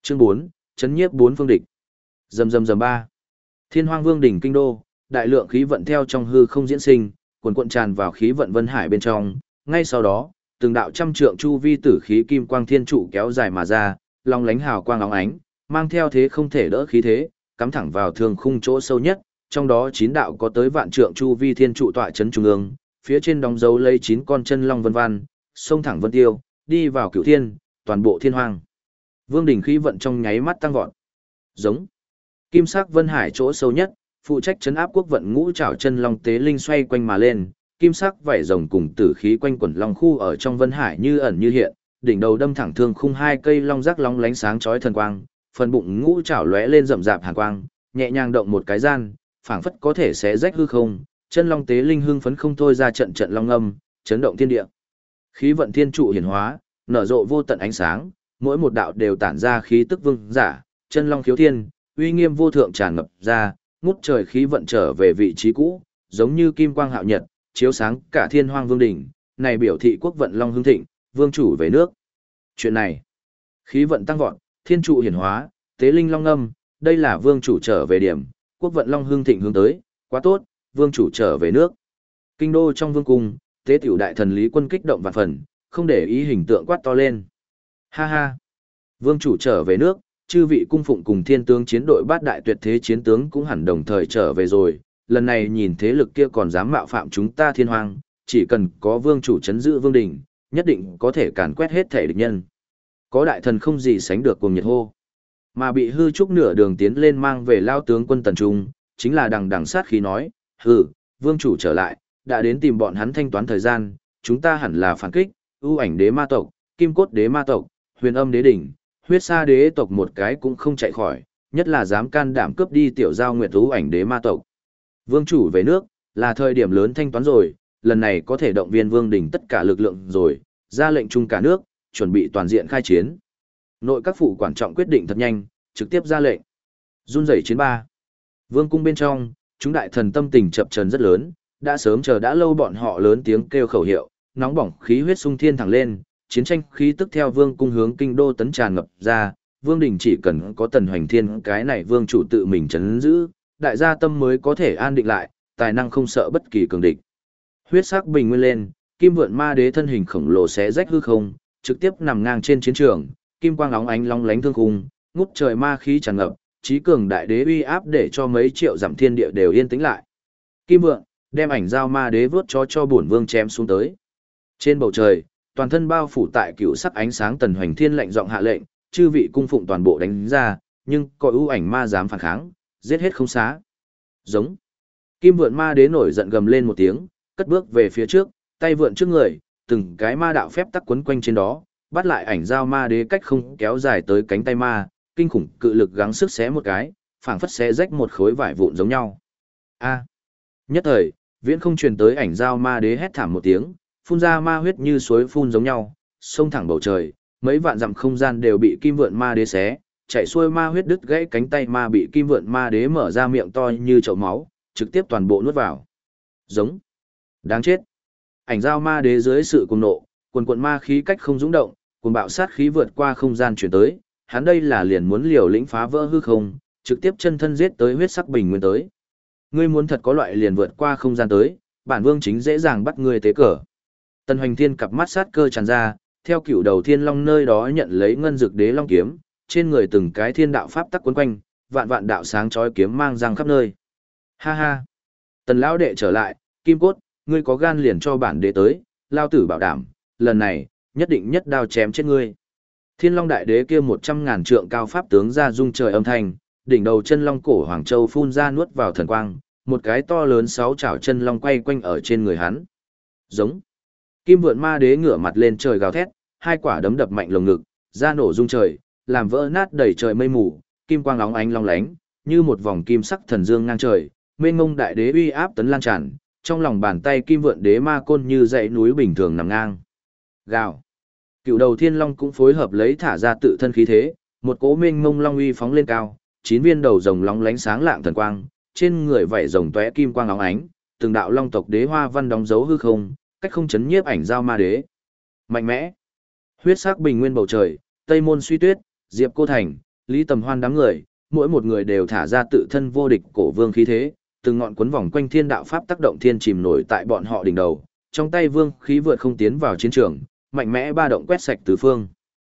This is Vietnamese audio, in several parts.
Chương 4, chấn nhiếp bốn phương địch. Rầm rầm rầm ba. Thiên Hoang Vương đỉnh kinh đô, đại lượng khí vận theo trong hư không diễn sinh, cuồn cuộn tràn vào khí vận vân hải bên trong, ngay sau đó, từng đạo trăm trượng chu vi tử khí kim quang thiên trụ kéo dài mà ra, long lánh hào quang óng ánh, mang theo thế không thể đỡ khí thế, cắm thẳng vào thương khung chỗ sâu nhất, trong đó 9 đạo có tới vạn trượng chu vi thiên trụ tọa chấn trung ương, phía trên đóng dấu lấy 9 con chân long vân vân, xông thẳng vân tiêu, đi vào cửu thiên, toàn bộ thiên hoang. Vương đỉnh khí vận trong nháy mắt tăng vọt. Giống. Kim sắc vân hải chỗ sâu nhất, phụ trách trấn áp quốc vận ngũ trảo chân long tế linh xoay quanh mà lên, kim sắc vảy rồng cùng tử khí quanh quẩn long khu ở trong vân hải như ẩn như hiện, đỉnh đầu đâm thẳng thương khung hai cây long rắc long lánh sáng chói thần quang, phần bụng ngũ trảo lóe lên rậm rạp hàn quang, nhẹ nhàng động một cái gian, phảng phất có thể xé rách hư không, chân long tế linh hưng phấn không thôi ra trận trận long âm, chấn động thiên địa. Khí vận thiên trụ hiển hóa, nở rộ vô tận ánh sáng, mỗi một đạo đều tản ra khí tức vương giả, chân long khiếu thiên, uy nghiêm vô thượng tràn ngập ra, ngút trời khí vận trở về vị trí cũ, giống như kim quang hạo nhật, chiếu sáng cả thiên hoang vương đỉnh, này biểu thị quốc vận long hưng thịnh, vương chủ về nước. Chuyện này, khí vận tăng vọt, thiên trụ hiển hóa, tế linh long âm, đây là vương chủ trở về điểm, quốc vận long hưng thịnh hướng tới, quá tốt, vương chủ trở về nước. Kinh đô trong vương cung, tế tiểu đại thần Lý Quân kích động vạn phần, không để ý hình tượng quát to lên. Ha ha, vương chủ trở về nước, chư vị cung phụng cùng thiên tướng chiến đội bát đại tuyệt thế chiến tướng cũng hẳn đồng thời trở về rồi, lần này nhìn thế lực kia còn dám mạo phạm chúng ta thiên hoang, chỉ cần có vương chủ chấn giữ vương đỉnh, nhất định có thể càn quét hết thể địch nhân. Có đại thần không gì sánh được cùng nhiệt hô. Mà bị hư trúc nửa đường tiến lên mang về lao tướng quân Tần Trung, chính là đằng đằng sát khí nói, hừ, vương chủ trở lại, đã đến tìm bọn hắn thanh toán thời gian, chúng ta hẳn là phản kích, ưu ảnh đế ma tộc, kim cốt đế ma tộc, huyền âm đế đỉnh, huyết sa đế tộc một cái cũng không chạy khỏi, nhất là dám can đảm cướp đi tiểu giao nguyệt ưu ảnh đế ma tộc. Vương chủ về nước, là thời điểm lớn thanh toán rồi, lần này có thể động viên vương đỉnh tất cả lực lượng rồi, ra lệnh chung cả nước, chuẩn bị toàn diện khai chiến. Nội các phụ quan trọng quyết định thật nhanh, trực tiếp ra lệnh. Run rẩy chiến ba. Vương cung bên trong, chúng đại thần tâm tình chập chờn rất lớn, đã sớm chờ đã lâu bọn họ lớn tiếng kêu khẩu hiệu, nóng bỏng khí huyết sung thiên thẳng lên, chiến tranh khí tức theo vương cung hướng kinh đô tấn tràn ngập ra, vương đình chỉ cần có Tần Hoành Thiên cái này vương chủ tự mình trấn giữ, đại gia tâm mới có thể an định lại, tài năng không sợ bất kỳ cường địch. Huyết sắc bình nguyên lên, kim vượn ma đế thân hình khổng lồ xé rách hư không, trực tiếp nằm ngang trên chiến trường, kim quang óng ánh long lánh thương khung, ngút trời ma khí tràn ngập, trí cường đại đế uy áp để cho mấy triệu dặm thiên địa đều yên tĩnh lại. Kim vượn đem ảnh giao ma đế vớt cho bổn vương chém xuống tới. Trên bầu trời, toàn thân bao phủ tại cựu sắc ánh sáng Tần Hoành Thiên lệnh giọng hạ lệnh, chư vị cung phụng toàn bộ đánh ra, nhưng có ưu ảnh ma dám phản kháng, giết hết không xá. Giống. Kim vượn ma đế nổi giận gầm lên một tiếng, cất bước về phía trước, tay vượn trước người, từng cái ma đạo phép tắc quấn quanh trên đó, bắt lại ảnh giao ma đế cách không kéo dài tới cánh tay ma, kinh khủng cự lực gắng sức xé một cái, phảng phất xé rách một khối vải vụn giống nhau. A. Nhất thời, viễn không truyền tới ảnh giao ma đế hét thảm một tiếng, phun ra ma huyết như suối phun giống nhau, xông thẳng bầu trời, mấy vạn dặm không gian đều bị kim vượn ma đế xé, chạy xuôi ma huyết đứt gãy cánh tay ma bị kim vượn ma đế mở ra miệng to như chậu máu, trực tiếp toàn bộ nuốt vào. Giống. Đáng chết. Ảnh giao ma đế dưới sự cuồng nộ, quần quần ma khí cách không dũng động, cuồng bạo sát khí vượt qua không gian chuyển tới, hắn đây là liền muốn liều lĩnh phá vỡ hư không, trực tiếp chân thân giết tới huyết sắc bình nguyên tới. Ngươi muốn thật có loại liền vượt qua không gian tới, bản vương chính dễ dàng bắt ngươi tế cờ. Tần Hoành Thiên cặp mắt sát cơ tràn ra, theo cựu đầu thiên long nơi đó nhận lấy ngân dực đế long kiếm, trên người từng cái thiên đạo pháp tắc quấn quanh, vạn vạn đạo sáng chói kiếm mang răng khắp nơi. Ha ha. Tần lão đệ trở lại, Kim Cốt, ngươi có gan liền cho bản đế tới, lao tử bảo đảm, lần này, nhất định nhất đao chém chết ngươi. Thiên Long đại đế kia 100.000 trượng cao pháp tướng ra rung trời âm thanh, đỉnh đầu chân long cổ Hoàng Châu phun ra nuốt vào thần quang, một cái to lớn 6 chảo chân long quay quanh ở trên người hắn. Giống. Kim vượn ma đế ngửa mặt lên trời gào thét, hai quả đấm đập mạnh lồng ngực, ra nổ rung trời, làm vỡ nát đầy trời mây mù, kim quang óng ánh long lánh, như một vòng kim sắc thần dương ngang trời, mênh mông đại đế uy áp tấn lan tràn, trong lòng bàn tay kim vượn đế ma côn như dãy núi bình thường nằm ngang. Gào. Cựu đầu thiên long cũng phối hợp lấy thả ra tự thân khí thế, một cỗ mênh mông long uy phóng lên cao, 9 viên đầu rồng lóng lánh sáng lạng thần quang, trên người vảy rồng tóe kim quang óng ánh, từng đạo long tộc đế hoa văn đóng dấu hư không, cách không chấn nhiếp ảnh giao ma đế. Mạnh mẽ. Huyết sắc bình nguyên bầu trời, Tây Môn Suy Tuyết, Diệp Cô Thành, Lý Tầm Hoan đám người, mỗi một người đều thả ra tự thân vô địch cổ vương khí thế, từng ngọn quấn vòng quanh thiên đạo pháp tác động thiên chìm nổi tại bọn họ đỉnh đầu, trong tay vương khí vượt không tiến vào chiến trường, mạnh mẽ ba động quét sạch tứ phương.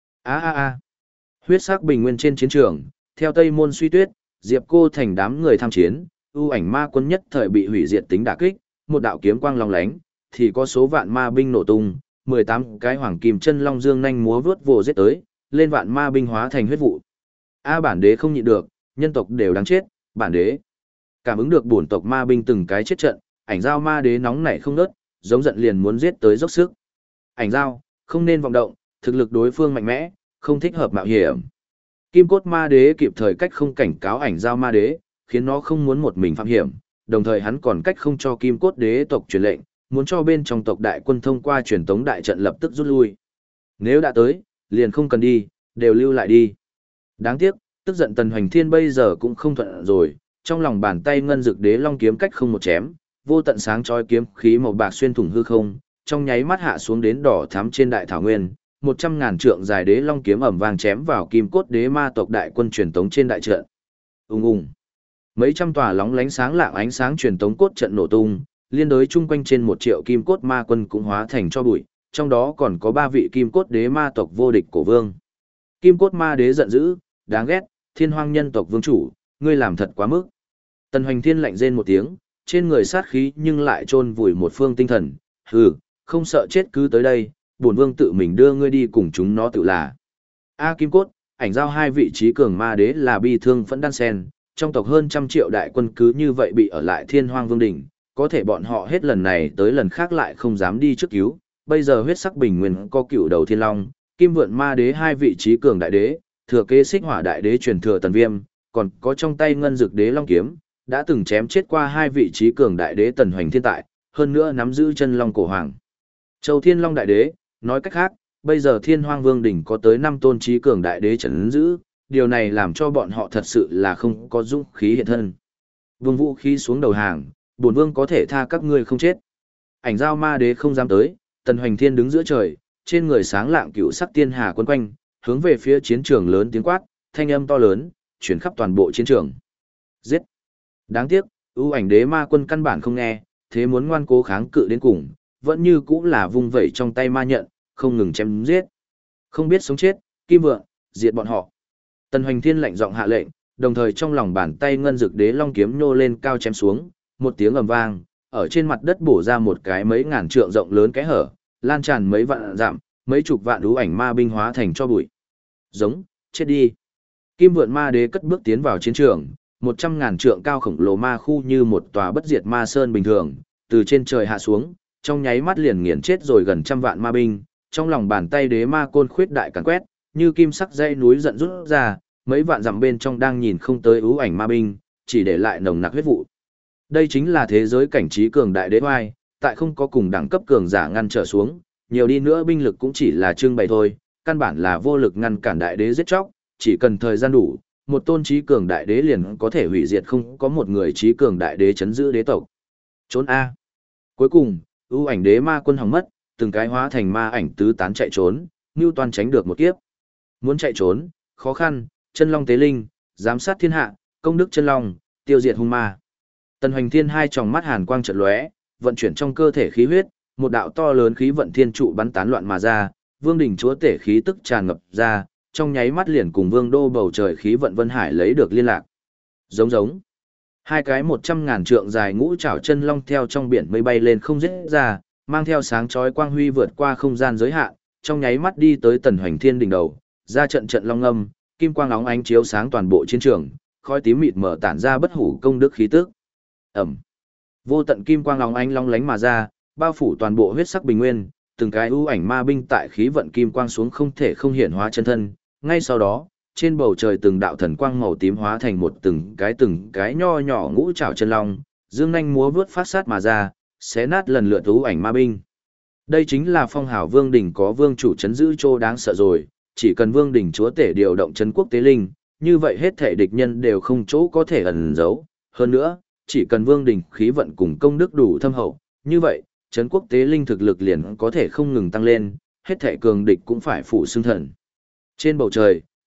A a a. Huyết sắc bình nguyên trên chiến trường, theo Tây Môn Suy Tuyết, Diệp Cô Thành đám người tham chiến, ưu ảnh ma quân nhất thời bị hủy diệt tính đả kích, một đạo kiếm quang long lánh, thì có số vạn ma binh nổ tung, 18 cái hoàng kim chân long dương nhanh múa vướt vồ giết tới, lên vạn ma binh hóa thành huyết vụ. A bản đế không nhịn được, nhân tộc đều đáng chết, bản đế. Cảm ứng được bổn tộc ma binh từng cái chết trận, ảnh giao ma đế nóng nảy không ngớt, giống giận liền muốn giết tới dốc sức. Ảnh giao, không nên vọng động, thực lực đối phương mạnh mẽ, không thích hợp mạo hiểm. Kim cốt ma đế kịp thời cách không cảnh cáo ảnh giao ma đế, khiến nó không muốn một mình phạm hiểm, đồng thời hắn còn cách không cho kim cốt đế tộc truyền lệnh, muốn cho bên trong tộc đại quân thông qua truyền tống đại trận lập tức rút lui. Nếu đã tới, liền không cần đi, đều lưu lại đi. Đáng tiếc, tức giận Tần Hoành Thiên bây giờ cũng không thuận rồi, trong lòng bàn tay ngân dực đế long kiếm cách không một chém, vô tận sáng chói kiếm khí màu bạc xuyên thủng hư không, trong nháy mắt hạ xuống đến đỏ thắm trên đại thảo nguyên, 100.000 trượng dài đế long kiếm ầm vang chém vào kim cốt đế ma tộc đại quân truyền tống trên đại trận. Ùng ùng. Mấy trăm tòa lóng lánh sáng lạng ánh sáng truyền tống cốt trận nổ tung, liên đối chung quanh trên 1 triệu kim cốt ma quân cũng hóa thành cho bụi, trong đó còn có 3 vị kim cốt đế ma tộc vô địch cổ vương. Kim cốt ma đế giận dữ, đáng ghét, thiên hoang nhân tộc vương chủ, ngươi làm thật quá mức. Tần Hoành Thiên lạnh rên một tiếng, trên người sát khí nhưng lại chôn vùi một phương tinh thần, hừ, không sợ chết cứ tới đây, bổn vương tự mình đưa ngươi đi cùng chúng nó tự là. A Kim Cốt, ảnh giao 2 vị trí cường ma đế là bi thương phẫn đan sen, trong tộc hơn 100 triệu đại quân cứ như vậy bị ở lại thiên hoang vương đỉnh, có thể bọn họ hết lần này tới lần khác lại không dám đi trước cứu, bây giờ huyết sắc bình nguyên có cựu đầu thiên long, kim vượn ma đế 2 vị trí cường đại đế, thừa kế xích hỏa đại đế truyền thừa tần viêm, còn có trong tay ngân dực đế long kiếm, đã từng chém chết qua 2 vị trí cường đại đế Tần Hoành Thiên tại, hơn nữa nắm giữ chân long cổ hoàng. Châu Thiên Long đại đế, nói cách khác, bây giờ Thiên Hoang Vương đỉnh có tới 5 tôn trí cường đại đế trấn giữ, điều này làm cho bọn họ thật sự là không có dũng khí hiện thân. Vương vũ khí xuống đầu hàng, bổn vương có thể tha các ngươi không chết. Ảnh giao ma đế không dám tới, Tần Hoành Thiên đứng giữa trời, trên người sáng lạng cựu sắc tiên hà quấn quanh, hướng về phía chiến trường lớn tiếng quát, thanh âm to lớn, chuyển khắp toàn bộ chiến trường. Giết! Đáng tiếc, ưu ảnh đế ma quân căn bản không nghe, thế muốn ngoan cố kháng cự đến cùng, vẫn như cũ là vung vẩy trong tay ma nhận, không ngừng chém giết. Không biết sống chết, Kim Vượng, diệt bọn họ. Tần Hoành Thiên lạnh giọng hạ lệnh, đồng thời trong lòng bàn tay ngân dực đế long kiếm nhô lên cao chém xuống, một tiếng ầm vang, ở trên mặt đất bổ ra một cái mấy ngàn trượng rộng lớn cái hở, lan tràn mấy vạn dặm, mấy chục vạn ưu ảnh ma binh hóa thành cho bụi. Giống, chết đi. Kim Vượng ma đế cất bước tiến vào chiến trường, 100.000 trượng cao khổng lồ ma khu như một tòa bất diệt ma sơn bình thường, từ trên trời hạ xuống, trong nháy mắt liền nghiền chết rồi gần 100 vạn ma binh, trong lòng bàn tay đế ma côn khuyết đại càn quét, như kim sắc dây núi giận rút ra, mấy vạn dặm bên trong đang nhìn không tới ưu ảnh ma binh, chỉ để lại nồng nặc huyết vụ. Đây chính là thế giới cảnh trí cường đại đế oai, tại không có cùng đẳng cấp cường giả ngăn trở xuống, nhiều đi nữa binh lực cũng chỉ là trưng bày thôi, căn bản là vô lực ngăn cản đại đế giết chóc, chỉ cần thời gian đủ, một tôn trí cường đại đế liền có thể hủy diệt không có một người trí cường đại đế chấn giữ đế tộc. Trốn A. Cuối cùng, ưu ảnh đế ma quân hỏng mất, từng cái hóa thành ma ảnh tứ tán chạy trốn, Ngưu Toan tránh được một kiếp. Muốn chạy trốn, khó khăn, chân long tế linh, giám sát thiên hạ, công đức chân long, tiêu diệt hung ma. Tần Hoành Thiên hai tròng mắt hàn quang chợt lóe, vận chuyển trong cơ thể khí huyết, một đạo to lớn khí vận thiên trụ bắn tán loạn mà ra, vương đỉnh chúa tể khí tức tràn ngập ra, trong nháy mắt liền cùng vương đô bầu trời khí vận vân hải lấy được liên lạc. Giống giống. Hai cái 100.000 trượng dài ngũ trảo chân long theo trong biển mây bay lên không dứt ra, mang theo sáng chói quang huy vượt qua không gian giới hạn, trong nháy mắt đi tới Tần Hoành Thiên đỉnh đầu, ra trận trận long âm, kim quang óng ánh chiếu sáng toàn bộ chiến trường, khói tím mịt mờ tản ra bất hủ công đức khí tức. Ầm. Vô tận kim quang óng ánh long lánh mà ra, bao phủ toàn bộ huyết sắc bình nguyên, từng cái ưu ảnh ma binh tại khí vận kim quang xuống không thể không hiển hóa chân thân, ngay sau đó, trên bầu trời từng đạo thần quang màu tím hóa thành một từng cái nho nhỏ ngũ trảo chân long, dương nhanh múa vướt phát sát mà ra, xé nát lần lượt ưu ảnh ma binh. Đây chính là phong hào vương đỉnh có vương chủ chấn giữ chỗ đáng sợ rồi, chỉ cần vương đỉnh chúa tể điều động chấn quốc tế linh, như vậy hết thể địch nhân đều không chỗ có thể ẩn giấu. Hơn nữa, chỉ cần vương đỉnh khí vận cùng công đức đủ thâm hậu, như vậy, chấn quốc tế linh thực lực liền có thể không ngừng tăng lên, hết thể cường địch cũng phải phụ xưng thần. Trên bầu trời,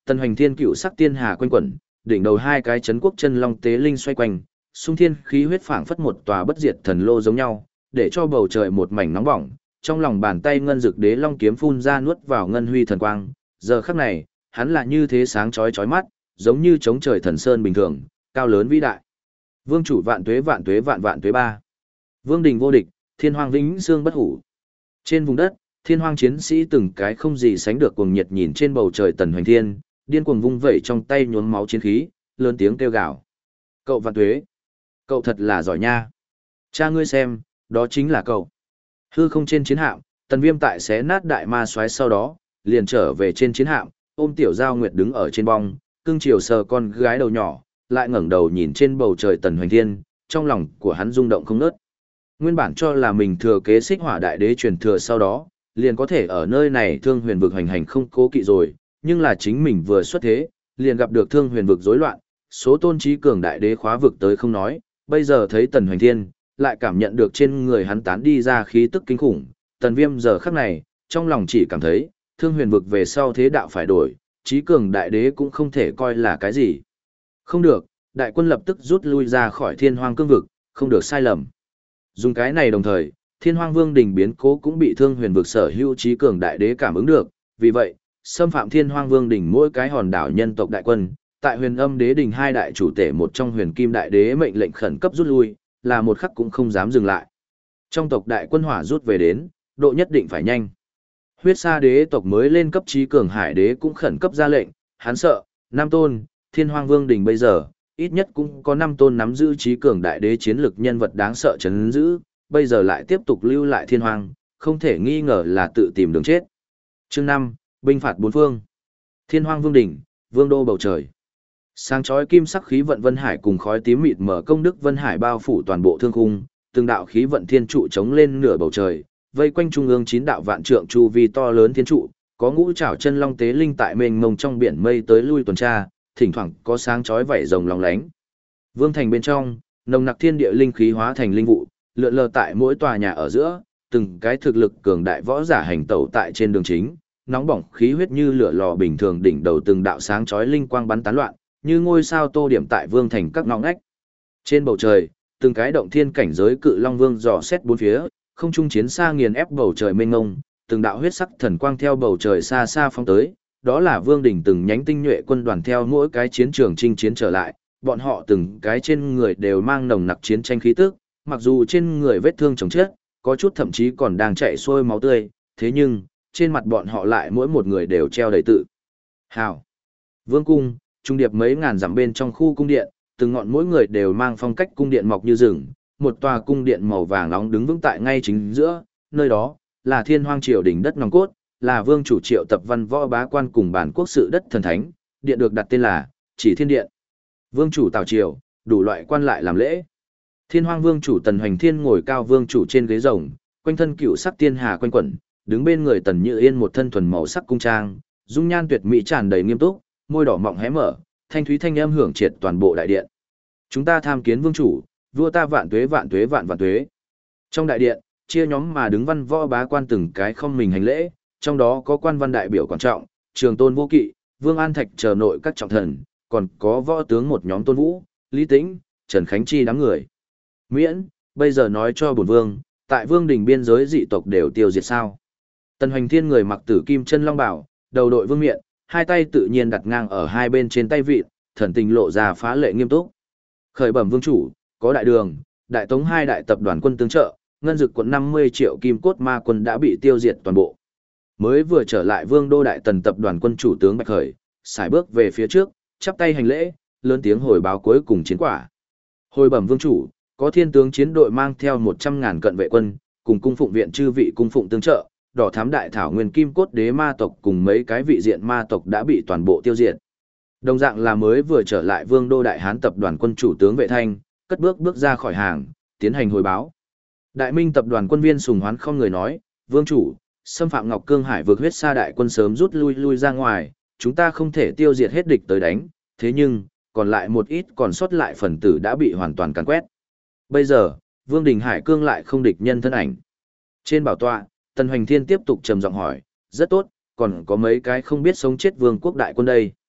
Tần Hoành Thiên cựu sắc tiên hà quanh quẩn, đỉnh đầu hai cái chấn quốc chân long tế linh xoay quanh, xung thiên khí huyết phảng phất một tòa bất diệt thần lô giống nhau, để cho bầu trời một mảnh nóng bỏng. Trong lòng bàn tay ngân dực đế long kiếm phun ra nuốt vào ngân huy thần quang, giờ khắc này, hắn là như thế sáng chói chói mắt, giống như chống trời thần sơn bình thường, cao lớn vĩ đại. Vương chủ vạn tuế vạn tuế vạn vạn tuế ba. Vương đình vô địch, thiên hoàng vĩnh xương bất hủ. Trên vùng đất, thiên hoàng chiến sĩ từng cái không gì sánh được cuồng nhiệt nhìn trên bầu trời Tần Hoành Thiên, điên cuồng vung vẩy trong tay nhuốm máu chiến khí, lớn tiếng kêu gào. Cậu vạn tuế, cậu thật là giỏi nha. Cha ngươi xem, đó chính là cậu. Hư không trên chiến hạm, Tần Viêm tại xé nát đại ma soái sau đó, liền trở về trên chiến hạm, ôm Tiểu Giao Nguyệt đứng ở trên bong, cưng chiều sờ con gái đầu nhỏ, lại ngẩng đầu nhìn trên bầu trời Tần Hoành Thiên, trong lòng của hắn rung động không ngớt. Nguyên bản cho là mình thừa kế Xích Hỏa Đại Đế truyền thừa sau đó, liền có thể ở nơi này Thương Huyền vực hành hành không cố kỵ rồi, nhưng là chính mình vừa xuất thế, liền gặp được Thương Huyền vực rối loạn, số tôn trí cường đại đế khóa vực tới không nói, bây giờ thấy Tần Hoành Thiên, lại cảm nhận được trên người hắn tán đi ra khí tức kinh khủng, Tần Viêm giờ khắc này, trong lòng chỉ cảm thấy, Thương Huyền vực về sau thế đạo phải đổi, trí cường đại đế cũng không thể coi là cái gì. Không được, đại quân lập tức rút lui ra khỏi Thiên Hoang cương vực, không được sai lầm. Dùng cái này đồng thời, Thiên Hoang Vương đỉnh biến cố cũng bị Thương Huyền vực sở hữu trí cường đại đế cảm ứng được, vì vậy, xâm phạm Thiên Hoang Vương đỉnh mỗi cái hòn đảo nhân tộc đại quân, tại Huyền Âm Đế đỉnh hai đại chủ tể một trong Huyền Kim đại đế mệnh lệnh khẩn cấp rút lui, là một khắc cũng không dám dừng lại. Trong tộc đại quân hỏa rút về đến, độ nhất định phải nhanh. Huyết Sa đế tộc mới lên cấp trí cường hải đế cũng khẩn cấp ra lệnh, hắn sợ, Nam Tôn, Thiên Hoang Vương đỉnh bây giờ, ít nhất cũng có 5 tôn nắm giữ trí cường đại đế chiến lực nhân vật đáng sợ chấn giữ, bây giờ lại tiếp tục lưu lại Thiên Hoang, không thể nghi ngờ là tự tìm đường chết. Chương 5, binh phạt bốn phương. Thiên Hoang Vương đỉnh, vương đô bầu trời. Sáng chói kim sắc khí vận vân hải cùng khói tím mịt mở công đức vân hải bao phủ toàn bộ thương khung, từng đạo khí vận thiên trụ chống lên nửa bầu trời, vây quanh trung ương 9 đạo vạn trượng chu vi to lớn thiên trụ, có ngũ trảo chân long tế linh tại mênh mông trong biển mây tới lui tuần tra, thỉnh thoảng có sáng chói vảy rồng lóng lánh. Vương thành bên trong, nồng nặc thiên địa linh khí hóa thành linh vụ, lượn lờ tại mỗi tòa nhà ở giữa, từng cái thực lực cường đại võ giả hành tẩu tại trên đường chính, nóng bỏng khí huyết như lửa lò bình thường đỉnh đầu từng đạo sáng chói linh quang bắn tán loạn, như ngôi sao tô điểm tại vương thành các ngõ ngách. Trên bầu trời, từng cái động thiên cảnh giới cự long vương dò xét bốn phía, không trung chiến xa nghiền ép bầu trời mênh mông, từng đạo huyết sắc thần quang theo bầu trời xa xa phóng tới, đó là vương đỉnh từng nhánh tinh nhuệ quân đoàn theo mỗi cái chiến trường chinh chiến trở lại, bọn họ từng cái trên người đều mang nồng nặc chiến tranh khí tức, mặc dù trên người vết thương chồng chết, có chút thậm chí còn đang chảy xuôi máu tươi, thế nhưng, trên mặt bọn họ lại mỗi một người đều treo đầy tự hào. Vương cung, trung điệp mấy ngàn dặm bên trong khu cung điện, từng ngọn mỗi người đều mang phong cách cung điện mọc như rừng, một tòa cung điện màu vàng nóng đứng vững tại ngay chính giữa, nơi đó là Thiên Hoang triều đỉnh đất nòng cốt, là vương chủ Triệu Tập Văn võ bá quan cùng bản quốc sự đất thần thánh, điện được đặt tên là Chỉ Thiên Điện. Vương chủ Tào triều, đủ loại quan lại làm lễ. Thiên Hoang vương chủ Tần Hoành Thiên ngồi cao vương chủ trên ghế rồng, quanh thân cựu sắc tiên hà quanh quẩn, đứng bên người Tần Như Yên một thân thuần màu sắc cung trang, dung nhan tuyệt mỹ tràn đầy nghiêm túc, môi đỏ mọng hé mở, thanh thúy thanh âm hưởng triệt toàn bộ đại điện. Chúng ta tham kiến vương chủ, vua ta vạn tuế vạn tuế vạn vạn tuế. Trong đại điện, chia nhóm mà đứng văn võ bá quan từng cái không mình hành lễ, trong đó có quan văn đại biểu quan trọng, Trường Tôn Vô Kỵ, Vương An Thạch chờ nội các trọng thần, còn có võ tướng một nhóm Tôn Vũ, Lý Tĩnh, Trần Khánh Chi đám người. Miễn, bây giờ nói cho bổn vương, tại vương đình biên giới dị tộc đều tiêu diệt sao? Tần Hoành Thiên người mặc tử kim chân long bảo, đầu đội vương miện, hai tay tự nhiên đặt ngang ở hai bên trên tay vịn, thần tình lộ ra phá lệ nghiêm túc. Khởi bẩm vương chủ, có đại đường, đại tống hai đại tập đoàn quân tương trợ, ngân dực quận 50 triệu kim cốt ma quân đã bị tiêu diệt toàn bộ. Mới vừa trở lại vương đô đại tần tập đoàn quân chủ tướng Bạch Khởi, sải bước về phía trước, chắp tay hành lễ, lớn tiếng hồi báo cuối cùng chiến quả. Hồi bẩm vương chủ, có thiên tướng chiến đội mang theo 100.000 cận vệ quân, cùng cung phụng viện chư vị cung phụng tương trợ, đỏ thám đại thảo nguyên kim cốt đế ma tộc cùng mấy cái vị diện ma tộc đã bị toàn bộ tiêu diệt. Đồng dạng là mới vừa trở lại vương đô đại hán tập đoàn quân chủ tướng Vệ Thanh, cất bước ra khỏi hàng, tiến hành hồi báo. Đại Minh tập đoàn quân viên Sùng Hoán không người nói, vương chủ, xâm phạm Ngọc Cương Hải vượt huyết sa đại quân sớm rút lui ra ngoài, chúng ta không thể tiêu diệt hết địch tới đánh, thế nhưng, còn lại một ít còn sót lại phần tử đã bị hoàn toàn càn quét. Bây giờ, Vương Đình Hải Cương lại không địch nhân thân ảnh. Trên bảo tọa, Tần Hoành Thiên tiếp tục trầm giọng hỏi, rất tốt, còn có mấy cái không biết sống chết vương quốc đại quân đây.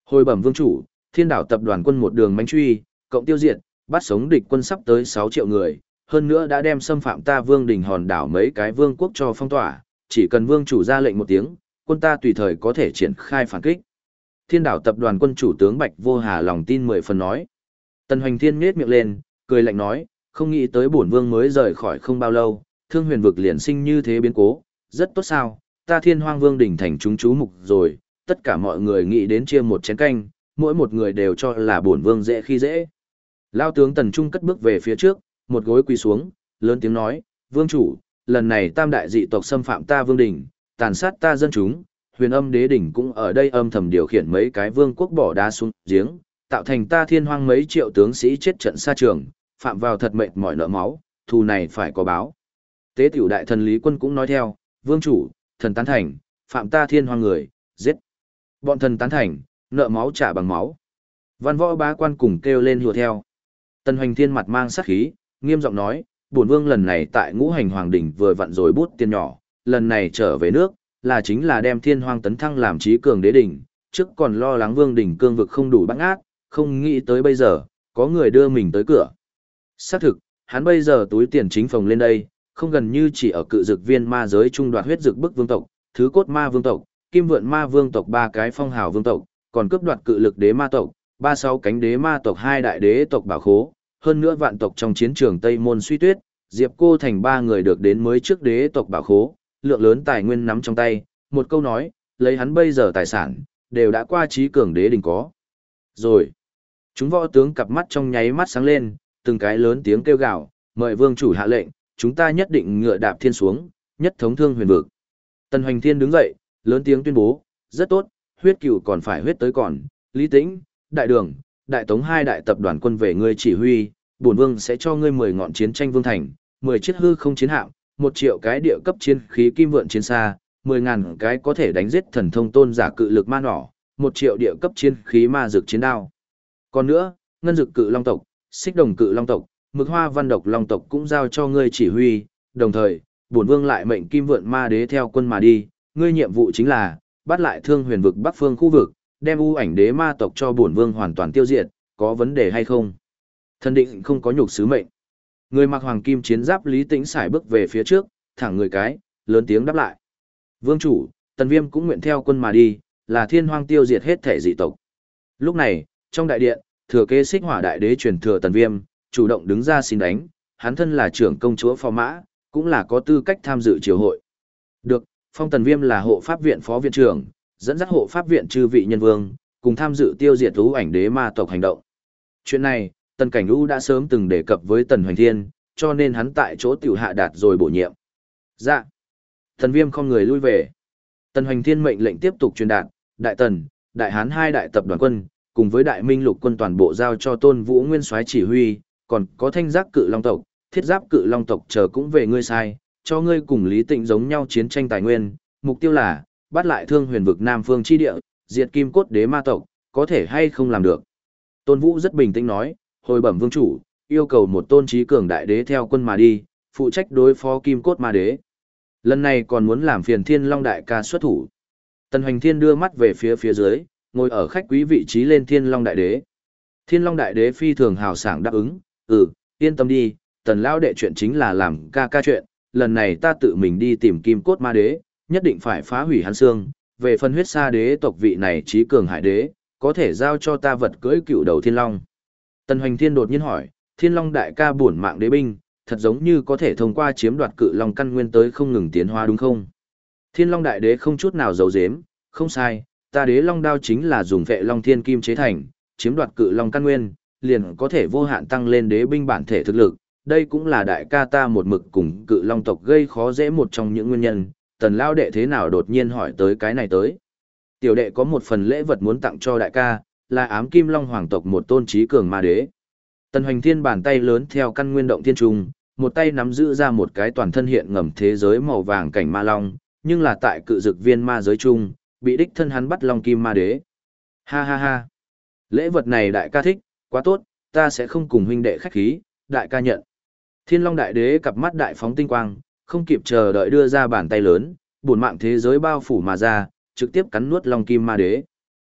Hồi bẩm vương chủ, Thiên Đảo tập đoàn quân một đường mãnh truy, cộng tiêu diệt, bắt sống địch quân sắp tới 6 triệu người, hơn nữa đã đem xâm phạm ta vương đình hòn đảo mấy cái vương quốc cho phong tỏa, chỉ cần vương chủ ra lệnh một tiếng, quân ta tùy thời có thể triển khai phản kích. Thiên Đảo tập đoàn quân chủ tướng Bạch Vô Hà lòng tin 10 phần nói. Tần Hoành Thiên nhếch miệng lên, cười lạnh nói, không nghĩ tới bổn vương mới rời khỏi không bao lâu, Thương Huyền vực liền sinh như thế biến cố, rất tốt sao? Ta Thiên Hoang Vương đỉnh thành chúng chú mục rồi, tất cả mọi người nghĩ đến chia một chén canh, mỗi một người đều cho là bổn vương dễ khi dễ. Lao tướng Tần Trung cất bước về phía trước, một gối quỳ xuống, lớn tiếng nói, vương chủ, lần này tam đại dị tộc xâm phạm ta vương đỉnh, tàn sát ta dân chúng, Huyền Âm Đế đỉnh cũng ở đây âm thầm điều khiển mấy cái vương quốc bỏ đá xuống giếng, tạo thành ta Thiên Hoang mấy triệu tướng sĩ chết trận xa trường, phạm vào thật mệt mỏi nợ máu, thù này phải có báo. Tế tiểu đại thần Lý Quân cũng nói theo, vương chủ, thần tán thành, phạm ta Thiên Hoang người, giết. Bọn thần tán thành, nợ máu trả bằng máu. Văn võ bá quan cùng kêu lên hùa theo. Tần Hoành Thiên mặt mang sát khí, nghiêm giọng nói, bổn vương lần này tại Ngũ Hành Hoàng đỉnh vừa vặn rồi bút tiền nhỏ, lần này trở về nước, là chính là đem Thiên Hoang tấn thăng làm chí cường đế đỉnh, trước còn lo lắng vương đỉnh cương vực không đủ bát ngát, không nghĩ tới bây giờ, có người đưa mình tới cửa. Xác thực, hắn bây giờ túi tiền chính phòng lên đây, không gần như chỉ ở cự dực viên ma giới trung đoạt huyết dực bức vương tộc, thứ cốt ma vương tộc, kim vượn ma vương tộc ba cái phong hào vương tộc, còn cướp đoạt cự lực đế ma tộc, 36 cánh đế ma tộc hai đại đế tộc bảo khố, hơn nữa vạn tộc trong chiến trường Tây Môn Suy Tuyết, Diệp Cô thành ba người được đến mới trước đế tộc bảo khố, lượng lớn tài nguyên nắm trong tay, một câu nói, lấy hắn bây giờ tài sản, đều đã qua trí cường đế đỉnh có. Rồi, chúng võ tướng cặp mắt trong nháy mắt sáng lên, từng cái lớn tiếng kêu gào, mời vương chủ hạ lệnh, chúng ta nhất định ngựa đạp thiên xuống, nhất thống Thương Huyền vực. Tần Hoành Thiên đứng dậy, lớn tiếng tuyên bố, rất tốt, huyết cửu còn phải huyết tới còn, Lý Tĩnh, Đại Đường, Đại Tống hai đại tập đoàn quân về ngươi chỉ huy, bổn vương sẽ cho ngươi 10 ngọn chiến tranh vương thành, 10 chiếc hư không chiến hạm, 1 triệu cái địa cấp chiến khí kim vượn chiến xa, 10.000 cái có thể đánh giết thần thông tôn giả cự lực ma nỏ, 1 triệu địa cấp chiến khí ma dược chiến đao. Còn nữa, ngân dược cự long tộc, xích đồng cự long tộc, mực hoa văn độc long tộc cũng giao cho ngươi chỉ huy, đồng thời, bổn vương lại mệnh kim vượn ma đế theo quân mà đi, ngươi nhiệm vụ chính là bắt lại Thương Huyền vực bắc phương khu vực, đem u ảnh đế ma tộc cho bổn vương hoàn toàn tiêu diệt, có vấn đề hay không? Thần định không có nhục sứ mệnh. Người mặc hoàng kim chiến giáp Lý Tĩnh sải bước về phía trước, thẳng người cái, lớn tiếng đáp lại. Vương chủ, Tần Viêm cũng nguyện theo quân mà đi, là Thiên Hoang tiêu diệt hết thể dị tộc. Lúc này, trong đại điện, thừa kế Xích Hỏa đại đế truyền thừa Tần Viêm, chủ động đứng ra xin đánh, hắn thân là trưởng công chúa Phò Mã, cũng là có tư cách tham dự triều hội. Được, phong Tần Viêm là hộ pháp viện phó viện trưởng, dẫn dắt hộ pháp viện chư vị nhân vương, cùng tham dự tiêu diệt u ảnh đế ma tộc hành động. Chuyện này, Tần Cảnh U đã sớm từng đề cập với Tần Hoành Thiên, cho nên hắn tại chỗ tiểu hạ đạt rồi bổ nhiệm. Dạ. Tần Viêm không người lui về. Tần Hoành Thiên mệnh lệnh tiếp tục truyền đạt, Đại Tần, Đại Hán hai đại tập đoàn quân, cùng với Đại Minh lục quân toàn bộ giao cho Tôn Vũ Nguyên soái chỉ huy, còn có Thanh Giác cự long tộc, Thiết Giáp cự long tộc chờ cũng về ngươi sai, cho ngươi cùng Lý Tịnh giống nhau chiến tranh tài nguyên, mục tiêu là bắt lại Thương Huyền vực Nam phương chi địa, diệt kim cốt đế ma tộc, có thể hay không làm được. Tôn Vũ rất bình tĩnh nói, hồi bẩm vương chủ, yêu cầu một tôn trí cường đại đế theo quân mà đi, phụ trách đối phó kim cốt ma đế. Lần này còn muốn làm phiền Thiên Long đại ca xuất thủ. Tần Hoành Thiên đưa mắt về phía dưới, ngồi ở khách quý vị trí lên Thiên Long đại đế. Thiên Long đại đế phi thường hào sảng đáp ứng, yên tâm đi, Tần lão đệ chuyện chính là làm ca chuyện, lần này ta tự mình đi tìm kim cốt ma đế, nhất định phải phá hủy hắn xương, về phần huyết sa đế tộc vị này trí cường hải đế, có thể giao cho ta vật cưỡi cựu đầu Thiên Long. Tần Hoành Thiên đột nhiên hỏi, Thiên Long đại ca bổn mạng đế binh, thật giống như có thể thông qua chiếm đoạt cự long căn nguyên tới không ngừng tiến hóa đúng không? Thiên Long đại đế không chút nào giấu giếm, không sai, ta đế long đao chính là dùng vệ long thiên kim chế thành, chiếm đoạt cự long căn nguyên, liền có thể vô hạn tăng lên đế binh bản thể thực lực, đây cũng là đại ca ta một mực cùng cự long tộc gây khó dễ một trong những nguyên nhân. Tần lão đệ thế nào đột nhiên hỏi tới cái này tới? Tiểu đệ có một phần lễ vật muốn tặng cho đại ca, là ám kim long hoàng tộc một tôn trí cường ma đế. Tần Hoành Thiên bàn tay lớn theo căn nguyên động thiên trung, một tay nắm giữ ra một cái toàn thân hiện ngầm thế giới màu vàng cảnh ma long, nhưng là tại cự dực viên ma giới trung, bị đích thân hắn bắt long kim ma đế. Ha ha ha. Lễ vật này đại ca thích, quá tốt, ta sẽ không cùng huynh đệ khách khí, đại ca nhận. Thiên Long đại đế cặp mắt đại phóng tinh quang, không kịp chờ đợi đưa ra bàn tay lớn, bổn mạng thế giới bao phủ mà ra, trực tiếp cắn nuốt long kim ma đế.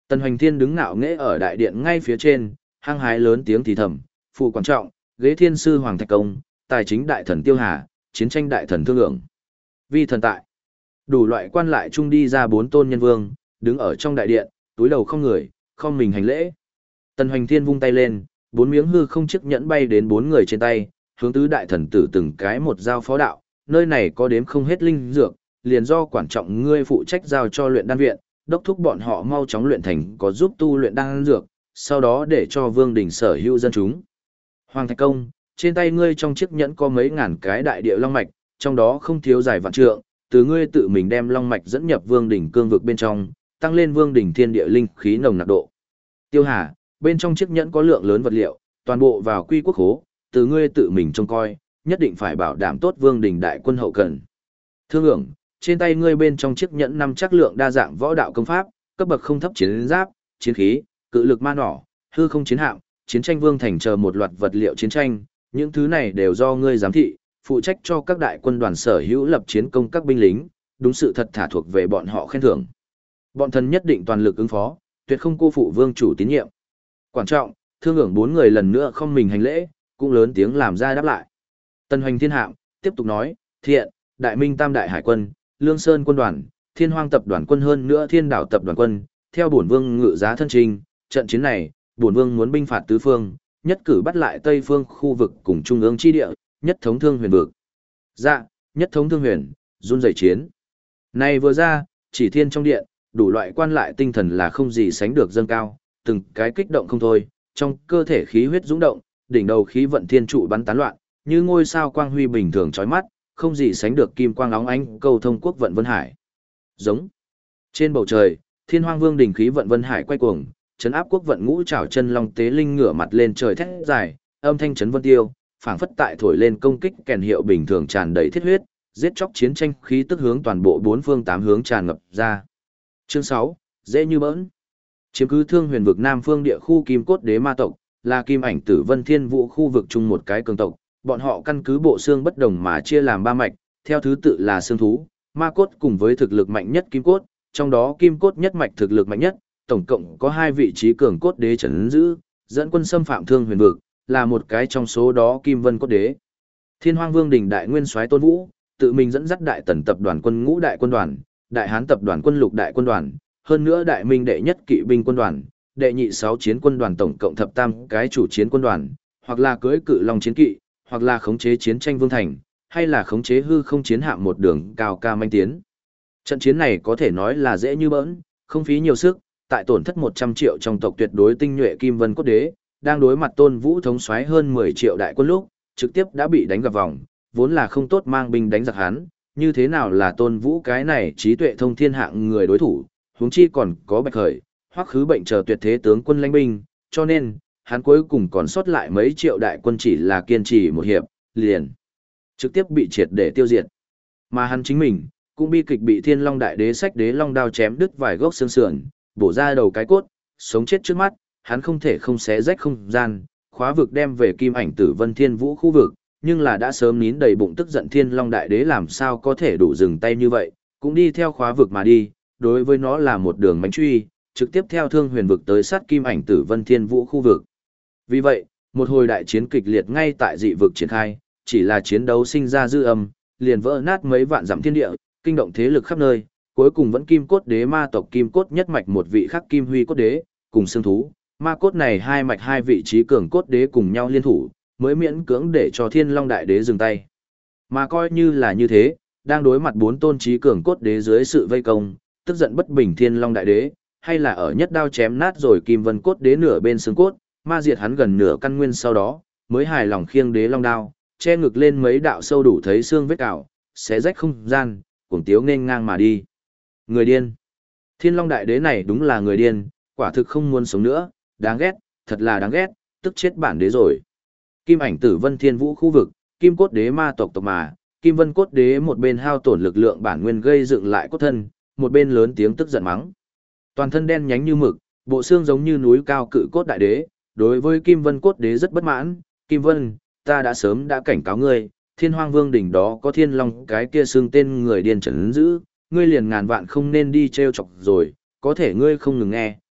Tần Hoành Thiên đứng ngạo nghễ ở đại điện ngay phía trên, hăng hái lớn tiếng thì thầm, phụ quan trọng, ghế thiên sư Hoàng Thạch Công, tài chính đại thần Tiêu Hà, chiến tranh đại thần Thương Lượng. Vi thần tại. Đủ loại quan lại chung đi ra 4 tôn nhân vương, đứng ở trong đại điện, túi đầu không người, không mình hành lễ. Tần Hoành Thiên vung tay lên, 4 miếng hư không chiếc nhẫn bay đến 4 người trên tay, hướng tứ đại thần tử từng cái một giao phó đạo, nơi này có đếm không hết linh dược, liền do quản trọng ngươi phụ trách giao cho luyện đan viện, đốc thúc bọn họ mau chóng luyện thành có giúp tu luyện đan dược, sau đó để cho Vương Đình sở hữu dân chúng. Hoàng Thạch Công, trên tay ngươi trong chiếc nhẫn có mấy ngàn cái đại địa long mạch, trong đó không thiếu dài vạn trượng, từ ngươi tự mình đem long mạch dẫn nhập Vương Đình cương vực bên trong, tăng lên Vương Đình thiên địa linh khí nồng nặc độ. Tiêu Hà, bên trong chiếc nhẫn có lượng lớn vật liệu, toàn bộ vào quy quốc khố, từ ngươi tự mình trông coi, nhất định phải bảo đảm tốt Vương Đình đại quân hậu cần. Thương Lượng, trên tay ngươi bên trong chiếc nhẫn năm chắc lượng đa dạng võ đạo công pháp, cấp bậc không thấp chiến giáp, chiến khí, cự lực ma nỏ, hư không chiến hạm, chiến tranh vương thành chờ một loạt vật liệu chiến tranh, những thứ này đều do ngươi giám thị, phụ trách cho các đại quân đoàn sở hữu lập chiến công các binh lính, đúng sự thật thả thuộc về bọn họ khen thưởng. Bọn thần nhất định toàn lực ứng phó, tuyệt không cô phụ vương chủ tín nhiệm. Quan trọng, Thương Lượng 4 người lần nữa không mình hành lễ, cũng lớn tiếng làm ra đáp lại. Tần Hoành Thiên hạm tiếp tục nói, thiện, Đại Minh Tam đại hải quân, Lương Sơn quân đoàn, Thiên Hoang tập đoàn quân hơn nữa Thiên Đảo tập đoàn quân, theo bổn vương ngự giá thân trình, trận chiến này, bổn vương muốn binh phạt tứ phương, nhất cử bắt lại Tây phương khu vực cùng trung ương chi địa, nhất thống Thương Huyền vực. Dạ, nhất thống Thương Huyền, run rẩy chiến. Này vừa ra, chỉ thiên trong điện, đủ loại quan lại tinh thần là không gì sánh được dâng cao, từng cái kích động không thôi, trong cơ thể khí huyết dũng động, đỉnh đầu khí vận thiên trụ bắn tán loạn, như ngôi sao quang huy bình thường chói mắt, không gì sánh được kim quang óng ánh cầu thông quốc vận vân hải. Giống. Trên bầu trời, Thiên Hoang Vương đỉnh khí vận vân hải quay cuồng, chấn áp quốc vận ngũ trảo chân long tế linh ngửa mặt lên trời thét dài, âm thanh chấn vân tiêu, phảng phất tại thổi lên công kích kèn hiệu bình thường tràn đầy thiết huyết, giết chóc chiến tranh khí tức hướng toàn bộ 4 phương 8 hướng tràn ngập ra. Chương 6, dễ như bỡn. Chiếm cứ Thương Huyền vực Nam phương địa khu Kim Cốt Đế ma tộc, là Kim Ảnh Tử Vân Thiên Vũ khu vực chung một cái cường tộc, bọn họ căn cứ bộ xương bất đồng mà chia làm 3 mạch, theo thứ tự là xương thú, ma cốt cùng với thực lực mạnh nhất kim cốt, trong đó kim cốt nhất mạch thực lực mạnh nhất, tổng cộng có 2 vị trí cường cốt đế trấn giữ, dẫn quân xâm phạm Thương Huyền vực, là một cái trong số đó Kim Vân cốt đế. Thiên Hoang Vương đỉnh đại nguyên soái Tôn Vũ, tự mình dẫn dắt Đại Tần tập đoàn quân ngũ đại quân đoàn, Đại Hán tập đoàn quân lục đại quân đoàn, hơn nữa Đại Minh đệ nhất kỵ binh quân đoàn, đệ nhị 6 chiến quân đoàn tổng cộng thập tam cái chủ chiến quân đoàn, hoặc là cưỡi cự long chiến kỵ, hoặc là khống chế chiến tranh vương thành, hay là khống chế hư không chiến hạm một đường cao ca manh tiến. Trận chiến này có thể nói là dễ như bỡn, không phí nhiều sức, tại tổn thất 100 triệu trong tộc tuyệt đối tinh nhuệ Kim Vân Cốt Đế, đang đối mặt Tôn Vũ thống soái hơn 10 triệu đại quân lúc, trực tiếp đã bị đánh gặp vòng, vốn là không tốt mang binh đánh giặc hắn, như thế nào là Tôn Vũ cái này trí tuệ thông thiên hạng người đối thủ, huống chi còn có Bạch Khởi, Hoắc Khứ Bệnh chờ tuyệt thế tướng quân lãnh binh, cho nên, hắn cuối cùng còn sót lại mấy triệu đại quân chỉ là kiên trì một hiệp, liền trực tiếp bị triệt để tiêu diệt. Mà hắn chính mình, cũng bi kịch bị Thiên Long Đại Đế sách đế long đao chém đứt vài gốc xương sườn, bổ ra đầu cái cốt, sống chết trước mắt, hắn không thể không xé rách không gian, khóa vực đem về Kim Ảnh Tử Vân Thiên Vũ khu vực, nhưng là đã sớm nín đầy bụng tức giận Thiên Long Đại Đế làm sao có thể đủ dừng tay như vậy, cũng đi theo khóa vực mà đi, đối với nó là một đường mánh truy, trực tiếp theo Thương Huyền vực tới sát Kim Ảnh Tử Vân Thiên Vũ khu vực. Vì vậy, một hồi đại chiến kịch liệt ngay tại dị vực triển khai, chỉ là chiến đấu sinh ra dư âm, liền vỡ nát mấy vạn dặm thiên địa, kinh động thế lực khắp nơi, cuối cùng vẫn Kim Cốt Đế ma tộc Kim Cốt nhất mạch một vị khác Kim Huy Cốt Đế, cùng xương thú, ma cốt này hai mạch hai vị trí cường cốt đế cùng nhau liên thủ, mới miễn cưỡng để cho Thiên Long Đại Đế dừng tay. Mà coi như là như thế, đang đối mặt 4 tôn trí cường cốt đế dưới sự vây công, tức giận bất bình Thiên Long Đại Đế, hay là ở nhất đao chém nát rồi Kim Vân cốt đế nửa bên xương cốt, ma diệt hắn gần nửa căn nguyên sau đó, mới hài lòng khiêng đế long đao, che ngực lên mấy đạo sâu đủ thấy xương vết cào, xé rách không gian, cuồng tiếu nên ngang mà đi. Người điên. Thiên Long Đại Đế này đúng là người điên, quả thực không muốn sống nữa, đáng ghét, thật là đáng ghét, tức chết bản đế rồi. Kim Ảnh Tử Vân Thiên Vũ khu vực, Kim Cốt Đế ma tộc mà, Kim Vân Cốt Đế một bên hao tổn lực lượng bản nguyên gây dựng lại cốt thân, một bên lớn tiếng tức giận mắng. Toàn thân đen nhánh như mực, bộ xương giống như núi cao cự cốt đại đế, đối với Kim Vân Cốt Đế rất bất mãn. Kim Vân, ta đã sớm đã cảnh cáo ngươi, Thiên Hoang Vương đỉnh đó có Thiên Long cái kia xương tên người điên trấn giữ, ngươi liền ngàn vạn không nên đi trêu chọc rồi, có thể ngươi không ngừng nghe,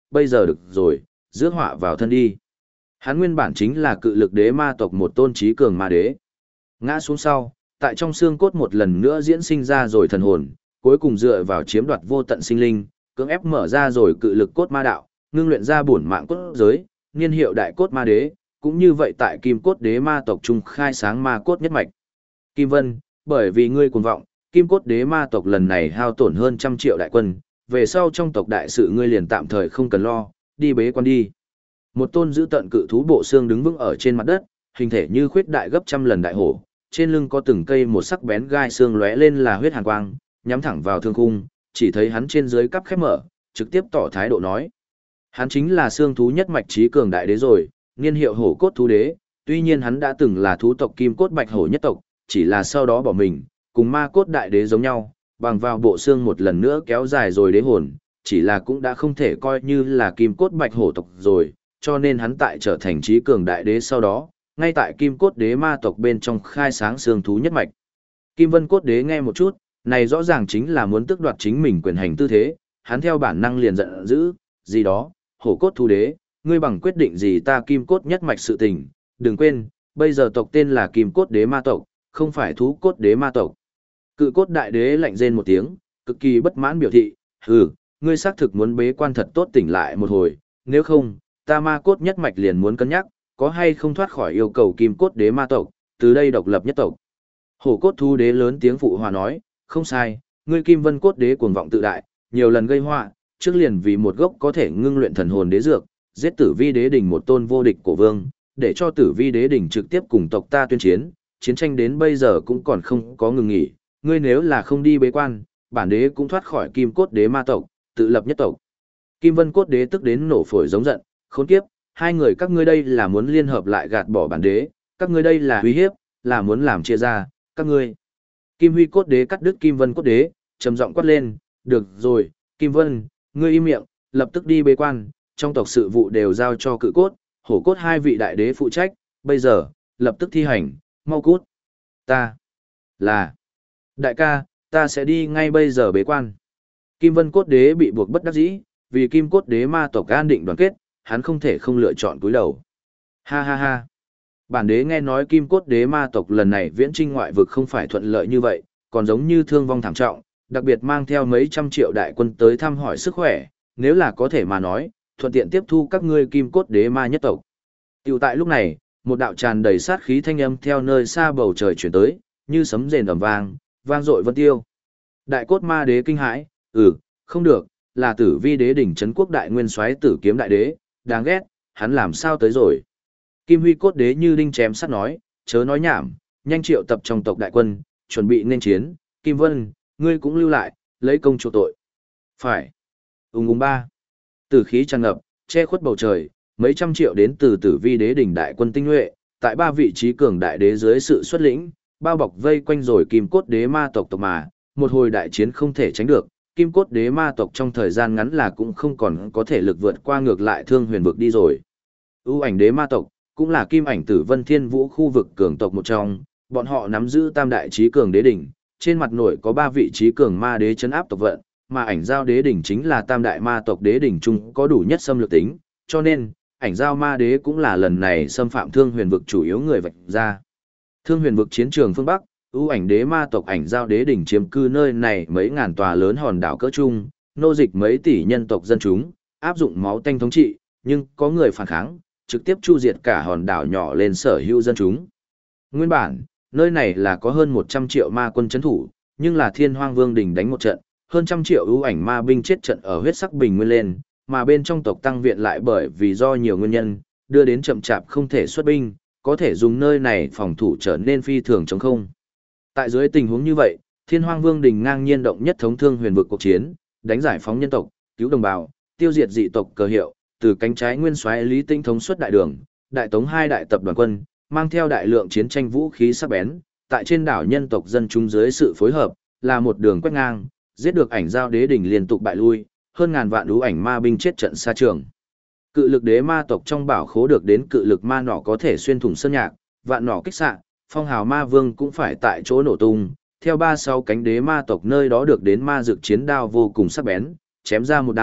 bây giờ được rồi, rước họa vào thân đi. Hắn nguyên bản chính là cự lực đế ma tộc một tôn trí cường ma đế. Ngã xuống sau, tại trong xương cốt một lần nữa diễn sinh ra rồi thần hồn, cuối cùng dựa vào chiếm đoạt vô tận sinh linh, cưỡng ép mở ra rồi cự lực cốt ma đạo, ngưng luyện ra bổn mạng cốt giới, niên hiệu đại cốt ma đế, cũng như vậy tại kim cốt đế ma tộc trung khai sáng ma cốt nhất mạch. Kim Vân, bởi vì ngươi cuồng vọng, kim cốt đế ma tộc lần này hao tổn hơn 100 triệu đại quân, về sau trong tộc đại sự ngươi liền tạm thời không cần lo, đi bế quan đi. Một tôn giữ tận cự thú bộ xương đứng vững ở trên mặt đất, hình thể như khuyết đại gấp 100 lần đại hổ, trên lưng có từng cây một sắc bén gai xương lóe lên là huyết hàn quang, nhắm thẳng vào thương khung, chỉ thấy hắn trên dưới cắp khép mở, trực tiếp tỏ thái độ nói. Hắn chính là xương thú nhất mạch trí cường đại đế rồi, niên hiệu hổ cốt thú đế, tuy nhiên hắn đã từng là thú tộc kim cốt bạch hổ nhất tộc, chỉ là sau đó bỏ mình, cùng ma cốt đại đế giống nhau, bằng vào bộ xương một lần nữa kéo dài rồi đế hồn, chỉ là cũng đã không thể coi như là kim cốt bạch hổ tộc rồi, cho nên hắn tại trở thành trí cường đại đế sau đó, ngay tại kim cốt đế ma tộc bên trong khai sáng xương thú nhất mạch. Kim Vân cốt đế nghe một chút, này rõ ràng chính là muốn tước đoạt chính mình quyền hành tư thế, hắn theo bản năng liền giận dữ, gì đó, hổ cốt thú đế, ngươi bằng quyết định gì ta kim cốt nhất mạch sự tình, đừng quên, bây giờ tộc tên là kim cốt đế ma tộc, không phải thú cốt đế ma tộc. Cự cốt đại đế lạnh rên một tiếng, cực kỳ bất mãn biểu thị, ngươi xác thực muốn bế quan thật tốt tỉnh lại một hồi, nếu không, ta ma cốt nhất mạch liền muốn cân nhắc, có hay không thoát khỏi yêu cầu kim cốt đế ma tộc, từ đây độc lập nhất tộc. Hổ cốt thú đế lớn tiếng phụ hòa nói, không sai, ngươi kim vân cốt đế cuồng vọng tự đại, nhiều lần gây họa, trước liền vì một gốc có thể ngưng luyện thần hồn đế dược, giết tử vi đế đỉnh một tôn vô địch cổ vương, để cho tử vi đế đỉnh trực tiếp cùng tộc ta tuyên chiến, chiến tranh đến bây giờ cũng còn không có ngừng nghỉ, ngươi nếu là không đi bế quan, bản đế cũng thoát khỏi kim cốt đế ma tộc, tự lập nhất tộc. Kim vân cốt đế tức đến nổ phổi giống giận, khốn kiếp, hai người các ngươi đây là muốn liên hợp lại gạt bỏ bản đế, các ngươi đây là uy hiếp, là muốn làm chia ra, các ngươi. Kim huy cốt đế cắt đứt kim vân cốt đế, trầm giọng quát lên, được rồi, Kim Vân, ngươi im miệng, lập tức đi bế quan, trong tộc sự vụ đều giao cho cự cốt, hổ cốt hai vị đại đế phụ trách, bây giờ, lập tức thi hành, mau cút. Là, đại ca, ta sẽ đi ngay bây giờ bế quan. Kim Vân cốt đế bị buộc bất đắc dĩ, vì kim cốt đế ma tộc an định đoàn kết, hắn không thể không lựa chọn cúi đầu. Ha ha ha. Bản đế nghe nói kim cốt đế ma tộc lần này viễn trinh ngoại vực không phải thuận lợi như vậy, còn giống như thương vong thảm trọng, đặc biệt mang theo mấy trăm triệu đại quân tới thăm hỏi sức khỏe, nếu là có thể mà nói, thuận tiện tiếp thu các ngươi kim cốt đế ma nhất tộc. Tiểu tại lúc này, một đạo tràn đầy sát khí thanh âm theo nơi xa bầu trời chuyển tới, như sấm rền ầm vang, vang dội vân tiêu. Đại cốt ma đế kinh hãi, không được, là tử vi đế đỉnh trấn quốc đại nguyên soái tử kiếm đại đế, đáng ghét, hắn làm sao tới rồi. Kim huy cốt đế như đinh chém sắt nói, chớ nói nhảm, nhanh triệu tập trong tộc đại quân, chuẩn bị nên chiến, Kim Vân, ngươi cũng lưu lại, lấy công chuộc tội. Phải. Ba. Tử khí tràn ngập, che khuất bầu trời, mấy trăm triệu đến từ tử vi đế đỉnh đại quân tinh nhuệ, tại ba vị trí cường đại đế dưới sự xuất lĩnh, bao bọc vây quanh rồi kim cốt đế ma tộc mà, một hồi đại chiến không thể tránh được, kim cốt đế ma tộc trong thời gian ngắn là cũng không còn có thể lực vượt qua ngược lại thương huyền vực đi rồi. ưu ảnh đế ma tộc, cũng là kim ảnh tử vân thiên vũ khu vực cường tộc một trong, bọn họ nắm giữ tam đại trí cường đế đỉnh, trên mặt nổi có ba vị trí cường ma đế chấn áp tộc vận, mà ảnh giao đế đỉnh chính là tam đại ma tộc đế đỉnh chung có đủ nhất xâm lược tính, cho nên, ảnh giao ma đế cũng là lần này xâm phạm thương huyền vực chủ yếu người vạch ra. Thương huyền vực chiến trường phương Bắc, ưu ảnh đế ma tộc ảnh giao đế đỉnh chiếm cư nơi này mấy ngàn tòa lớn hòn đảo cỡ chung, nô dịch mấy tỷ nhân tộc dân chúng, áp dụng máu tanh thống trị, nhưng có người phản kháng, trực tiếp chu diệt cả hòn đảo nhỏ lên sở hữu dân chúng. Nguyên bản, nơi này là có hơn 100 triệu ma quân chấn thủ, nhưng là Thiên Hoang Vương đỉnh đánh một trận, hơn 100 triệu ưu ảnh ma binh chết trận ở huyết sắc bình nguyên lên, mà bên trong tộc tăng viện lại bởi vì do nhiều nguyên nhân, đưa đến chậm chạp không thể xuất binh, có thể dùng nơi này phòng thủ trở nên phi thường trống không. Tại dưới tình huống như vậy, Thiên Hoang Vương đỉnh ngang nhiên động nhất thống thương huyền vực cuộc chiến, đánh giải phóng nhân tộc, cứu đồng bào, tiêu diệt dị tộc cờ hiệu, từ cánh trái nguyên soái Lý Tinh thống suất đại đường, đại tống hai đại tập đoàn quân, mang theo đại lượng chiến tranh vũ khí sắc bén, tại trên đảo nhân tộc dân chúng dưới sự phối hợp, là một đường quét ngang, giết được ảnh giao đế đỉnh liên tục bại lui, hơn ngàn vạn ưu ảnh ma binh chết trận xa trường. Cự lực đế ma tộc trong bảo khố được đến cự lực ma nỏ có thể xuyên thủng sơn nhạc, vạn nỏ kích xạ, phong hào ma vương cũng phải tại chỗ nổ tung, theo 36 cánh đế ma tộc nơi đó được đến ma dược chiến đao vô cùng sắc bén, chém ra một đao,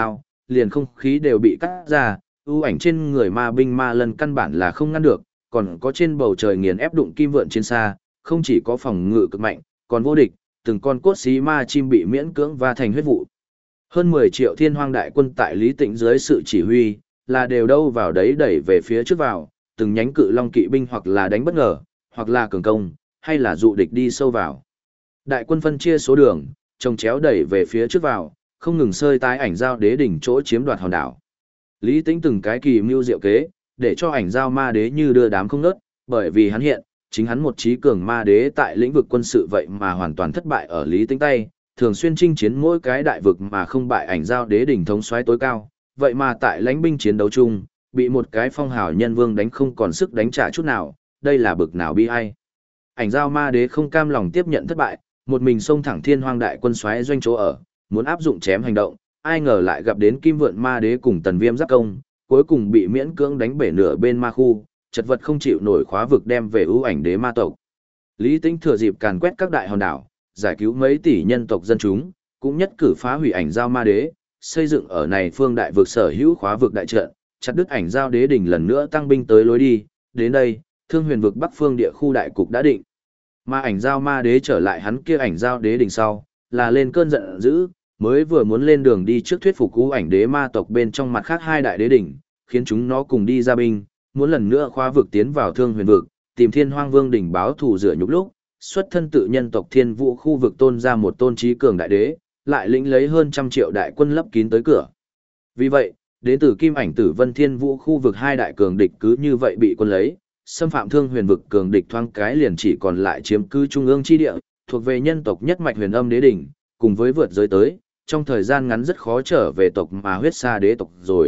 liền không khí đều bị cắt ra, ưu ảnh trên người ma binh ma lân căn bản là không ngăn được, còn có trên bầu trời nghiền ép đụng kim vượn trên xa, không chỉ có phòng ngự cực mạnh, còn vô địch, từng con cốt xí ma chim bị miễn cưỡng va thành huyết vụ. Hơn 10 triệu thiên hoang đại quân tại Lý Tĩnh dưới sự chỉ huy, là đều đâu vào đấy đẩy về phía trước vào, từng nhánh cự long kỵ binh hoặc là đánh bất ngờ, hoặc là cường công, hay là dụ địch đi sâu vào. Đại quân phân chia số đường, trồng chéo đẩy về phía trước vào, không ngừng sơi tái ảnh giao đế đỉnh chỗ chiếm đoạt hòn đảo. Lý Tĩnh từng cái kỳ mưu diệu kế, để cho ảnh giao ma đế như đưa đám không ngớt, bởi vì hắn hiện, chính hắn một trí cường ma đế tại lĩnh vực quân sự vậy mà hoàn toàn thất bại ở Lý Tĩnh tay, thường xuyên chinh chiến mỗi cái đại vực mà không bại ảnh giao đế đỉnh thống soái tối cao, vậy mà tại lãnh binh chiến đấu chung, bị một cái phong hào nhân vương đánh không còn sức đánh trả chút nào, đây là bực nào bi ai. Ảnh giao ma đế không cam lòng tiếp nhận thất bại, một mình xông thẳng thiên hoang đại quân soái doanh chỗ ở, muốn áp dụng chém hành động, ai ngờ lại gặp đến kim vượn ma đế cùng tần viêm giáp công, cuối cùng bị miễn cưỡng đánh bể nửa bên ma khu, chật vật không chịu nổi khóa vực đem về ưu ảnh đế ma tộc. Lý Tĩnh thừa dịp càn quét các đại hòn đảo, giải cứu mấy tỷ nhân tộc dân chúng, cũng nhất cử phá hủy ảnh giao ma đế, xây dựng ở này phương đại vực sở hữu khóa vực đại trận, chặt đứt ảnh giao đế đỉnh lần nữa tăng binh tới lối đi, đến đây, Thương Huyền vực Bắc phương địa khu đại cục đã định. Mà ảnh giao ma đế trở lại hắn kia ảnh giao đế đỉnh sau, là lên cơn giận dữ, mới vừa muốn lên đường đi trước thuyết phục ưu ảnh đế ma tộc bên trong mặt khác hai đại đế đỉnh, khiến chúng nó cùng đi ra binh, muốn lần nữa khóa vực tiến vào Thương Huyền vực, tìm Thiên Hoang Vương đỉnh báo thù rửa nhục lúc, xuất thân tự nhân tộc Thiên Vũ khu vực tôn ra một tôn trí cường đại đế, lại lĩnh lấy hơn 100 triệu đại quân lấp kín tới cửa. Vì vậy, đến từ Kim Ảnh Tử Vân Thiên Vũ khu vực hai đại cường địch cứ như vậy bị quân lấy, xâm phạm Thương Huyền vực cường địch thoáng cái liền chỉ còn lại chiếm cứ trung ương chi địa, thuộc về nhân tộc nhất mạch Huyền Âm đế đỉnh, cùng với vượt giới tới, trong thời gian ngắn rất khó trở về tộc mà huyết sa đế tộc rồi.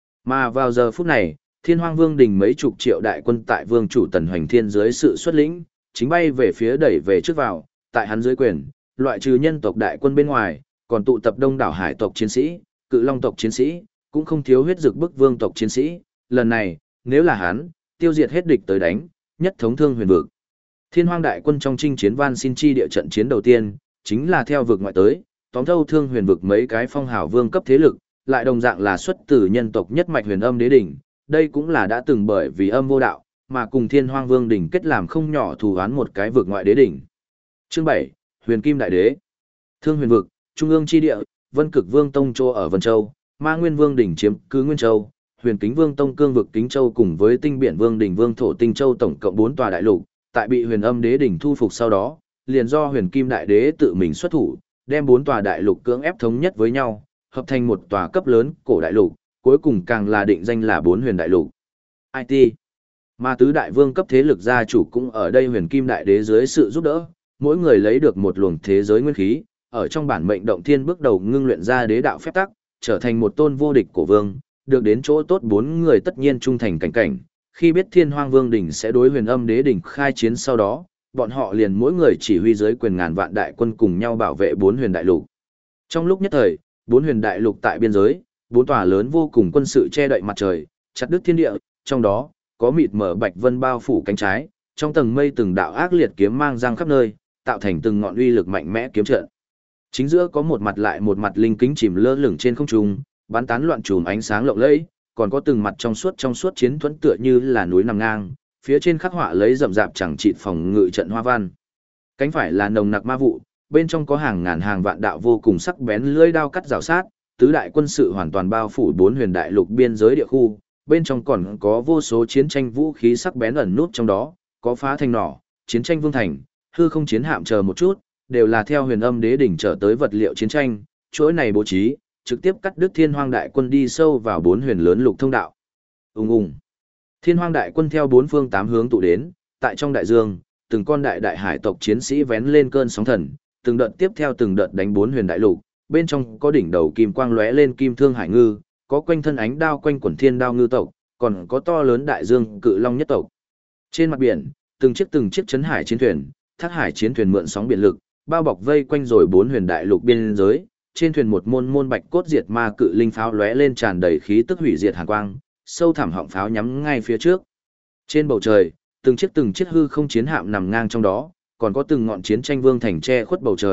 Mà vào giờ phút này, Thiên Hoang Vương đỉnh mấy chục triệu đại quân tại vương chủ Tần Hoành Thiên dưới sự xuất lĩnh, chính bay về phía đẩy về trước vào, tại hắn dưới quyền, loại trừ nhân tộc đại quân bên ngoài, còn tụ tập đông đảo hải tộc chiến sĩ, cự long tộc chiến sĩ, cũng không thiếu huyết dực bức vương tộc chiến sĩ, lần này, nếu là hắn, tiêu diệt hết địch tới đánh, nhất thống Thương Huyền vực. Thiên Hoang đại quân trong chinh chiến Van Xin Chi địa trận chiến đầu tiên, chính là theo vực ngoại tới, tóm thâu Thương Huyền vực mấy cái phong hào vương cấp thế lực, lại đồng dạng là xuất từ nhân tộc nhất mạch Huyền Âm đế đỉnh, đây cũng là đã từng bởi vì âm vô đạo, mà cùng Thiên Hoang Vương đỉnh kết làm không nhỏ thù oán một cái vực ngoại đế đỉnh. Chương 7, Huyền Kim đại đế. Thương Huyền vực, trung ương chi địa, Vân Cực Vương tông chỗ ở Vân Châu, Ma Nguyên Vương đỉnh chiếm cứ Nguyên Châu, Huyền Kính Vương tông cương vực Kính Châu cùng với Tinh Biển Vương đỉnh Vương thổ Tinh Châu tổng cộng 4 tòa đại lục, tại bị Huyền Âm đế đỉnh thu phục sau đó, liền do Huyền Kim đại đế tự mình xuất thủ, đem 4 tòa đại lục cưỡng ép thống nhất với nhau, hợp thành một tòa cấp lớn cổ đại lục, cuối cùng càng là định danh là 4 huyền đại lục. IT. Mà tứ đại vương cấp thế lực gia chủ cũng ở đây Huyền Kim đại đế dưới sự giúp đỡ, mỗi người lấy được một luồng thế giới nguyên khí, ở trong bản mệnh động thiên bước đầu ngưng luyện ra đế đạo phép tắc, trở thành một tôn vô địch cổ vương, được đến chỗ tốt 4 người tất nhiên trung thành cảnh cảnh. Khi biết Thiên Hoang Vương đỉnh sẽ đối Huyền Âm đế đỉnh khai chiến sau đó, bọn họ liền mỗi người chỉ huy dưới quyền ngàn vạn đại quân cùng nhau bảo vệ 4 huyền đại lục. Trong lúc nhất thời, 4 huyền đại lục tại biên giới, 4 tòa lớn vô cùng quân sự che đậy mặt trời, chặt đứt thiên địa, trong đó có mịt mở bạch vân bao phủ cánh trái, trong tầng mây từng đạo ác liệt kiếm mang răng khắp nơi, tạo thành từng ngọn uy lực mạnh mẽ kiếm trận. Chính giữa có một mặt lại một mặt linh kính chìm lơ lửng trên không trung, bắn tán loạn chùm ánh sáng lộng lẫy, còn có từng mặt trong suốt chiến thuẫn tựa như là núi nằm ngang, phía trên khắc họa lấy rậm rạp chẳng chịt phòng ngự trận hoa văn. Cánh phải là nồng nặc ma vụ, bên trong có hàng ngàn hàng vạn đạo vô cùng sắc bén lưỡi đao cắt rào sát, tứ đại quân sự hoàn toàn bao phủ 4 huyền đại lục biên giới địa khu, bên trong còn có vô số chiến tranh vũ khí sắc bén ẩn nút trong đó, có phá thành nỏ, chiến tranh vương thành, hư không chiến hạm chờ một chút, đều là theo Huyền Âm đế đỉnh trở tới vật liệu chiến tranh, chuỗi này bố trí, trực tiếp cắt đứt Thiên Hoang đại quân đi sâu vào 4 huyền lớn lục thông đạo. Ùng ùng. Thiên Hoang đại quân theo 4 phương 8 hướng tụ đến, tại trong đại dương, từng con đại đại hải tộc chiến sĩ vén lên cơn sóng thần, từng đợt tiếp theo từng đợt đánh 4 huyền đại lục, bên trong có đỉnh đầu kim quang lóe lên kim thương hải ngư, có quanh thân ánh đao quanh quần thiên đao ngư tộc, còn có to lớn đại dương cự long nhất tộc. Trên mặt biển, từng chiếc chấn hải chiến thuyền, thác hải chiến thuyền mượn sóng biển lực, bao bọc vây quanh rồi 4 huyền đại lục biên giới, trên thuyền một môn môn bạch cốt diệt ma cự linh pháo lóe lên tràn đầy khí tức hủy diệt hàn quang, sâu thẳm họng pháo nhắm ngay phía trước. Trên bầu trời, từng chiếc hư không chiến hạm nằm ngang trong đó, còn có từng ngọn chiến tranh vương thành che khuất bầu trời,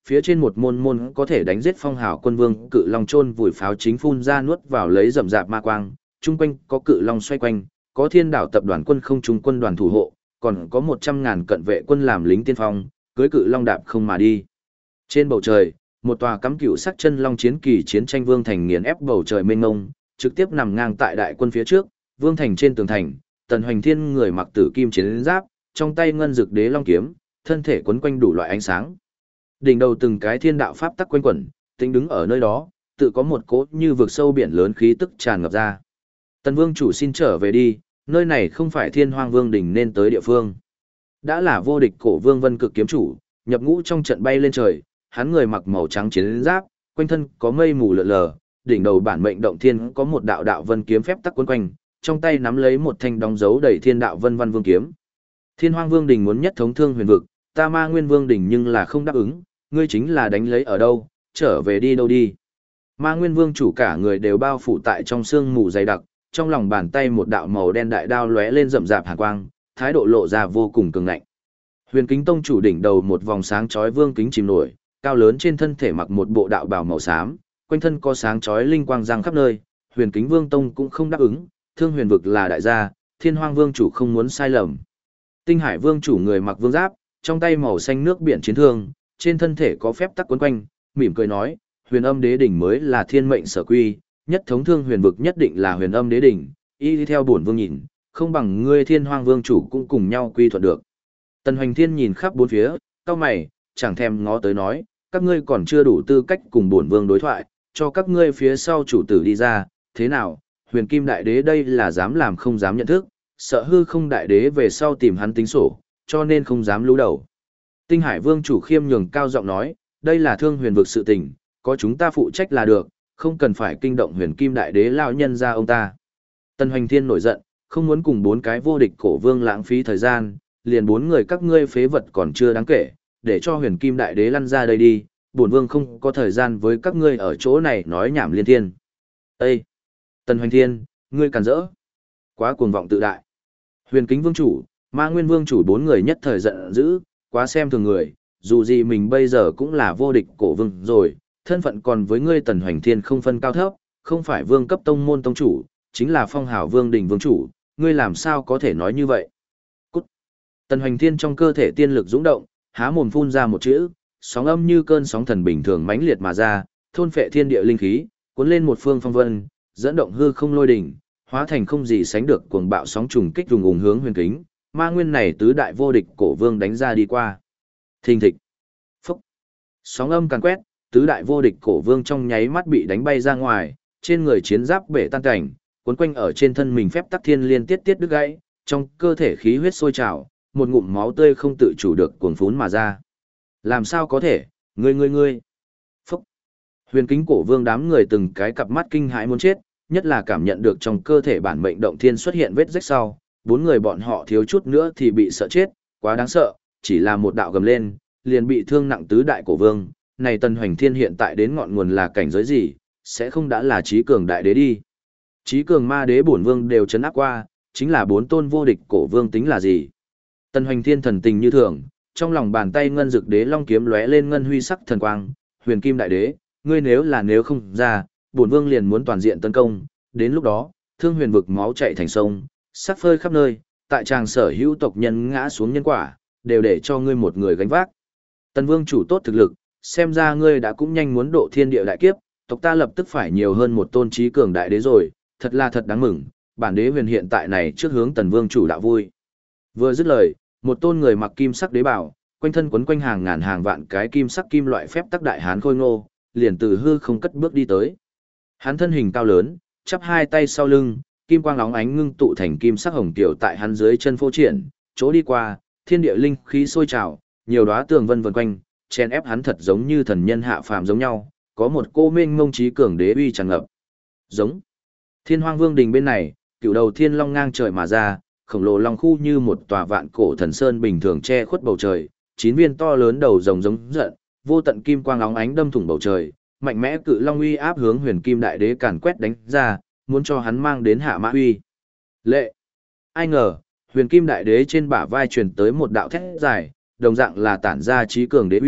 phía trên một môn môn có thể đánh giết phong hào quân vương cự long chôn vùi pháo chính phun ra nuốt vào lấy rậm rạp ma quang, chung quanh có cự long xoay quanh, có thiên đảo tập đoàn quân không trung quân đoàn thủ hộ, còn có 100.000 cận vệ quân làm lính tiên phong, cưới cự long đạp không mà đi. Trên bầu trời, một tòa cắm cựu sắc chân long chiến kỳ chiến tranh vương thành nghiền ép bầu trời mênh mông, trực tiếp nằm ngang tại đại quân phía trước, vương thành trên tường thành, Tần Hoành Thiên người mặc tử kim chiến giáp, trong tay ngân dực đế long kiếm, thân thể quấn quanh đủ loại ánh sáng. Đỉnh đầu từng cái thiên đạo pháp tắc quanh quẩn, tính đứng ở nơi đó, tự có một cỗ như vực sâu biển lớn khí tức tràn ngập ra. Tần Vương chủ xin trở về đi, nơi này không phải Thiên Hoang Vương đỉnh nên tới địa phương. Đã là vô địch cổ vương Vân Cực kiếm chủ, nhập ngũ trong trận bay lên trời, hắn người mặc màu trắng chiến giáp, quanh thân có mây mù lượn lờ, đỉnh đầu bản mệnh động thiên có một đạo đạo vân kiếm phép tắc quấn quanh, trong tay nắm lấy một thanh đóng dấu đầy thiên đạo vân văn vương kiếm. Thiên Hoang Vương đỉnh muốn nhất thống thương huyền vực, ta Ma Nguyên Vương đỉnh nhưng là không đáp ứng, ngươi chính là đánh lấy ở đâu, trở về đi đâu đi. Ma Nguyên Vương chủ cả người đều bao phủ tại trong sương mù dày đặc, trong lòng bàn tay một đạo màu đen đại đao lóe lên rậm rạp hàn quang, thái độ lộ ra vô cùng cường ngạnh. Huyền Kính Tông chủ đỉnh đầu một vòng sáng chói vương kính chìm nổi, cao lớn trên thân thể mặc một bộ đạo bào màu xám, quanh thân có sáng chói linh quang giăng khắp nơi, Huyền Kính Vương Tông cũng không đáp ứng, thương huyền vực là đại gia, Thiên Hoang Vương chủ không muốn sai lầm. Tinh Hải Vương chủ người mặc vương giáp, trong tay màu xanh nước biển chiến thương, trên thân thể có phép tắc quấn quanh, mỉm cười nói, Huyền Âm Đế đỉnh mới là thiên mệnh sở quy, nhất thống thương huyền vực nhất định là Huyền Âm Đế đỉnh, y theo bổn vương nhìn, không bằng ngươi Thiên Hoang Vương chủ cũng cùng nhau quy thuận được. Tần Hoành Thiên nhìn khắp bốn phía, cau mày, chẳng thèm ngó tới nói, các ngươi còn chưa đủ tư cách cùng bổn vương đối thoại, cho các ngươi phía sau chủ tử đi ra, thế nào, Huyền Kim Đại Đế đây là dám làm không dám nhận thức, sợ hư không đại đế về sau tìm hắn tính sổ, cho nên không dám lú đầu. Tinh Hải Vương chủ khiêm nhường cao giọng nói, đây là thương huyền vực sự tình, có chúng ta phụ trách là được, không cần phải kinh động Huyền Kim Đại Đế lão nhân ra ông ta. Tần Hoành Thiên nổi giận, không muốn cùng bốn cái vô địch cổ vương lãng phí thời gian, liền bốn người các ngươi phế vật còn chưa đáng kể, để cho Huyền Kim Đại Đế lăn ra đây đi, bổn vương không có thời gian với các ngươi ở chỗ này nói nhảm liên thiên. Ê! Tần Hoành Thiên, ngươi càn rỡ. Quá cuồng vọng tự đại. Huyền Kính Vương chủ, Ma Nguyên Vương chủ bốn người nhất thời giận dữ, quá xem thường người, dù gì mình bây giờ cũng là vô địch cổ vương rồi, thân phận còn với ngươi Tần Hoành Thiên không phân cao thấp, không phải vương cấp tông môn tông chủ, chính là phong hào vương đình vương chủ, ngươi làm sao có thể nói như vậy? Cút! Tần Hoành Thiên trong cơ thể tiên lực dũng động, há mồm phun ra một chữ, sóng âm như cơn sóng thần bình thường mãnh liệt mà ra, thôn phệ thiên địa linh khí, cuốn lên một phương phong vân, dẫn động hư không lôi đỉnh, hóa thành không gì sánh được cuồng bạo sóng trùng kích trùng ùng hướng Huyền Kính, Ma Nguyên này tứ đại vô địch cổ vương đánh ra đi qua. Thình thịch. Phốc. Sóng âm càn quét, tứ đại vô địch cổ vương trong nháy mắt bị đánh bay ra ngoài, trên người chiến giáp bể tan cảnh, cuốn quanh ở trên thân mình phép tắc thiên liên tiết tiết đứt gãy, trong cơ thể khí huyết sôi trào, một ngụm máu tươi không tự chủ được cuồn phún mà ra. Làm sao có thể, ngươi. Phốc. Huyền Kính cổ vương đám người từng cái cặp mắt kinh hãi muốn chết, nhất là cảm nhận được trong cơ thể bản mệnh động thiên xuất hiện vết rách sau, bốn người bọn họ thiếu chút nữa thì bị sợ chết, quá đáng sợ, chỉ là một đạo gầm lên, liền bị thương nặng tứ đại cổ vương, này Tần Hoành Thiên hiện tại đến ngọn nguồn là cảnh giới gì, sẽ không đã là trí cường đại đế đi. Trí cường ma đế bổn vương đều chấn áp qua, chính là bốn tôn vô địch cổ vương tính là gì. Tần Hoành Thiên thần tình như thường, trong lòng bàn tay ngân dực đế long kiếm lóe lên ngân huy sắc thần quang, Huyền Kim Đại Đế, ngươi nếu không ra, bổn vương liền muốn toàn diện tấn công, đến lúc đó, thương huyền vực máu chảy thành sông, sắc phơi khắp nơi, tại tràng sở hữu tộc nhân ngã xuống nhân quả, đều để cho ngươi một người gánh vác. Tần vương chủ tốt thực lực, xem ra ngươi đã cũng nhanh muốn độ thiên địa đại kiếp, tộc ta lập tức phải nhiều hơn một tôn trí cường đại đế rồi, thật là thật đáng mừng, bản đế huyền hiện tại này trước hướng Tần vương chủ đạo vui. Vừa dứt lời, một tôn người mặc kim sắc đế bào, quanh thân quấn quanh hàng ngàn hàng vạn cái kim sắc kim loại phép tắc đại hán khôi ngô, liền từ hư không cất bước đi tới. Hắn thân hình cao lớn, chắp hai tay sau lưng, kim quang óng ánh ngưng tụ thành kim sắc hồng tiểu tại hắn dưới chân phô triển, chỗ đi qua, thiên địa linh khí sôi trào, nhiều đóa tường vân vần quanh, chen ép hắn thật giống như thần nhân hạ phàm giống nhau, có một cô mênh mông trí cường đế uy tràn ngập. Giống. Thiên Hoang Vương đình bên này, cựu đầu thiên long ngang trời mà ra, khổng lồ long khu như một tòa vạn cổ thần sơn bình thường che khuất bầu trời, chín viên to lớn đầu rồng giống giận, vô tận kim quang óng ánh đâm thủng bầu trời, mạnh mẽ cự long uy áp hướng Huyền Kim Đại Đế càn quét đánh ra, muốn cho hắn mang đến hạ mã uy. Lệ. Ai ngờ, Huyền Kim Đại Đế trên bả vai truyền tới một đạo thét dài, đồng dạng là tản ra trí cường đế uy,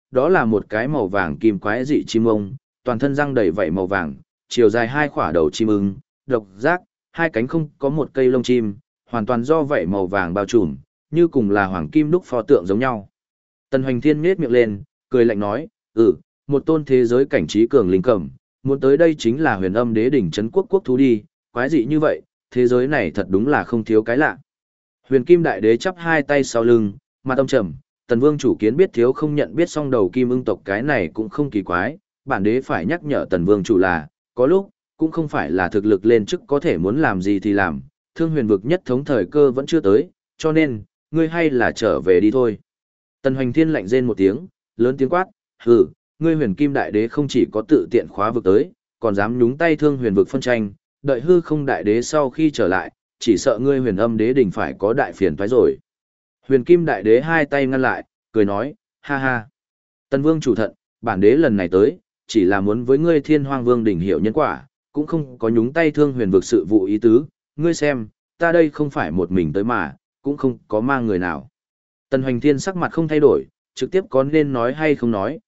đó là một cái màu vàng kim quái dị chim ông, toàn thân răng đầy vảy màu vàng, chiều dài 2 khỏa đầu chim ưng, độc giác, 2 cánh không có một cây lông chim, hoàn toàn do vảy màu vàng bao trùm, như cùng là hoàng kim đúc pho tượng giống nhau. Tần Hoành Thiên nhếch miệng lên, cười lạnh nói, một tôn thế giới cảnh trí cường linh cầm, muốn tới đây chính là Huyền Âm Đế đỉnh trấn quốc quốc thú đi, quái dị như vậy, thế giới này thật đúng là không thiếu cái lạ. Huyền Kim Đại Đế chắp hai tay sau lưng, mặt âm trầm, Tần Vương chủ kiến biết thiếu không nhận biết song đầu kim ưng tộc cái này cũng không kỳ quái, bản đế phải nhắc nhở Tần Vương chủ là, có lúc, cũng không phải là thực lực lên chức có thể muốn làm gì thì làm, Thương Huyền vực nhất thống thời cơ vẫn chưa tới, cho nên, ngươi hay là trở về đi thôi. Tần Hoành Thiên lạnh rên một tiếng, lớn tiếng quát, hừ, ngươi Huyền Kim Đại Đế không chỉ có tự tiện khóa vực tới, còn dám nhúng tay Thương Huyền vực phân tranh, đợi hư không đại đế sau khi trở lại, chỉ sợ ngươi Huyền Âm Đế đỉnh phải có đại phiền toái rồi. Huyền Kim Đại Đế hai tay ngăn lại, cười nói, ha ha. Tần Vương chủ thận, bản đế lần này tới, chỉ là muốn với ngươi Thiên Hoang Vương đỉnh hiểu nhân quả, cũng không có nhúng tay Thương Huyền vực sự vụ ý tứ, ngươi xem, ta đây không phải một mình tới mà, cũng không có mang người nào. Tần Hoành Thiên sắc mặt không thay đổi, trực tiếp có nên nói hay không nói,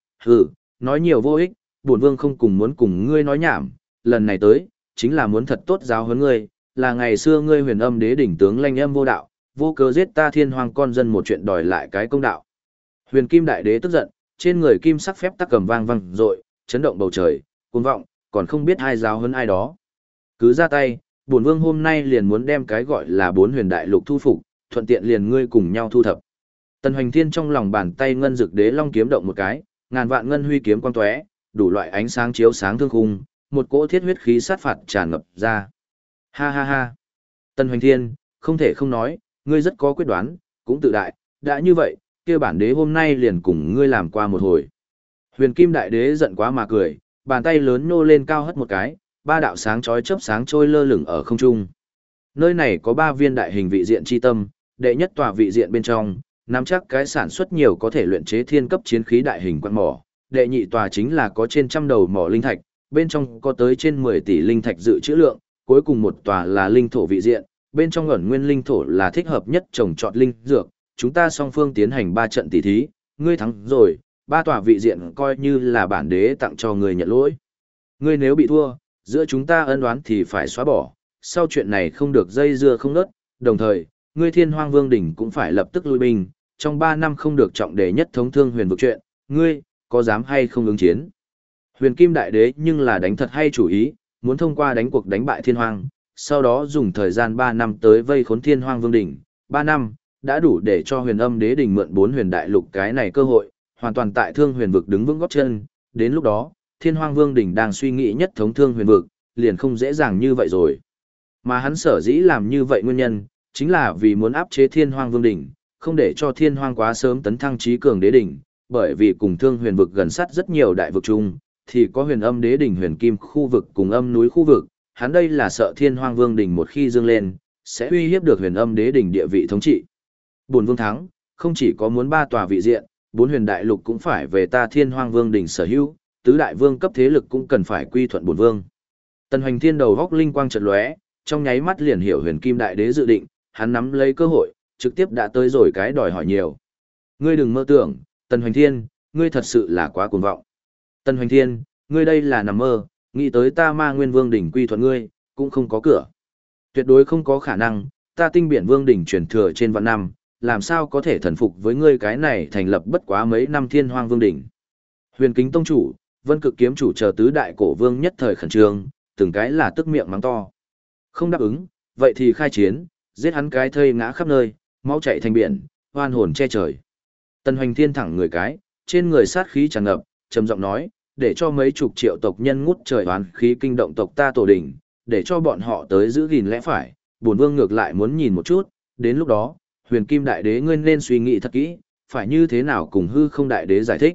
nói nhiều vô ích, bổn vương không cùng muốn cùng ngươi nói nhảm, lần này tới, chính là muốn thật tốt giáo huấn ngươi, là ngày xưa ngươi Huyền Âm Đế đỉnh tướng lanh âm vô đạo, vô cớ giết ta Thiên Hoang con dân một chuyện đòi lại cái công đạo. Huyền Kim Đại Đế tức giận, trên người kim sắc phép tắc cầm vang vang rội, chấn động bầu trời, cuồng vọng, còn không biết ai giáo huấn ai đó. Cứ ra tay, bổn vương hôm nay liền muốn đem cái gọi là 4 huyền đại lục thu phục, thuận tiện liền ngươi cùng nhau thu thập. Tần Hoành Thiên trong lòng bàn tay ngân dực đế long kiếm động một cái, ngàn vạn ngân huy kiếm quang tóe, đủ loại ánh sáng chiếu sáng thương khung, một cỗ thiết huyết khí sát phạt tràn ngập ra. Ha ha ha. Tần Hoành Thiên, không thể không nói, ngươi rất có quyết đoán, cũng tự đại, đã như vậy, kia bản đế hôm nay liền cùng ngươi làm qua một hồi. Huyền Kim Đại Đế giận quá mà cười, bàn tay lớn nô lên cao hất một cái, 3 đạo sáng chói chớp sáng trôi lơ lửng ở không trung. Nơi này có 3 viên đại hình vị diện chi tâm, đệ nhất tòa vị diện bên trong, nắm chắc cái sản xuất nhiều có thể luyện chế thiên cấp chiến khí đại hình quan mỏ, đệ nhị tòa chính là có trên trăm đầu mỏ linh thạch, bên trong có tới trên 10 tỷ linh thạch dự trữ lượng, cuối cùng một tòa là linh thổ vị diện, bên trong ẩn nguyên linh thổ là thích hợp nhất trồng trọt linh dược, chúng ta song phương tiến hành 3 trận tỷ thí, ngươi thắng rồi, 3 tòa vị diện coi như là bản đế tặng cho ngươi nhận lỗi. Ngươi nếu bị thua, giữa chúng ta ân oán thì phải xóa bỏ, sau chuyện này không được dây dưa không ngớt, đồng thời, ngươi Thiên Hoang Vương đỉnh cũng phải lập tức lui binh, trong 3 năm không được trọng đề nhất thống Thương Huyền vực chuyện, ngươi có dám hay không ứng chiến? Huyền Kim Đại Đế nhưng là đánh thật hay chủ ý, muốn thông qua đánh cuộc đánh bại Thiên Hoang, sau đó dùng thời gian 3 năm tới vây khốn Thiên Hoang Vương đỉnh, 3 năm đã đủ để cho Huyền Âm Đế đỉnh mượn 4 huyền đại lục cái này cơ hội, hoàn toàn tại Thương Huyền vực đứng vững gót chân, đến lúc đó, Thiên Hoang Vương đỉnh đang suy nghĩ nhất thống Thương Huyền vực, liền không dễ dàng như vậy rồi. Mà hắn sở dĩ làm như vậy nguyên nhân, chính là vì muốn áp chế Thiên Hoang Vương đỉnh, không để cho Thiên Hoang quá sớm tấn thăng trí cường đế đỉnh, bởi vì cùng Thương Huyền vực gần sát rất nhiều đại vực chung, thì có Huyền Âm Đế đỉnh Huyền Kim khu vực cùng Âm núi khu vực, hắn đây là sợ Thiên Hoang Vương đỉnh một khi dâng lên, sẽ uy hiếp được Huyền Âm Đế đỉnh địa vị thống trị. Bổn vương thắng, không chỉ có muốn 3 tòa vị diện, 4 huyền đại lục cũng phải về ta Thiên Hoang Vương đỉnh sở hữu, tứ đại vương cấp thế lực cũng cần phải quy thuận bổn vương. Tần Hoành Thiên đầu góc linh quang chợt lóe, trong nháy mắt liền hiểu Huyền Kim Đại Đế dự định, hắn nắm lấy cơ hội, trực tiếp đã tới rồi cái đòi hỏi nhiều. Ngươi đừng mơ tưởng, Tần Hoành Thiên, ngươi thật sự là quá cuồng vọng. Tần Hoành Thiên, ngươi đây là nằm mơ, nghĩ tới ta Ma Nguyên Vương đỉnh quy thuận ngươi, cũng không có cửa. Tuyệt đối không có khả năng, ta Tinh Biển Vương đỉnh truyền thừa trên vạn năm, làm sao có thể thần phục với ngươi cái này thành lập bất quá mấy năm Thiên Hoang Vương đỉnh. Huyền Kính tông chủ, Vân Cực kiếm chủ chờ tứ đại cổ vương nhất thời khẩn trương, từng cái là tức miệng mắng to. Không đáp ứng, vậy thì khai chiến, giết hắn cái thây ngã khắp nơi, máu chảy thành biển, oan hồn che trời. Tần Hoành Thiên thẳng người cái, trên người sát khí tràn ngập, trầm giọng nói, để cho mấy chục triệu tộc nhân ngút trời oán khí kinh động tộc ta tổ đình, để cho bọn họ tới giữ gìn lẽ phải, bổn vương ngược lại muốn nhìn một chút, đến lúc đó, Huyền Kim Đại Đế ngươi nên suy nghĩ thật kỹ, phải như thế nào cùng hư không đại đế giải thích.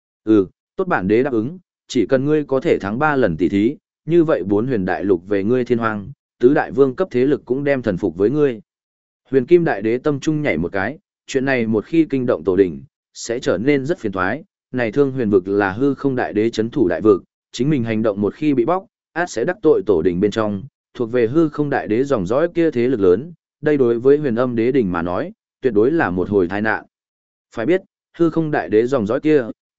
Tốt bản đế đáp ứng, chỉ cần ngươi có thể thắng 3 lần tỷ thí, như vậy 4 huyền đại lục về ngươi Thiên Hoang, tứ đại vương cấp thế lực cũng đem thần phục với ngươi. Huyền Kim Đại Đế tâm trung nhảy một cái, chuyện này một khi kinh động tổ đỉnh, sẽ trở nên rất phiền toái. Này Thương Huyền vực là hư không đại đế chấn thủ đại vực, chính mình hành động một khi bị bóc, át sẽ đắc tội tổ đỉnh bên trong, thuộc về hư không đại đế dòng dõi kia thế lực lớn, đây đối với Huyền Âm Đế đỉnh mà nói, tuyệt đối là một hồi tai nạn. Phải biết, hư không đại đế dòng dõi kia,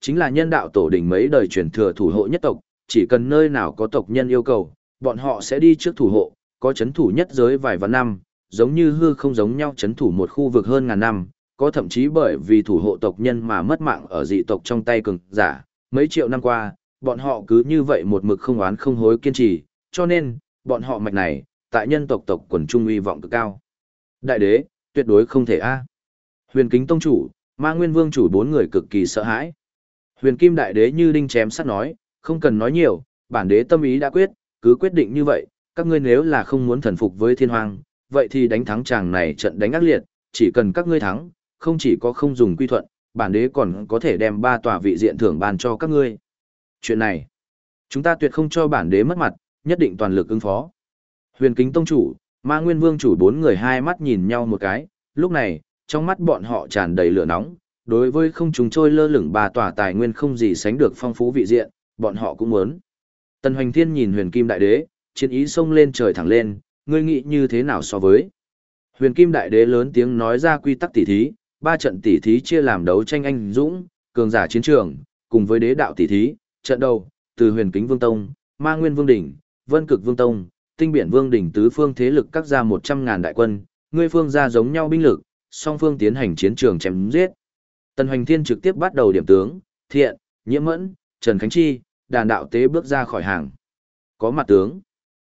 chính là nhân đạo tổ đình mấy đời truyền thừa thủ hộ nhất tộc, chỉ cần nơi nào có tộc nhân yêu cầu, bọn họ sẽ đi trước thủ hộ, có chấn thủ nhất giới vài vạn năm, giống như hư không giống nhau chấn thủ một khu vực hơn ngàn năm, có thậm chí bởi vì thủ hộ tộc nhân mà mất mạng ở dị tộc trong tay cường giả, mấy triệu năm qua, bọn họ cứ như vậy một mực không oán không hối kiên trì, cho nên, bọn họ mạch này, tại nhân tộc tộc quần trung uy vọng cực cao. Đại đế, tuyệt đối không thể a. Huyền Kính tông chủ, Ma Nguyên Vương chủ bốn người cực kỳ sợ hãi. Huyền Kim đại đế như đinh chém sắt nói, không cần nói nhiều, bản đế tâm ý đã quyết, cứ quyết định như vậy, các ngươi nếu là không muốn thần phục với thiên hoàng, vậy thì đánh thắng chàng này trận đánh ác liệt, chỉ cần các ngươi thắng, không chỉ có không dùng quy thuận, bản đế còn có thể đem 3 tòa vị diện thưởng ban cho các ngươi. Chuyện này, chúng ta tuyệt không cho bản đế mất mặt, nhất định toàn lực ứng phó. Huyền Kính tông chủ, Ma Nguyên Vương chủ bốn người hai mắt nhìn nhau một cái, lúc này, trong mắt bọn họ tràn đầy lửa nóng, đối với không trùng trôi lơ lửng 3 tòa tài nguyên không gì sánh được phong phú vị diện, bọn họ cũng muốn. Tần Hoành Thiên nhìn Huyền Kim đại đế, chiến ý xông lên trời thẳng lên, ngươi nghĩ như thế nào so với? Huyền Kim đại đế lớn tiếng nói ra quy tắc tỉ thí, 3 trận tỉ thí chia làm đấu tranh anh dũng, cường giả chiến trường, cùng với đế đạo tỉ thí, trận đầu, từ Huyền Kính Vương tông, Ma Nguyên Vương đỉnh, Vân Cực Vương tông, Tinh Biển Vương đỉnh tứ phương thế lực các ra 100.000 đại quân, ngươi phương ra giống nhau binh lực, song phương tiến hành chiến trường chém giết. Tần Hoành Thiên trực tiếp bắt đầu điểm tướng, Thiện, Nhiễm Mẫn, Trần Khánh Chi, Đàn Đạo Tế bước ra khỏi hàng. Có mặt tướng.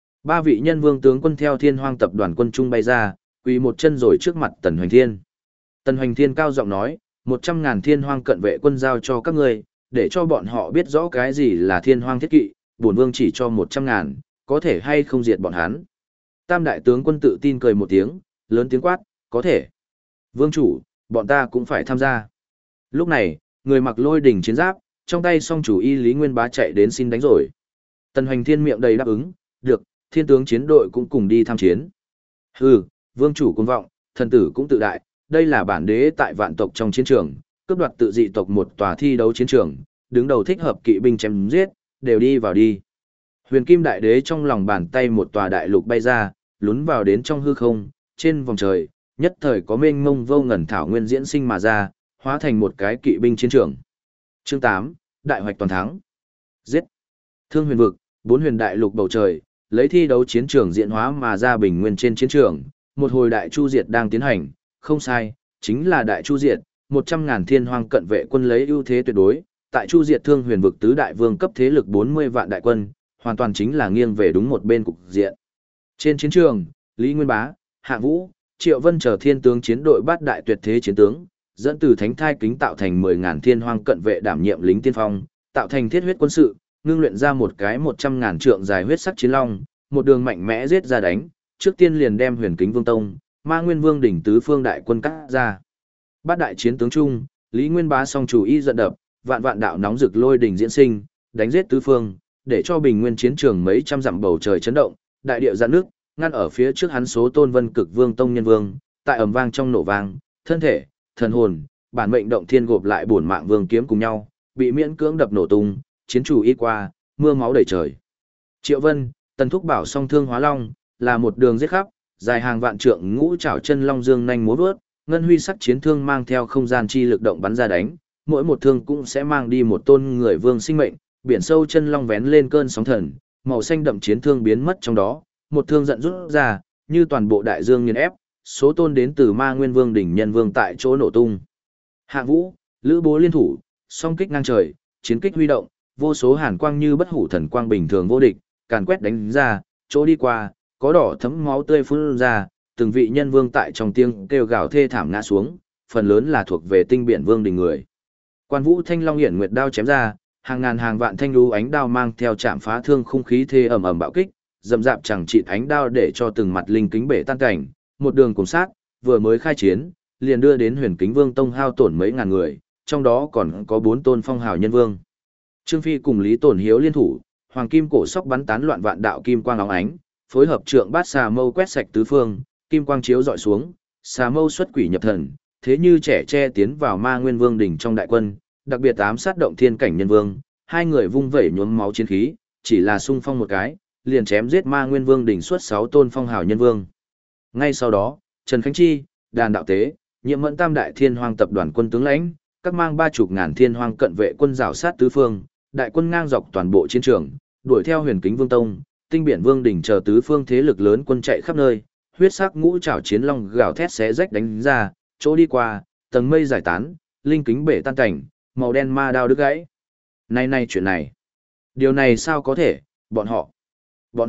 3 vị nhân vương tướng quân theo Thiên Hoang tập đoàn quân trung bay ra, quỳ một chân rồi trước mặt Tần Hoành Thiên. Tần Hoành Thiên cao giọng nói, 100.000 Thiên Hoang cận vệ quân giao cho các ngươi, để cho bọn họ biết rõ cái gì là Thiên Hoang thiết kỵ, bổn vương chỉ cho 100.000, có thể hay không diệt bọn hắn. Tam đại tướng quân tự tin cười một tiếng, lớn tiếng quát, có thể. Vương chủ, bọn ta cũng phải tham gia. Lúc này, người mặc lôi đỉnh chiến giáp, trong tay song chủ y Lý Nguyên Bá chạy đến xin đánh rồi. Tần Hoành Thiên miệng đầy đáp ứng, được, thiên tướng chiến đội cũng cùng đi tham chiến. Hừ, vương chủ cuồng vọng, thần tử cũng tự đại, đây là bản đế tại vạn tộc trong chiến trường, cướp đoạt tự dị tộc một tòa thi đấu chiến trường, đứng đầu thích hợp kỵ binh chém giết, đều đi vào đi. Huyền Kim đại đế trong lòng bàn tay một tòa đại lục bay ra, lún vào đến trong hư không, trên vòng trời, nhất thời có mênh mông vô ngần thảo nguyên diễn sinh mà ra, hóa thành một cái kỵ binh chiến trường. Chương 8, đại hoạch toàn thắng. Giết. Thương huyền vực, 4 huyền đại lục bầu trời, lấy thi đấu chiến trường diễn hóa mà ra bình nguyên trên chiến trường, một hồi đại chu diệt đang tiến hành, không sai, chính là đại chu diệt, 100.000 Thiên Hoang cận vệ quân lấy ưu thế tuyệt đối, tại chu diệt thương huyền vực tứ đại vương cấp thế lực 40 vạn đại quân, hoàn toàn chính là nghiêng về đúng một bên cục diện. Trên chiến trường, Lý Nguyên Bá, Hạ Vũ, Triệu Vân chờ thiên tướng chiến đội bát đại tuyệt thế chiến tướng, dẫn từ thánh thai kính tạo thành 10.000 Thiên Hoang cận vệ đảm nhiệm lính tiên phong, tạo thành thiết huyết quân sự, ngưng luyện ra một cái 100.000 trượng dài huyết sắc chiến long, một đường mạnh mẽ giết ra đánh, trước tiên liền đem Huyền Kính Vương tông, Ma Nguyên Vương đỉnh tứ phương đại quân cắt ra. Bát đại chiến tướng chung, Lý Nguyên Bá song chủ y giận đập, vạn vạn đạo nóng rực lôi đỉnh diễn sinh, đánh giết tứ phương, để cho bình nguyên chiến trường mấy trăm dặm bầu trời chấn động, đại địa giãn nước, ngăn ở phía trước hắn số tôn Vân Cực Vương tông nhân vương, tại ầm vang trong nổ vang, thân thể, thần hồn, bản mệnh động thiên gộp lại bổn mạng vương kiếm cùng nhau, bị miễn cưỡng đập nổ tung, chiến chủ y qua, mưa máu đầy trời. Triệu Vân, Tần Thúc Bảo song thương hóa long, là một đường giết khắp, dài hàng vạn trượng ngũ trảo chân long dương nhanh múa vớt, ngân huy sắc chiến thương mang theo không gian chi lực động bắn ra đánh, mỗi một thương cũng sẽ mang đi một tôn người vương sinh mệnh, biển sâu chân long vén lên cơn sóng thần, màu xanh đậm chiến thương biến mất trong đó, một thương giận rút ra, như toàn bộ đại dương nghiền ép, số tôn đến từ Ma Nguyên Vương đỉnh nhân vương tại chỗ nổ tung. Hạ Vũ, Lữ Bố liên thủ, song kích ngang trời, chiến kích huy động, vô số hàn quang như bất hủ thần quang bình thường vô địch, càn quét đánh ra, chỗ đi qua, có đỏ thấm máu tươi phun ra, từng vị nhân vương tại trong tiếng kêu gào thê thảm ngã xuống, phần lớn là thuộc về Tinh Biển Vương đỉnh người. Quan Vũ Thanh Long hiển nguyệt đao chém ra, hàng ngàn hàng vạn thanh lưu ánh đao mang theo chạm phá thương khung khí thê ầm ầm bạo kích, dầm dạp chẳng chịt ánh đao để cho từng mặt linh kính bể tan cảnh, một đường cùng sát, vừa mới khai chiến, liền đưa đến Huyền Kính Vương tông hao tổn mấy ngàn người, trong đó còn có 4 tôn phong hào nhân vương. Trương Phi cùng Lý Tổn Hiếu liên thủ, hoàng kim cổ sóc bắn tán loạn vạn đạo kim quang óng ánh, phối hợp trượng bát xà mâu quét sạch tứ phương, kim quang chiếu dọi xuống, xà mâu xuất quỷ nhập thần, thế như trẻ tre tiến vào Ma Nguyên Vương đỉnh trong đại quân, đặc biệt ám sát động thiên cảnh nhân vương, hai người vung vẩy nhuốm máu chiến khí, chỉ là xung phong một cái, liền chém giết Ma Nguyên Vương đỉnh suốt 6 tôn phong hào nhân vương. Ngay sau đó, Trần Khánh Chi, Đàn Đạo Tế, Nhiệm Mẫn tam đại Thiên Hoang tập đoàn quân tướng lãnh, các mang 30.000 thiên hoang cận vệ quân rào sát tứ phương, đại quân ngang dọc toàn bộ chiến trường, đuổi theo Huyền Kính Vương Tông, Tinh Biển Vương đỉnh chờ tứ phương thế lực lớn quân chạy khắp nơi, huyết sắc ngũ trảo chiến long gào thét xé rách đánh ra, chỗ đi qua, tầng mây giải tán, linh kính bể tan cảnh, màu đen ma đao đứt gãy. Này chuyện này, điều này sao có thể, bọn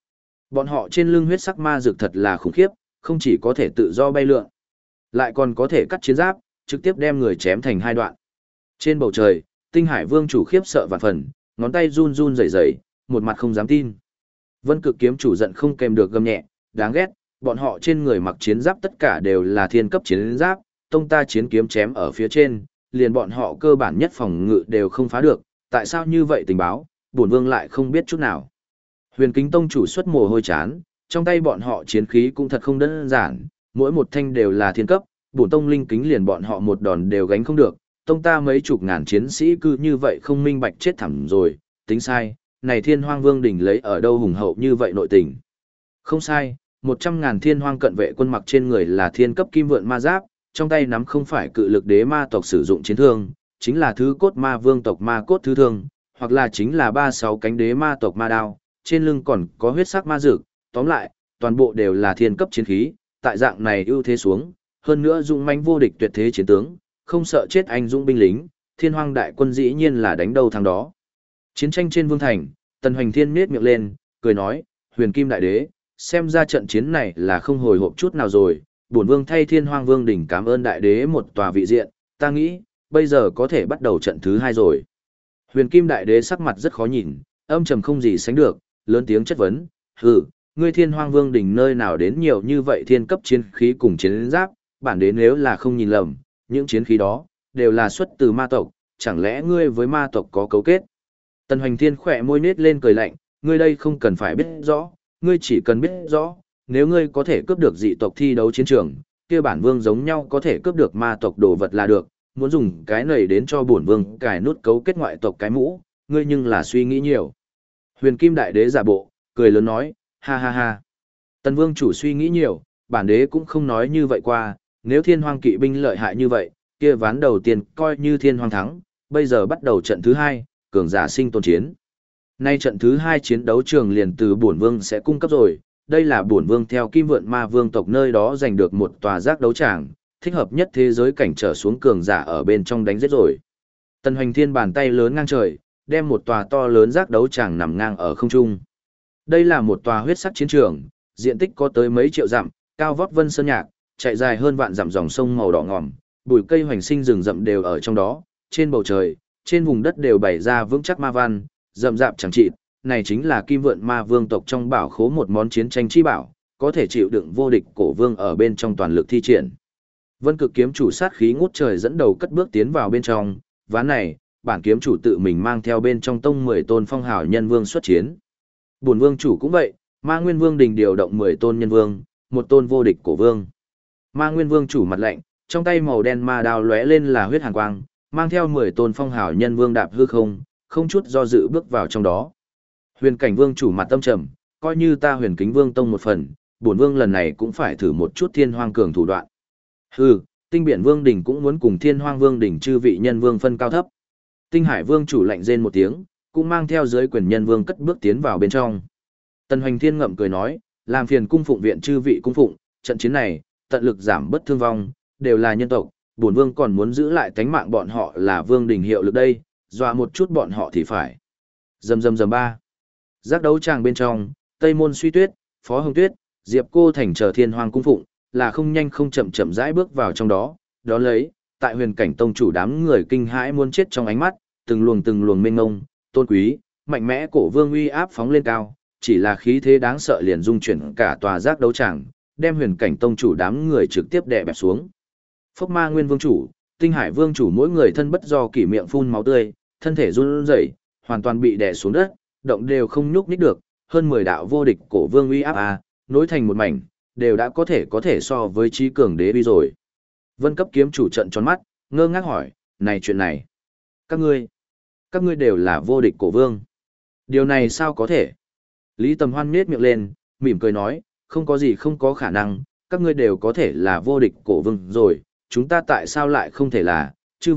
họ trên lưng huyết sắc ma dược thật là khủng khiếp, không chỉ có thể tự do bay lượn, lại còn có thể cắt chiến giáp, trực tiếp đem người chém thành hai đoạn. Trên bầu trời, Tinh Hải Vương chủ khiếp sợ vạn phần, ngón tay run run rẩy rẩy, một mặt không dám tin. Vân Cực kiếm chủ giận không kèm được gầm nhẹ, đáng ghét, bọn họ trên người mặc chiến giáp tất cả đều là thiên cấp chiến giáp, tông ta chiến kiếm chém ở phía trên, liền bọn họ cơ bản nhất phòng ngự đều không phá được, tại sao như vậy tình báo, bổn vương lại không biết chút nào. Huyền Kính tông chủ xuất mồ hôi chán, trong tay bọn họ chiến khí cũng thật không đơn giản, mỗi một thanh đều là thiên cấp, bổn tông linh kính liền bọn họ một đòn đều gánh không được, tông ta mấy chục ngàn chiến sĩ cứ như vậy không minh bạch chết thẳm rồi, tính sai, này Thiên Hoang Vương đỉnh lấy ở đâu hùng hậu như vậy nội tình. Không sai, 100.000 thiên hoang cận vệ quân mặc trên người là thiên cấp kim vượn ma giáp, trong tay nắm không phải cự lực đế ma tộc sử dụng chiến thương, chính là thứ cốt ma vương tộc ma cốt thứ thương, hoặc là chính là 36 cánh đế ma tộc ma đao, trên lưng còn có huyết sắc ma dược, tóm lại, toàn bộ đều là thiên cấp chiến khí, tại dạng này ưu thế xuống, hơn nữa dũng mãnh vô địch tuyệt thế chiến tướng, không sợ chết anh dũng binh lính, thiên hoang đại quân dĩ nhiên là đánh đâu thắng đó. Chiến tranh trên vương thành, Tần Hoành Thiên nhếch miệng lên, cười nói, Huyền Kim đại đế, xem ra trận chiến này là không hồi hộp chút nào rồi, bổn vương thay Thiên Hoang Vương đỉnh cảm ơn đại đế một tòa vị diện, ta nghĩ, bây giờ có thể bắt đầu trận thứ hai rồi. Huyền Kim đại đế sắc mặt rất khó nhìn, âm trầm không gì sánh được, lớn tiếng chất vấn, hừ, ngươi Thiên Hoang Vương đỉnh nơi nào đến nhiều như vậy thiên cấp chiến khí cùng chiến giáp, bản đế nếu là không nhìn lầm, những chiến khí đó, đều là xuất từ ma tộc, chẳng lẽ ngươi với ma tộc có cấu kết? Tần Hoành Thiên khỏe môi nết lên cười lạnh, ngươi đây không cần phải biết rõ, ngươi chỉ cần biết rõ, nếu ngươi có thể cướp được dị tộc thi đấu chiến trường, kia bản vương giống nhau có thể cướp được ma tộc đồ vật là được, muốn dùng cái này đến cho bổn vương cài nút cấu kết ngoại tộc cái mũ, ngươi nhưng là suy nghĩ nhiều. Huyền Kim đại đế giả bộ, cười lớn nói, ha ha ha. Tần vương chủ suy nghĩ nhiều, bản đế cũng không nói như vậy qua, nếu thiên hoang kỵ binh lợi hại như vậy, kia ván đầu tiên coi như thiên hoang thắng, bây giờ bắt đầu trận thứ hai, cường giả sinh tồn chiến. Nay trận thứ hai chiến đấu trường liền từ bổn vương sẽ cung cấp rồi, đây là bổn vương theo Kim Vượn Ma Vương tộc nơi đó giành được một tòa giác đấu tràng, thích hợp nhất thế giới cảnh trở xuống cường giả ở bên trong đánh giết rồi. Tần Hoành Thiên bàn tay lớn ngang trời, đem một tòa to lớn giác đấu tràng nằm ngang ở không trung. Đây là một tòa huyết sắc chiến trường, diện tích có tới mấy triệu dặm, cao vót vân sơn nhạc, chạy dài hơn vạn dặm dòng sông màu đỏ ngòm, bụi cây hoành sinh rừng rậm đều ở trong đó, trên bầu trời, trên vùng đất đều bày ra vững chắc ma văn, rậm rạp chẳng trị, này chính là Kim Vượn Ma Vương tộc trong bảo khố một món chiến tranh chi bảo, có thể chịu đựng vô địch cổ vương ở bên trong toàn lực thi triển. Vân Cực kiếm chủ sát khí ngút trời dẫn đầu cất bước tiến vào bên trong, ván này, bản kiếm chủ tự mình mang theo bên trong tông 10 tôn phong hào nhân vương xuất chiến. Bổn vương chủ cũng vậy, Ma Nguyên Vương đình điều động 10 tôn nhân vương, một tôn vô địch cổ vương. Ma Nguyên Vương chủ mặt lạnh, trong tay màu đen ma đao lóe lên là huyết hàn quang, mang theo 10 tôn phong hào nhân vương đạp hư không, không chút do dự bước vào trong đó. Huyền Cảnh Vương chủ mặt tâm trầm, coi như ta Huyền Kính Vương tông một phần, bổn vương lần này cũng phải thử một chút Thiên Hoang cường thủ đoạn. Hừ, Tinh Biển Vương đỉnh cũng muốn cùng Thiên Hoang Vương đỉnh chư vị nhân vương phân cao thấp. Tinh Hải Vương chủ lạnh rên một tiếng, cũng mang theo dưới quyền nhân vương cất bước tiến vào bên trong. Tần Hoành Thiên ngậm cười nói, làm phiền cung phụng viện chư vị cung phụng, trận chiến này, tận lực giảm bất thương vong, đều là nhân tộc, bổn vương còn muốn giữ lại tánh mạng bọn họ là vương đình hiệu lực đây, dọa một chút bọn họ thì phải. Rầm rầm rầm ba. Giác đấu tràng bên trong, Tây Môn Suy Tuyết, Phó Hồng Tuyết, Diệp Cô Thành chờ Thiên Hoang cung phụng, là không nhanh không chậm chậm rãi bước vào trong đó, đó lấy, tại Huyền Cảnh tông chủ đám người kinh hãi muốn chết trong ánh mắt, từng luồng mênh mông, tôn quý, mạnh mẽ cổ vương uy áp phóng lên cao, chỉ là khí thế đáng sợ liền dung chuyển cả tòa giác đấu tràng, đem Huyền Cảnh tông chủ đám người trực tiếp đè bẹp xuống. Phốc Ma Nguyên Vương chủ, Tinh Hải Vương chủ mỗi người thân bất do kỷ miệng phun máu tươi, thân thể run rẩy, hoàn toàn bị đè xuống đất, động đều không nhúc nhích được, hơn 10 đạo vô địch cổ vương uy áp nối thành một mảnh, đều đã có thể so với trí cường đế uy rồi. Vân cấp kiếm chủ trận tròn mắt, ngơ ngác hỏi, này chuyện này, các ngươi đều là vô địch cổ vương. Điều này sao có thể? Lý Tầm Hoan nhếch miệng lên, mỉm cười nói, không có gì không có khả năng, các ngươi đều có thể là vô địch cổ vương rồi, chúng ta tại sao lại không thể là, chư vị,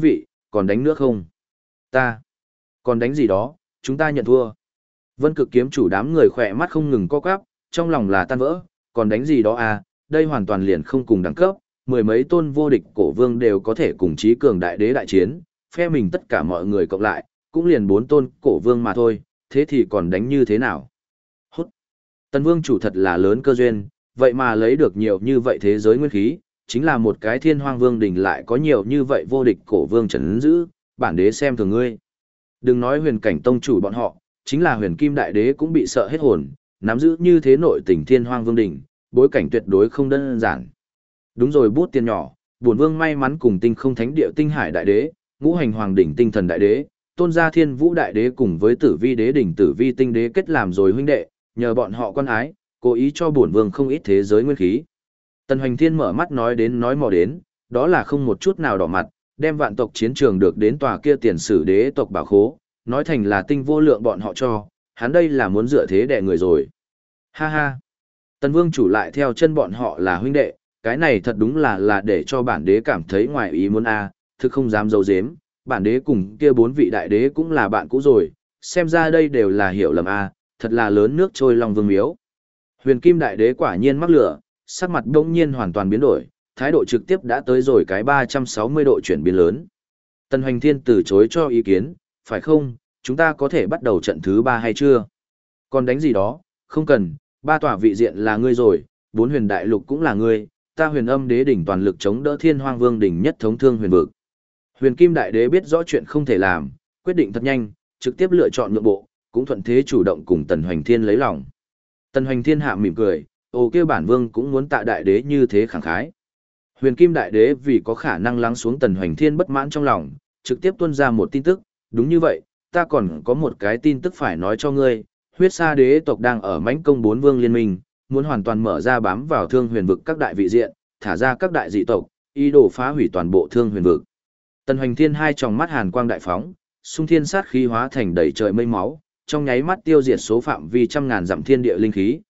còn đánh nữa không? Ta, còn đánh gì đó, chúng ta nhận thua. Vân Cực kiếm chủ đám người khỏe mắt không ngừng co quắp, trong lòng là tan vỡ, còn đánh gì đó à, đây hoàn toàn liền không cùng đẳng cấp, mười mấy tôn vô địch cổ vương đều có thể cùng chí cường đại đế đại chiến, phe mình tất cả mọi người cộng lại, cũng liền 4 tôn cổ vương mà thôi, thế thì còn đánh như thế nào? Hút! Tần vương chủ thật là lớn cơ duyên, vậy mà lấy được nhiều như vậy thế giới nguyên khí, chính là một cái thiên hoang vương đỉnh lại có nhiều như vậy vô địch cổ vương trấn giữ, bản đế xem thường ngươi. Đừng nói huyền cảnh tông chủ bọn họ, chính là huyền kim đại đế cũng bị sợ hết hồn, nắm giữ như thế nội tình thiên hoang vương đỉnh, bối cảnh tuyệt đối không đơn giản. Đúng rồi, bút tiền nhỏ, bổn vương may mắn cùng tinh không thánh địa tinh hải đại đế, ngũ hành hoàng đỉnh tinh thần đại đế, tôn gia thiên vũ đại đế cùng với tử vi đế đỉnh tử vi tinh đế kết làm rồi huynh đệ, nhờ bọn họ quan ái, cố ý cho bổn vương không ít thế giới nguyên khí. Tần Hoành Thiên mở mắt nói đến nói mò đến, đó là không một chút nào đỏ mặt, đem vạn tộc chiến trường được đến tòa kia tiền sử đế tộc bảo khố, nói thành là tinh vô lượng bọn họ cho, hắn đây là muốn dựa thế đè người rồi. Ha ha. Tần Vương chủ lại theo chân bọn họ là huynh đệ, cái này thật đúng là để cho bản đế cảm thấy ngoài ý muốn a, thực không dám giấu giếm, bản đế cùng kia 4 vị đại đế cũng là bạn cũ rồi, xem ra đây đều là hiểu lầm a, thật là lớn nước trôi lòng vương miếu. Huyền Kim đại đế quả nhiên mắc lửa, sắc mặt bỗng nhiên hoàn toàn biến đổi, thái độ trực tiếp đã tới rồi cái 360 độ chuyển biến lớn. Tần Hoành Thiên từ chối cho ý kiến, phải không, chúng ta có thể bắt đầu trận thứ 3 hay chưa? Còn đánh gì đó, không cần, 3 tòa vị diện là ngươi rồi, 4 huyền đại lục cũng là ngươi, ta huyền âm đế đỉnh toàn lực chống đỡ thiên hoang vương đỉnh nhất thống thương huyền vực. Huyền Kim đại đế biết rõ chuyện không thể làm, quyết định thật nhanh, trực tiếp lựa chọn nhượng bộ, cũng thuận thế chủ động cùng Tần Hoành Thiên lấy lòng. Tần Hoành Thiên hạ mỉm cười, ồ kêu bản vương cũng muốn tạ đại đế như thế khẳng khái. Huyền Kim đại đế vì có khả năng lắng xuống Tần Hoành Thiên bất mãn trong lòng, trực tiếp tuôn ra một tin tức, đúng như vậy, ta còn có một cái tin tức phải nói cho ngươi, huyết sa đế tộc đang ở mãnh công 4 vương liên minh, muốn hoàn toàn mở ra bám vào thương huyền vực các đại vị diện, thả ra các đại dị tộc, ý đồ phá hủy toàn bộ thương huyền vực. Tần Hoành Thiên hai tròng mắt hàn quang đại phóng, xung thiên sát khí hóa thành đầy trời mây máu, trong nháy mắt tiêu diệt số phạm vi trăm ngàn dặm thiên địa linh khí,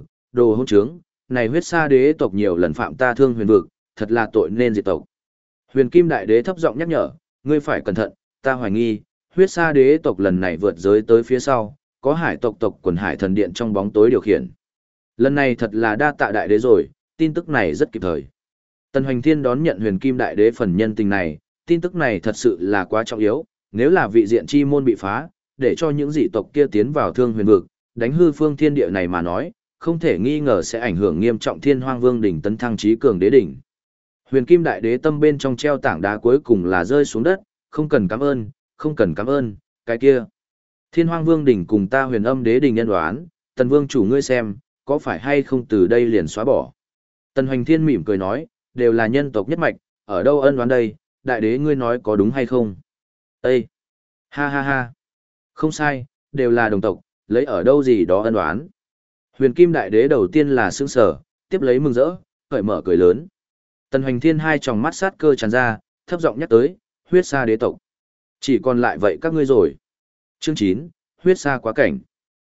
đồ hỗn trướng, này huyết sa đế tộc nhiều lần phạm ta thương huyền vực, thật là tội nên diệt tộc. Huyền Kim đại đế thấp giọng nhắc nhở, ngươi phải cẩn thận, ta hoài nghi, huyết sa đế tộc lần này vượt giới tới phía sau, có hải tộc tộc quần hải thần điện trong bóng tối điều khiển. Lần này thật là đa tạ đại đế rồi, tin tức này rất kịp thời. Tần Hoành Thiên đón nhận huyền kim đại đế phần nhân tình này, tin tức này thật sự là quá trọng yếu, nếu là vị diện chi môn bị phá, để cho những dị tộc kia tiến vào thương huyền vực, đánh hư phương thiên địa này mà nói, không thể nghi ngờ sẽ ảnh hưởng nghiêm trọng thiên hoang vương đỉnh tấn thăng trí cường đế đỉnh. Huyền kim đại đế tâm bên trong treo tảng đá cuối cùng là rơi xuống đất, không cần cảm ơn, không cần cảm ơn, cái kia. Thiên hoang vương đỉnh cùng ta huyền âm đế đỉnh nhân đoán, Tần vương chủ ngươi xem, có phải hay không từ đây liền xóa bỏ. Tần Hoành Thiên mỉm cười nói, đều là nhân tộc nhất mạch, ở đâu ân đoán đây, đại đế ngươi nói có đúng hay không? Ê! Ha ha ha! Không sai, đều là đồng tộc, lấy ở đâu gì đó ân đoán. Huyền Kim đại đế đầu tiên là sững sở, tiếp lấy mừng rỡ, cởi mở cười lớn. Tần Hoành Thiên hai tròng mắt sát cơ tràn ra, thấp giọng nhắc tới, huyết sa đế tộc. Chỉ còn lại vậy các ngươi rồi. Chương 9, huyết sa quá cảnh.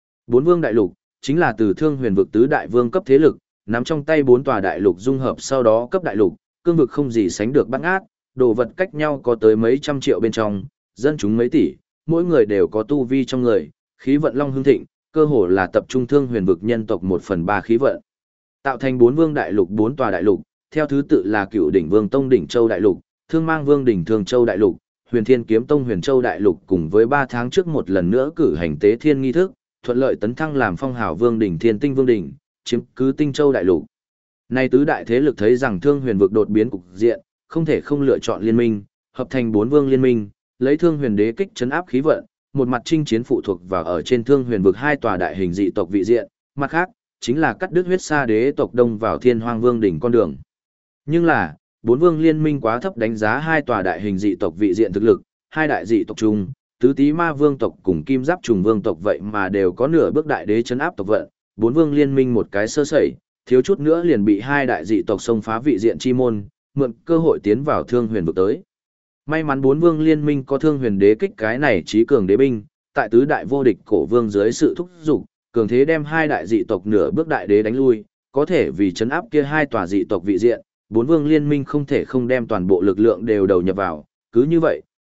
4 vương đại lục, chính là từ thương huyền vực tứ đại vương cấp thế lực, nắm trong tay 4 tòa đại lục dung hợp sau đó cấp đại lục, cương vực không gì sánh được bát ngát, đồ vật cách nhau có tới mấy trăm triệu bên trong, dân chúng mấy tỷ, mỗi người đều có tu vi trong người, khí vận long hưng thịnh, cơ hồ là tập trung thương huyền vực nhân tộc 1/3 khí vận. Tạo thành 4 vương đại lục 4 tòa đại lục, theo thứ tự là Cựu đỉnh vương tông đỉnh châu đại lục, Thương mang vương đỉnh Thương châu đại lục, Huyền Thiên kiếm tông Huyền châu đại lục cùng với 3 tháng trước một lần nữa cử hành tế thiên nghi thức, thuận lợi tấn thăng làm phong hào vương đỉnh Thiên tinh vương đỉnh, chiếm cứ Tinh châu đại lục. Nay tứ đại thế lực thấy rằng thương huyền vực đột biến cục diện, không thể không lựa chọn liên minh, hợp thành 4 vương liên minh, lấy thương huyền đế kích trấn áp khí vận, một mặt chinh chiến phụ thuộc vào ở trên thương huyền vực 2 tòa đại hình dị tộc vị diện, mặt khác chính là cắt đứt huyết sa đế tộc đông vào thiên hoang vương đỉnh con đường. Nhưng là, 4 vương liên minh quá thấp đánh giá 2 tòa đại hình dị tộc vị diện thực lực, 2 đại dị tộc chung, tứ tý ma vương tộc cùng kim giáp trùng vương tộc vậy mà đều có nửa bước đại đế trấn áp tộc vận, 4 vương liên minh một cái sơ sẩy, thiếu chút nữa liền bị 2 đại dị tộc xông phá vị diện chi môn, mượn cơ hội tiến vào thương huyền vực tới. May mắn 4 vương liên minh có thương huyền đế kích cái này trí cường đế binh, tại tứ đại vô địch cổ vương dưới sự thúc giục, cường thế đem 2 đại dị tộc nửa bước đại đế đánh lui, có thể vì trấn áp kia 2 tòa dị tộc vị diện, 4 vương liên minh không thể không đem toàn bộ lực lượng đều đầu nhập vào, cứ như vậy,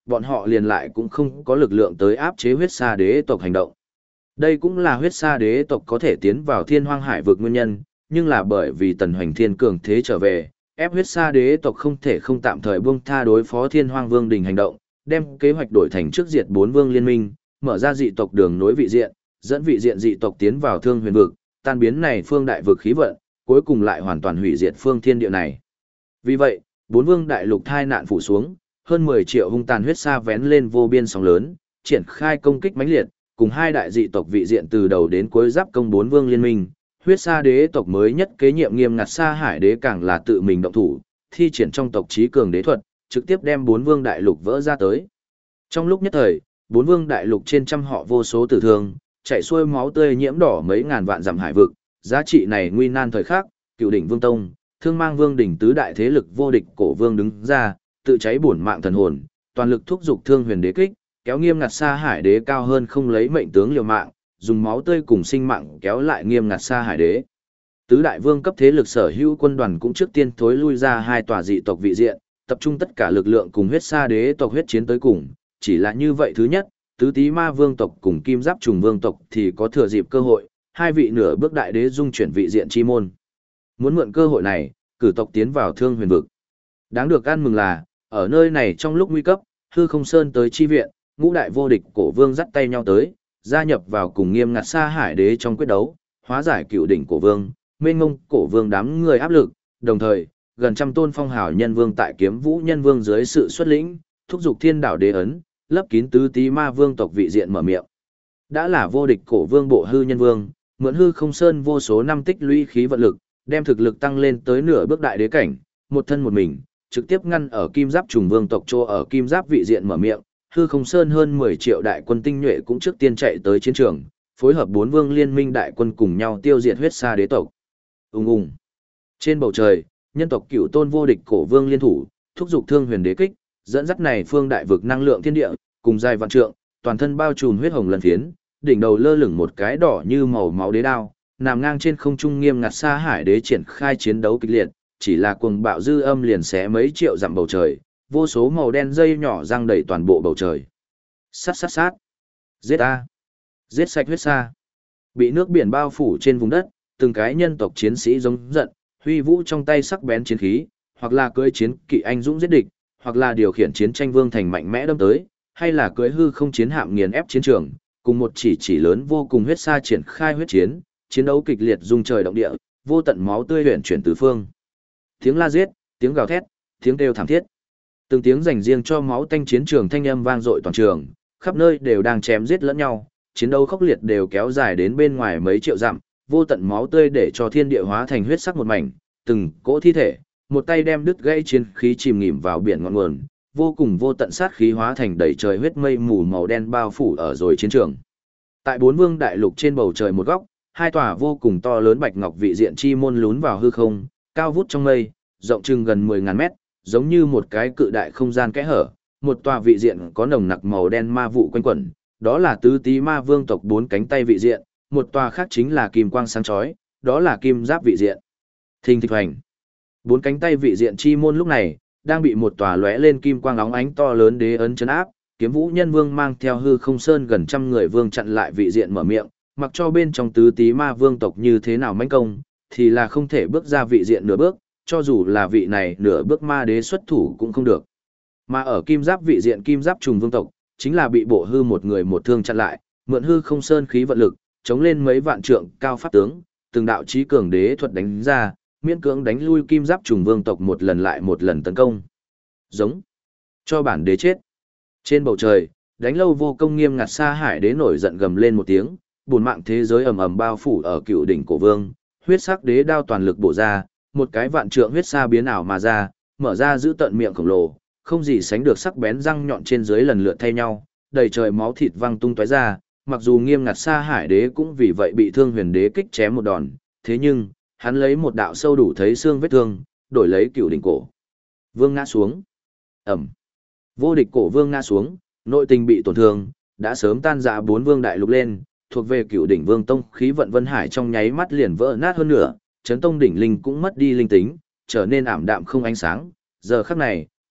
bọn họ liền lại cũng không có lực lượng tới áp chế huyết sa đế tộc hành động. Đây cũng là huyết sa đế tộc có thể tiến vào thiên hoang hải vực nguyên nhân, nhưng là bởi vì tần hoành thiên cường thế trở về, ép huyết sa đế tộc không thể không tạm thời buông tha đối phó thiên hoang vương đình hành động, đem kế hoạch đổi thành trước diệt 4 vương liên minh, mở ra dị tộc đường nối vị diện, dẫn vị diện dị tộc tiến vào thương huyền vực, tan biến này phương đại vực khí vận, cuối cùng lại hoàn toàn hủy diệt phương thiên địa này. Vì vậy, 4 vương đại lục thai nạn phủ xuống, hơn 10 triệu hung tàn huyết sa vén lên vô biên sóng lớn, triển khai công kích mãnh liệt, cùng hai đại dị tộc vị diện từ đầu đến cuối giáp công 4 vương liên minh. Huyết sa đế tộc mới nhất kế nhiệm nghiêm ngặt sa hải đế càng là tự mình động thủ, thi triển trong tộc trí cường đế thuật, trực tiếp đem 4 vương đại lục vỡ ra tới. Trong lúc nhất thời, 4 vương đại lục trên trăm họ vô số tử thương, chảy xuôi máu tươi nhiễm đỏ mấy ngàn vạn dặm hải vực, giá trị này nguy nan thời khắc, Cựu đỉnh vương tông, Thương Mang vương đỉnh tứ đại thế lực vô địch cổ vương đứng ra, tự cháy bổn mạng thần hồn, toàn lực thúc giục Thương Huyền đế kích, kéo nghiêm ngặt sa hải đế cao hơn không lấy mệnh tướng liều mạng, dùng máu tươi cùng sinh mạng kéo lại nghiêm ngặt sa hải đế. Tứ đại vương cấp thế lực sở hữu quân đoàn cũng trước tiên thối lui ra hai tòa dị tộc vị diện, tập trung tất cả lực lượng cùng huyết sa đế tộc huyết chiến tới cùng, chỉ là như vậy thứ nhất, tứ tí ma vương tộc cùng kim giáp trùng vương tộc thì có thừa dịp cơ hội, hai vị nửa bước đại đế dung chuyển vị diện chi môn. Muốn mượn cơ hội này, cử tộc tiến vào thương huyền vực. Đáng được ăn mừng là, ở nơi này trong lúc nguy cấp, hư không sơn tới chi viện, ngũ đại vô địch cổ vương dắt tay nhau tới, gia nhập vào cùng nghiêm ngặt sa hải đế trong quyết đấu, hóa giải cựu đỉnh cổ vương, mênh ngông cổ vương đám người áp lực, đồng thời, gần trăm tôn phong hào nhân vương tại kiếm vũ nhân vương dưới sự xuất lĩnh, thúc giục thiên đảo đế ấn, lấp kín tứ tí ma vương tộc vị diện mở miệng. Đã là vô địch cổ vương bộ hư nhân vương, mượn hư không sơn vô số năm tích lũy khí vận lực, đem thực lực tăng lên tới nửa bước đại đế cảnh, một thân một mình, trực tiếp ngăn ở kim giáp trùng vương tộc chỗ ở kim giáp vị diện mở miệng, hư không sơn hơn 10 triệu đại quân tinh nhuệ cũng trước tiên chạy tới chiến trường, phối hợp 4 vương liên minh đại quân cùng nhau tiêu diệt huyết sa đế tộc. Ùng ùng. Trên bầu trời, nhân tộc cửu tôn vô địch cổ vương liên thủ, thúc giục Thương Huyền đế kích, dẫn dắt này phương đại vực năng lượng thiên địa, cùng dài vạn trượng, toàn thân bao trùm huyết hồng lần phiến, đỉnh đầu lơ lửng một cái đỏ như màu máu đế đao, nằm ngang trên không trung nghiêm ngặt sa hải đế triển khai chiến đấu kịch liệt, chỉ là cuồng bạo dư âm liền xé mấy triệu dặm bầu trời, vô số màu đen dây nhỏ răng đầy toàn bộ bầu trời. Sát sát sát. Giết a. Giết sạch huyết sa. Bị nước biển bao phủ trên vùng đất, từng cái nhân tộc chiến sĩ giống giận, huy vũ trong tay sắc bén chiến khí, hoặc là cưỡi chiến kỵ anh dũng giết địch, hoặc là điều khiển chiến tranh vương thành mạnh mẽ đâm tới, hay là cưỡi hư không chiến hạm nghiền ép chiến trường, cùng một chỉ lớn vô cùng huyết sa triển khai huyết chiến, chiến đấu kịch liệt rung trời động địa, vô tận máu tươi huyền chuyển tứ phương. Tiếng la giết, tiếng gào thét, tiếng kêu thảm thiết. Từng tiếng dành riêng cho máu tanh chiến trường thanh âm vang dội toàn trường, khắp nơi đều đang chém giết lẫn nhau, chiến đấu khốc liệt đều kéo dài đến bên ngoài mấy triệu dặm, vô tận máu tươi để cho thiên địa hóa thành huyết sắc một mảnh, từng cỗ thi thể, một tay đem đứt gãy chiến khí chìm nghỉm vào biển ngọn nguồn, vô cùng vô tận sát khí hóa thành đầy trời huyết mây mù màu đen bao phủ ở rồi chiến trường. Tại 4 vương đại lục trên bầu trời một góc, hai tòa vô cùng to lớn bạch ngọc vị diện chi môn lún vào hư không, cao vút trong mây, rộng chừng gần 10.000 mét, giống như một cái cự đại không gian kẽ hở, một tòa vị diện có nồng nặc màu đen ma vụ quanh quẩn, đó là tứ tí ma vương tộc 4 cánh tay vị diện, một tòa khác chính là kim quang sáng chói, đó là kim giáp vị diện. Thình thịch hoành. 4 cánh tay vị diện chi môn lúc này đang bị một tòa lóe lên kim quang óng ánh to lớn đế ấn trấn áp, Kiếm Vũ Nhân Vương mang theo hư không sơn gần trăm người vương chặn lại vị diện mở miệng, mặc cho bên trong tứ tí ma vương tộc như thế nào mãnh công, thì là không thể bước ra vị diện nửa bước, cho dù là vị này nửa bước ma đế xuất thủ cũng không được. Mà ở kim giáp vị diện kim giáp trùng vương tộc, chính là bị bộ hư một người một thương chặn lại, mượn hư không sơn khí vận lực, chống lên mấy vạn trượng cao pháp tướng, từng đạo chí cường đế thuật đánh ra, miễn cưỡng đánh lui kim giáp trùng vương tộc một lần lại một lần tấn công. Giống cho bản đế chết. Trên bầu trời, đánh lâu vô công nghiêm ngặt sa hải đế nổi giận gầm lên một tiếng, bùn mạng thế giới ầm ầm bao phủ ở cựu đỉnh cổ vương, huyết sắc đế đao toàn lực bổ ra, một cái vạn trượng huyết sa biến ảo mà ra, mở ra giữ tận miệng khổng lồ, không gì sánh được sắc bén răng nhọn trên dưới lần lượt thay nhau, đầy trời máu thịt văng tung tóe ra, mặc dù nghiêm ngặt sa hải đế cũng vì vậy bị Thương Huyền đế kích chém một đòn, thế nhưng hắn lấy một đạo sâu đủ thấy xương vết thương, đổi lấy cựu đỉnh cổ vương ngã xuống. Ẩm. Vô địch cổ vương ngã xuống, nội tình bị tổn thương, đã sớm tan rã 4 vương đại lục lên, thuộc về cựu đỉnh vương tông khí vận vân hải trong nháy mắt liền vỡ nát hơn nữa, chấn tông đỉnh linh cũng mất đi linh tính, trở nên ảm đạm không ánh sáng. Giờ khắc này,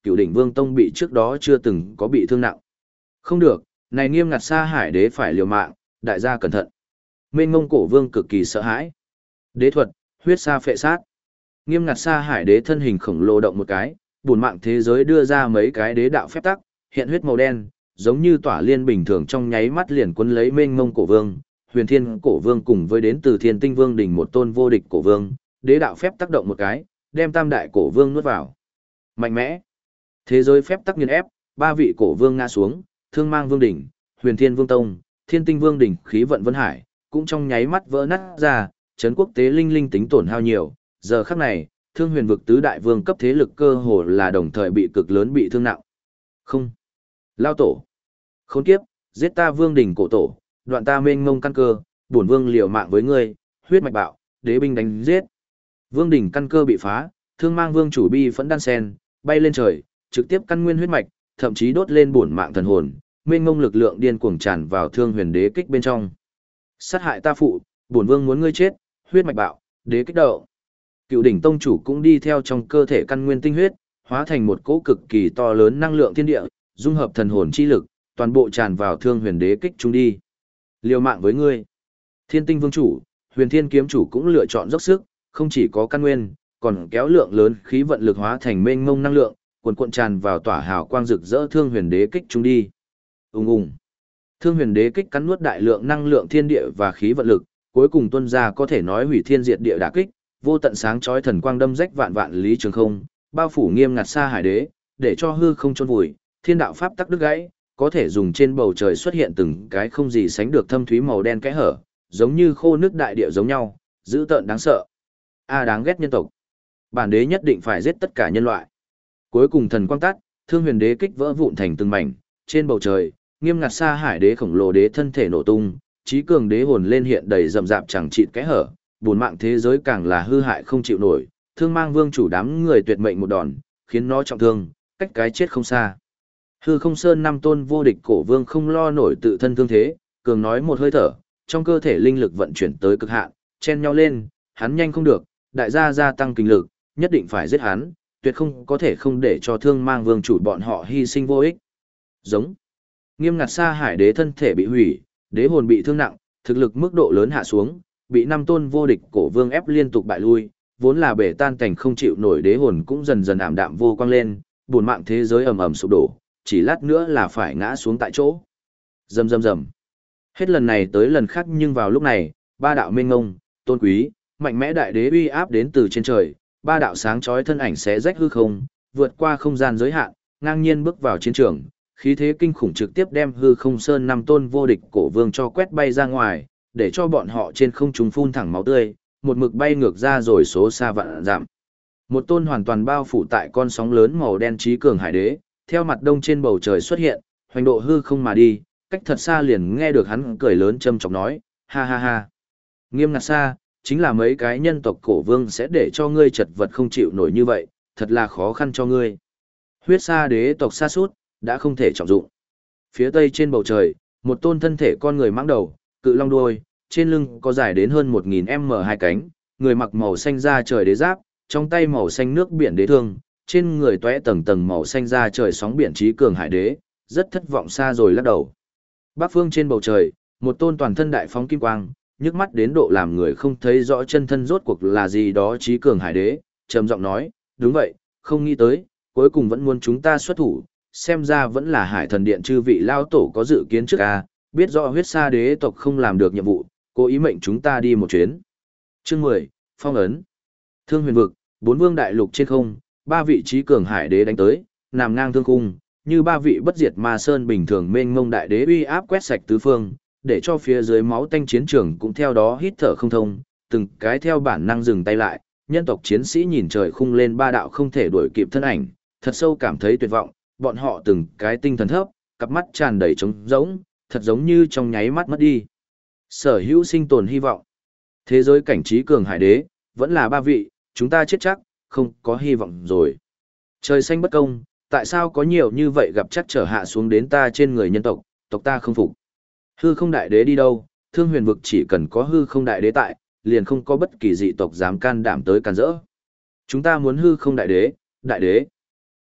Cửu Đỉnh Vương Tông bị trước đó chưa từng có bị thương nặng. Không được, này Nghiêm Ngặt Sa Hải Đế phải liều mạng, đại gia cẩn thận. Mênh Mông Cổ Vương cực kỳ sợ hãi. Đế thuật, huyết sa phệ sát. Nghiêm Ngặt Sa Hải Đế thân hình khổng lồ động một cái, bùn mạng thế giới đưa ra mấy cái đế đạo phép tắc, hiện huyết màu đen, giống như tỏa liên bình thường trong nháy mắt liền quấn lấy Mênh Mông Cổ Vương, Huyền Thiên Cổ Vương cùng với đến từ Thiên Tinh Vương đỉnh một tôn vô địch cổ vương, đế đạo phép tác động một cái, đem tam đại cổ vương nuốt vào. Mạnh mẽ. Thế giới phép tắc nghiền ép, ba vị cổ vương ngã xuống, Thương Mang Vương đỉnh, Huyền Thiên Vương tông, Thiên Tinh Vương đỉnh khí vận vân hải, cũng trong nháy mắt vỡ nát ra, chấn quốc tế linh linh tính tổn hao nhiều. Giờ khắc này, Thương Huyền vực tứ đại vương cấp thế lực cơ hồ là đồng thời bị cực lớn bị thương nặng. Không. Lao tổ. Khốn kiếp, giết ta Vương đỉnh cổ tổ, đoạn ta mênh mông căn cơ, bổn vương liều mạng với ngươi, huyết mạch bạo, đế binh đánh giết. Vương đỉnh căn cơ bị phá, Thương Mang Vương chủ bi phẫn đan sen, bay lên trời, trực tiếp căn nguyên huyết mạch, thậm chí đốt lên bổn mạng thần hồn, mênh mông lực lượng điên cuồng tràn vào Thương Huyền đế kích bên trong. Sát hại ta phụ, bổn vương muốn ngươi chết, huyết mạch bạo, đế kích đậu. Cựu đỉnh tông chủ cũng đi theo trong cơ thể căn nguyên tinh huyết, hóa thành một cỗ cực kỳ to lớn năng lượng thiên địa, dung hợp thần hồn chi lực, toàn bộ tràn vào Thương Huyền đế kích chúng đi. Liều mạng với ngươi. Thiên Tinh Vương chủ, Huyền Thiên kiếm chủ cũng lựa chọn dốc sức, không chỉ có căn nguyên, còn kéo lượng lớn khí vận lực hóa thành mênh mông năng lượng, cuồn cuộn tràn vào tỏa hào quang rực rỡ Thương Huyền đế kích chúng đi. Ùng ùng. Thương Huyền đế kích cắn nuốt đại lượng năng lượng thiên địa và khí vận lực, cuối cùng tuôn ra có thể nói hủy thiên diệt địa đả kích, vô tận sáng chói thần quang đâm rách vạn vạn lý trường không, bao phủ Nghiêm Ngặt Sa Hải đế, để cho hư không chôn vùi, thiên đạo pháp tắc đứt gãy, có thể dùng trên bầu trời xuất hiện từng cái không gì sánh được thâm thúy màu đen kẽ hở, giống như khô nước đại địa giống nhau, dữ tợn đáng sợ. Đáng ghét nhân tộc. Bản đế nhất định phải giết tất cả nhân loại. Cuối cùng thần quang tắt, Thương Huyền đế kích vỡ vụn thành từng mảnh, trên bầu trời, Nghiêm Ngặt Sa Hải đế khổng lồ đế thân thể nổ tung, trí cường đế hồn lên hiện đầy rậm rạp chẳng chịt kẽ hở, buồn mạng thế giới càng là hư hại không chịu nổi, Thương Mang Vương chủ đám người tuyệt mệnh một đòn, khiến nó trọng thương, cách cái chết không xa. Hư Không Sơn năm tôn vô địch cổ vương không lo nổi tự thân thương thế, cường nói một hơi thở, trong cơ thể linh lực vận chuyển tới cực hạn, chen nhau lên, hắn nhanh không được, đại gia gia tăng kinh lực, nhất định phải giết hắn, tuyệt không có thể không để cho Thương Mang Vương chủ bọn họ hy sinh vô ích. Giống. Nghiêm Ngặt Sa Hải đế thân thể bị hủy, đế hồn bị thương nặng, thực lực mức độ lớn hạ xuống, bị năm tôn vô địch cổ vương ép liên tục bại lui, vốn là bể tan cảnh không chịu nổi đế hồn cũng dần dần ảm đạm vô quang lên, buồn mạng thế giới ầm ầm sụp đổ, chỉ lát nữa là phải ngã xuống tại chỗ. Rầm rầm rầm. Hết lần này tới lần khác nhưng vào lúc này, ba đạo mênh ngông, tôn quý, mạnh mẽ đại đế uy áp đến từ trên trời, ba đạo sáng chói thân ảnh xé rách hư không, vượt qua không gian giới hạn, ngang nhiên bước vào chiến trường, khí thế kinh khủng trực tiếp đem Hư Không Sơn năm tôn vô địch cổ vương cho quét bay ra ngoài, để cho bọn họ trên không trung phun thẳng máu tươi, một mực bay ngược ra rồi số xa vạn dặm. Một tôn hoàn toàn bao phủ tại con sóng lớn màu đen trí cường hải đế, theo mặt đông trên bầu trời xuất hiện, hoành độ hư không mà đi, cách thật xa liền nghe được hắn cười lớn châm chọc nói, ha ha ha. Nghiêm Ngặt Sa, chính là mấy cái nhân tộc cổ vương sẽ để cho ngươi chật vật không chịu nổi như vậy, thật là khó khăn cho ngươi. Huyết sa đế tộc sa sút đã không thể trọng dụng. Phía tây trên bầu trời, một tôn thân thể con người mãng đầu, cự long đuôi, trên lưng có dài đến hơn 1000m hai cánh, người mặc màu xanh da trời đế giáp, trong tay màu xanh nước biển đế thương, trên người tóe tầng tầng màu xanh da trời sóng biển trí cường hải đế, rất thất vọng xa rồi lắc đầu. Bắc phương trên bầu trời, một tôn toàn thân đại phóng kim quang, nhức mắt đến độ làm người không thấy rõ chân thân rốt cuộc là gì đó trí cường hải đế, trầm giọng nói, đúng vậy, không nghĩ tới, cuối cùng vẫn muốn chúng ta xuất thủ, xem ra vẫn là hải thần điện chư vị lao tổ có dự kiến trước a, biết rõ huyết sa đế tộc không làm được nhiệm vụ, cố ý mệnh chúng ta đi một chuyến. Chương 10, Phong ấn. Thương Huyền vực, bốn vương đại lục trên không, ba vị trí cường hải đế đánh tới, nằm ngang thương khung, như ba vị bất diệt ma sơn bình thường mênh mông đại đế uy áp quét sạch tứ phương, để cho phía dưới máu tanh chiến trường cũng theo đó hít thở không thông, từng cái theo bản năng dừng tay lại, nhân tộc chiến sĩ nhìn trời khung lên ba đạo không thể đuổi kịp thân ảnh, thật sâu cảm thấy tuyệt vọng, bọn họ từng cái tinh thần thấp, cặp mắt tràn đầy trống rỗng, thật giống như trong nháy mắt mất đi sở hữu sinh tồn hy vọng. Thế giới cảnh trí cường hải đế, vẫn là ba vị, chúng ta chết chắc, không có hy vọng rồi. Trời xanh bất công, tại sao có nhiều như vậy gặp chắc trở hạ xuống đến ta trên người nhân tộc, tộc ta không phục. Hư không đại đế đi đâu, Thương Huyền vực chỉ cần có hư không đại đế tại, liền không có bất kỳ dị tộc dám can đảm tới can rỡ. Chúng ta muốn hư không đại đế, đại đế.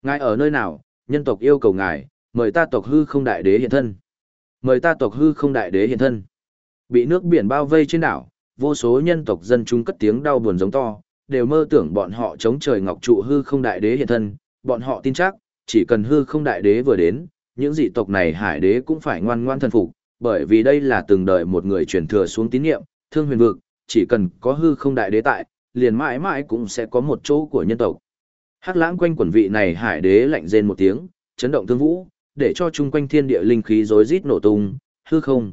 Ngài ở nơi nào, nhân tộc yêu cầu ngài, mời ta tộc hư không đại đế hiện thân. Mời ta tộc hư không đại đế hiện thân. Bị nước biển bao vây trên đảo, vô số nhân tộc dân chúng cất tiếng đau buồn giống to, đều mơ tưởng bọn họ chống trời ngọc trụ hư không đại đế hiện thân, bọn họ tin chắc, chỉ cần hư không đại đế vừa đến, những dị tộc này hải đế cũng phải ngoan ngoan thần phục, bởi vì đây là từng đời một người truyền thừa xuống tín niệm, thương huyền vực, chỉ cần có hư không đại đế tại, liền mãi mãi cũng sẽ có một chỗ của nhân tộc. Hắc lãng quanh quần vị này hải đế lạnh rên một tiếng, chấn động thương vũ, để cho chung quanh thiên địa linh khí rối rít nổ tung, hư không,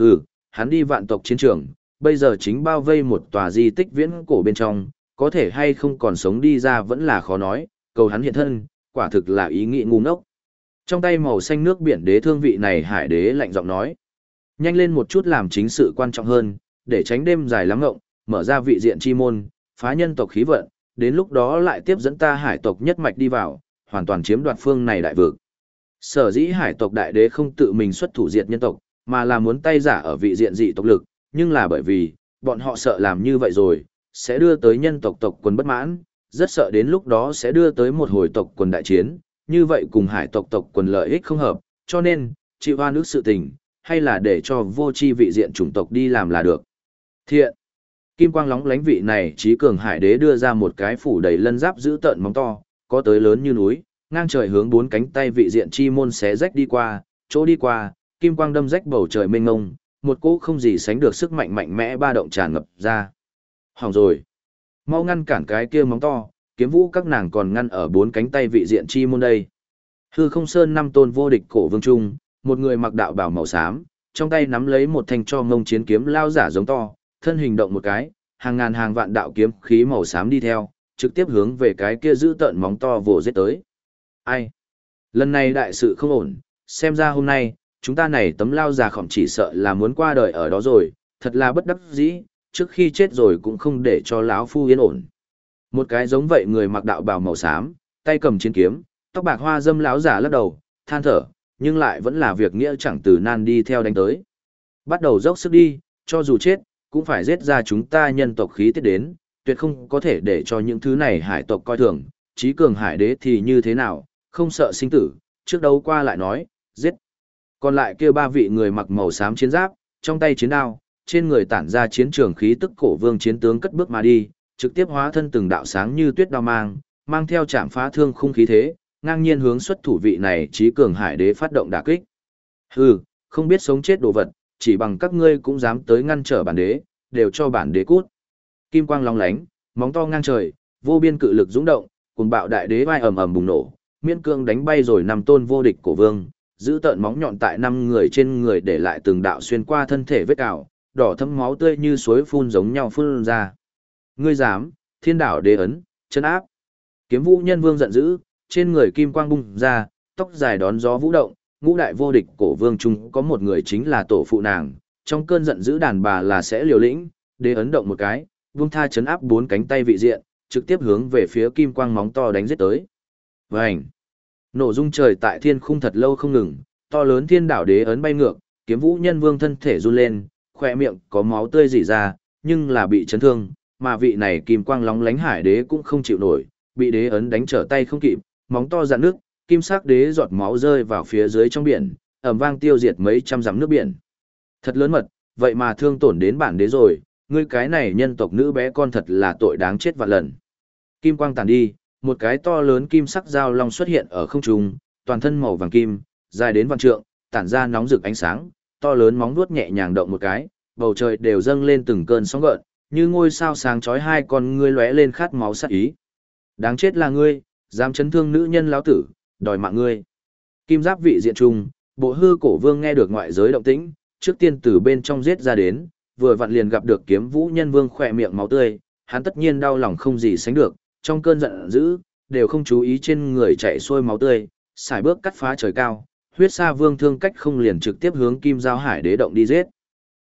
hắn đi vạn tộc chiến trường, bây giờ chính bao vây một tòa di tích viễn cổ bên trong, có thể hay không còn sống đi ra vẫn là khó nói, cầu hắn hiện thân, quả thực là ý nghĩ ngu ngốc. Trong tay màu xanh nước biển đế thương vị này hải đế lạnh giọng nói, nhanh lên một chút làm chính sự quan trọng hơn, để tránh đêm dài lắm ngộng, mở ra vị diện chi môn, phá nhân tộc khí vận, đến lúc đó lại tiếp dẫn ta hải tộc nhất mạch đi vào, hoàn toàn chiếm đoạt phương này đại vực. Sở dĩ hải tộc đại đế không tự mình xuất thủ diệt nhân tộc, mà là muốn tay giả ở vị diện dị tộc lực, nhưng là bởi vì, bọn họ sợ làm như vậy rồi, sẽ đưa tới nhân tộc tộc quần bất mãn, rất sợ đến lúc đó sẽ đưa tới một hồi tộc quần đại chiến, như vậy cùng hải tộc tộc quần lợi ích không hợp, cho nên, chịu hoa nước sự tình, hay là để cho vô chi vị diện chủng tộc đi làm là được. Thiện! Kim quang lóng lánh vị này trí cường hải đế đưa ra một cái phủ đầy lân giáp giữ tợn móng to, có tới lớn như núi, ngang trời hướng bốn cánh tay vị diện chi môn xé rách đi qua, chỗ đi qua, kim quang đâm rách bầu trời mênh mông, một cỗ không gì sánh được sức mạnh mạnh mẽ ba động tràn ngập ra. Hỏng rồi! Mau ngăn cản cái kia móng to, kiếm vũ các nàng còn ngăn ở bốn cánh tay vị diện chi môn đây. Hư không sơn năm tôn vô địch cổ vương trung, một người mặc đạo bào màu xám, trong tay nắm lấy một thanh cho ngông chiến kiếm lao giả giống to, thân hình động một cái, hàng ngàn hàng vạn đạo kiếm khí màu xám đi theo, trực tiếp hướng về cái kia giữ tợn móng to vồ giết tới. Ai? Lần này đại sự không ổn, xem ra hôm nay, chúng ta này tấm lao già khỏm chỉ sợ là muốn qua đời ở đó rồi, thật là bất đắc dĩ, trước khi chết rồi cũng không để cho lão phu yên ổn. Một cái giống vậy người mặc đạo bào màu xám, tay cầm chiến kiếm, tóc bạc hoa dâm lão giả lắc đầu, than thở, nhưng lại vẫn là việc nghĩa chẳng từ nan đi theo đánh tới. Bắt đầu dốc sức đi, cho dù chết, cũng phải giết ra chúng ta nhân tộc khí tiết đến, tuyệt không có thể để cho những thứ này hải tộc coi thường, trí cường hải đế thì như thế nào, không sợ sinh tử, trước đấu qua lại nói, giết. Còn lại kia ba vị người mặc màu xám chiến giáp, trong tay chiến đao, trên người tản ra chiến trường khí tức cổ vương chiến tướng cất bước mà đi, trực tiếp hóa thân từng đạo sáng như tuyết đao mang theo chạm phá thương khung khí thế, ngang nhiên hướng xuất thủ vị này trí cường hải đế phát động đả kích. Hừ, không biết sống chết đồ vật, chỉ bằng các ngươi cũng dám tới ngăn trở bản đế, đều cho bản đế cút. Kim quang long lánh, móng to ngang trời, vô biên cự lực dũng động, cùng bạo đại đế vai ầm ầm bùng nổ, miễn cương đánh bay rồi năm tôn vô địch cổ vương, giữ tợn móng nhọn tại năm người trên người để lại từng đạo xuyên qua thân thể vết cào, đỏ thấm máu tươi như suối phun giống nhau phun ra. Ngươi dám, thiên đảo đế ấn, chân áp. Kiếm vũ nhân vương giận dữ, trên người kim quang bung ra, tóc dài đón gió vũ động, ngũ đại vô địch cổ vương chung có một người chính là tổ phụ nàng, trong cơn giận dữ đàn bà là sẽ liều lĩnh, đế ấn động một cái, vung tha chấn áp bốn cánh tay vị diện, trực tiếp hướng về phía kim quang móng to đánh giết tới. Vành! Nổ rung trời tại thiên khung thật lâu không ngừng, to lớn thiên đảo đế ấn bay ngược, kiếm vũ nhân vương thân thể run lên, khỏe miệng có máu tươi rỉ ra, nhưng là bị chấn thương, mà vị này kim quang lóng lánh hải đế cũng không chịu nổi, bị đế ấn đánh trở tay không kịp, móng to dạn nước, kim sắc đế giọt máu rơi vào phía dưới trong biển, ầm vang tiêu diệt mấy trăm dặm nước biển. Thật lớn mật, vậy mà thương tổn đến bản đế rồi, ngươi cái này nhân tộc nữ bé con thật là tội đáng chết vạn lần. Kim quang tàn đi, một cái to lớn kim sắc dao long xuất hiện ở không trung, toàn thân màu vàng kim, dài đến vạn trượng, tản ra nóng rực ánh sáng, to lớn móng vuốt nhẹ nhàng động một cái, bầu trời đều dâng lên từng cơn sóng gợn, như ngôi sao sáng chói hai con ngươi lóe lên khát máu sát ý. Đáng chết là ngươi, dám chấn thương nữ nhân lão tử, đòi mạng ngươi. Kim giáp vị diện trung, bộ hư cổ vương nghe được ngoại giới động tĩnh, trước tiên từ bên trong giết ra đến, vừa vặn liền gặp được kiếm vũ nhân vương khỏe miệng máu tươi, hắn tất nhiên đau lòng không gì sánh được, trong cơn giận dữ, đều không chú ý trên người chảy xuôi máu tươi, xài bước cắt phá trời cao, huyết sa vương thương cách không liền trực tiếp hướng kim giao hải đế động đi giết.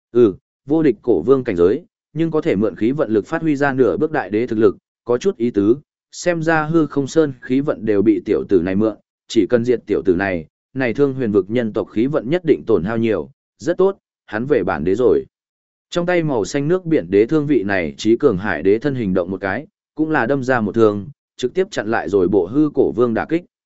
Vô địch cổ vương cảnh giới, nhưng có thể mượn khí vận lực phát huy ra nửa bước đại đế thực lực, có chút ý tứ, xem ra hư không sơn khí vận đều bị tiểu tử này mượn, chỉ cần diệt tiểu tử này, này thương huyền vực nhân tộc khí vận nhất định tổn hao nhiều, rất tốt, hắn về bản đế rồi. Trong tay màu xanh nước biển đế thương vị này trí cường hải đế thân hình động một cái, cũng là đâm ra một thương, trực tiếp chặn lại rồi bộ hư cổ vương đả kích.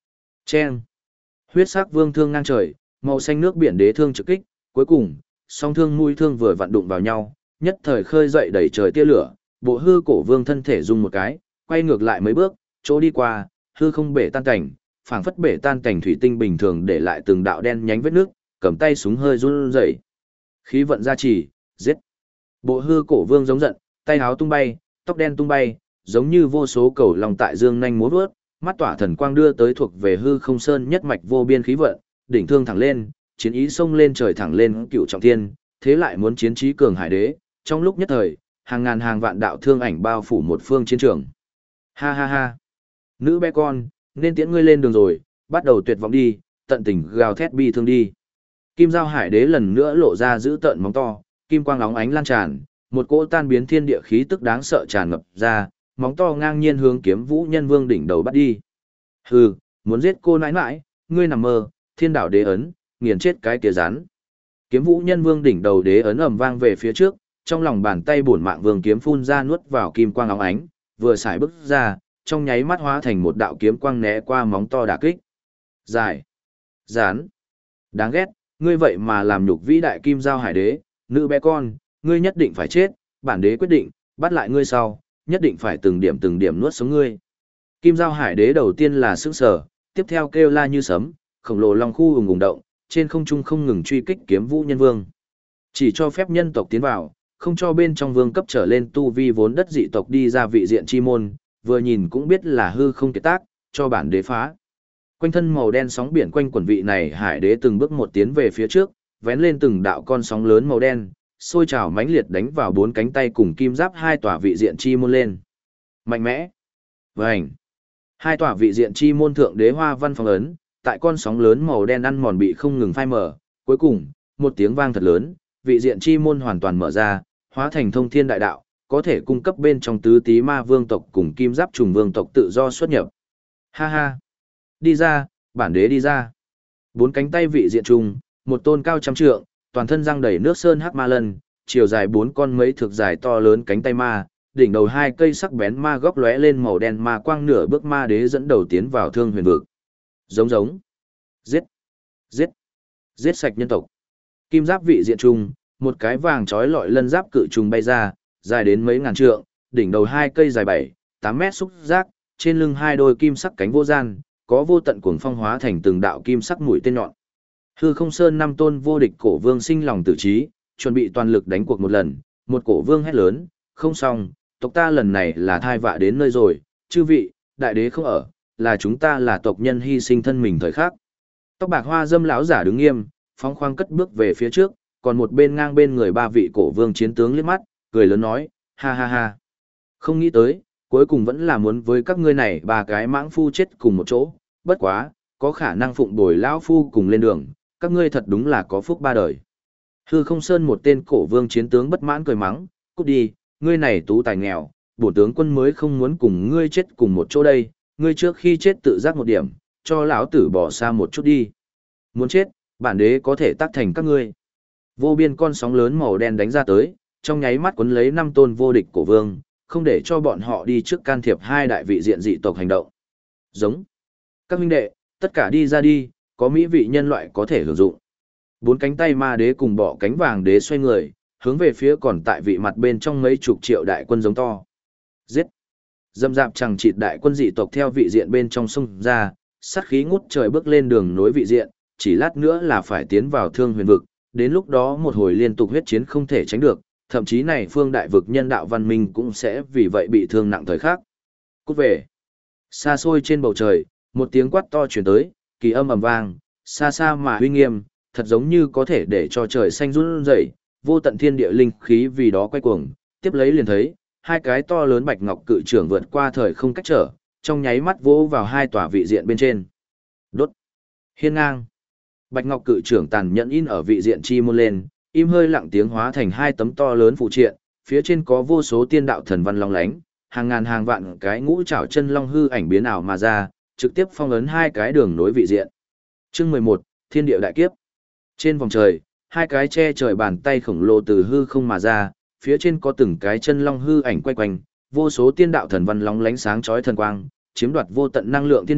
Chen. Huyết sắc vương thương ngang trời, màu xanh nước biển đế thương trực kích, cuối cùng, song thương mũi thương vừa vặn đụng vào nhau, nhất thời khơi dậy đẩy trời tia lửa, bộ hư cổ vương thân thể rung một cái, quay ngược lại mấy bước, chỗ đi qua, hư không bể tan cảnh, phảng phất bể tan cảnh thủy tinh bình thường để lại từng đạo đen nhánh vết nước, cầm tay súng hơi run rẩy. Khí vận gia trì, giết. Bộ hư cổ vương giống giận, tay áo tung bay, tóc đen tung bay, giống như vô số cầu lòng tại dương nhanh múa vớt, mắt tỏa thần quang đưa tới thuộc về hư không sơn nhất mạch vô biên khí vận, đỉnh thương thẳng lên, chiến ý xông lên trời thẳng lên cựu trọng thiên, thế lại muốn chiến trí cường hải đế, trong lúc nhất thời, hàng ngàn hàng vạn đạo thương ảnh bao phủ một phương chiến trường. Ha ha ha. Nữ bé con, nên tiễn ngươi lên đường rồi, bắt đầu tuyệt vọng đi, tận tình gào thét bi thương đi. Kim Giao Hải Đế lần nữa lộ ra giữ tợn móng to, kim quang óng ánh lan tràn, một cỗ tan biến thiên địa khí tức đáng sợ tràn ngập ra, móng to ngang nhiên hướng Kiếm Vũ Nhân Vương đỉnh đầu bắt đi. Hừ, muốn giết cô nãi nãi, ngươi nằm mơ, Thiên Đảo Đế ấn, nghiền chết cái kia rắn. Kiếm Vũ Nhân Vương đỉnh đầu đế ấn ầm vang về phía trước, trong lòng bàn tay bổn mạng vương kiếm phun ra nuốt vào kim quang óng ánh, vừa xài bước ra, trong nháy mắt hóa thành một đạo kiếm quang né qua móng to đả kích. Dài, rán, đáng ghét, ngươi vậy mà làm nhục vĩ đại Kim Giao Hải Đế, nữ bé con, ngươi nhất định phải chết, bản đế quyết định, bắt lại ngươi sau, nhất định phải từng điểm nuốt sống ngươi. Kim Giao Hải Đế đầu tiên là sững sờ, tiếp theo kêu la như sấm, khổng lồ long khu ùng ùng động, trên không trung không ngừng truy kích Kiếm Vũ Nhân Vương. Chỉ cho phép nhân tộc tiến vào, không cho bên trong vương cấp trở lên tu vi vốn đất dị tộc đi ra vị diện chi môn, vừa nhìn cũng biết là hư không kiệt tác, cho bản đế phá. Quanh thân màu đen sóng biển quanh quần vị này hải đế từng bước một tiến về phía trước, vén lên từng đạo con sóng lớn màu đen, sôi trào mãnh liệt đánh vào bốn cánh tay cùng kim giáp hai tòa vị diện chi môn lên. Mạnh mẽ. Vành. Hai tòa vị diện chi môn thượng đế hoa văn phong ấn, tại con sóng lớn màu đen ăn mòn bị không ngừng phai mở, cuối cùng, một tiếng vang thật lớn, vị diện chi môn hoàn toàn mở ra, hóa thành thông thiên đại đạo, có thể cung cấp bên trong tứ tí ma vương tộc cùng kim giáp trùng vương tộc tự do xuất nhập. Ha ha! Đi ra, bản đế đi ra. Bốn cánh tay vị diện trùng, một tôn cao trăm trượng, toàn thân răng đầy nước sơn hắc ma lân, chiều dài bốn con mấy thực dài to lớn cánh tay ma, đỉnh đầu hai cây sắc bén ma góc lóe lên màu đen ma quang nửa bước ma đế dẫn đầu tiến vào thương huyền vực. Giống giống. Giết. Giết. Giết sạch nhân tộc. Kim giáp vị diện trùng, một cái vàng trói lọi lân giáp cự trùng bay ra, dài đến mấy ngàn trượng, đỉnh đầu hai cây dài 7-8 mét xúc giác, trên lưng hai đôi kim sắc cánh vô gian, có vô tận cuồng phong hóa thành từng đạo kim sắc mũi tên nhọn. Hư Không Sơn năm tôn vô địch cổ vương sinh lòng tự trí, chuẩn bị toàn lực đánh cuộc một lần, một cổ vương hét lớn, không xong, tộc ta lần này là thai vạ đến nơi rồi, chư vị, đại đế không ở, là chúng ta là tộc nhân hy sinh thân mình thời khắc. Tóc bạc hoa dâm lão giả đứng nghiêm, phóng khoáng cất bước về phía trước, còn một bên ngang bên người ba vị cổ vương chiến tướng liếc mắt, cười lớn nói, ha ha ha. Không nghĩ tới, cuối cùng vẫn là muốn với các ngươi này ba cái mãng phu chết cùng một chỗ, bất quá, có khả năng phụng bồi lão phu cùng lên đường, các ngươi thật đúng là có phúc ba đời. Hư Không Sơn một tên cổ vương chiến tướng bất mãn cười mắng, cút đi, ngươi này tú tài nghèo, bổn tướng quân mới không muốn cùng ngươi chết cùng một chỗ đây, ngươi trước khi chết tự giác một điểm, cho lão tử bỏ xa một chút đi. Muốn chết, bản đế có thể tác thành các ngươi. Vô biên con sóng lớn màu đen đánh ra tới, trong nháy mắt cuốn lấy 5 tôn vô địch cổ vương, không để cho bọn họ đi trước can thiệp hai đại vị diện dị tộc hành động. Giống. Các huynh đệ, tất cả đi ra đi, có mỹ vị nhân loại có thể hưởng dụng. Bốn cánh tay ma đế cùng bỏ cánh vàng đế xoay người, hướng về phía còn tại vị mặt bên trong mấy chục triệu đại quân giống to. Giết. Dâm dạp chẳng chịt đại quân dị tộc theo vị diện bên trong sông ra, sát khí ngút trời bước lên đường nối vị diện, chỉ lát nữa là phải tiến vào thương huyền vực, đến lúc đó một hồi liên tục huyết chiến không thể tránh được, thậm chí này phương đại vực nhân đạo văn minh cũng sẽ vì vậy bị thương nặng thời khắc. Cút về. Xa xôi trên bầu trời, một tiếng quát to truyền tới, kỳ âm ầm vang, xa xa mà uy nghiêm, thật giống như có thể để cho trời xanh run rẩy, vô tận thiên địa linh khí vì đó quay cuồng, tiếp lấy liền thấy, hai cái to lớn bạch ngọc cự trưởng vượt qua thời không cách trở, trong nháy mắt vỗ vào hai tòa vị diện bên trên. Đốt. Hiên ngang. Bạch ngọc cự trưởng tàn nhẫn in ở vị diện chi môn lên, im hơi lặng tiếng hóa thành hai tấm to lớn phụ triện, phía trên có vô số tiên đạo thần văn long lánh, hàng ngàn hàng vạn cái ngũ trảo chân long hư ảnh biến ảo mà ra, trực tiếp phong ấn hai cái đường nối vị diện. Chương 11, Thiên địa đại kiếp. Trên vòng trời, hai cái che trời bàn tay khổng lồ từ hư không mà ra, phía trên có từng cái chân long hư ảnh quay quanh, vô số tiên đạo thần văn lóng lánh sáng chói thần quang, chiếm đoạt vô tận năng lượng thiên địa,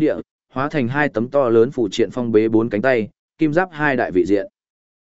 hóa thành hai tấm to lớn phụ triện phong bế bốn cánh tay, kim giáp hai đại vị diện.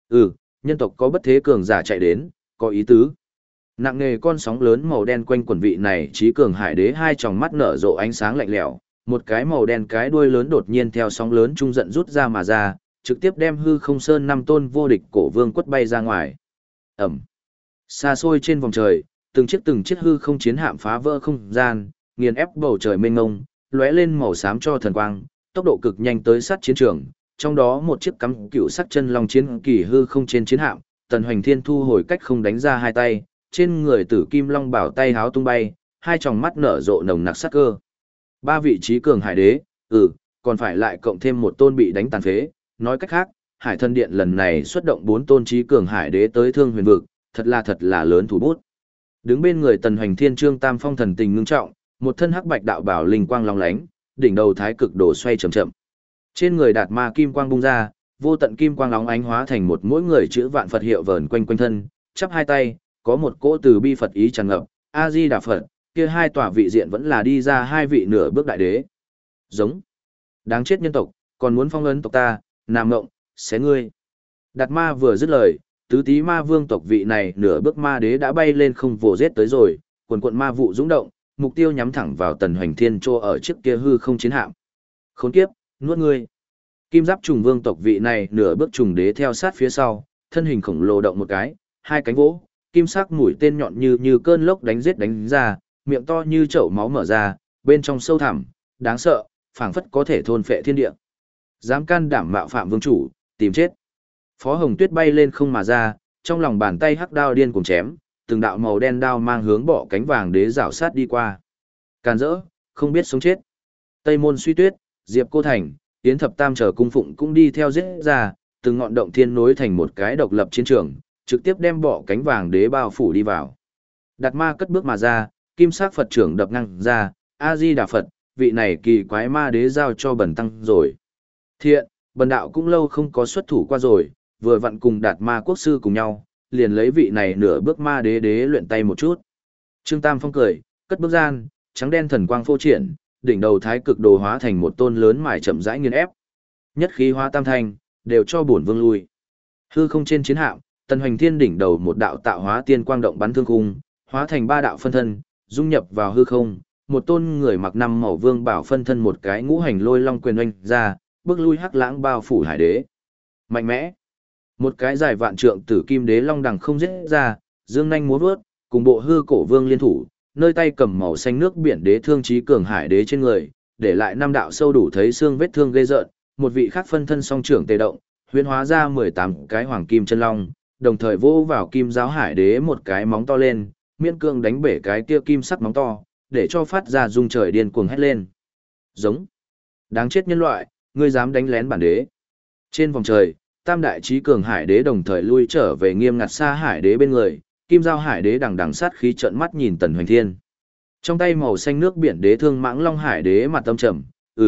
Nhân tộc có bất thế cường giả chạy đến, có ý tứ. Nặng nề con sóng lớn màu đen quanh quần vị này trí cường hải đế hai tròng mắt nở rộ ánh sáng lạnh lẽo, một cái màu đen cái đuôi lớn đột nhiên theo sóng lớn trung giận rút ra mà ra, trực tiếp đem hư không sơn năm tôn vô địch cổ vương quất bay ra ngoài. Ẩm. Xa xôi trên vòng trời, từng chiếc hư không chiến hạm phá vỡ không gian, nghiền ép bầu trời mênh mông, lóe lên màu xám cho thần quang, tốc độ cực nhanh tới sát chiến trường, trong đó một chiếc cắm cựu sắc chân long chiến kỳ hư không trên chiến hạm, Tần Hoành Thiên thu hồi cách không đánh ra hai tay, trên người Tử Kim Long bảo tay háo tung bay, hai tròng mắt nở rộ nồng nặc sát cơ. Ba vị trí cường hải đế, còn phải lại cộng thêm một tôn bị đánh tàn phế, nói cách khác, Hải Thần Điện lần này xuất động 4 tôn trí cường hải đế tới Thương Huyền vực, thật là lớn thủ bút. Đứng bên người Tần Hoành Thiên Trương Tam Phong thần tình ngưng trọng, một thân hắc bạch đạo bảo linh quang long lánh, đỉnh đầu thái cực đồ xoay chậm chậm. Trên người đạt ma kim quang bung ra, vô tận kim quang óng ánh hóa thành một mỗi người chữ vạn Phật hiệu vờn quanh quanh thân, chắp hai tay, có một cỗ từ bi Phật ý tràn ngập, A Di Đà Phật, kia hai tòa vị diện vẫn là đi ra hai vị nửa bước đại đế. Giống. Đáng chết nhân tộc, còn muốn phong ấn tộc ta, Nam Ngộng, xé ngươi. Đạt ma vừa dứt lời, tứ tí ma vương tộc vị này nửa bước ma đế đã bay lên không vồ giết tới rồi, quần quận ma vụ dũng động, mục tiêu nhắm thẳng vào Tần Hoành Thiên Trô ở trước kia hư không chiến hạm. Khốn kiếp, nuốt ngươi. Kim giáp trùng vương tộc vị này nửa bước trùng đế theo sát phía sau, thân hình khổng lồ động một cái, hai cánh vỗ, kim sắc mũi tên nhọn như cơn lốc đánh giết đánh ra, miệng to như chậu máu mở ra, bên trong sâu thẳm, đáng sợ, phảng phất có thể thôn phệ thiên địa. Dám can đảm mạo phạm vương chủ, tìm chết. Phó Hồng Tuyết bay lên không mà ra, trong lòng bàn tay hắc đao điên cuồng chém, từng đạo màu đen đao mang hướng bỏ cánh vàng đế rảo sát đi qua. Càn rỡ, không biết sống chết. Tây Môn Suy Tuyết, Diệp Cô Thành, Yến Thập Tam chờ cung phụng cũng đi theo giết ra, từng ngọn động thiên nối thành một cái độc lập chiến trường, trực tiếp đem bỏ cánh vàng đế bao phủ đi vào. Đạt ma cất bước mà ra, kim sắc Phật trưởng đập ngang ra, A Di Đà Phật, vị này kỳ quái ma đế giao cho bần tăng rồi. Thiện, bần đạo cũng lâu không có xuất thủ qua rồi, vừa vặn cùng Đạt ma quốc sư cùng nhau, liền lấy vị này nửa bước ma đế đế luyện tay một chút. Trương Tam Phong cười, cất bước gian, trắng đen thần quang phô triển, đỉnh đầu thái cực đồ hóa thành một tôn lớn mài chậm rãi nghiền ép. Nhất khí hóa tam thanh, đều cho bổn vương lui. Hư không trên chiến hạm, Tần Hoành Thiên đỉnh đầu một đạo tạo hóa tiên quang động bắn thương khung, hóa thành ba đạo phân thân, dung nhập vào hư không, một tôn người mặc năm màu vương bảo phân thân một cái ngũ hành lôi long quyền oanh ra, bước lui hắc lãng bao phủ hải đế. Mạnh mẽ. Một cái dài vạn trượng tử kim đế long đằng không giết ra, dương nhanh múa vớt, cùng bộ hư cổ vương liên thủ, nơi tay cầm màu xanh nước biển đế thương chí cường hải đế trên người, để lại năm đạo sâu đủ thấy xương vết thương ghê rợn, một vị khác phân thân song trưởng tề động, huyễn hóa ra 18 cái hoàng kim chân long, đồng thời vỗ vào kim giáo hải đế một cái móng to lên, miễn cương đánh bể cái kia kim sắc móng to, để cho phát ra rung trời điên cuồng hét lên. Giống. Đáng chết nhân loại, ngươi dám đánh lén bản đế. Trên vòng trời, tam đại trí cường hải đế đồng thời lui trở về nghiêm ngặt xa hải đế bên người, kim giao hải đế đằng đằng sát khí trợn mắt nhìn Tần Hoành Thiên. Trong tay màu xanh nước biển đế thương mãng long hải đế mặt tâm trầm,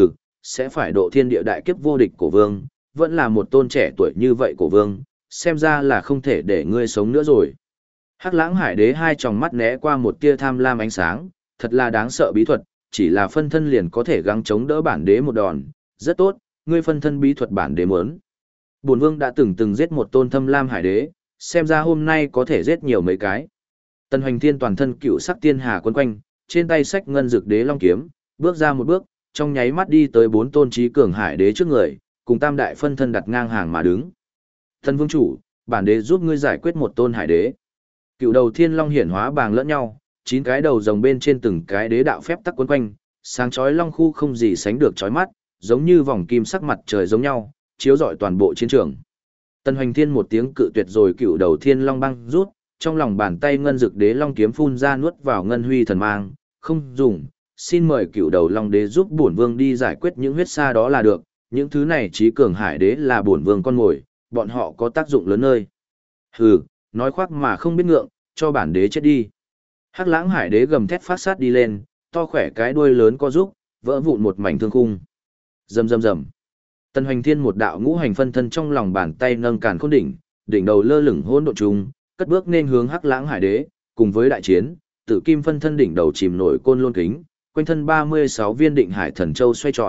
sẽ phải độ thiên địa đại kiếp vô địch cổ vương, vẫn là một tôn trẻ tuổi như vậy cổ vương, xem ra là không thể để ngươi sống nữa rồi. Hắc lãng hải đế hai tròng mắt né qua một tia tham lam ánh sáng, thật là đáng sợ bí thuật, chỉ là phân thân liền có thể gắng chống đỡ bản đế một đòn, rất tốt, ngươi phân thân bí thuật bản đế muốn. Bổn vương đã từng giết một tôn thâm lam hải đế, xem ra hôm nay có thể giết nhiều mấy cái. Tần Hoành Thiên toàn thân cựu sắc tiên hà quấn quanh, trên tay xách ngân dực đế long kiếm, bước ra một bước, trong nháy mắt đi tới 4 tôn trí cường hải đế trước người, cùng tam đại phân thân đặt ngang hàng mà đứng. Thần vương chủ, bản đế giúp ngươi giải quyết một tôn hải đế. Cựu đầu thiên long hiển hóa bàng lẫn nhau, 9 cái đầu rồng bên trên từng cái đế đạo phép tắc quấn quanh, sáng chói long khu không gì sánh được chói mắt, giống như vòng kim sắc mặt trời giống nhau, chiếu rọi toàn bộ chiến trường. Tần Hoành Thiên một tiếng cự tuyệt rồi cựu đầu thiên long băng rút, trong lòng bàn tay ngân dực đế long kiếm phun ra nuốt vào ngân huy thần mang, không dùng, xin mời cựu đầu long đế giúp bổn vương đi giải quyết những huyết sa đó là được, những thứ này trí cường hải đế là bổn vương con mồi, bọn họ có tác dụng lớn nơi. Hừ, nói khoác mà không biết ngượng, cho bản đế chết đi. Hắc lãng hải đế gầm thét phát sát đi lên, to khỏe cái đuôi lớn co giúp, vỡ vụn một mảnh thương khung. Rầm rầm rầm. Tần Hoành Thiên một đạo ngũ hành phân thân trong lòng bàn tay nâng càn khôn đỉnh, đỉnh đầu lơ lửng hỗn độn trùng, cất bước nên hướng Hắc lãng hải đế, cùng với đại chiến, Tử Kim phân thân đỉnh đầu chìm nổi côn lôn kính, quanh thân 36 viên định hải thần châu xoay tròn,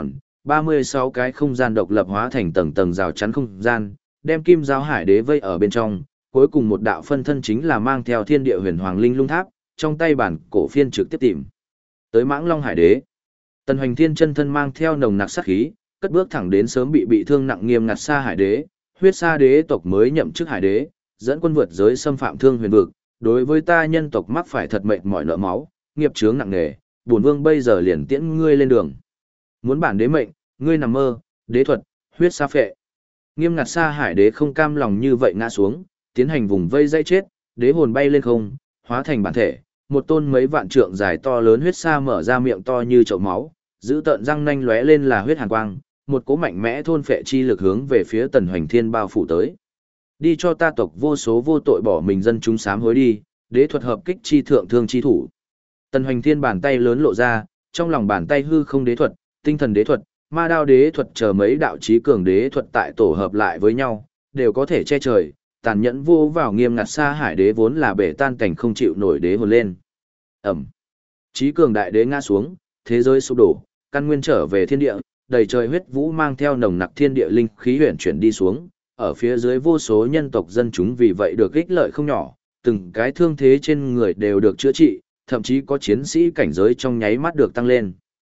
36 cái không gian độc lập hóa thành tầng tầng rào chắn không gian, đem Kim Giao Hải Đế vây ở bên trong, cuối cùng một đạo phân thân chính là mang theo Thiên Địa Huyền Hoàng Linh Lung Tháp, trong tay bản cổ phiên trực tiếp tìm tới Mãng Long Hải Đế. Tần Hoành Thiên chân thân mang theo nồng nặc sát khí, cất bước thẳng đến sớm bị thương nặng Nghiêm Ngặt Sa Hải Đế, Huyết Sa Đế tộc mới nhậm chức Hải Đế, dẫn quân vượt giới xâm phạm Thương Huyền vực, đối với ta nhân tộc mắc phải thật mệt mỏi nợ máu, nghiệp chướng nặng nề, bổn vương bây giờ liền tiễn ngươi lên đường. Muốn bản đế mệnh, ngươi nằm mơ, đế thuật, huyết sa phệ. Nghiêm Ngặt Sa Hải Đế không cam lòng như vậy ngã xuống, tiến hành vùng vây dây chết, đế hồn bay lên không, hóa thành bản thể, một tôn mấy vạn trượng dài to lớn huyết sa mở ra miệng to như chậu máu, giữ tợn răng nanh lóe lên là huyết hàn quang, một cỗ mạnh mẽ thôn phệ chi lực hướng về phía Tần Hoành Thiên bao phủ tới. Đi cho ta tộc vô số vô tội bỏ mình dân chúng sám hối đi, đế thuật hợp kích chi thượng thương chi thủ. Tần Hoành Thiên bàn tay lớn lộ ra, trong lòng bàn tay hư không đế thuật, tinh thần đế thuật, ma đao đế thuật chờ mấy đạo chí cường đế thuật tại tổ hợp lại với nhau, đều có thể che trời, tàn nhẫn vô vào Nghiêm Ngặt Sa Hải Đế vốn là bể tan cảnh không chịu nổi đế hồn lên. Ẩm. Chí cường đại đế ngã xuống, thế giới sụp đổ, căn nguyên trở về thiên địa, đầy trời huyết vũ mang theo nồng nặc thiên địa linh khí huyền chuyển đi xuống, ở phía dưới vô số nhân tộc dân chúng vì vậy được ích lợi không nhỏ, từng cái thương thế trên người đều được chữa trị, thậm chí có chiến sĩ cảnh giới trong nháy mắt được tăng lên.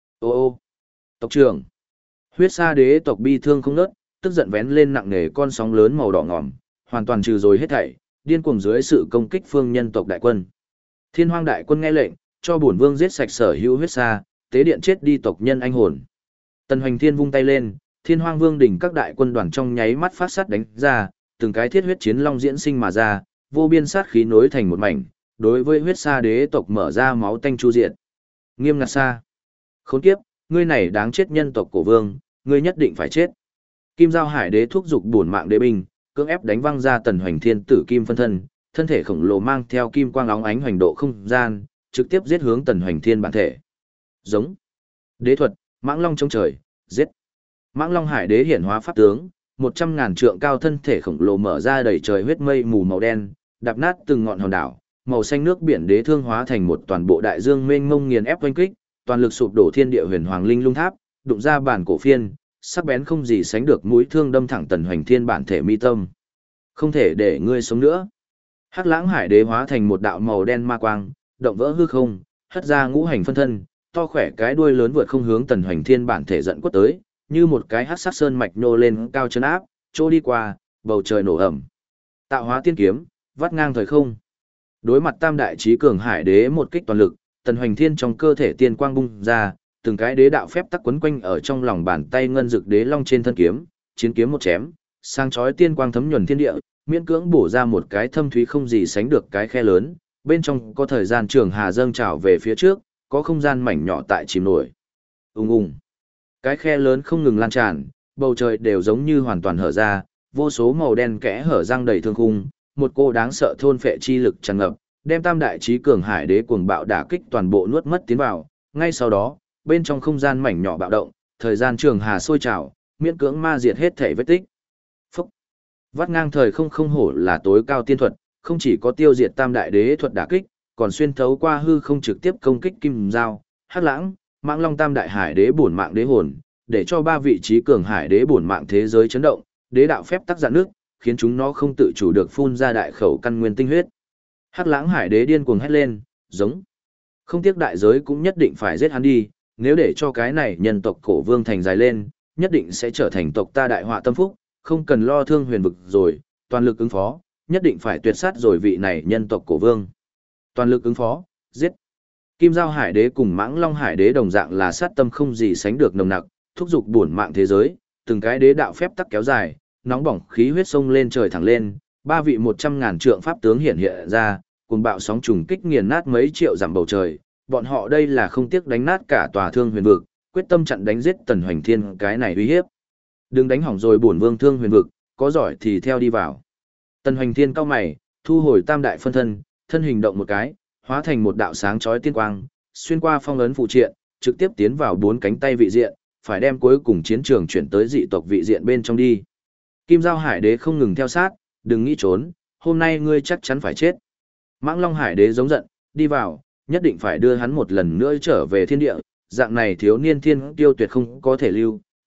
Ô, tộc trưởng. Huyết Sa Đế tộc bi thương không nớt, tức giận vén lên nặng nề con sóng lớn màu đỏ ngòm, hoàn toàn trừ rồi hết thảy, điên cuồng dưới sự công kích phương nhân tộc đại quân. Thiên Hoang đại quân nghe lệnh, cho bổn vương giết sạch sở hữu huyết sa, tế điện chết đi tộc nhân anh hồn. Tần Hoành Thiên vung tay lên, Thiên Hoang Vương đỉnh các đại quân đoàn trong nháy mắt phát sát đánh ra, từng cái thiết huyết chiến long diễn sinh mà ra, vô biên sát khí nối thành một mảnh, đối với huyết sa đế tộc mở ra máu tanh chu diện. Nghiêm Ngặt Sa, khốn kiếp, ngươi này đáng chết nhân tộc cổ vương, ngươi nhất định phải chết. Kim Giao Hải Đế thúc giục bổn mạng đế binh, cưỡng ép đánh văng ra Tần Hoành Thiên tử kim phân thân, thân thể khổng lồ mang theo kim quang óng ánh hoành độ không gian, trực tiếp giết hướng Tần Hoành Thiên bản thể. Giống. Đế thuật, Mãng Long chống trời, giết. Mãng Long Hải Đế hiển hóa pháp tướng, 100.000 trượng cao thân thể khổng lồ mở ra đầy trời huyết mây mù màu đen, đạp nát từng ngọn hòn đảo, màu xanh nước biển đế thương hóa thành một toàn bộ đại dương mênh mông nghiền ép oanh kích, toàn lực sụp đổ thiên địa huyền hoàng linh lung tháp, đụng ra bản cổ phiên, sắc bén không gì sánh được mũi thương đâm thẳng Tần Hoành Thiên bản thể mi tâm. Không thể để ngươi sống nữa. Hắc Lãng Hải Đế hóa thành một đạo màu đen ma quang, động vỡ hư không, hất ra ngũ hành phân thân, to khỏe cái đuôi lớn vượt không hướng Tần Hoành Thiên bản thể giận quất tới, như một cái hắc sắc sơn mạch nô lên cao chân áp, chỗ đi qua, bầu trời nổ ẩm. Tạo hóa tiên kiếm, vắt ngang thời không. Đối mặt tam đại chí cường Hải Đế một kích toàn lực, Tần Hoành Thiên trong cơ thể tiên quang bung ra, từng cái đế đạo phép tắc quấn quanh ở trong lòng bàn tay ngân dực đế long trên thân kiếm, chiến kiếm một chém, sang chói tiên quang thấm nhuần thiên địa, miễn cưỡng bổ ra một cái thâm thúy không gì sánh được cái khe lớn, bên trong có thời gian trường hà dâng trào về phía trước, có không gian mảnh nhỏ tại chìm nổi. Ùng ùng. Cái khe lớn không ngừng lan tràn, bầu trời đều giống như hoàn toàn hở ra, vô số màu đen kẽ hở răng đầy thương khung, một cô đáng sợ thôn phệ chi lực tràn ngập, đem tam đại chí cường Hải Đế cuồng bạo đả kích toàn bộ nuốt mất tiến vào. Ngay sau đó, bên trong không gian mảnh nhỏ bạo động, thời gian trường hà sôi trào, miễn cưỡng ma diệt hết thể vết tích. Phúc. Vắt ngang thời không không hổ là tối cao tiên thuật, không chỉ có tiêu diệt tam đại đế thuật đả kích, còn xuyên thấu qua hư không trực tiếp công kích Kim Giao, Hắc Lãng, Mãng Long tam đại Hải Đế bổn mạng đế hồn, để cho ba vị chí cường Hải Đế bổn mạng thế giới chấn động, đế đạo phép tắc dạn nước, khiến chúng nó không tự chủ được phun ra đại khẩu căn nguyên tinh huyết. Hắc Lãng Hải Đế điên cuồng hét lên, giống. Không tiếc đại giới cũng nhất định phải giết hắn đi, nếu để cho cái này nhân tộc cổ vương thành dài lên, nhất định sẽ trở thành tộc ta đại họa tâm phúc, không cần lo thương huyền vực rồi, toàn lực ứng phó, nhất định phải tuyệt sát rồi vị này nhân tộc cổ vương. Toàn lực ứng phó, giết. Kim Giao Hải Đế cùng Mãng Long Hải Đế đồng dạng là sát tâm không gì sánh được nồng nặc, thúc giục bổn mạng thế giới, từng cái đế đạo phép tắc kéo dài, nóng bỏng khí huyết sông lên trời thẳng lên, ba vị 100.000 trượng pháp tướng hiện hiện ra, cuồng bạo sóng trùng kích nghiền nát mấy triệu dặm bầu trời, bọn họ đây là không tiếc đánh nát cả tòa Thương Huyền vực, quyết tâm chặn đánh giết Tần Hoành Thiên cái này uy hiếp. Đừng đánh hỏng rồi bổn vương Thương Huyền vực, có giỏi thì theo đi vào. Tần Hoành Thiên cau mày, thu hồi tam đại phân thân, thân hình động một cái, hóa thành một đạo sáng chói tiên quang, xuyên qua phong ấn phụ triện, trực tiếp tiến vào bốn cánh tay vị diện, phải đem cuối cùng chiến trường chuyển tới dị tộc vị diện bên trong đi. Kim Giao Hải Đế không ngừng theo sát, đừng nghĩ trốn, hôm nay ngươi chắc chắn phải chết. Mãng Long Hải Đế giống giận, đi vào, nhất định phải đưa hắn một lần nữa trở về thiên địa, dạng này thiếu niên thiên tiêu tuyệt không có thể lưu,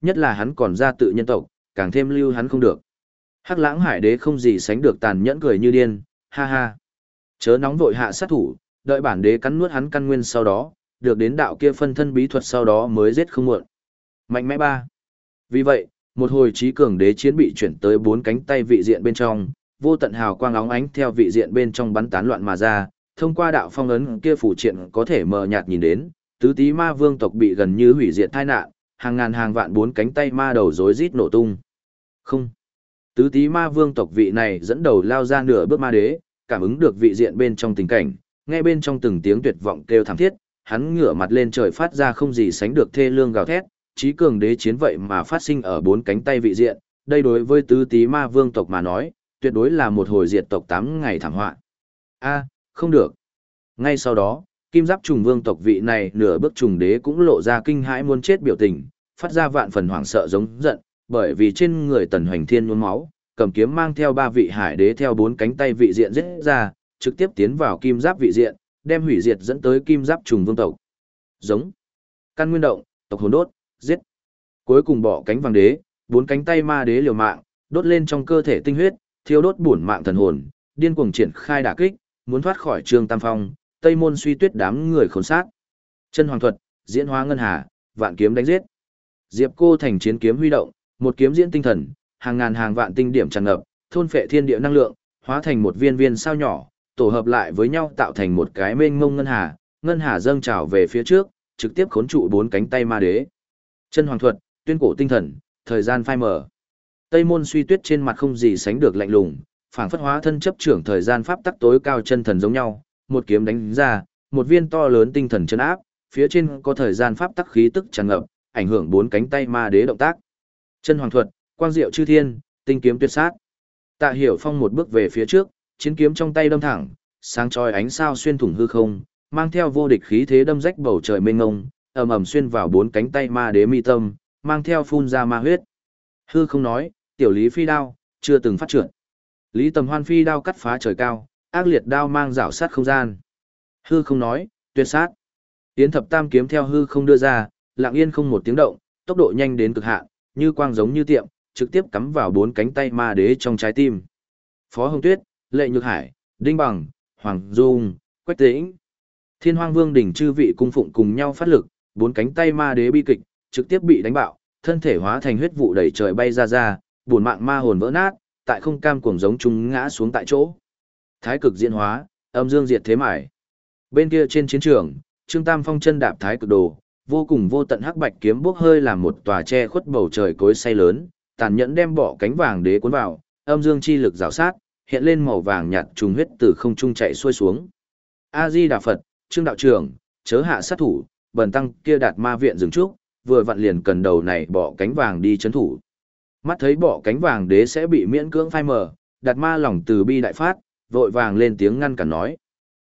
nhất là hắn còn ra tự nhân tộc, càng thêm lưu hắn không được. Hắc Lãng Hải Đế không gì sánh được tàn nhẫn cười như điên, ha ha. Chớ nóng vội hạ sát thủ, đợi bản đế cắn nuốt hắn căn nguyên sau đó, được đến đạo kia phân thân bí thuật sau đó mới giết không muộn. Mạnh mẽ ba. Vì vậy, một hồi trí cường đế chiến bị chuyển tới 4 cánh tay vị diện bên trong, vô tận hào quang óng ánh theo vị diện bên trong bắn tán loạn mà ra, thông qua đạo phong ấn kia phủ triện có thể mờ nhạt nhìn đến, tứ tí ma vương tộc bị gần như hủy diệt tai nạn, hàng ngàn hàng vạn 4 cánh tay ma đầu rối rít nổ tung. Không. Tứ tí ma vương tộc vị này dẫn đầu lao ra nửa bước ma đế, cảm ứng được vị diện bên trong tình cảnh, nghe bên trong từng tiếng tuyệt vọng kêu thảm thiết, hắn ngửa mặt lên trời phát ra không gì sánh được thê lương gào thét, trí cường đế chiến vậy mà phát sinh ở 4 cánh tay vị diện, đây đối với tứ tí ma vương tộc mà nói, tuyệt đối là một hồi diệt tộc 8 ngày thảm họa. A, không được. Ngay sau đó, kim giáp trùng vương tộc vị này nửa bước trùng đế cũng lộ ra kinh hãi muốn chết biểu tình, phát ra vạn phần hoảng sợ giống giận, bởi vì trên người Tần Hoành Thiên nhuốm máu, cầm kiếm mang theo 3 vị hải đế theo 4 cánh tay vị diện giết ra, trực tiếp tiến vào kim giáp vị diện, đem hủy diệt dẫn tới kim giáp trùng vương tộc. Giống. Căn nguyên động, tộc hồn đốt, giết. Cuối cùng bỏ cánh vàng đế, 4 cánh tay ma đế liều mạng, đốt lên trong cơ thể tinh huyết, thiêu đốt bổn mạng thần hồn, điên cuồng triển khai đả kích, muốn thoát khỏi Trương Tam Phong, Tây Môn Suy Tuyết đám người khốn sát. Chân hoàng thuật, diễn hóa ngân hà, vạn kiếm đánh giết. Diệp Cô thành chiến kiếm huy động, một kiếm diễn tinh thần, hàng ngàn hàng vạn tinh điểm tràn ngập, thôn phệ thiên địa năng lượng, hóa thành một viên viên sao nhỏ, tổ hợp lại với nhau tạo thành một cái mênh mông ngân hà dâng trào về phía trước, trực tiếp khốn trụ 4 cánh tay ma đế. Chân hoàng thuật, tuyên cổ tinh thần, thời gian phai mờ. Tây Môn Suy Tuyết trên mặt không gì sánh được lạnh lùng, phảng phất hóa thân chấp trưởng thời gian pháp tắc tối cao chân thần giống nhau, một kiếm đánh ra, một viên to lớn tinh thần chân áp, phía trên có thời gian pháp tắc khí tức tràn ngập, ảnh hưởng 4 cánh tay ma đế động tác. Chân hoàng thuật, quang diệu chư thiên, tinh kiếm tuyệt sát. Tạ Hiểu Phong một bước về phía trước, chiến kiếm trong tay đâm thẳng, sáng chói ánh sao xuyên thủng hư không, mang theo vô địch khí thế đâm rách bầu trời mênh mông, ầm ầm xuyên vào 4 cánh tay ma đế mi tâm, mang theo phun ra ma huyết. Hư không nói, tiểu Lý phi đao, chưa từng phát trượt. Lý Tầm Hoan phi đao cắt phá trời cao, ác liệt đao mang rảo sát không gian. Hư không nói, tuyệt sát. Yến thập tam kiếm theo hư không đưa ra, lặng yên không một tiếng động, tốc độ nhanh đến cực hạn, như quang giống như tiệm, trực tiếp cắm vào 4 cánh tay ma đế trong trái tim. Phó Hồng Tuyết, Lệ Nhược Hải, Đinh Bằng, Hoàng Dung, Quách Tĩnh. Thiên Hoang Vương đỉnh chư vị cung phụng cùng nhau phát lực, 4 cánh tay ma đế bi kịch, trực tiếp bị đánh bạo, thân thể hóa thành huyết vụ đầy trời bay ra, bổn mạng ma hồn vỡ nát, tại không cam cuồng giống chúng ngã xuống tại chỗ. Thái cực diễn hóa, âm dương diệt thế mải. Bên kia trên chiến trường, Trương Tam Phong chân đạp thái cực đồ, vô cùng vô tận hắc bạch kiếm bốc hơi làm một tòa che khuất bầu trời cối xay lớn, tàn nhẫn đem bỏ cánh vàng đế cuốn vào, âm dương chi lực rào sát, hiện lên màu vàng nhạt trùng huyết từ không trung chạy xuôi xuống. A Di Đà Phật, Trương đạo trưởng, chớ hạ sát thủ, bần tăng kia đạt ma viện dừng trúc, vừa vặn liền cần đầu này bỏ cánh vàng đi chấn thủ. Mắt thấy bỏ cánh vàng đế sẽ bị miễn cưỡng phai mờ, đạt ma lòng từ bi đại phát, vội vàng lên tiếng ngăn cản nói.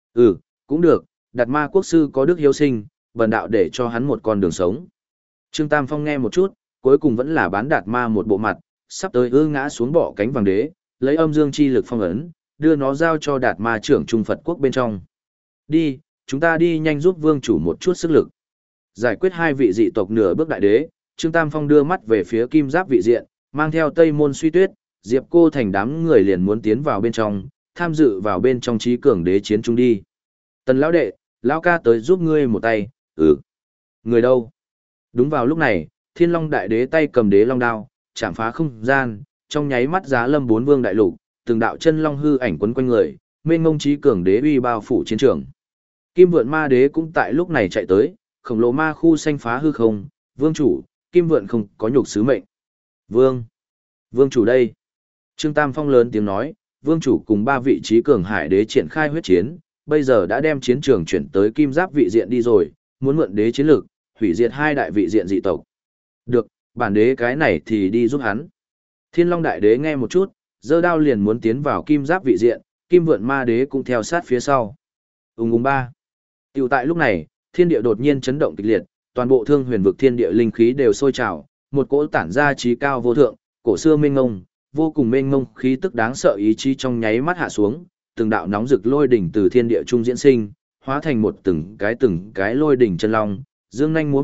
Cũng được, đạt ma quốc sư có đức hiếu sinh, bần đạo để cho hắn một con đường sống. Trương Tam Phong nghe một chút, cuối cùng vẫn là bán đạt ma một bộ mặt, sắp tới ngã xuống bỏ cánh vàng đế, lấy âm dương chi lực phong ấn, đưa nó giao cho đạt ma trưởng trung Phật quốc bên trong. Đi, chúng ta đi nhanh giúp vương chủ một chút sức lực. Giải quyết 2 vị dị tộc nửa bước đại đế, Trương Tam Phong đưa mắt về phía kim giáp vị diện, mang theo Tây Môn Suy Tuyết, Diệp Cô thành đám người liền muốn tiến vào bên trong, tham dự vào bên trong trí cường đế chiến chung đi. Tần lão đệ, lão ca tới giúp ngươi một tay. Người đâu? Đúng vào lúc này, Thiên Long đại đế tay cầm đế long đao, chạm phá không gian, trong nháy mắt giá lâm 4 vương đại lục, từng đạo chân long hư ảnh quấn quanh người, mênh mông trí cường đế uy bao phủ chiến trường. Kim Vượn ma đế cũng tại lúc này chạy tới, khổng lồ ma khu xanh phá hư không, vương chủ, Kim Vượn không có nhục sứ mệnh. Vương chủ đây. Trương Tam Phong lớn tiếng nói, vương chủ cùng 3 vị trí cường hải đế triển khai huyết chiến, bây giờ đã đem chiến trường chuyển tới kim giáp vị diện đi rồi, muốn mượn đế chiến lược, hủy diệt 2 đại vị diện dị tộc. Được, bản đế cái này thì đi giúp hắn. Thiên Long đại đế nghe một chút, giơ đao liền muốn tiến vào kim giáp vị diện, Kim Vượn ma đế cũng theo sát phía sau. Ba. Tiểu tại lúc này, thiên địa đột nhiên chấn động kịch liệt, toàn bộ Thương Huyền vực thiên địa linh khí đều sôi trào, một cỗ tản ra trí cao vô thượng, cổ xưa mênh mông, vô cùng mênh mông khí tức đáng sợ ý chí trong nháy mắt hạ xuống, từng đạo nóng rực lôi đỉnh từ thiên địa trung diễn sinh, hóa thành một từng cái lôi đỉnh chân long, dương nhanh múa vớt,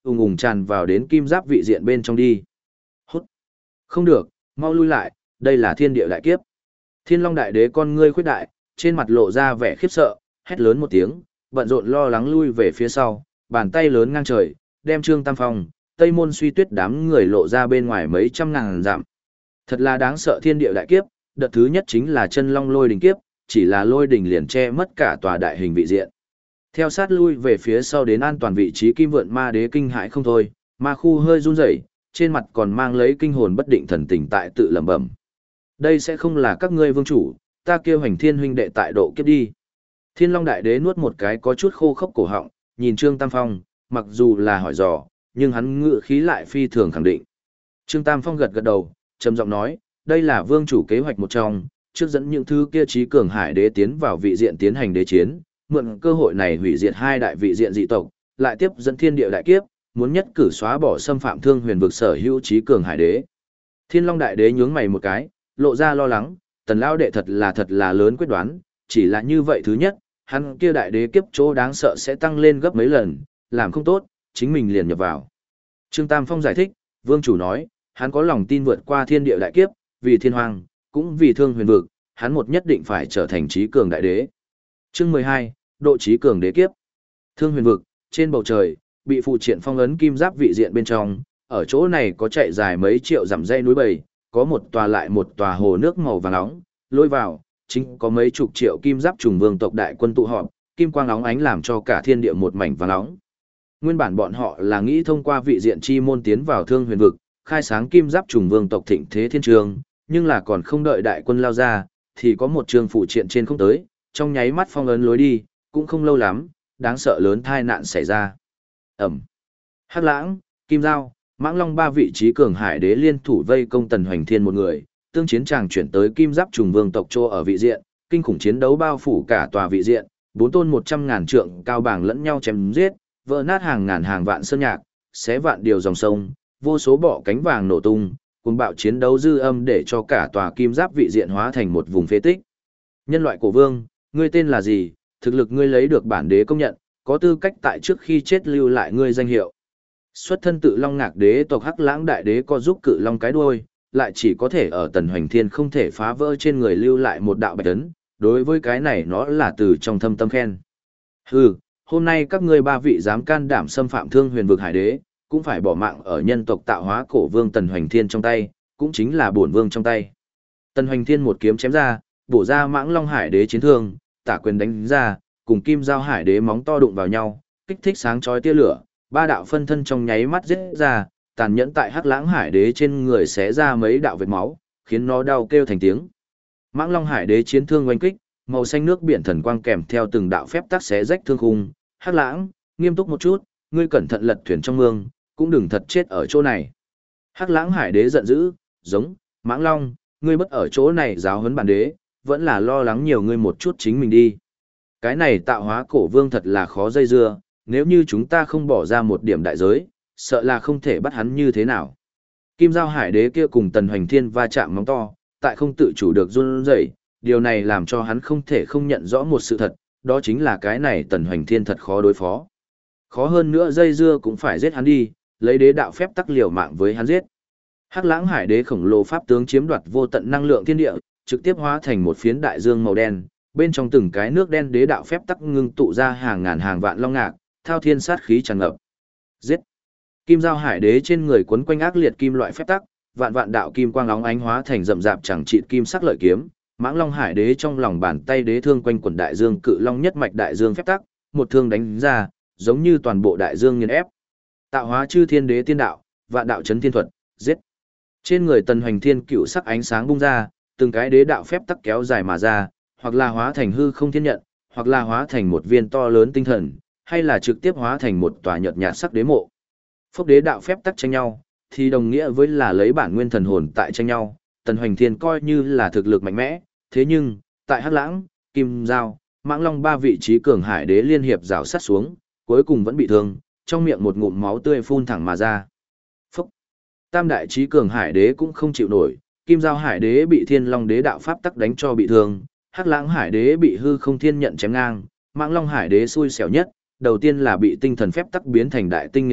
ùng ùng tràn vào đến kim giáp vị diện bên trong đi. Hút! Không được, mau lui lại, đây là thiên địa đại kiếp. Thiên Long Đại Đế con ngươi khuyết đại, trên mặt lộ ra vẻ khiếp sợ, hét lớn một tiếng, bận rộn lo lắng lui về phía sau, bàn tay lớn ngang trời, đem Trương Tam Phong, Tây Môn Suy Tuyết đám người lộ ra bên ngoài mấy trăm ngàn dặm. Thật là đáng sợ thiên địa đại kiếp, đợt thứ nhất chính là chân long lôi đỉnh kiếp, chỉ là lôi đỉnh liền che mất cả tòa đại hình vị diện. Theo sát lui về phía sau đến an toàn vị trí Kim Vượn Ma Đế kinh hãi không thôi, ma khu hơi run rẩy, trên mặt còn mang lấy kinh hồn bất định thần tình tại tự lẩm bẩm. Đây sẽ không là các ngươi vương chủ, ta kêu Hành Thiên huynh đệ tại độ kiếp đi. Thiên Long Đại Đế nuốt một cái có chút khô khốc cổ họng, nhìn Trương Tam Phong, mặc dù là hỏi dò, nhưng hắn ngự khí lại phi thường khẳng định. Trương Tam Phong gật gật đầu, trầm giọng nói, đây là vương chủ kế hoạch một trong, trước dẫn những thứ kia trí cường hải đế tiến vào vị diện tiến hành đế chiến, mượn cơ hội này hủy diệt hai đại vị diện dị tộc, lại tiếp dẫn thiên địa đại kiếp, muốn nhất cử xóa bỏ xâm phạm thương huyền vực sở hữu trí cường hải đế. Thiên Long Đại Đế nhướng mày một cái, lộ ra lo lắng, Tần lão đệ thật là lớn quyết đoán, chỉ là như vậy thứ nhất, hắn kia đại đế kiếp chỗ đáng sợ sẽ tăng lên gấp mấy lần, làm không tốt, chính mình liền nhập vào. Trương Tam Phong giải thích, vương chủ nói, hắn có lòng tin vượt qua thiên địa đại kiếp, vì thiên hoàng, cũng vì thương huyền vực, hắn một nhất định phải trở thành trí cường đại đế. Chương 12, độ trí cường đế kiếp. Thương huyền vực, trên bầu trời, bị phụ triện phong ấn kim giáp vị diện bên trong, ở chỗ này có chạy dài mấy triệu dặm dây núi bầy, có một tòa lại một tòa hồ nước màu vàng nóng, lôi vào, chính có mấy chục triệu kim giáp trùng vương tộc đại quân tụ họp, kim quang óng ánh làm cho cả thiên địa một mảnh vàng nóng. Nguyên bản bọn họ là nghĩ thông qua vị diện chi môn tiến vào thương huyền vực, khai sáng kim giáp trùng vương tộc thịnh thế thiên trường, nhưng là còn không đợi đại quân lao ra, thì có một trường phụ triện trên không tới, trong nháy mắt phong ấn lối đi, cũng không lâu lắm, đáng sợ lớn tai nạn xảy ra. Ẩm. Hắc Lãng, Kim Giao, Mãng Long ba vị trí cường hải đế liên thủ vây công Tần Hoành Thiên một người, tương chiến tràng chuyển tới kim giáp trùng vương tộc chỗ ở vị diện, kinh khủng chiến đấu bao phủ cả tòa vị diện, bốn tôn 100.000 trượng cao bảng lẫn nhau chém giết, vỡ nát hàng ngàn hàng vạn sơn nhạc, xé vạn điều dòng sông, vô số bọ cánh vàng nổ tung, cùng bạo chiến đấu dư âm để cho cả tòa kim giáp vị diện hóa thành một vùng phế tích. Nhân loại cổ vương, ngươi tên là gì? Thực lực ngươi lấy được bản đế công nhận, có tư cách tại trước khi chết lưu lại ngươi danh hiệu. Xuất thân tự Long Ngạc đế tộc Hắc Lãng đại đế có giúp cự long cái đuôi, lại chỉ có thể ở Tần Hoành Thiên không thể phá vỡ trên người lưu lại một đạo bạch ấn, đối với cái này nó là từ trong thâm tâm khen. Hừ, hôm nay các ngươi ba vị dám can đảm xâm phạm thương huyền vực hải đế, cũng phải bỏ mạng ở nhân tộc tạo hóa cổ vương Tần Hoành Thiên trong tay, cũng chính là bổn vương trong tay. Tần Hoành Thiên một kiếm chém ra, bổ ra Mãng Long hải đế chiến thương, tả quyền đánh ra, cùng Kim Giao hải đế móng to đụng vào nhau, kích thích sáng chói tia lửa, ba đạo phân thân trong nháy mắt giết ra, tàn nhẫn tại Hắc Lãng hải đế trên người xé ra mấy đạo vết máu, khiến nó đau kêu thành tiếng. Mãng Long hải đế chiến thương oanh kích, màu xanh nước biển thần quang kèm theo từng đạo phép tắc xé rách thương khung. Hắc Lãng, nghiêm túc một chút, ngươi cẩn thận lật thuyền trong mương, cũng đừng thật chết ở chỗ này. Hắc Lãng hải đế giận dữ, giống, Mãng Long, ngươi bất ở chỗ này giáo huấn bản đế, vẫn là lo lắng nhiều ngươi một chút chính mình đi. Cái này tạo hóa cổ vương thật là khó dây dưa, nếu như chúng ta không bỏ ra một điểm đại giới, sợ là không thể bắt hắn như thế nào. Kim Giao hải đế kia cùng Tần Hoành Thiên va chạm móng to, tại không tự chủ được run rẩy, điều này làm cho hắn không thể không nhận rõ một sự thật, đó chính là cái này Tần Hoành Thiên thật khó đối phó. Khó hơn nữa dây dưa cũng phải giết hắn đi, lấy đế đạo phép tắc liều mạng với hắn giết. Hắc Lãng hải đế khổng lồ pháp tướng chiếm đoạt vô tận năng lượng thiên địa, trực tiếp hóa thành một phiến đại dương màu đen, bên trong từng cái nước đen đế đạo phép tắc ngưng tụ ra hàng ngàn hàng vạn long ngạc, thao thiên sát khí tràn ngập. Giết! Kim Giao hải đế trên người quấn quanh ác liệt kim loại phép tắc, vạn vạn đạo kim quang óng ánh hóa thành rậm rạp chẳng chịt kim sắc lợi kiếm. Mãng Long hải đế trong lòng bàn tay đế thương quanh quần đại dương cự long nhất mạch đại dương phép tắc, một thương đánh ra, giống như toàn bộ đại dương nghiền ép. Tạo hóa chư thiên đế tiên đạo, vạn đạo chấn thiên thuật, giết! Trên người Tần Hoành Thiên cựu sắc ánh sáng bung ra, từng cái đế đạo phép tắc kéo dài mà ra, hoặc là hóa thành hư không thiên nhận, hoặc là hóa thành một viên to lớn tinh thần, hay là trực tiếp hóa thành một tòa nhợt nhạt sắc đế mộ. Phốc đế đạo phép tắc tranh nhau, thì đồng nghĩa với là lấy bản nguyên thần hồn tại tranh nhau. Tần Hoành Thiên coi như là thực lực mạnh mẽ, thế nhưng, tại Hắc Lãng, Kim Giao, Mãng Long ba vị trí cường hải đế liên hiệp rào sát xuống, cuối cùng vẫn bị thương, trong miệng một ngụm máu tươi phun thẳng mà ra. Phốc. Tam đại trí cường hải đế cũng không chịu nổi, Kim Giao hải đế bị Thiên Long đế đạo pháp tắc đánh cho bị thương, Hắc Lãng hải đế bị hư không thiên nhận chém ngang, Mãng Long hải đế xui xẻo nhất, đầu tiên là bị tinh thần phép tắc biến thành đại tinh nghiền ép,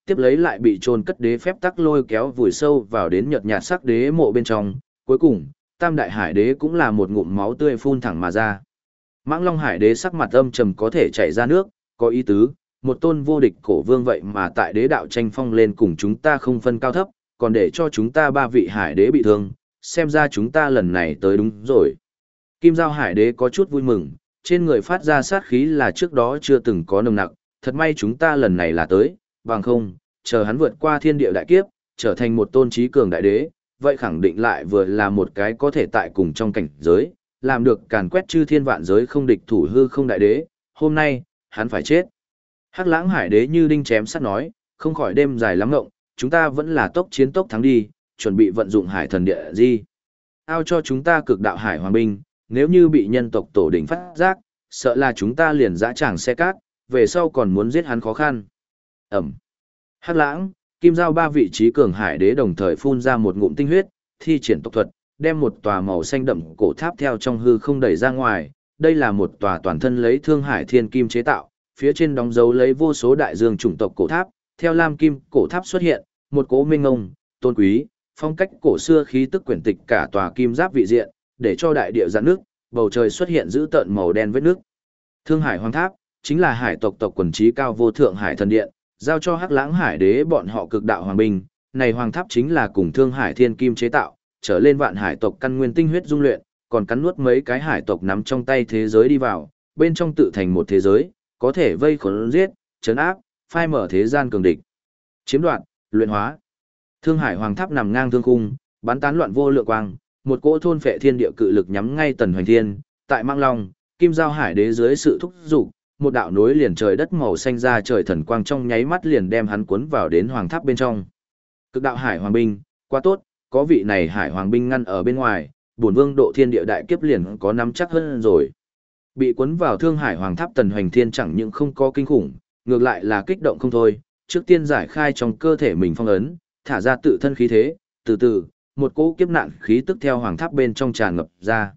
tiếp lấy lại bị chôn cất đế phép tắc lôi kéo vùi sâu vào đến nhợt nhạt sắc đế mộ bên trong, cuối cùng, Tam Đại Hải Đế cũng là một ngụm máu tươi phun thẳng mà ra. Mãng Long Hải Đế sắc mặt âm trầm có thể chảy ra nước, có ý tứ, một tôn vô địch cổ vương vậy mà tại đế đạo tranh phong lên cùng chúng ta không phân cao thấp, còn để cho chúng ta ba vị Hải Đế bị thương, xem ra chúng ta lần này tới đúng rồi. Kim Giao Hải Đế có chút vui mừng, trên người phát ra sát khí là trước đó chưa từng có nồng nặc, thật may chúng ta lần này là tới, bằng không, chờ hắn vượt qua thiên địa đại kiếp, trở thành một tôn trí cường đại đế, vậy khẳng định lại vừa là một cái có thể tại cùng trong cảnh giới, làm được càn quét chư thiên vạn giới không địch thủ hư không đại đế, hôm nay, hắn phải chết. Hắc Lãng Hải Đế như đinh chém sắt nói, không khỏi đêm dài lắm ngộng, chúng ta vẫn là tốc chiến tốc thắng đi, chuẩn bị vận dụng hải thần địa di. Ao cho chúng ta cực đạo hải hoàng binh, nếu như bị nhân tộc tổ đỉnh phát giác, sợ là chúng ta liền dã tràng xe cát, về sau còn muốn giết hắn khó khăn. Ẩm. Hắc Lãng, Kim Giao ba vị trí cường hải đế đồng thời phun ra một ngụm tinh huyết, thi triển tốc thuật, đem một tòa màu xanh đậm cổ tháp theo trong hư không đẩy ra ngoài. Đây là một tòa toàn thân lấy Thương Hải Thiên Kim chế tạo, phía trên đóng dấu lấy vô số đại dương chủng tộc cổ tháp. Theo lam kim cổ tháp xuất hiện, một cỗ minh ngông, tôn quý, phong cách cổ xưa khí tức quyển tịch cả tòa kim giáp vị diện, để cho đại địa giãn nước, bầu trời xuất hiện dữ tợn màu đen vết nước. Thương Hải Hoàng Tháp chính là hải tộc tộc quần trí cao vô thượng hải thần điện, giao cho Hắc Lãng Hải Đế bọn họ cực đạo hoàng binh. Này hoàng tháp chính là cùng Thương Hải Thiên Kim chế tạo, trở lên vạn hải tộc căn nguyên tinh huyết dung luyện, còn cắn nuốt mấy cái hải tộc nắm trong tay thế giới đi vào, bên trong tự thành một thế giới, có thể vây khốn giết, trấn áp, phai mở thế gian cường địch, chiếm đoạt, luyện hóa. Thương Hải Hoàng Tháp nằm ngang thương khung, bắn tán loạn vô lượng quang, một cỗ thôn phệ thiên địa cự lực nhắm ngay Tần Hoành Thiên, tại Mãng Long, Kim Giao Hải Đế dưới sự thúc giục, một đạo nối liền trời đất màu xanh ra trời thần quang trong nháy mắt liền đem hắn cuốn vào đến hoàng tháp bên trong. Cực đạo hải hoàng binh, quá tốt, có vị này hải hoàng binh ngăn ở bên ngoài, bổn vương độ thiên địa đại kiếp liền có nắm chắc hơn rồi. Bị cuốn vào Thương Hải Hoàng Tháp Tần Hoành Thiên chẳng những không có kinh khủng, ngược lại là kích động không thôi, trước tiên giải khai trong cơ thể mình phong ấn, thả ra tự thân khí thế, từ từ, một cỗ kiếp nạn khí tức theo hoàng tháp bên trong tràn ngập ra.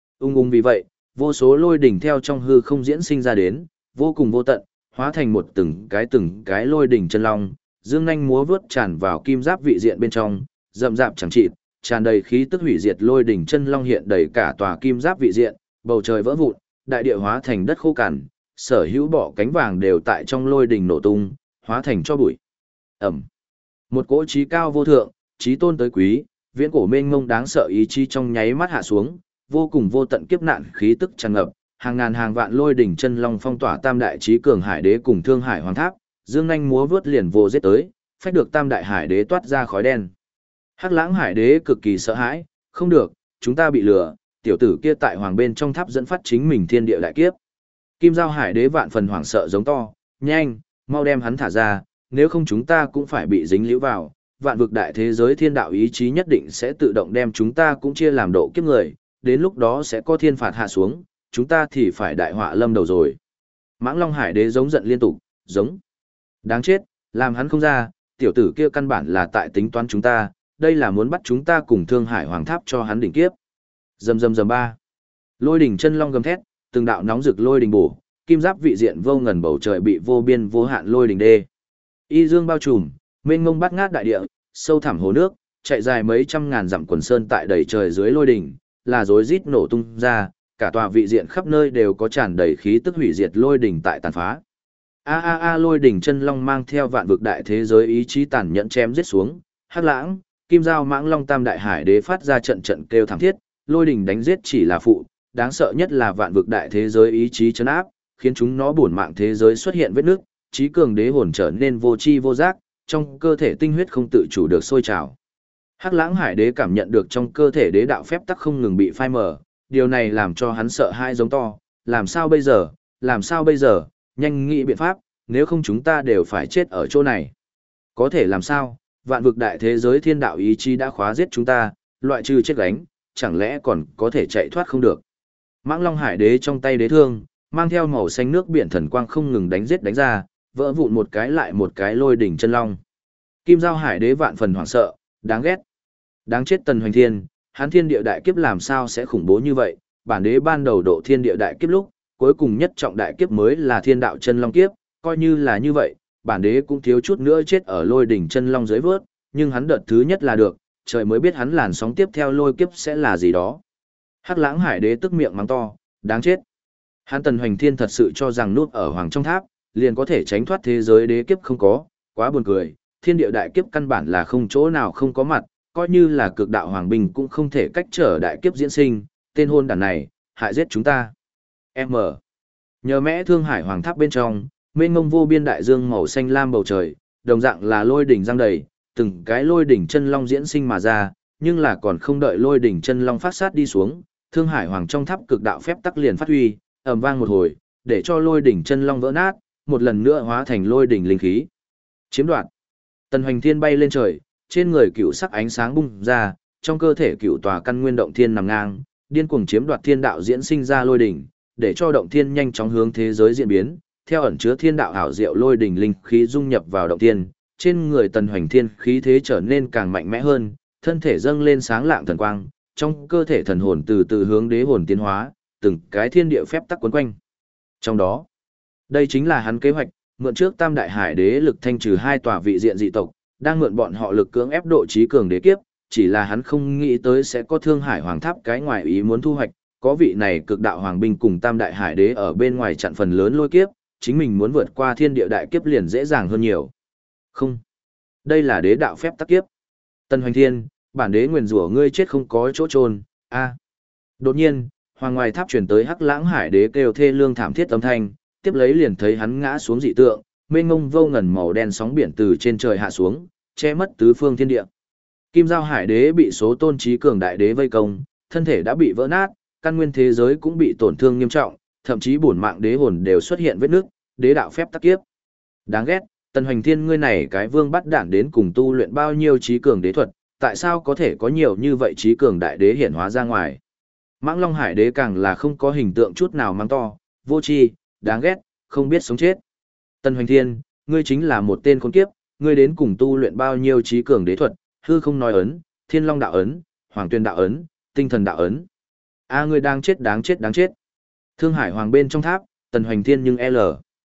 Vì vậy, vô số lôi đỉnh theo trong hư không diễn sinh ra đến, vô cùng vô tận, hóa thành một từng cái lôi đỉnh chân long, dương nhanh múa vớt tràn vào kim giáp vị diện bên trong, rậm rạp chẳng chịt, tràn đầy khí tức hủy diệt lôi đỉnh chân long hiện đầy cả tòa kim giáp vị diện, bầu trời vỡ vụn, đại địa hóa thành đất khô cằn, sở hữu bỏ cánh vàng đều tại trong lôi đỉnh nổ tung, hóa thành cho bụi. Ẩm. Một cỗ trí cao vô thượng, trí tôn tới quý, viễn cổ mênh mông đáng sợ ý chí trong nháy mắt hạ xuống, vô cùng vô tận kiếp nạn khí tức tràn ngập, hàng ngàn hàng vạn lôi đỉnh chân long phong tỏa Tam Đại Chí Cường Hải Đế cùng Thương Hải Hoàng Tháp, dương nhanh múa vớt liền vô giết tới, phách được Tam Đại Hải Đế toát ra khói đen. Hắc Lãng Hải Đế cực kỳ sợ hãi, không được, chúng ta bị lừa, tiểu tử kia tại hoàng bên trong tháp dẫn phát chính mình thiên địa đại kiếp. Kim Giao Hải Đế vạn phần hoảng sợ giống to, nhanh, mau đem hắn thả ra, nếu không chúng ta cũng phải bị dính liễu vào, vạn vực đại thế giới thiên đạo ý chí nhất định sẽ tự động đem chúng ta cũng chia làm độ kiếp người, đến lúc đó sẽ có thiên phạt hạ xuống, chúng ta thì phải đại họa lâm đầu rồi. Mãng Long Hải Đế giống giận liên tục, giống. Đáng chết, làm hắn không ra, tiểu tử kia căn bản là tại tính toán chúng ta, đây là muốn bắt chúng ta cùng Thương Hải Hoàng Tháp cho hắn đỉnh kiếp. Rầm rầm rầm ba. Lôi đỉnh chân long gầm thét, từng đạo nóng rực lôi đỉnh bổ, kim giáp vị diện vô ngần bầu trời bị vô biên vô hạn lôi đỉnh đê. Y dương bao trùm, mênh mông bát ngát đại địa, sâu thẳm hồ nước, chạy dài mấy trăm ngàn dặm quần sơn tại đầy trời dưới lôi đỉnh, là rối rít nổ tung ra, cả tòa vị diện khắp nơi đều có tràn đầy khí tức hủy diệt lôi đỉnh tại tàn phá. Lôi đỉnh chân long mang theo vạn vực đại thế giới ý chí tàn nhẫn chém giết xuống, Hắc Lãng, Kim Giao Mãng Long Tam Đại Hải Đế phát ra trận trận kêu thảm thiết, lôi đỉnh đánh giết chỉ là phụ, đáng sợ nhất là vạn vực đại thế giới ý chí trấn áp, khiến chúng nó bổn mạng thế giới xuất hiện vết nứt, trí cường đế hồn trở nên vô tri vô giác, trong cơ thể tinh huyết không tự chủ được sôi trào. Hắc Lãng Hải Đế cảm nhận được trong cơ thể đế đạo phép tắc không ngừng bị phai mờ, điều này làm cho hắn sợ hãi giống to, làm sao bây giờ, làm sao bây giờ, nhanh nghĩ biện pháp, nếu không chúng ta đều phải chết ở chỗ này. Có thể làm sao, vạn vực đại thế giới thiên đạo ý chí đã khóa giết chúng ta, loại trừ chết gánh, chẳng lẽ còn có thể chạy thoát không được. Mãng Long Hải Đế trong tay đế thương, mang theo màu xanh nước biển thần quang không ngừng đánh giết đánh ra, vỡ vụn một cái lại một cái lôi đỉnh chân long. Kim Giao Hải Đế vạn phần hoảng sợ, đáng ghét. Đáng chết Tần Hoành Thiên, hắn thiên địa đại kiếp làm sao sẽ khủng bố như vậy, bản đế ban đầu độ thiên địa đại kiếp lúc, cuối cùng nhất trọng đại kiếp mới là thiên đạo chân long kiếp, coi như là như vậy, bản đế cũng thiếu chút nữa chết ở lôi đỉnh chân long dưới vớt, nhưng hắn đợt thứ nhất là được, trời mới biết hắn làn sóng tiếp theo lôi kiếp sẽ là gì đó. Hắc Lãng Hải Đế tức miệng mắng to, đáng chết. Hắn Tần Hoành Thiên thật sự cho rằng núp ở Hoàng trong tháp, liền có thể tránh thoát thế giới đế kiếp không có, quá buồn cười, thiên địa đại kiếp căn bản là không chỗ nào không có mặt, coi như là cực đạo hoàng binh cũng không thể cách trở đại kiếp diễn sinh, tên hôn đản này, hại giết chúng ta. M. Nhờ mẽ Thương Hải Hoàng tháp bên trong, mênh mông vô biên đại dương màu xanh lam bầu trời, đồng dạng là lôi đỉnh giăng đầy, từng cái lôi đỉnh chân long diễn sinh mà ra, nhưng là còn không đợi lôi đỉnh chân long phát sát đi xuống, Thương Hải Hoàng trong tháp cực đạo phép tắc liền phát huy, ầm vang một hồi, để cho lôi đỉnh chân long vỡ nát, một lần nữa hóa thành lôi đỉnh linh khí. Chiếm đoạt. Tần Hoành Thiên bay lên trời, trên người cựu sắc ánh sáng bung ra, trong cơ thể cựu tòa căn nguyên động thiên nằm ngang, điên cuồng chiếm đoạt thiên đạo diễn sinh ra lôi đỉnh, để cho động thiên nhanh chóng hướng thế giới diễn biến, theo ẩn chứa thiên đạo ảo diệu lôi đỉnh linh khí dung nhập vào động thiên, trên người Tần Hoành Thiên khí thế trở nên càng mạnh mẽ hơn, thân thể dâng lên sáng lạng thần quang, trong cơ thể thần hồn từ từ hướng đế hồn tiến hóa, từng cái thiên địa phép tắc quấn quanh. Trong đó, đây chính là hắn kế hoạch, mượn trước Tam Đại Hải Đế lực thanh trừ hai tòa vị diện dị tộc, đang mượn bọn họ lực cưỡng ép độ trí cường đế kiếp, chỉ là hắn không nghĩ tới sẽ có Thương Hải Hoàng Tháp cái ngoài ý muốn thu hoạch, có vị này cực đạo hoàng binh cùng Tam Đại Hải Đế ở bên ngoài chặn phần lớn lôi kiếp, chính mình muốn vượt qua thiên địa đại kiếp liền dễ dàng hơn nhiều. Không, đây là đế đạo phép tắc kiếp. Tần Hoành Thiên, bản đế nguyền rủa ngươi chết không có chỗ chôn. A. Đột nhiên, hoàng ngoài tháp truyền tới Hắc Lãng Hải Đế kêu thê lương thảm thiết âm thanh, tiếp lấy liền thấy hắn ngã xuống dị tượng, mênh mông vô ngần màu đen sóng biển từ trên trời hạ xuống, che mất tứ phương thiên địa. Kim Giao Hải Đế bị số tôn trí cường đại đế vây công, thân thể đã bị vỡ nát, căn nguyên thế giới cũng bị tổn thương nghiêm trọng, thậm chí bổn mạng đế hồn đều xuất hiện vết nứt, đế đạo phép tắc kiếp. Đáng ghét, Tần Hoành Thiên ngươi này cái vương bắt đản đến cùng tu luyện bao nhiêu trí cường đế thuật, tại sao có thể có nhiều như vậy trí cường đại đế hiển hóa ra ngoài. Mãng Long Hải Đế càng là không có hình tượng chút nào mang to, vô tri, đáng ghét, không biết sống chết. Tần Hoành Thiên, ngươi chính là một tên khốn kiếp, ngươi đến cùng tu luyện bao nhiêu trí cường đế thuật, hư không nói ấn, Thiên Long đạo ấn, Hoàng Tuyên đạo ấn, Tinh Thần đạo ấn. A ngươi đang chết đáng chết đáng chết. Thương Hải Hoàng bên trong tháp, Tần Hoành Thiên nhưng L.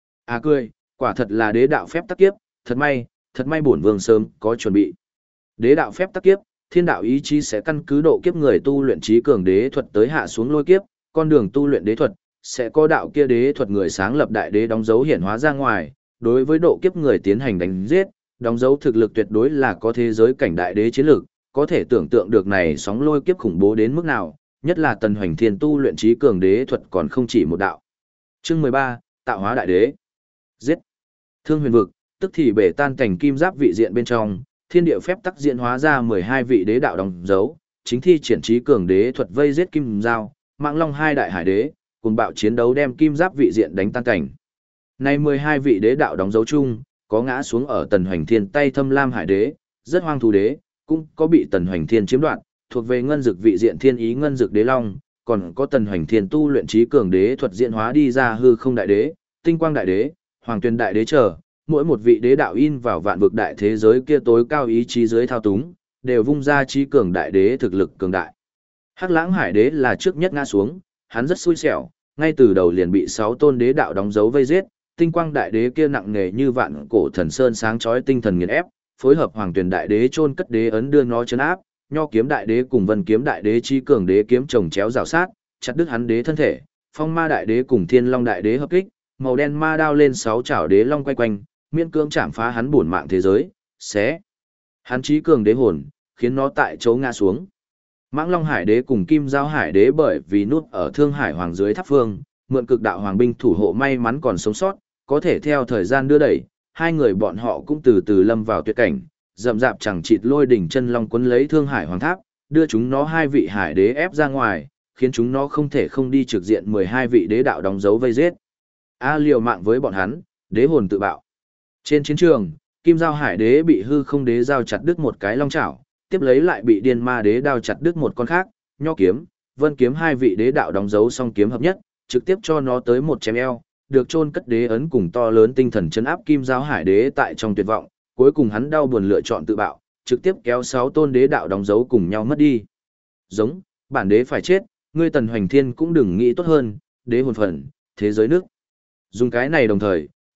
A cười, quả thật là đế đạo phép tắc kiếp, thật may bổn vương sớm có chuẩn bị. Đế đạo phép tắc kiếp, thiên đạo ý chí sẽ căn cứ độ kiếp người tu luyện trí cường đế thuật tới hạ xuống lôi kiếp, con đường tu luyện đế thuật, sẽ có đạo kia đế thuật người sáng lập đại đế đóng dấu hiển hóa ra ngoài, đối với độ kiếp người tiến hành đánh giết, đóng dấu thực lực tuyệt đối là có thế giới cảnh đại đế chiến lực, có thể tưởng tượng được này sóng lôi kiếp khủng bố đến mức nào, nhất là Tần Hoành Thiên tu luyện trí cường đế thuật còn không chỉ một đạo. Chương 13, tạo hóa đại đế. Giết. Thương Huyền vực, tức thì bể tan cảnh kim giáp vị diện bên trong, thiên địa phép tắc diễn hóa ra 12 vị đế đạo đóng dấu, chính thi triển trí cường đế thuật vây giết kim giao, Mãng Long hai đại hải đế, cùng bạo chiến đấu đem kim giáp vị diện đánh tan cảnh. Nay 12 vị đế đạo đóng dấu chung, có ngã xuống ở Tần Hoành Thiên tay Thâm Lam Hải Đế, rất hoang thú đế, cũng có bị Tần Hoành Thiên chiếm đoạt, thuộc về ngân dực vị diện thiên ý ngân dực đế long, còn có Tần Hoành Thiên tu luyện trí cường đế thuật diễn hóa đi ra hư không đại đế, tinh quang đại đế, hoàng tuyền đại đế trở, mỗi một vị đế đạo in vào vạn vực đại thế giới kia tối cao ý chí dưới thao túng, đều vung ra trí cường đại đế thực lực cường đại. Hắc Lãng Hải Đế là trước nhất ngã xuống, hắn rất xui xẻo, ngay từ đầu liền bị 6 tôn đế đạo đóng dấu vây giết, tinh quang đại đế kia nặng nề như vạn cổ thần sơn sáng chói tinh thần nghiền ép, phối hợp hoàng tuyển đại đế chôn cất đế ấn đưa nó chấn áp, nho kiếm đại đế cùng vân kiếm đại đế chi cường đế kiếm chồng chéo rào sát, chặt đứt hắn đế thân thể, phong ma đại đế cùng thiên long đại đế hợp kích, màu đen ma đao lên 6 chảo đế long quay quanh, miễn cưỡng chạm phá hắn bổn mạng thế giới, xé hắn chí cường đế hồn, khiến nó tại chỗ ngã xuống. Mãng Long Hải Đế cùng Kim Giao Hải Đế bởi vì núp ở Thương Hải Hoàng dưới tháp phương, mượn cực đạo hoàng binh thủ hộ may mắn còn sống sót, có thể theo thời gian đưa đẩy, hai người bọn họ cũng từ từ lâm vào tuyệt cảnh, rậm rạp chẳng chịt lôi đỉnh chân long quấn lấy Thương Hải Hoàng tháp, đưa chúng nó hai vị hải đế ép ra ngoài, khiến chúng nó không thể không đi trực diện 12 vị đế đạo đóng dấu vây giết. Liều mạng với bọn hắn, đế hồn tự bạo. Trên chiến trường, Kim Giao Hải Đế bị hư không đế giao chặt đứt một cái long chảo, tiếp lấy lại bị điên ma đế đao chặt đứt một con khác, nho kiếm, vân kiếm hai vị đế đạo đóng dấu song kiếm hợp nhất, trực tiếp cho nó tới một chém eo, được chôn cất đế ấn cùng to lớn tinh thần chấn áp Kim Giao Hải Đế tại trong tuyệt vọng, cuối cùng hắn đau buồn lựa chọn tự bạo, trực tiếp kéo 6 tôn đế đạo đóng dấu cùng nhau mất đi. Giống, bản đế phải chết, ngươi Tần Hoành Thiên cũng đừng nghĩ tốt hơn, đế hồn phần, thế giới nước. Dùng cái này đồng thời,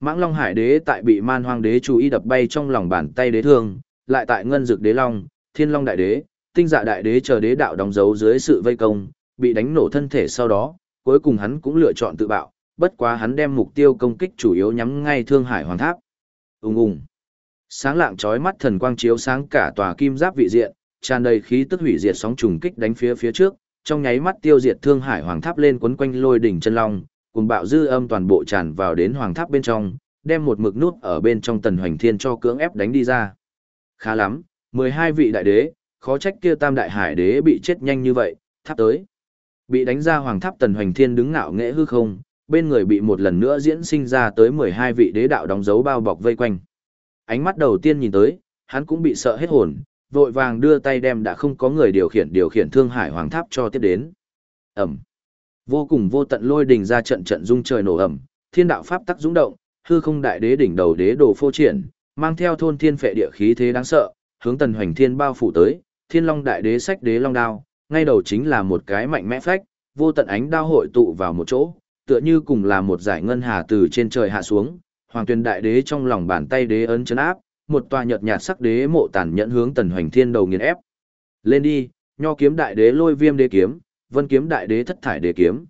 Mãng Long Hải đế tại bị Man Hoang đế chú ý đập bay trong lòng bàn tay đế thương, lại tại Ngân Dực đế long, Thiên Long đại đế, Tinh Dạ đại đế chờ đế đạo đóng dấu dưới sự vây công, bị đánh nổ thân thể sau đó, cuối cùng hắn cũng lựa chọn tự bạo, bất quá hắn đem mục tiêu công kích chủ yếu nhắm ngay Thương Hải Hoàng Tháp. Ùng ùng. Sáng lạng chói mắt thần quang chiếu sáng cả tòa kim giáp vị diện, tràn đầy khí tức hủy diệt sóng trùng kích đánh phía trước, trong nháy mắt tiêu diệt Thương Hải Hoàng Tháp lên quấn quanh lôi đỉnh chân long, cùng bạo dư âm toàn bộ tràn vào đến Hoàng Tháp bên trong, đem một mực nút ở bên trong Tần Hoành Thiên cho cưỡng ép đánh đi ra. Khá lắm, 12 vị đại đế, khó trách kia Tam đại hải đế bị chết nhanh như vậy, tháp tới. Bị đánh ra Hoàng Tháp, Tần Hoành Thiên đứng ngạo nghễ hư không, bên người bị một lần nữa diễn sinh ra tới 12 vị đế đạo đóng dấu bao bọc vây quanh. Ánh mắt đầu tiên nhìn tới, hắn cũng bị sợ hết hồn, vội vàng đưa tay đem đã không có người điều khiển Thương Hải Hoàng Tháp cho tiếp đến. Ẩm. Vô cùng vô tận lôi đình ra trận trận rung trời nổ ẩm, thiên đạo pháp tắc dũng động, hư không đại đế đỉnh đầu đế đồ phô triển, mang theo thôn thiên phệ địa khí thế đáng sợ, hướng Tần Hoành Thiên bao phủ tới. Thiên Long đại đế sách đế long đao, ngay đầu chính là một cái mạnh mẽ phách, vô tận ánh đao hội tụ vào một chỗ, tựa như cùng là một giải ngân hà từ trên trời hạ xuống. Hoàng Tuyền đại đế trong lòng bàn tay đế ấn chấn áp, một tòa nhợt nhạt sắc đế mộ tàn nhẫn hướng Tần Hoành Thiên đầu nghiền ép. Lên đi, Nho kiếm đại đế lôi viêm đế kiếm, Vân kiếm đại đế thất thải đế kiếm.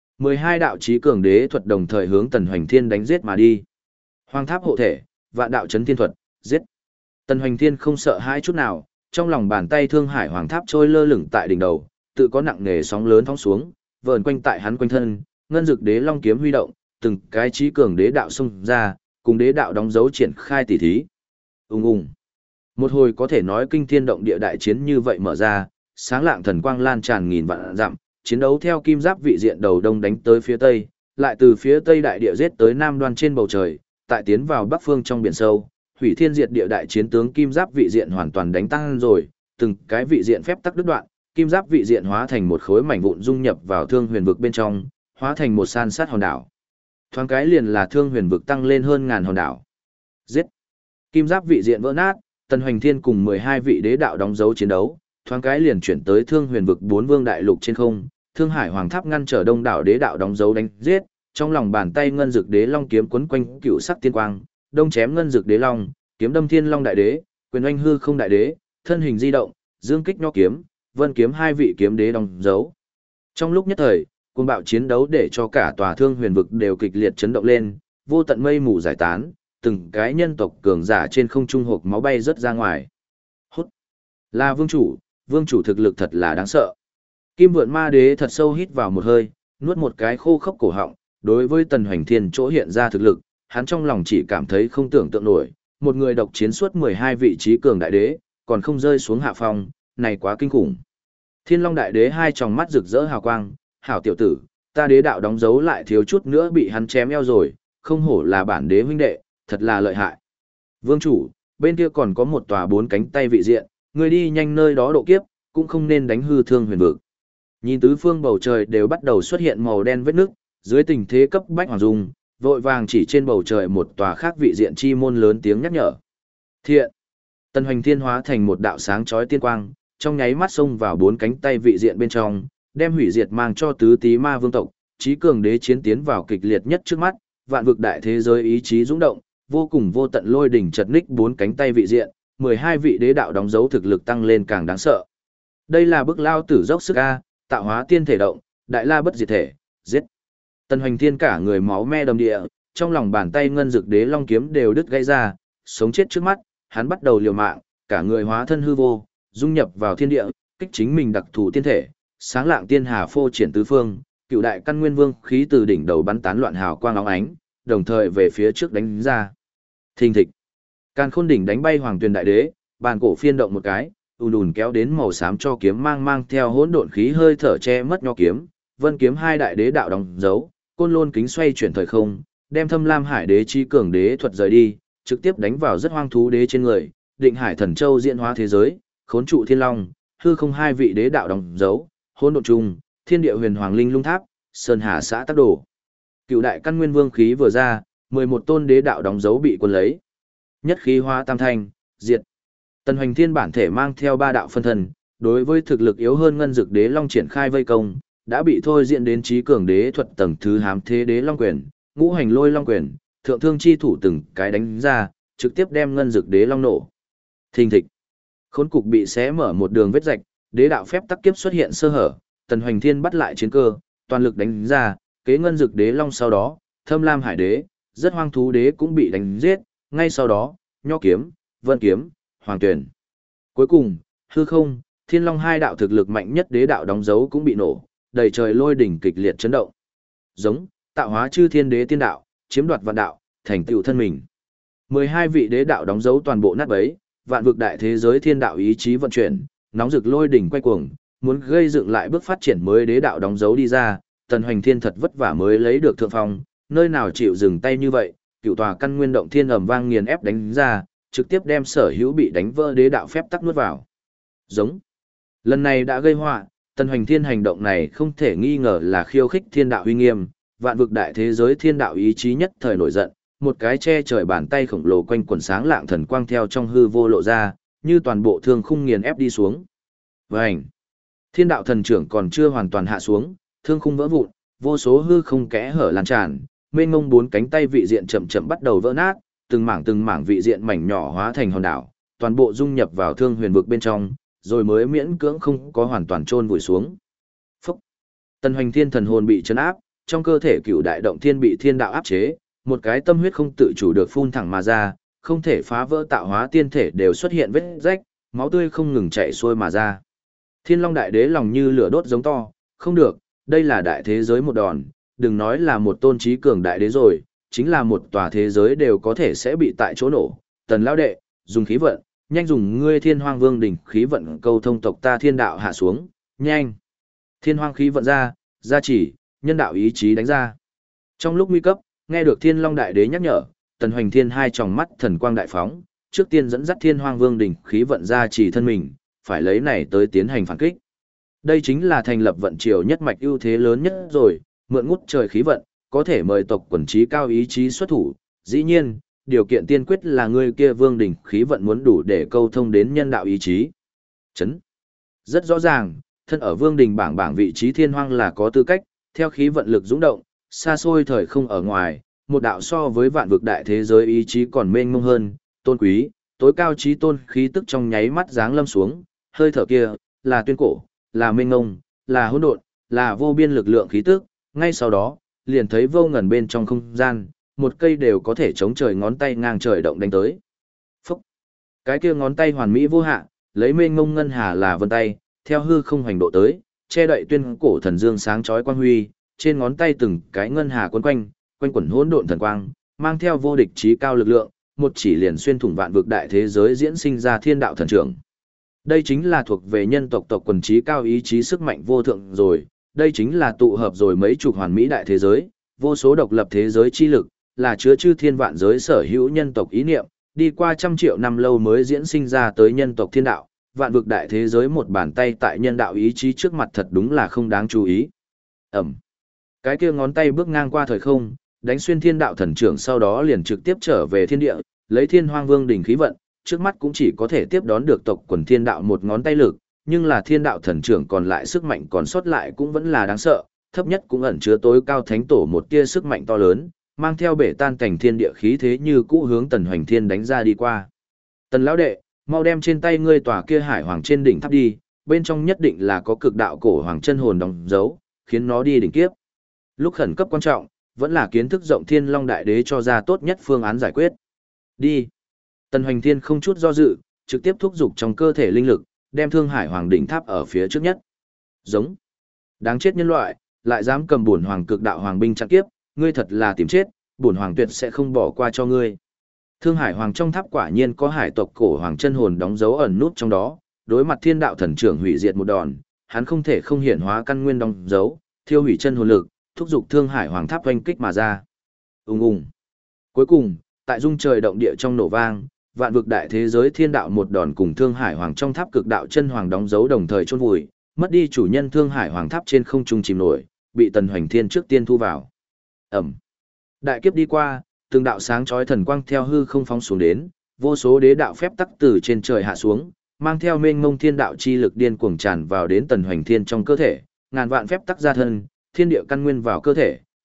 12 đạo chí cường đế thuật đồng thời hướng Tần Hoành Thiên đánh giết mà đi. Hoàng tháp hộ thể, vạn đạo chấn thiên thuật, giết. Tần Hoành Thiên không sợ hãi chút nào, trong lòng bàn tay Thương Hải Hoàng tháp trôi lơ lửng tại đỉnh đầu, tự có nặng nề sóng lớn thong xuống, vờn quanh tại hắn quanh thân, Ngân Dực đế long kiếm huy động, từng cái chí cường đế đạo xung ra, cùng đế đạo đóng dấu triển khai tỉ thí. Ùng ùng. Một hồi có thể nói kinh thiên động địa đại chiến như vậy mở ra, sáng lạng thần quang lan tràn nghìn vạn dặm, chiến đấu theo kim giáp vị diện đầu đông đánh tới phía tây, lại từ phía tây đại địa giết tới nam đoan trên bầu trời, tại tiến vào bắc phương trong biển sâu, hủy thiên diệt địa đại chiến tướng kim giáp vị diện hoàn toàn đánh tan rồi, từng cái vị diện phép tắc đứt đoạn, kim giáp vị diện hóa thành một khối mảnh vụn dung nhập vào Thương Huyền vực bên trong, hóa thành một san sát hòn đảo. Thoáng cái liền là Thương Huyền vực tăng lên hơn ngàn hòn đảo. Giết. Kim giáp vị diện vỡ nát, Tần Hoành Thiên cùng 12 vị đế đạo đóng dấu chiến đấu, thoáng cái liền chuyển tới Thương Huyền vực 4 vương đại lục trên không, Thương Hải Hoàng tháp ngăn trở đông đảo đế đạo đóng dấu đánh giết, trong lòng bàn tay Ngân Dực đế long kiếm quấn quanh cựu sắc tiên quang, đông chém Ngân Dực đế long, kiếm đâm Thiên Long đại đế, quyền oanh hư không đại đế, thân hình di động, dương kích nho kiếm, Vân kiếm hai vị kiếm đế đóng dấu. Trong lúc nhất thời, cuồng bạo chiến đấu để cho cả tòa Thương Huyền vực đều kịch liệt chấn động lên, vô tận mây mù giải tán, từng cái nhân tộc cường giả trên không trung hộp máu bay rất ra ngoài. Hút. Là vương chủ thực lực thật là đáng sợ. Kim Vượn Ma Đế thật sâu hít vào một hơi, nuốt một cái khô khốc cổ họng, đối với Tần Hoành Thiên chỗ hiện ra thực lực, hắn trong lòng chỉ cảm thấy không tưởng tượng nổi, một người độc chiến suốt 12 vị trí cường đại đế, còn không rơi xuống hạ phong, này quá kinh khủng. Thiên Long đại đế hai tròng mắt rực rỡ hào quang, hảo tiểu tử, ta đế đạo đóng dấu lại thiếu chút nữa bị hắn chém eo rồi, không hổ là bản đế huynh đệ, thật là lợi hại. Vương chủ, bên kia còn có một tòa 4 cánh tay vị diện, người đi nhanh nơi đó độ kiếp, cũng không nên đánh hư Thương Huyền vực. Nhìn tứ phương bầu trời đều bắt đầu xuất hiện màu đen vết nước, dưới tình thế cấp bách Hoàng Dung, vội vàng chỉ trên bầu trời một tòa khác vị diện chi môn lớn tiếng nhắc nhở. Thiện. Tần Hoành Thiên hóa thành một đạo sáng chói tiên quang, trong nháy mắt xông vào 4 cánh tay vị diện bên trong, đem hủy diệt mang cho tứ tí ma vương tộc, chí cường đế chiến tiến vào kịch liệt nhất trước mắt, vạn vực đại thế giới ý chí dũng động, vô cùng vô tận lôi đỉnh chật ních 4 cánh tay vị diện, 12 vị đế đạo đóng dấu thực lực tăng lên càng đáng sợ. Đây là bức lao tử dốc sức a, tạo hóa tiên thể động, đại la bất diệt thể, giết. Tần Hoành Thiên cả người máu me đầm địa, trong lòng bàn tay Ngân Dực đế long kiếm đều đứt gãy ra, sống chết trước mắt, hắn bắt đầu liều mạng, cả người hóa thân hư vô, dung nhập vào thiên địa, kích chính mình đặc thù tiên thể, sáng lạng tiên hà phô triển tứ phương, cựu đại căn nguyên vương khí từ đỉnh đầu bắn tán loạn hào quang óng ánh, đồng thời về phía trước đánh ra. Thình thịch. Càn Khôn đỉnh đánh bay Hoàng Tuyền đại đế, bàn cổ phiên động một cái, ùn ùn kéo đến màu xám cho kiếm mang theo hỗn độn khí hơi thở che mất nho kiếm, Vân kiếm hai đại đế đạo đóng dấu, Côn Lôn kính xoay chuyển thời không, đem Thâm Lam Hải đế chi cường đế thuật rời đi, trực tiếp đánh vào rất hoang thú đế trên người, Định Hải Thần Châu diễn hóa thế giới, Khốn trụ Thiên Long, hư không hai vị đế đạo đóng dấu, hỗn độn trùng, Thiên địa huyền hoàng linh lung tháp, Sơn Hà xã tác đồ. Cựu đại căn nguyên vương khí vừa ra, 11 tôn đế đạo đóng dấu bị quân lấy. Nhất khí hóa tam thanh, diệt. Tần Hoành Thiên bản thể mang theo 3 đạo phân thân, đối với thực lực yếu hơn Ngân Dực đế long triển khai vây công, đã bị thôi diện đến trí cường đế thuật tầng thứ hám thế đế long quyền, ngũ hành lôi long quyền, thượng thương chi thủ từng cái đánh ra, trực tiếp đem ngân dực đế long nổ. Thình thịch. Khốn cục bị xé mở một đường vết rạch, đế đạo phép tắc kiếp xuất hiện sơ hở, Tần Hoành Thiên bắt lại chiến cơ, toàn lực đánh ra, kế ngân dực đế long sau đó, Thâm Lam Hải đế, rất hoang thú đế cũng bị đánh giết, ngay sau đó, Nho kiếm, Vân kiếm, Hoàng tuyển. Cuối cùng, hư không, Thiên Long hai đạo thực lực mạnh nhất đế đạo đóng dấu cũng bị nổ, đầy trời lôi đỉnh kịch liệt chấn động. Giống, tạo hóa chư thiên đế tiên đạo, chiếm đoạt vạn đạo, thành tựu thân mình. 12 vị đế đạo đóng dấu toàn bộ nát bấy, vạn vực đại thế giới thiên đạo ý chí vận chuyển, nóng rực lôi đỉnh quay cuồng, muốn gây dựng lại bước phát triển mới đế đạo đóng dấu đi ra, Tần Hoành Thiên thật vất vả mới lấy được thượng phong, nơi nào chịu dừng tay như vậy, cựu tòa căn nguyên động thiên ầm vang nghiền ép đánh ra, trực tiếp đem sở hữu bị đánh vỡ đế đạo phép tắc nuốt vào. Giống. Lần này đã gây họa, Tần Hoành Thiên hành động này không thể nghi ngờ là khiêu khích thiên đạo uy nghiêm, vạn vực đại thế giới thiên đạo ý chí nhất thời nổi giận, một cái che trời bàn tay khổng lồ quanh quần sáng lạng thần quang theo trong hư vô lộ ra, như toàn bộ thương khung nghiền ép đi xuống. Vành. Thiên đạo thần trưởng còn chưa hoàn toàn hạ xuống, thương khung vỡ vụn, vô số hư không kẽ hở lan tràn, mênh mông bốn cánh tay vị diện chậm chậm bắt đầu vỡ nát, từng mảng vị diện mảnh nhỏ hóa thành hòn đảo, toàn bộ dung nhập vào thương huyền vực bên trong, rồi mới miễn cưỡng không có hoàn toàn chôn vùi xuống. Phúc. Tần Hoành Thiên thần hồn bị chấn áp, trong cơ thể cửu đại động thiên bị thiên đạo áp chế, một cái tâm huyết không tự chủ được phun thẳng mà ra, không thể phá vỡ tạo hóa tiên thể đều xuất hiện vết rách, máu tươi không ngừng chảy xuôi mà ra. Thiên Long Đại Đế lòng như lửa đốt giống to, không được, đây là đại thế giới một đòn, đừng nói là một tôn trí cường đại đế rồi, chính là một tòa thế giới đều có thể sẽ bị tại chỗ nổ. Tần lão đệ, dùng khí vận, nhanh dùng ngươi Thiên Hoang Vương đỉnh khí vận câu thông tộc ta thiên đạo hạ xuống, nhanh. Thiên Hoang khí vận ra, gia chỉ, nhân đạo ý chí đánh ra. Trong lúc nguy cấp, nghe được Thiên Long Đại Đế nhắc nhở, Tần Hoành Thiên hai tròng mắt thần quang đại phóng, trước tiên dẫn dắt Thiên Hoang Vương đỉnh khí vận ra chỉ thân mình, phải lấy này tới tiến hành phản kích. Đây chính là thành lập vận triều nhất mạch ưu thế lớn nhất rồi, mượn ngút trời khí vận, có thể mời tộc quần trí cao ý chí xuất thủ. Dĩ nhiên, điều kiện tiên quyết là người kia vương đỉnh khí vận muốn đủ để câu thông đến nhân đạo ý chí. Chấn. Rất rõ ràng, thân ở vương đỉnh bảng vị trí thiên hoang là có tư cách, theo khí vận lực dũng động, xa xôi thời không ở ngoài, một đạo so với vạn vực đại thế giới ý chí còn mênh mông hơn, tôn quý, tối cao trí tôn khí tức trong nháy mắt giáng lâm xuống, hơi thở kia, là tuyên cổ, là mênh mông, là hỗn độn, là vô biên lực lượng khí tức, ngay sau đó, liền thấy vô ngần bên trong không gian, một cây đều có thể chống trời ngón tay ngang trời động đánh tới. Phúc! Cái kia ngón tay hoàn mỹ vô hạn, lấy mênh mông ngân hà là vân tay, theo hư không hành độ tới, che đậy tuyên cổ thần dương sáng chói quang huy, trên ngón tay từng cái ngân hà quấn quanh, quanh quẩn hỗn độn thần quang, mang theo vô địch trí cao lực lượng, một chỉ liền xuyên thủng vạn vực đại thế giới diễn sinh ra thiên đạo thần trưởng. Đây chính là thuộc về nhân tộc tộc quần trí cao ý chí sức mạnh vô thượng rồi, đây chính là tụ hợp rồi mấy chục hoàn mỹ đại thế giới, vô số độc lập thế giới chi lực, là chứa chư thiên vạn giới sở hữu nhân tộc ý niệm, đi qua trăm triệu năm lâu mới diễn sinh ra tới nhân tộc thiên đạo, vạn vực đại thế giới một bàn tay tại nhân đạo ý chí trước mặt thật đúng là không đáng chú ý. Ẩm. Cái kia ngón tay bước ngang qua thời không, đánh xuyên thiên đạo thần trưởng sau đó liền trực tiếp trở về thiên địa, lấy thiên hoang vương đỉnh khí vận, trước mắt cũng chỉ có thể tiếp đón được tộc quần thiên đạo một ngón tay lực, nhưng là thiên đạo thần trưởng còn lại sức mạnh còn sót lại cũng vẫn là đáng sợ, thấp nhất cũng ẩn chứa tối cao thánh tổ một tia sức mạnh to lớn, mang theo bể tan cảnh thiên địa khí thế như cũ hướng Tần Hoành Thiên đánh ra đi qua. Tần lão đệ, mau đem trên tay ngươi tòa kia hải hoàng trên đỉnh tháp đi, bên trong nhất định là có cực đạo cổ hoàng chân hồn đóng dấu, khiến nó đi đỉnh kiếp. Lúc khẩn cấp quan trọng, vẫn là kiến thức rộng Thiên Long Đại Đế cho ra tốt nhất phương án giải quyết. Đi. Tần Hoành Thiên không chút do dự, trực tiếp thúc giục trong cơ thể linh lực, đem Thương Hải Hoàng đỉnh tháp ở phía trước nhất. Giống. Đáng chết nhân loại, lại dám cầm bổn hoàng cực đạo hoàng binh chặn kiếp, ngươi thật là tìm chết, bổn hoàng tuyệt sẽ không bỏ qua cho ngươi. Thương Hải Hoàng trong tháp quả nhiên có hải tộc cổ hoàng chân hồn đóng dấu ẩn nút trong đó, đối mặt thiên đạo thần trưởng hủy diệt một đòn, hắn không thể không hiển hóa căn nguyên đóng dấu, thiêu hủy chân hồn lực, thúc giục Thương Hải Hoàng tháp oanh kích mà ra. Ùng ùng. Cuối cùng, tại dung trời động địa trong nổ vang, vạn vực đại thế giới thiên đạo một đòn cùng Thương Hải Hoàng trong tháp cực đạo chân hoàng đóng dấu đồng thời chôn vùi, mất đi chủ nhân Thương Hải Hoàng tháp trên không trung chìm nổi, bị Tần Hoành Thiên trước tiên thu vào. Ẩm. Đại kiếp đi qua, từng đạo sáng chói thần quang theo hư không phóng xuống đến, vô số đế đạo phép tắc từ trên trời hạ xuống, mang theo mênh mông thiên đạo chi lực điên cuồng tràn vào đến Tần Hoành Thiên trong cơ thể, ngàn vạn phép tắc ra thân, thiên địa căn nguyên vào cơ thể,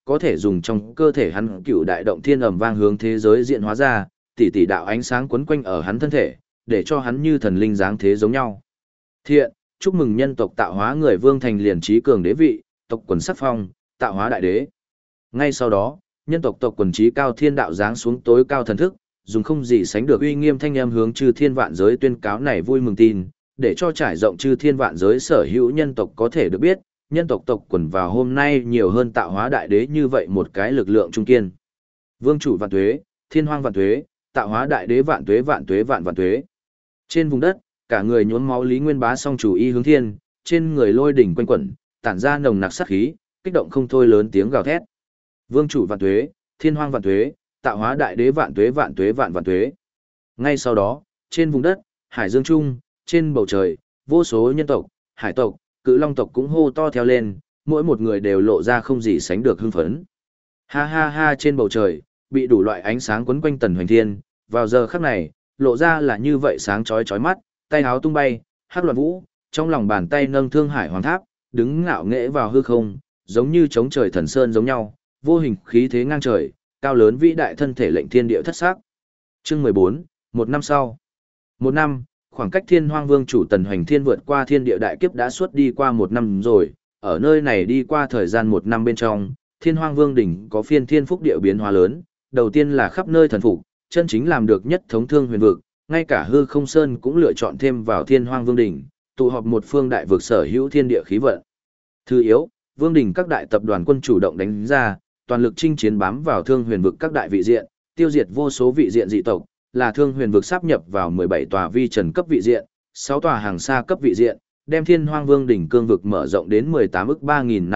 có thể dùng trong cơ thể hắn cựu đại động thiên ầm vang hướng thế giới diễn hóa ra, tỷ tỷ đạo ánh sáng quấn quanh ở hắn thân thể, để cho hắn như thần linh dáng thế giống nhau. Thiện, chúc mừng nhân tộc tạo hóa người vương thành liền trí cường đế vị, tộc quần sắc phong, tạo hóa đại đế. Ngay sau đó, nhân tộc tộc quần trí cao thiên đạo giáng xuống tối cao thần thức, dùng không gì sánh được uy nghiêm thanh âm hướng chư thiên vạn giới tuyên cáo này vui mừng tin, để cho trải rộng chư thiên vạn giới sở hữu nhân tộc có thể được biết, nhân tộc tộc quần vào hôm nay nhiều hơn tạo hóa đại đế như vậy một cái lực lượng trung kiên. Vương chủ vạn tuế, thiên hoang vạn tuế, tạo hóa đại đế vạn tuế vạn tuế vạn vạn tuế. Trên vùng đất, cả người nhuốm máu Lý Nguyên Bá song chủ y hướng thiên, trên người lôi đỉnh quanh quẩn, tản ra nồng nặc sát khí, kích động không thôi lớn tiếng gào thét. Vương chủ vạn tuế, thiên hoang vạn tuế, tạo hóa đại đế vạn tuế vạn tuế vạn vạn tuế. Ngay sau đó, trên vùng đất, hải dương trung, trên bầu trời, vô số nhân tộc, hải tộc, cự long tộc cũng hô to theo lên, mỗi một người đều lộ ra không gì sánh được hưng phấn. Ha ha ha, trên bầu trời, bị đủ loại ánh sáng quấn quanh Tần Hoành Thiên, vào giờ khắc này, lộ ra là như vậy sáng chói chói mắt, tay áo tung bay, hắc loạn vũ, trong lòng bàn tay nâng Thương Hải Hoàng Tháp, đứng ngạo nghễ vào hư không, giống như chống trời thần sơn giống nhau, vô hình khí thế ngang trời, cao lớn vĩ đại thân thể lệnh thiên địa thất sắc. Chương 14, một năm sau. Một năm, khoảng cách Thiên Hoang Vương chủ Tần Hoành Thiên vượt qua thiên địa đại kiếp đã suốt đi qua một năm rồi, ở nơi này đi qua thời gian một năm bên trong, Thiên Hoang Vương đỉnh có phiên thiên phúc địa biến hóa lớn, đầu tiên là khắp nơi thần phục, chân chính làm được nhất thống thương huyền vực, ngay cả hư không sơn cũng lựa chọn thêm vào Thiên Hoang Vương đỉnh, tụ họp một phương đại vực sở hữu thiên địa khí vận. Thứ yếu, Vương đỉnh các đại tập đoàn quân chủ động đánh ra, toàn lực chinh chiến bám vào thương huyền vực các đại vị diện, tiêu diệt vô số vị diện dị tộc, là thương huyền vực sáp nhập vào 17 tòa vi trần cấp vị diện, 6 tòa hàng xa cấp vị diện, đem Thiên Hoang Vương đỉnh cương vực mở rộng đến 18 ức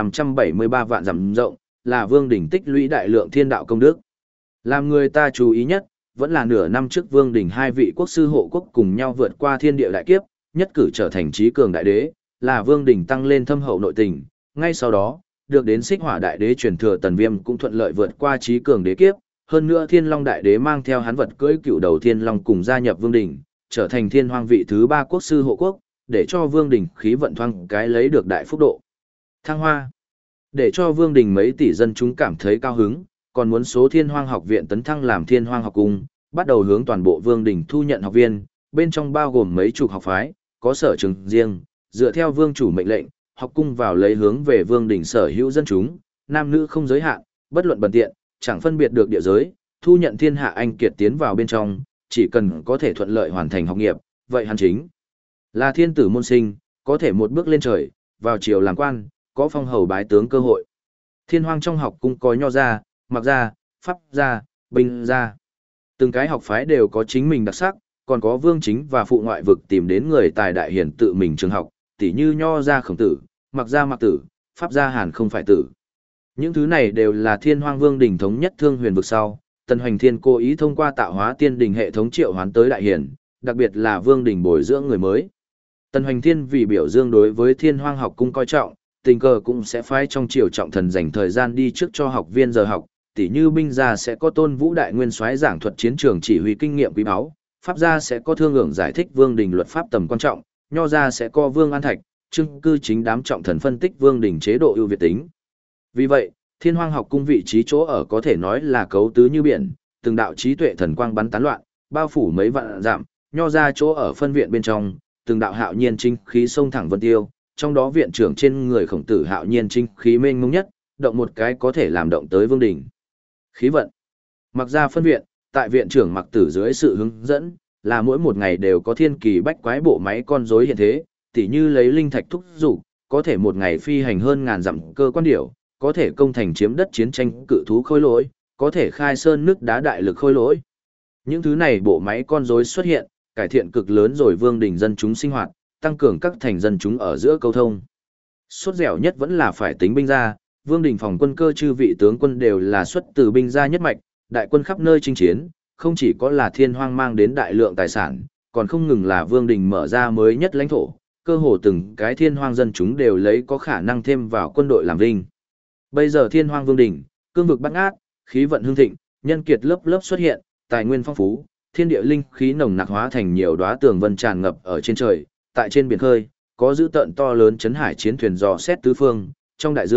3.573 vạn dặm rộng, là Vương đỉnh tích lũy đại lượng thiên đạo công đức. Làm người ta chú ý nhất, vẫn là nửa năm trước Vương đỉnh hai vị quốc sư hộ quốc cùng nhau vượt qua thiên địa đại kiếp, nhất cử trở thành trí cường đại đế, là Vương đỉnh tăng lên thâm hậu nội tình, ngay sau đó, được đến Xích Hỏa đại đế truyền thừa Tần Viêm cũng thuận lợi vượt qua trí cường đế kiếp, hơn nữa Thiên Long đại đế mang theo hắn vật cưỡi cựu đầu Thiên Long cùng gia nhập Vương đỉnh, trở thành Thiên Hoang vị thứ 3 quốc sư hộ quốc, để cho Vương đỉnh khí vận thoáng cái lấy được đại phúc độ. Thăng hoa. Để cho Vương đỉnh mấy tỷ dân chúng cảm thấy cao hứng, còn muốn số Thiên Hoang học viện tấn thăng làm Thiên Hoang học cung, bắt đầu hướng toàn bộ Vương đỉnh thu nhận học viên, bên trong bao gồm mấy chục học phái, có sở trường riêng, dựa theo vương chủ mệnh lệnh, học cung vào lấy hướng về Vương đỉnh sở hữu dân chúng, nam nữ không giới hạn, bất luận bần tiện, chẳng phân biệt được địa giới, thu nhận thiên hạ anh kiệt tiến vào bên trong, chỉ cần có thể thuận lợi hoàn thành học nghiệp, vậy hắn chính là thiên tử môn sinh, có thể một bước lên trời, vào triều làm quan, có phong hầu bái tướng cơ hội. Thiên Hoang trong học cung có nho gia, mặc gia, pháp gia, binh gia. Từng cái học phái đều có chính mình đặc sắc, còn có vương chính và phụ ngoại vực tìm đến người tài đại hiển tự mình trường học, tỉ như nho gia Khổng tử, mặc gia Mạc tử, pháp gia Hàn không phải tử. Những thứ này đều là Thiên Hoang Vương đỉnh thống nhất thương huyền vực sau, Tần Hoành Thiên cố ý thông qua tạo hóa tiên đỉnh hệ thống triệu hoán tới đại hiển, đặc biệt là Vương đỉnh bồi dưỡng người mới. Tần Hoành Thiên vì biểu dương đối với Thiên Hoang học cung coi trọng, tình cờ cũng sẽ phái trong triều trọng thần dành thời gian đi trước cho học viên giờ học, tỉ như binh gia sẽ có Tôn Vũ đại nguyên soái giảng thuật chiến trường chỉ huy kinh nghiệm quý báu, pháp gia sẽ có Thương Ưởng giải thích Vương đỉnh luật pháp tầm quan trọng, nho gia sẽ có Vương An Thạch, Trưng Cư chính đám trọng thần phân tích Vương đỉnh chế độ ưu việt tính. Vì vậy, Thiên Hoang học cung vị trí chỗ ở có thể nói là cấu tứ như biển, từng đạo trí tuệ thần quang bắn tán loạn, bao phủ mấy vạn dặm, nho ra chỗ ở phân viện bên trong, từng đạo hạo nhiên chính khí sông thẳng vân tiêu, trong đó viện trưởng trên người Khổng tử hạo nhiên chính khí mênh mông nhất, động một cái có thể làm động tới Vương đỉnh. Khí vận. Mặc ra phân viện, tại viện trưởng Mặc Tử dưới sự hướng dẫn, là mỗi một ngày đều có thiên kỳ bách quái bộ máy con rối hiện thế, tỉ như lấy linh thạch thúc dục, có thể một ngày phi hành hơn ngàn dặm cơ quan điểu, có thể công thành chiếm đất chiến tranh cự thú khôi lỗi, có thể khai sơn nước đá đại lực khôi lỗi. Những thứ này bộ máy con rối xuất hiện, cải thiện cực lớn rồi Vương đỉnh dân chúng sinh hoạt, tăng cường các thành dân chúng ở giữa câu thông. Sốt dẻo nhất vẫn là phải tính binh gia, Vương đỉnh phòng quân cơ chư vị tướng quân đều là xuất từ binh gia nhất mạch, đại quân khắp nơi chinh chiến, không chỉ có là Thiên Hoang mang đến đại lượng tài sản, còn không ngừng là Vương đỉnh mở ra mới nhất lãnh thổ, cơ hồ từng cái Thiên Hoang dân chúng đều lấy có khả năng thêm vào quân đội làm vinh. Bây giờ Thiên Hoang Vương đỉnh, cương vực bát ngát, khí vận hưng thịnh, nhân kiệt lớp lớp xuất hiện, tài nguyên phong phú, thiên địa linh khí nồng nặc hóa thành nhiều đóa tường vân tràn ngập ở trên trời, tại trên biển khơi, có dữ tợn to lớn chấn hải chiến thuyền dò xét tứ phương, trong đại dương,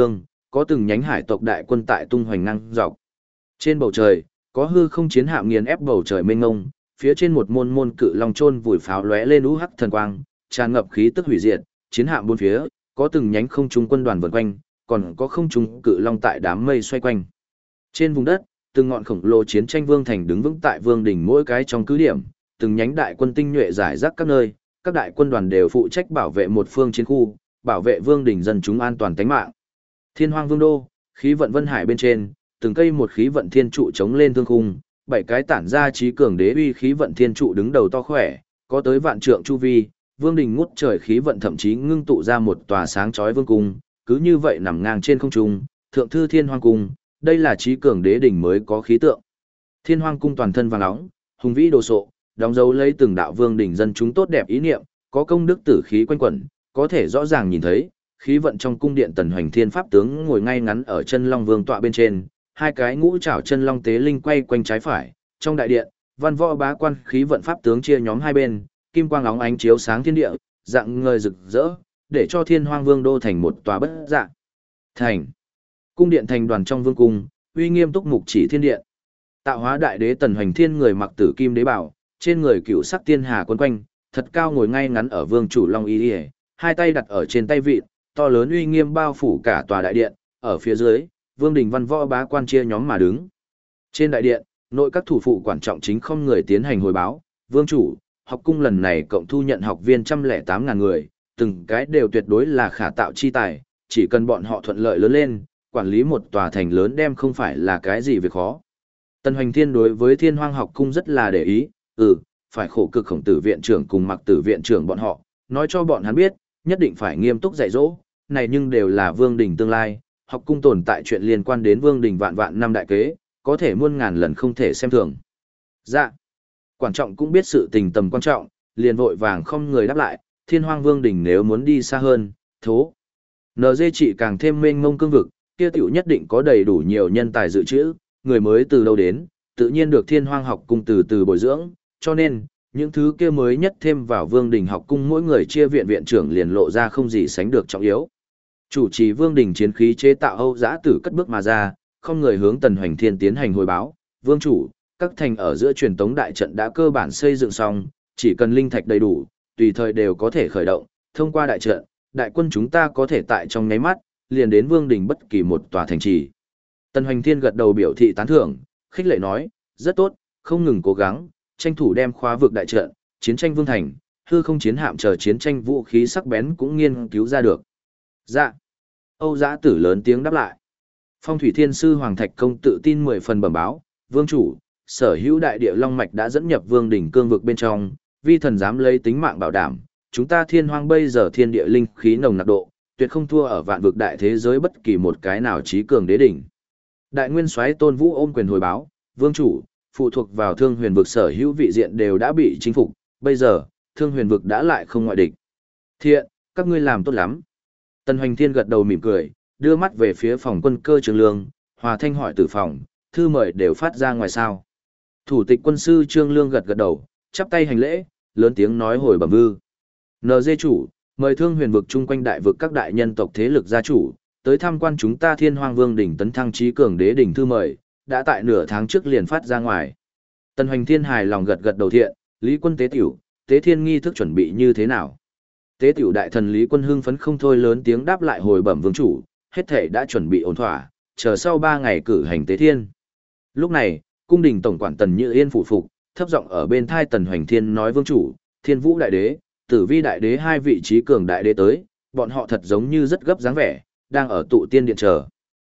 có từng nhánh hải tộc đại quân tại tung hoành ngang dọc. Trên bầu trời, có hư không chiến hạm nghiền ép bầu trời mênh mông, phía trên một môn môn cự long chôn vùi pháo lóe lên hắc thần quang, tràn ngập khí tức hủy diệt, chiến hạm bốn phía, có từng nhánh không trung quân đoàn vần quanh, còn có không trung cự long tại đám mây xoay quanh. Trên vùng đất, từng ngọn khổng lồ chiến tranh vương thành đứng vững tại vương đỉnh mỗi cái trong cứ điểm, từng nhánh đại quân tinh nhuệ rải rác các nơi, các đại quân đoàn đều phụ trách bảo vệ một phương chiến khu, bảo vệ vương đỉnh dân chúng an toàn tính mạng. Thiên Hoang Vương đô, khí vận vân hải bên trên, từng cây một khí vận thiên trụ chống lên thương khung, bảy cái tản ra trí cường đế uy khí vận thiên trụ đứng đầu to khỏe, có tới vạn trượng chu vi, vương đình ngút trời khí vận thậm chí ngưng tụ ra một tòa sáng chói vương cung, cứ như vậy nằm ngang trên không trung, thượng thư Thiên Hoang cung, đây là trí cường đế đỉnh mới có khí tượng. Thiên Hoang cung toàn thân vàng nóng, hùng vĩ đồ sộ, đóng dấu lấy từng đạo vương đỉnh dân chúng tốt đẹp ý niệm, có công đức tử khí quanh quẩn, có thể rõ ràng nhìn thấy, khí vận trong cung điện Tần Hoành Thiên pháp tướng ngồi ngay ngắn ở chân long vương tọa bên trên, hai cái ngũ trảo chân long tế linh quay quanh trái phải, trong đại điện, văn võ bá quan khí vận pháp tướng chia nhóm hai bên, kim quang óng ánh chiếu sáng thiên địa, dạng ngời rực rỡ, để cho Thiên Hoang Vương đô thành một tòa bất dạng. Thành. Cung điện thành đoàn trong vương cung, uy nghiêm túc mục chỉ thiên điện. Tạo hóa đại đế Tần Hoành Thiên người mặc tử kim đế bảo, trên người cựu sắc tiên hà quấn quanh, thật cao ngồi ngay ngắn ở vương chủ long y, hai tay đặt ở trên tay vịn, to lớn uy nghiêm bao phủ cả tòa đại điện, ở phía dưới, vương đình văn võ bá quan chia nhóm mà đứng. Trên đại điện, nội các thủ phụ quan trọng chính không người tiến hành hồi báo, vương chủ, học cung lần này cộng thu nhận học viên 108.000 người, từng cái đều tuyệt đối là khả tạo chi tài, chỉ cần bọn họ thuận lợi lớn lên, quản lý một tòa thành lớn đem không phải là cái gì việc khó. Tần Hoành Thiên đối với Thiên Hoang học cung rất là để ý, phải khổ cực Khổng tử viện trưởng cùng Mặc tử viện trưởng bọn họ, nói cho bọn hắn biết, nhất định phải nghiêm túc dạy dỗ, này nhưng đều là vương đình tương lai, học cung tồn tại chuyện liên quan đến vương đình vạn vạn năm đại kế, có thể muôn ngàn lần không thể xem thường. Dạ. Quan trọng cũng biết sự tình tầm quan trọng, liền vội vàng không người đáp lại, Thiên Hoang Vương đỉnh nếu muốn đi xa hơn, thố. NG chỉ càng thêm mênh mông cương vực, kia tiểu nhất định có đầy đủ nhiều nhân tài dự trữ, người mới từ đâu đến, tự nhiên được Thiên Hoang học cung từ từ bồi dưỡng, cho nên, những thứ kia mới nhất thêm vào Vương đỉnh học cung mỗi người chia viện viện trưởng liền lộ ra không gì sánh được trọng yếu. Chủ trì Vương đỉnh chiến khí chế tạo Âu Dã Tử cất bước mà ra, không người hướng Tần Hoành Thiên tiến hành hồi báo, vương chủ, các thành ở giữa truyền tống đại trận đã cơ bản xây dựng xong, chỉ cần linh thạch đầy đủ, tùy thời đều có thể khởi động, thông qua đại trận, đại quân chúng ta có thể tại trong nháy mắt, liền đến vương đỉnh bất kỳ một tòa thành trì. Tần Hoành Thiên gật đầu biểu thị tán thưởng, khích lệ nói, rất tốt, không ngừng cố gắng, tranh thủ đem khóa vực đại trận, chiến tranh vương thành, hư không chiến hạm chờ chiến tranh vũ khí sắc bén cũng nghiên cứu ra được. Dạ. Âu Dã Tử lớn tiếng đáp lại. Phong Thủy Thiên Sư Hoàng Thạch Công tự tin 10 phần bẩm báo, vương chủ, sở hữu đại địa long mạch đã dẫn nhập vương đỉnh cương vực bên trong, vi thần dám lấy tính mạng bảo đảm, chúng ta Thiên Hoang bây giờ thiên địa linh khí nồng nặc độ, tuyệt không thua ở vạn vực đại thế giới bất kỳ một cái nào trí cường đế đỉnh. Đại Nguyên Soái Tôn Vũ ôm quyền hồi báo, vương chủ, phụ thuộc vào Thương Huyền vực sở hữu vị diện đều đã bị chinh phục, bây giờ, Thương Huyền vực đã lại không ngoại địch. Thiện, các ngươi làm tốt lắm. Tần Hoành Thiên gật đầu mỉm cười, đưa mắt về phía phòng quân cơ Trương Lương, Hòa Thanh hỏi tử phòng, thư mời đều phát ra ngoài sao. Thủ tịch quân sư Trương Lương gật gật đầu, chắp tay hành lễ, lớn tiếng nói hồi bẩm vư. NG chủ, mời Thương Huyền vực chung quanh đại vực các đại nhân tộc thế lực gia chủ, tới tham quan chúng ta Thiên Hoang Vương đỉnh tấn thăng trí cường đế đỉnh thư mời, đã tại nửa tháng trước liền phát ra ngoài. Tần Hoành Thiên hài lòng gật gật đầu thiện, Lý Quân tế tiểu, tế thiên nghi thức chuẩn bị như thế nào? Tế tiểu đại thần Lý Quân hưng phấn không thôi lớn tiếng đáp lại hồi bẩm vương chủ, hết thể đã chuẩn bị ổn thỏa, chờ sau 3 ngày cử hành tế thiên. Lúc này, cung đình tổng quản Tần Như Yên phủ phục, thấp giọng ở bên thai Tần Hoành Thiên nói vương chủ, Thiên Vũ đại đế, Tử Vi đại đế hai vị trí cường đại đế tới, bọn họ thật giống như rất gấp dáng vẻ, đang ở tụ tiên điện chờ.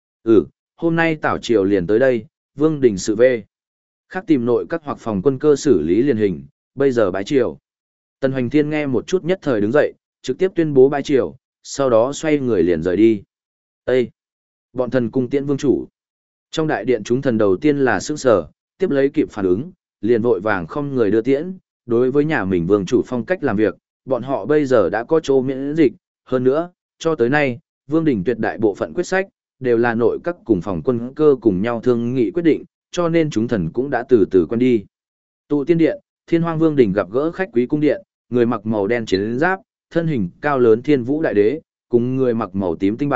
Hôm nay tảo triều liền tới đây, vương đình sự về. Khác tìm nội các hoặc phòng quân cơ xử lý liền hình, bây giờ bái triều. Tần Hoành Thiên nghe một chút nhất thời đứng dậy, trực tiếp tuyên bố bái triều, sau đó xoay người liền rời đi. Ê! Bọn thần cung tiễn vương chủ. Trong đại điện chúng thần đầu tiên là sững sờ, tiếp lấy kịp phản ứng, liền vội vàng không người đưa tiễn. Đối với nhà mình vương chủ phong cách làm việc, bọn họ bây giờ đã có chỗ miễn dịch. Hơn nữa, cho tới nay, vương đình tuyệt đại bộ phận quyết sách, đều là nội các cùng phòng quân cơ cùng nhau thương nghị quyết định, cho nên chúng thần cũng đã từ từ quen đi. Tụ tiên điện, Thiên Hoang Vương đỉnh gặp gỡ khách quý cung điện, người mặc màu đen chiến giáp, thân hình cao lớn Thiên Vũ đại đế, cùng người mặc màu tím tinh bảo,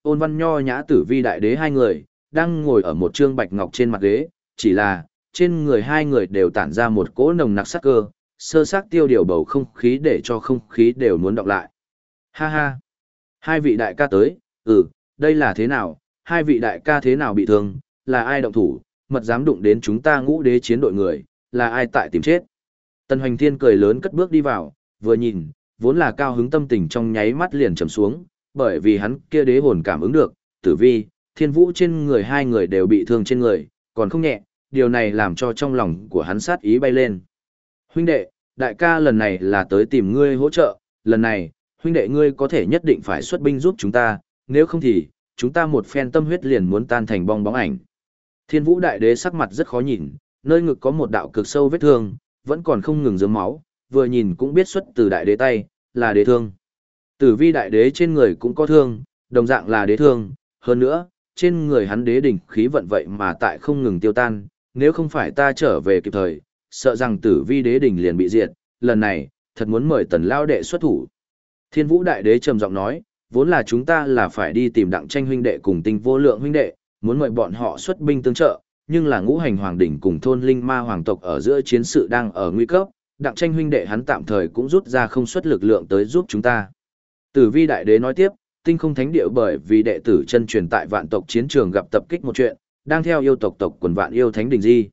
ôn văn nho nhã tử vi đại đế hai người, đang ngồi ở một trương bạch ngọc trên mặt ghế, chỉ là, trên người hai người đều tản ra một cỗ nồng nặc sát cơ, sơ xác tiêu điều bầu không khí để cho không khí đều muốn đọc lại. Ha ha! Hai vị đại ca tới, đây là thế nào, hai vị đại ca thế nào bị thương, là ai động thủ, mật dám đụng đến chúng ta Ngũ Đế chiến đội người, là ai tại tìm chết. Tần Hoành Thiên cười lớn cất bước đi vào, vừa nhìn, vốn là cao hứng tâm tình trong nháy mắt liền trầm xuống, bởi vì hắn kia đế hồn cảm ứng được, Tử Vi, Thiên Vũ trên người hai người đều bị thương trên người, còn không nhẹ, điều này làm cho trong lòng của hắn sát ý bay lên. Huynh đệ, đại ca lần này là tới tìm ngươi hỗ trợ, lần này, huynh đệ ngươi có thể nhất định phải xuất binh giúp chúng ta, nếu không thì, chúng ta một phen tâm huyết liền muốn tan thành bong bóng ảnh. Thiên Vũ đại đế sắc mặt rất khó nhìn, nơi ngực có một đạo cực sâu vết thương, vẫn còn không ngừng rớm máu, vừa nhìn cũng biết xuất từ đại đế tay, là đế thương. Tử Vi đại đế trên người cũng có thương, đồng dạng là đế thương, hơn nữa, trên người hắn đế đỉnh khí vận vậy mà tại không ngừng tiêu tan, nếu không phải ta trở về kịp thời, sợ rằng Tử Vi đế đỉnh liền bị diệt, lần này, thật muốn mời Tần lao đệ xuất thủ. Thiên Vũ đại đế trầm giọng nói, vốn là chúng ta là phải đi tìm Đặng Tranh huynh đệ cùng Tinh Vô Lượng huynh đệ, muốn mời bọn họ xuất binh tương trợ, nhưng là Ngũ Hành Hoàng đỉnh cùng thôn linh ma hoàng tộc ở giữa chiến sự đang ở nguy cấp, Đặng Tranh huynh đệ hắn tạm thời cũng rút ra không xuất lực lượng tới giúp chúng ta. Tử Vi đại đế nói tiếp, Tinh Không Thánh địa bởi vì đệ tử chân truyền tại vạn tộc chiến trường gặp tập kích một chuyện, đang theo yêu tộc quần vạn yêu thánh đình di.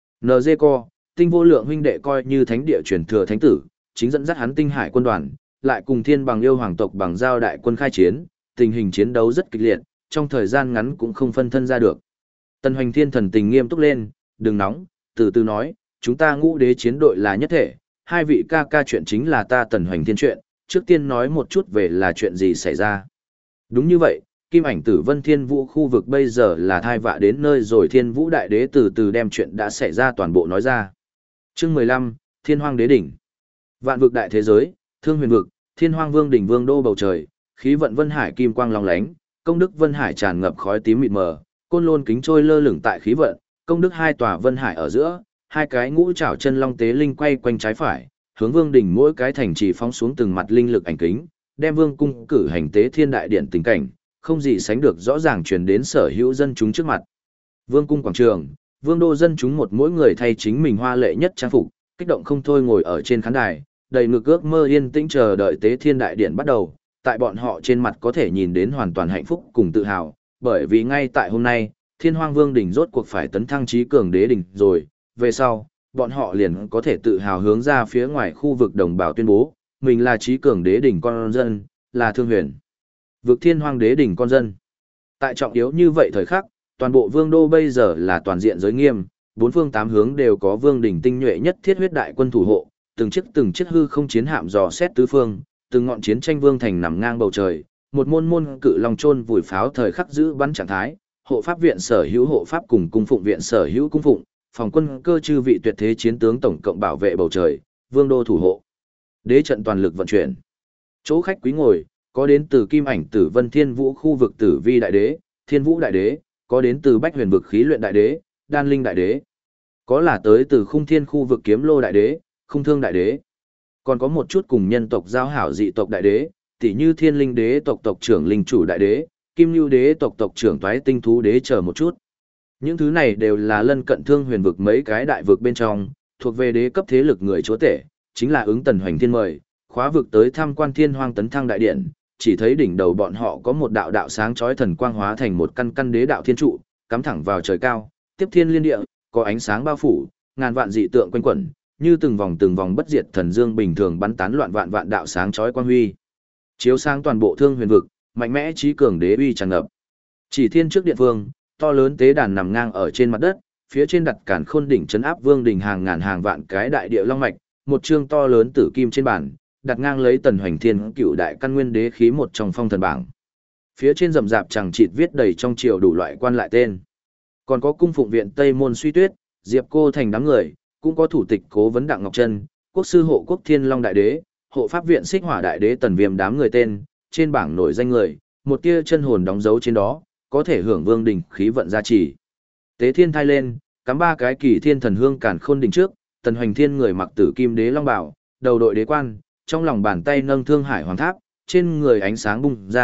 NG Co, Tinh Vô Lượng huynh đệ coi như thánh địa truyền thừa thánh tử, chính dẫn dắt hắn Tinh Hải quân đoàn, lại cùng Thiên Bằng yêu hoàng tộc bằng giao đại quân khai chiến, tình hình chiến đấu rất kịch liệt, trong thời gian ngắn cũng không phân thân ra được. Tần Hoành Thiên thần tình nghiêm túc lên, đừng nóng, từ từ nói, chúng ta Ngũ Đế chiến đội là nhất thể, hai vị ca ca chuyện chính là ta Tần Hoành Thiên chuyện, trước tiên nói một chút về là chuyện gì xảy ra. Đúng như vậy, Kim Ảnh Tử Vân Thiên Vũ khu vực bây giờ là thai vạ đến nơi rồi, Thiên Vũ đại đế từ từ đem chuyện đã xảy ra toàn bộ nói ra. Chương 15, Thiên Hoang Đế đỉnh. Vạn vực đại thế giới, Thương Huyền vực, Thiên Hoang Vương đỉnh vương đô bầu trời, khí vận vân hải kim quang long lánh, công đức vân hải tràn ngập khói tím mịt mờ, côn lôn kính trôi lơ lửng tại khí vận, công đức hai tòa vân hải ở giữa, hai cái ngũ trảo chân long tế linh quay quanh trái phải, hướng vương đỉnh mỗi cái thành trì phóng xuống từng mặt linh lực ảnh kính, đem vương cung cử hành tế thiên đại điện tình cảnh, không gì sánh được rõ ràng truyền đến sở hữu dân chúng trước mặt. Vương cung quảng trường, vương đô dân chúng một mỗi người thay chính mình hoa lệ nhất trang phục, kích động không thôi ngồi ở trên khán đài, đầy ngực ước mơ yên tĩnh chờ đợi tế thiên đại điện bắt đầu, tại bọn họ trên mặt có thể nhìn đến hoàn toàn hạnh phúc cùng tự hào, bởi vì ngay tại hôm nay, Thiên Hoang Vương đỉnh rốt cuộc phải tấn thăng chí cường đế đỉnh rồi, về sau, bọn họ liền có thể tự hào hướng ra phía ngoài khu vực đồng bào tuyên bố, mình là chí cường đế đỉnh con dân, là Thương Huyền vực Thiên Hoang đế đỉnh con dân. Tại trọng yếu như vậy thời khắc, toàn bộ vương đô bây giờ là toàn diện giới nghiêm, bốn phương tám hướng đều có vương đỉnh tinh nhuệ nhất thiết huyết đại quân thủ hộ, từng chiếc hư không chiến hạm dò xét tứ phương, từng ngọn chiến tranh vương thành nằm ngang bầu trời, một môn môn cự long chôn vùi pháo thời khắc giữ bắn trạng thái, hộ pháp viện sở hữu hộ pháp cùng cung phụng viện sở hữu cung phụng, phòng quân cơ chư vị tuyệt thế chiến tướng tổng cộng bảo vệ bầu trời, vương đô thủ hộ. Đế trận toàn lực vận chuyển. Chỗ khách quý ngồi, có đến từ Kim Ảnh Tử Vân Thiên Vũ khu vực Tử Vi đại đế, Thiên Vũ đại đế, có đến từ Bách Huyền vực Khí Luyện đại đế, Đan Linh đại đế, có là tới từ Khung Thiên khu vực Kiếm Lô đại đế, Khung Thương đại đế. Còn có một chút cùng nhân tộc giao hảo dị tộc đại đế, tỷ như Thiên Linh đế tộc trưởng Linh chủ đại đế, Kim Nưu đế tộc trưởng Toái Tinh thú đế chờ một chút. Những thứ này đều là lân cận Thương Huyền vực mấy cái đại vực bên trong, thuộc về đế cấp thế lực người chúa tể, chính là ứng Tần Hoành Thiên mời, khóa vực tới tham quan Thiên Hoang tấn thăng đại điện, chỉ thấy đỉnh đầu bọn họ có một đạo đạo sáng chói thần quang hóa thành một căn căn đế đạo thiên trụ, cắm thẳng vào trời cao, tiếp thiên liên địa, có ánh sáng bao phủ, ngàn vạn dị tượng quanh quẩn, như từng vòng bất diệt thần dương bình thường bắn tán loạn vạn vạn đạo sáng chói quang huy, chiếu sáng toàn bộ Thương Huyền vực, mạnh mẽ trí cường đế uy tràn ngập. Chỉ thiên trước điện phương, to lớn tế đàn nằm ngang ở trên mặt đất, phía trên đặt càn khôn đỉnh trấn áp vương đỉnh hàng ngàn hàng vạn cái đại địa long mạch, một chương to lớn tử kim trên bản, đặt ngang lấy Tần Hoành Thiên cựu đại căn nguyên đế khí một trong phong thần bảng. Phía trên rậm rạp chẳng chịt viết đầy trong triều đủ loại quan lại tên. Còn có cung phụng viện Tây Môn Suy Tuyết, Diệp Cô Thành đám người, cũng có thủ tịch Cố vấn Đặng Ngọc Trân, quốc sư hộ quốc Thiên Long đại đế, hộ pháp viện Xích Hỏa đại đế Tần Viêm đám người tên, trên bảng nổi danh người, một tia chân hồn đóng dấu trên đó, có thể hưởng vương đỉnh khí vận gia trì. Tế thiên thai lên, cắm ba cái kỳ thiên thần hương càn khôn đỉnh trước, Tần Hoành Thiên người mặc tử kim đế long bảo, đầu đội đế quan, trong lòng bàn tay nâng thương hải hoàng tháp, trên người ánh sáng bung ra,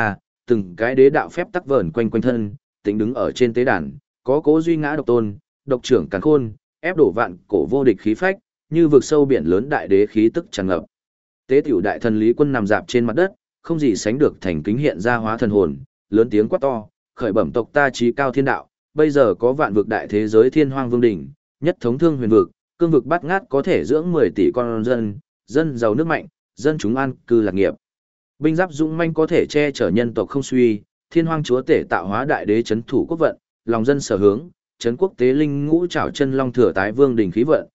từng cái đế đạo phép tắc vờn quanh quanh thân, tính đứng ở trên tế đàn, có cố duy ngã độc tôn, độc trưởng càn khôn, ép đổ vạn cổ vô địch khí phách, như vực sâu biển lớn đại đế khí tức tràn ngập. Tế tiểu đại thần Lý Quân nằm dạp trên mặt đất, không gì sánh được thành kính hiện ra hóa thần hồn, lớn tiếng quát to, khởi bẩm tộc ta chí cao thiên đạo, bây giờ có vạn vực đại thế giới thiên hoang vương đỉnh, nhất thống thương huyền vực, cương vực bát ngát có thể dưỡng 10 tỷ con dân, dân giàu nước mạnh, dân chúng an cư lạc nghiệp. Binh giáp dũng manh có thể che chở nhân tộc không suy, thiên hoang chúa tể tạo hóa đại đế chấn thủ quốc vận, lòng dân sở hướng, chấn quốc tế linh ngũ trảo chân long thừa tái vương đỉnh khí vận,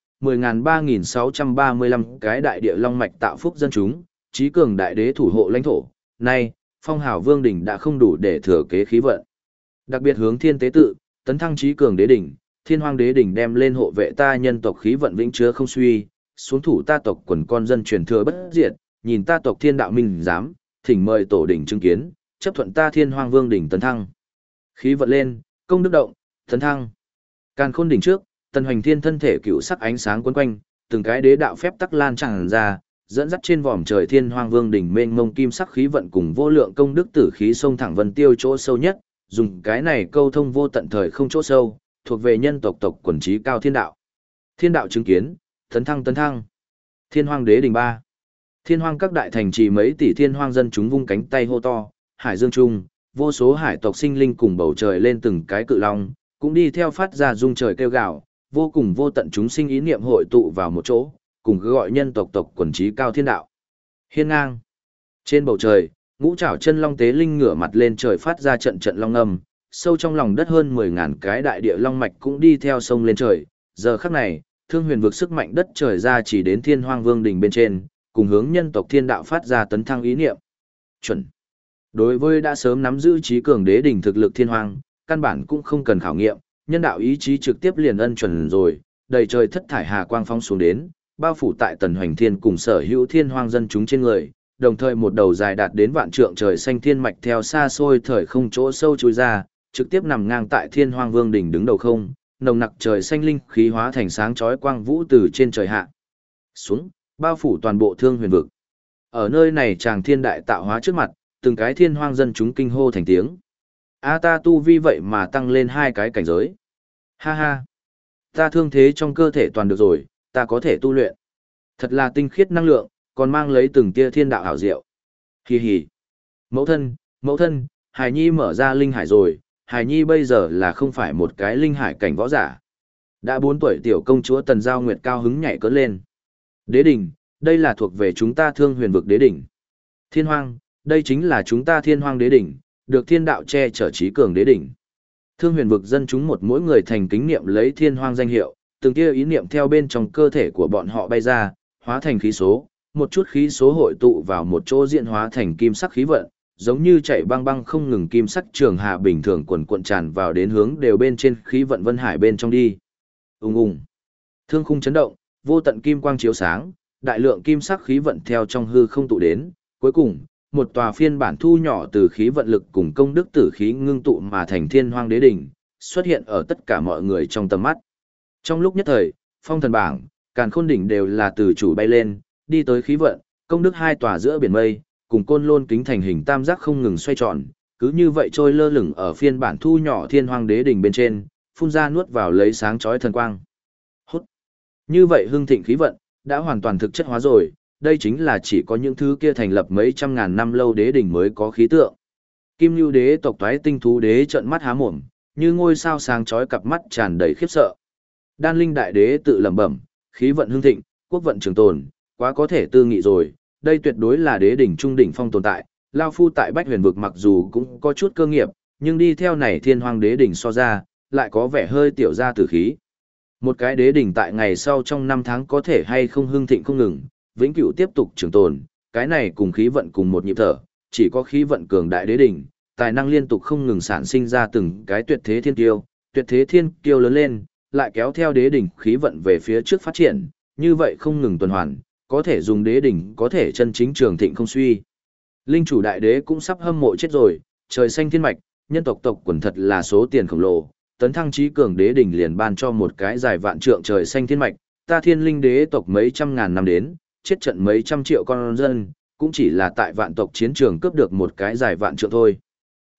10.3635 cái đại địa long mạch tạo phúc dân chúng, trí cường đại đế thủ hộ lãnh thổ. Nay, phong hào vương đỉnh đã không đủ để thừa kế khí vận. Đặc biệt hướng thiên tế tự, tấn thăng trí cường đế đỉnh, thiên hoang đế đỉnh đem lên hộ vệ ta nhân tộc khí vận vĩnh chứa không suy, xuống thủ ta tộc quần con dân truyền thừa bất diệt, nhìn ta tộc thiên đạo minh dám, thỉnh mời tổ đỉnh chứng kiến, chấp thuận ta thiên hoang vương đỉnh tấn thăng. Khí vận lên, công đức động, tấn thăng. Càn khôn đỉnh trước, tần hoành thiên thân thể cựu sắc ánh sáng quấn quanh, từng cái đế đạo phép tắc lan tràn ra, dẫn dắt trên vòm trời thiên hoang vương đỉnh mênh mông kim sắc khí vận cùng vô lượng công đức tử khí xông thẳng vân tiêu chỗ sâu nhất, dùng cái này câu thông vô tận thời không chỗ sâu, thuộc về nhân tộc tộc quần trí cao thiên đạo. Thiên đạo chứng kiến, tấn thăng. Thiên hoang đế đỉnh 3. Thiên hoang các đại thành trì mấy tỷ thiên hoang dân chúng vung cánh tay hô to, hải dương trung, vô số hải tộc sinh linh cùng bầu trời lên từng cái cự long, cũng đi theo phát ra rung trời kêu gào, vô cùng vô tận chúng sinh ý niệm hội tụ vào một chỗ, cùng gọi nhân tộc tộc quần trí cao thiên đạo. Hiên ngang. Trên bầu trời, ngũ trảo chân long tế linh ngửa mặt lên trời phát ra trận trận long âm, sâu trong lòng đất hơn 10.000 cái đại địa long mạch cũng đi theo sông lên trời. Giờ khắc này, thương huyền vực sức mạnh đất trời ra chỉ đến thiên hoang vương đỉnh bên trên, cùng hướng nhân tộc thiên đạo phát ra tấn thăng ý niệm. Chuẩn. Đối với đã sớm nắm giữ trí cường đế đỉnh thực lực thiên hoang, căn bản cũng không cần khảo nghiệm, nhân đạo ý chí trực tiếp liền ân chuẩn rồi, đầy trời thất thải hà quang phong xuống đến, bao phủ tại tần hoành thiên cùng sở hữu thiên hoang dân chúng trên người, đồng thời một đầu dài đạt đến vạn trượng trời xanh thiên mạch theo xa xôi thời không chỗ sâu chui ra, trực tiếp nằm ngang tại thiên hoang vương đỉnh đứng đầu không, nồng nặc trời xanh linh khí hóa thành sáng chói quang vũ từ trên trời hạ xuống, bao phủ toàn bộ thương huyền vực. Ở nơi này chàng thiên đại tạo hóa trước mặt, từng cái thiên hoang dân chúng kinh hô thành tiếng. A ta tu vi vậy mà tăng lên 2 cái cảnh giới. Ha ha. Ta thương thế trong cơ thể toàn được rồi, ta có thể tu luyện. Thật là tinh khiết năng lượng, còn mang lấy từng tia thiên đạo hảo diệu. Hì hì. Mẫu thân, Hải Nhi mở ra linh hải rồi, Hải Nhi bây giờ là không phải một cái linh hải cảnh võ giả. Đã 4 tuổi tiểu công chúa Tần Giao Nguyệt cao hứng nhảy cất lên. Đế đỉnh, đây là thuộc về chúng ta thương huyền vực đế đỉnh. Thiên hoang, đây chính là chúng ta thiên hoang đế đỉnh, được thiên đạo che chở trí cường đế đỉnh. Thương huyền vực dân chúng một mỗi người thành kính niệm lấy thiên hoang danh hiệu, từng tia ý niệm theo bên trong cơ thể của bọn họ bay ra, hóa thành khí số, một chút khí số hội tụ vào một chỗ diễn hóa thành kim sắc khí vận, giống như chạy băng băng không ngừng kim sắc trường hạ bình thường quần cuộn tràn vào đến hướng đều bên trên khí vận vân hải bên trong đi. Ùng ùng. Thương khung chấn động, vô tận kim quang chiếu sáng, đại lượng kim sắc khí vận theo trong hư không tụ đến, cuối cùng, một tòa phiên bản thu nhỏ từ khí vận lực cùng công đức tử khí ngưng tụ mà thành thiên hoang đế đỉnh, xuất hiện ở tất cả mọi người trong tầm mắt. Trong lúc nhất thời, phong thần bảng, càn khôn đỉnh đều là từ chủ bay lên, đi tới khí vận, công đức 2 tòa giữa biển mây, cùng côn lôn kính thành hình tam giác không ngừng xoay tròn, cứ như vậy trôi lơ lửng ở phiên bản thu nhỏ thiên hoang đế đỉnh bên trên, phun ra nuốt vào lấy sáng chói thần quang. Hút. Như vậy hưng thịnh khí vận, đã hoàn toàn thực chất hóa rồi, đây chính là chỉ có những thứ kia thành lập mấy trăm ngàn năm lâu đế đỉnh mới có khí tượng. Kim Nưu đế tộc toái tinh thú đế trợn mắt há mồm, như ngôi sao sáng chói cặp mắt tràn đầy khiếp sợ. Đan Linh đại đế tự lẩm bẩm, khí vận hưng thịnh, quốc vận trường tồn, quá có thể tư nghị rồi, đây tuyệt đối là đế đỉnh trung đỉnh phong tồn tại. Lao phu tại Bách Huyền vực mặc dù cũng có chút cơ nghiệp, nhưng đi theo này thiên hoang đế đỉnh so ra, lại có vẻ hơi tiểu ra tử khí. Một cái đế đỉnh tại ngày sau trong 5 tháng có thể hay không hưng thịnh không ngừng, vĩnh cửu tiếp tục trường tồn, cái này cùng khí vận cùng một nhịp thở, chỉ có khí vận cường đại đế đỉnh, tài năng liên tục không ngừng sản sinh ra từng cái tuyệt thế thiên kiêu lớn lên, lại kéo theo đế đỉnh khí vận về phía trước phát triển, như vậy không ngừng tuần hoàn, có thể dùng đế đỉnh có thể chân chính trường thịnh không suy. Linh chủ đại đế cũng sắp hâm mộ chết rồi, trời xanh thiên mạch, nhân tộc tộc quần thật là số tiền khổng lồ, tấn thăng trí cường đế đỉnh liền ban cho một cái dài vạn trượng trời xanh thiên mạch, ta thiên linh đế tộc mấy trăm ngàn năm đến, chết trận mấy trăm triệu con dân, cũng chỉ là tại vạn tộc chiến trường cướp được một cái dài vạn trượng thôi.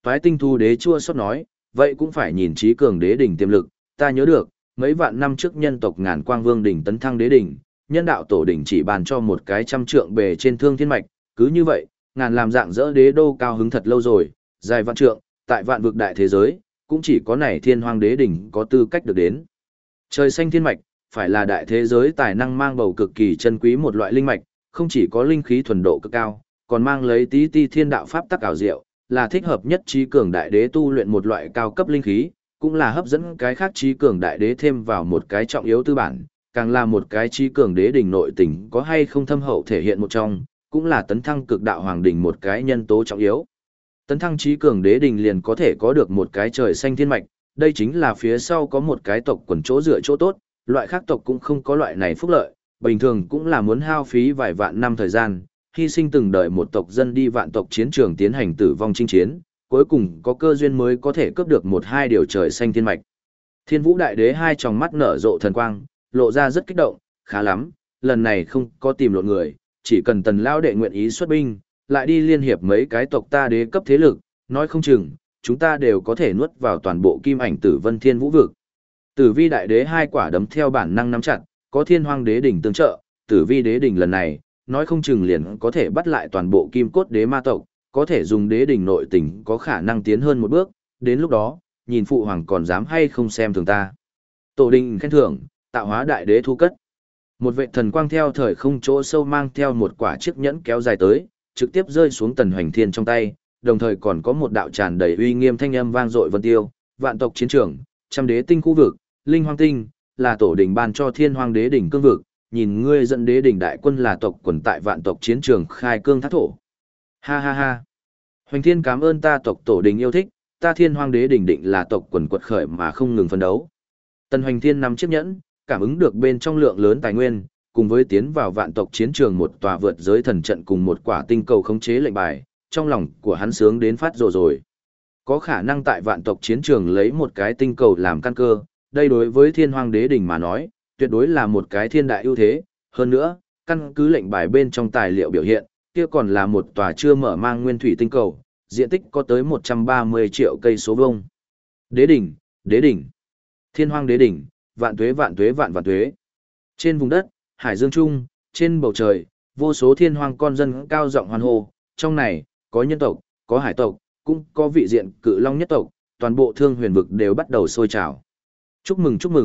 Toái tinh thú đế chua xót nói, vậy cũng phải nhìn trí cường đế đỉnh tiềm lực, ta nhớ được, mấy vạn năm trước nhân tộc ngàn quang vương đỉnh tấn thăng đế đỉnh, nhân đạo tổ đỉnh chỉ bàn cho một cái trăm trượng bề trên thương thiên mạch, cứ như vậy, ngàn làm dạng dỡ đế đô cao hứng thật lâu rồi, dài vạn trượng, tại vạn vực đại thế giới, cũng chỉ có này thiên hoang đế đỉnh có tư cách được đến. Trời xanh thiên mạch, phải là đại thế giới tài năng mang bầu cực kỳ chân quý một loại linh mạch, không chỉ có linh khí thuần độ cực cao, còn mang lấy tí ti thiên đạo pháp tắc ảo diệu, là thích hợp nhất trí cường đại đế tu luyện một loại cao cấp linh khí, cũng là hấp dẫn cái khác trí cường đại đế thêm vào một cái trọng yếu tư bản, càng là một cái trí cường đế đỉnh nội tình có hay không thâm hậu thể hiện một trong, cũng là tấn thăng cực đạo hoàng đỉnh một cái nhân tố trọng yếu. Tấn thăng trí cường đế đỉnh liền có thể có được một cái trời xanh thiên mạch, đây chính là phía sau có một cái tộc quần chỗ dựa chỗ tốt, loại khác tộc cũng không có loại này phúc lợi, bình thường cũng là muốn hao phí vài vạn năm thời gian, hy sinh từng đời một tộc dân đi vạn tộc chiến trường tiến hành tử vong chinh chiến, cuối cùng có cơ duyên mới có thể cướp được một hai điều trời xanh thiên mạch. Thiên Vũ Đại Đế hai tròng mắt nở rộ thần quang, lộ ra rất kích động, khá lắm, lần này không có tìm lộn người, chỉ cần Tần lão đệ nguyện ý xuất binh, lại đi liên hiệp mấy cái tộc ta đế cấp thế lực, nói không chừng, chúng ta đều có thể nuốt vào toàn bộ kim ảnh tử vân thiên vũ vực. Tử vi đại đế hai quả đấm theo bản năng nắm chặt, có thiên hoang đế đỉnh tương trợ, tử vi đế đỉnh lần này, nói không chừng liền có thể bắt lại toàn bộ kim cốt đế ma tộc, có thể dùng đế đỉnh nội tình có khả năng tiến hơn một bước, đến lúc đó, nhìn phụ hoàng còn dám hay không xem thường ta. Tổ đình khen thưởng, tạo hóa đại đế thu cất. Một vệ thần quang theo thời không chỗ sâu mang theo một quả chiếc nhẫn kéo dài tới, trực tiếp rơi xuống Tần Hoành Thiên trong tay, đồng thời còn có một đạo tràn đầy uy nghiêm thanh âm vang dội vân tiêu, vạn tộc chiến trường, trăm đế tinh khu vực, linh hoang tinh, là tổ đình ban cho thiên hoang đế đỉnh cương vực, nhìn ngươi dẫn đế đỉnh đại quân là tộc quần tại vạn tộc chiến trường khai cương thác thổ. Ha ha ha. Hoành Thiên cảm ơn ta tộc tổ đình yêu thích, ta thiên hoang đế đỉnh định là tộc quần quật khởi mà không ngừng phấn đấu. Tần Hoành Thiên nắm chiếc nhẫn, cảm ứng được bên trong lượng lớn tài nguyên, cùng với tiến vào vạn tộc chiến trường một tòa vượt giới thần trận cùng một quả tinh cầu khống chế lệnh bài, trong lòng của hắn sướng đến phát rồi. Có khả năng tại vạn tộc chiến trường lấy một cái tinh cầu làm căn cơ, đây đối với thiên hoang đế đỉnh mà nói, tuyệt đối là một cái thiên đại ưu thế, hơn nữa, căn cứ lệnh bài bên trong tài liệu biểu hiện, kia còn là một tòa chưa mở mang nguyên thủy tinh cầu, diện tích có tới 130 triệu cây số vuông. Đế đỉnh, thiên hoang đế đỉnh, vạn tuế vạn tuế vạn vạn tuế. Trên vùng đất, hải dương trung, trên bầu trời, vô số thiên hoang con dân cao giọng hoan hô, trong này, có nhân tộc, có hải tộc, cũng có vị diện cự long nhất tộc, toàn bộ thương huyền vực đều bắt đầu sôi trào. Chúc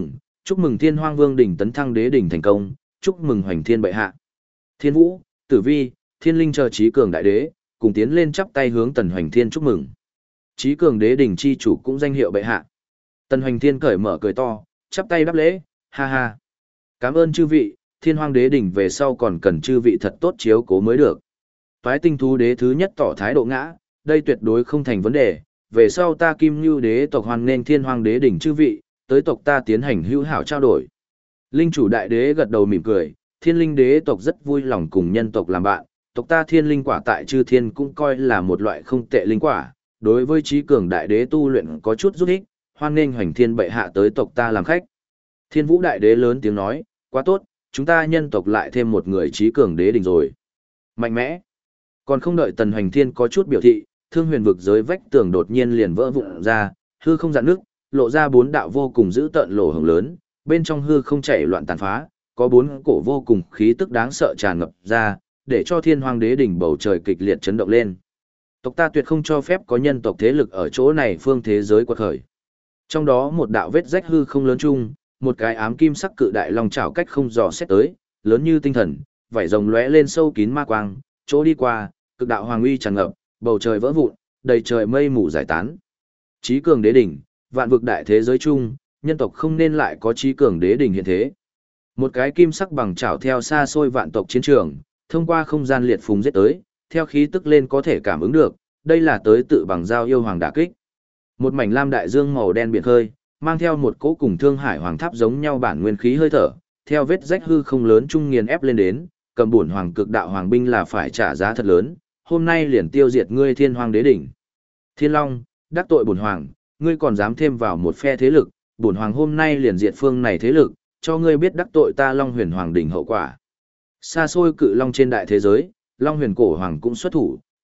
mừng thiên hoang vương đỉnh tấn thăng đế đỉnh thành công, chúc mừng hoành thiên bệ hạ. Thiên vũ, tử vi, thiên linh chờ trí cường đại đế, cùng tiến lên chắp tay hướng Tần Hoành Thiên chúc mừng. Trí cường đế đỉnh chi chủ cũng danh hiệu bệ hạ. Tần Hoành Thiên cởi mở cười to, chắp tay đáp lễ, ha ha. Cảm ơn chư vị, thiên hoang đế đỉnh về sau còn cần chư vị thật tốt chiếu cố mới được. Toái tinh thú đế thứ nhất tỏ thái độ ngã, đây tuyệt đối không thành vấn đề, về sau ta Kim Nưu đế tộc hoan nghênh thiên hoang đế đỉnh chư vị, tới tộc ta tiến hành hữu hảo trao đổi. Linh chủ đại đế gật đầu mỉm cười, thiên linh đế tộc rất vui lòng cùng nhân tộc làm bạn, tộc ta thiên linh quả tại chư thiên cũng coi là một loại không tệ linh quả, đối với trí cường đại đế tu luyện có chút giúp ích, hoan nghênh hoành thiên bệ hạ tới tộc ta làm khách. Thiên vũ đại đế lớn tiếng nói, quá tốt, chúng ta nhân tộc lại thêm một người trí cường đế đỉnh rồi. Mạnh mẽ. Còn không đợi Tần Hoành Thiên có chút biểu thị, thương huyền vực giới vách tường đột nhiên liền vỡ vụn ra, hư không dạn nước, lộ ra bốn đạo vô cùng dữ tợn lỗ hổng lớn, bên trong hư không chảy loạn tàn phá, có bốn cổ vô cùng khí tức đáng sợ tràn ngập ra, để cho thiên hoang đế đỉnh bầu trời kịch liệt chấn động lên. Tộc ta tuyệt không cho phép có nhân tộc thế lực ở chỗ này phương thế giới quật khởi. Trong đó một đạo vết rách hư không lớn chung, một cái ám kim sắc cự đại long chảo cách không dò xét tới, lớn như tinh thần, vảy rồng lóe lên sâu kín ma quang, chỗ đi qua, cực đạo hoàng uy tràn ngập, bầu trời vỡ vụn, đầy trời mây mù giải tán. Chí cường đế đỉnh, vạn vực đại thế giới chung, nhân tộc không nên lại có chí cường đế đỉnh hiện thế. Một cái kim sắc bằng chảo theo xa xôi vạn tộc chiến trường, thông qua không gian liệt phùng giết tới, theo khí tức lên có thể cảm ứng được, đây là tới tự bằng giao yêu hoàng đả kích. Một mảnh lam đại dương màu đen biển khơi, mang theo một cỗ cùng Thương Hải Hoàng Tháp giống nhau bản nguyên khí hơi thở, theo vết rách hư không lớn trung nghiền ép lên đến, cầm bổn hoàng cực đạo hoàng binh là phải trả giá thật lớn, hôm nay liền tiêu diệt ngươi thiên hoàng đế đỉnh. Thiên Long, đắc tội bổn hoàng, ngươi còn dám thêm vào một phe thế lực, bổn hoàng hôm nay liền diệt phương này thế lực, cho ngươi biết đắc tội ta Long Huyền Hoàng đỉnh hậu quả. Xa xôi cự long trên đại thế giới, Long Huyền cổ hoàng cũng xuất thủ,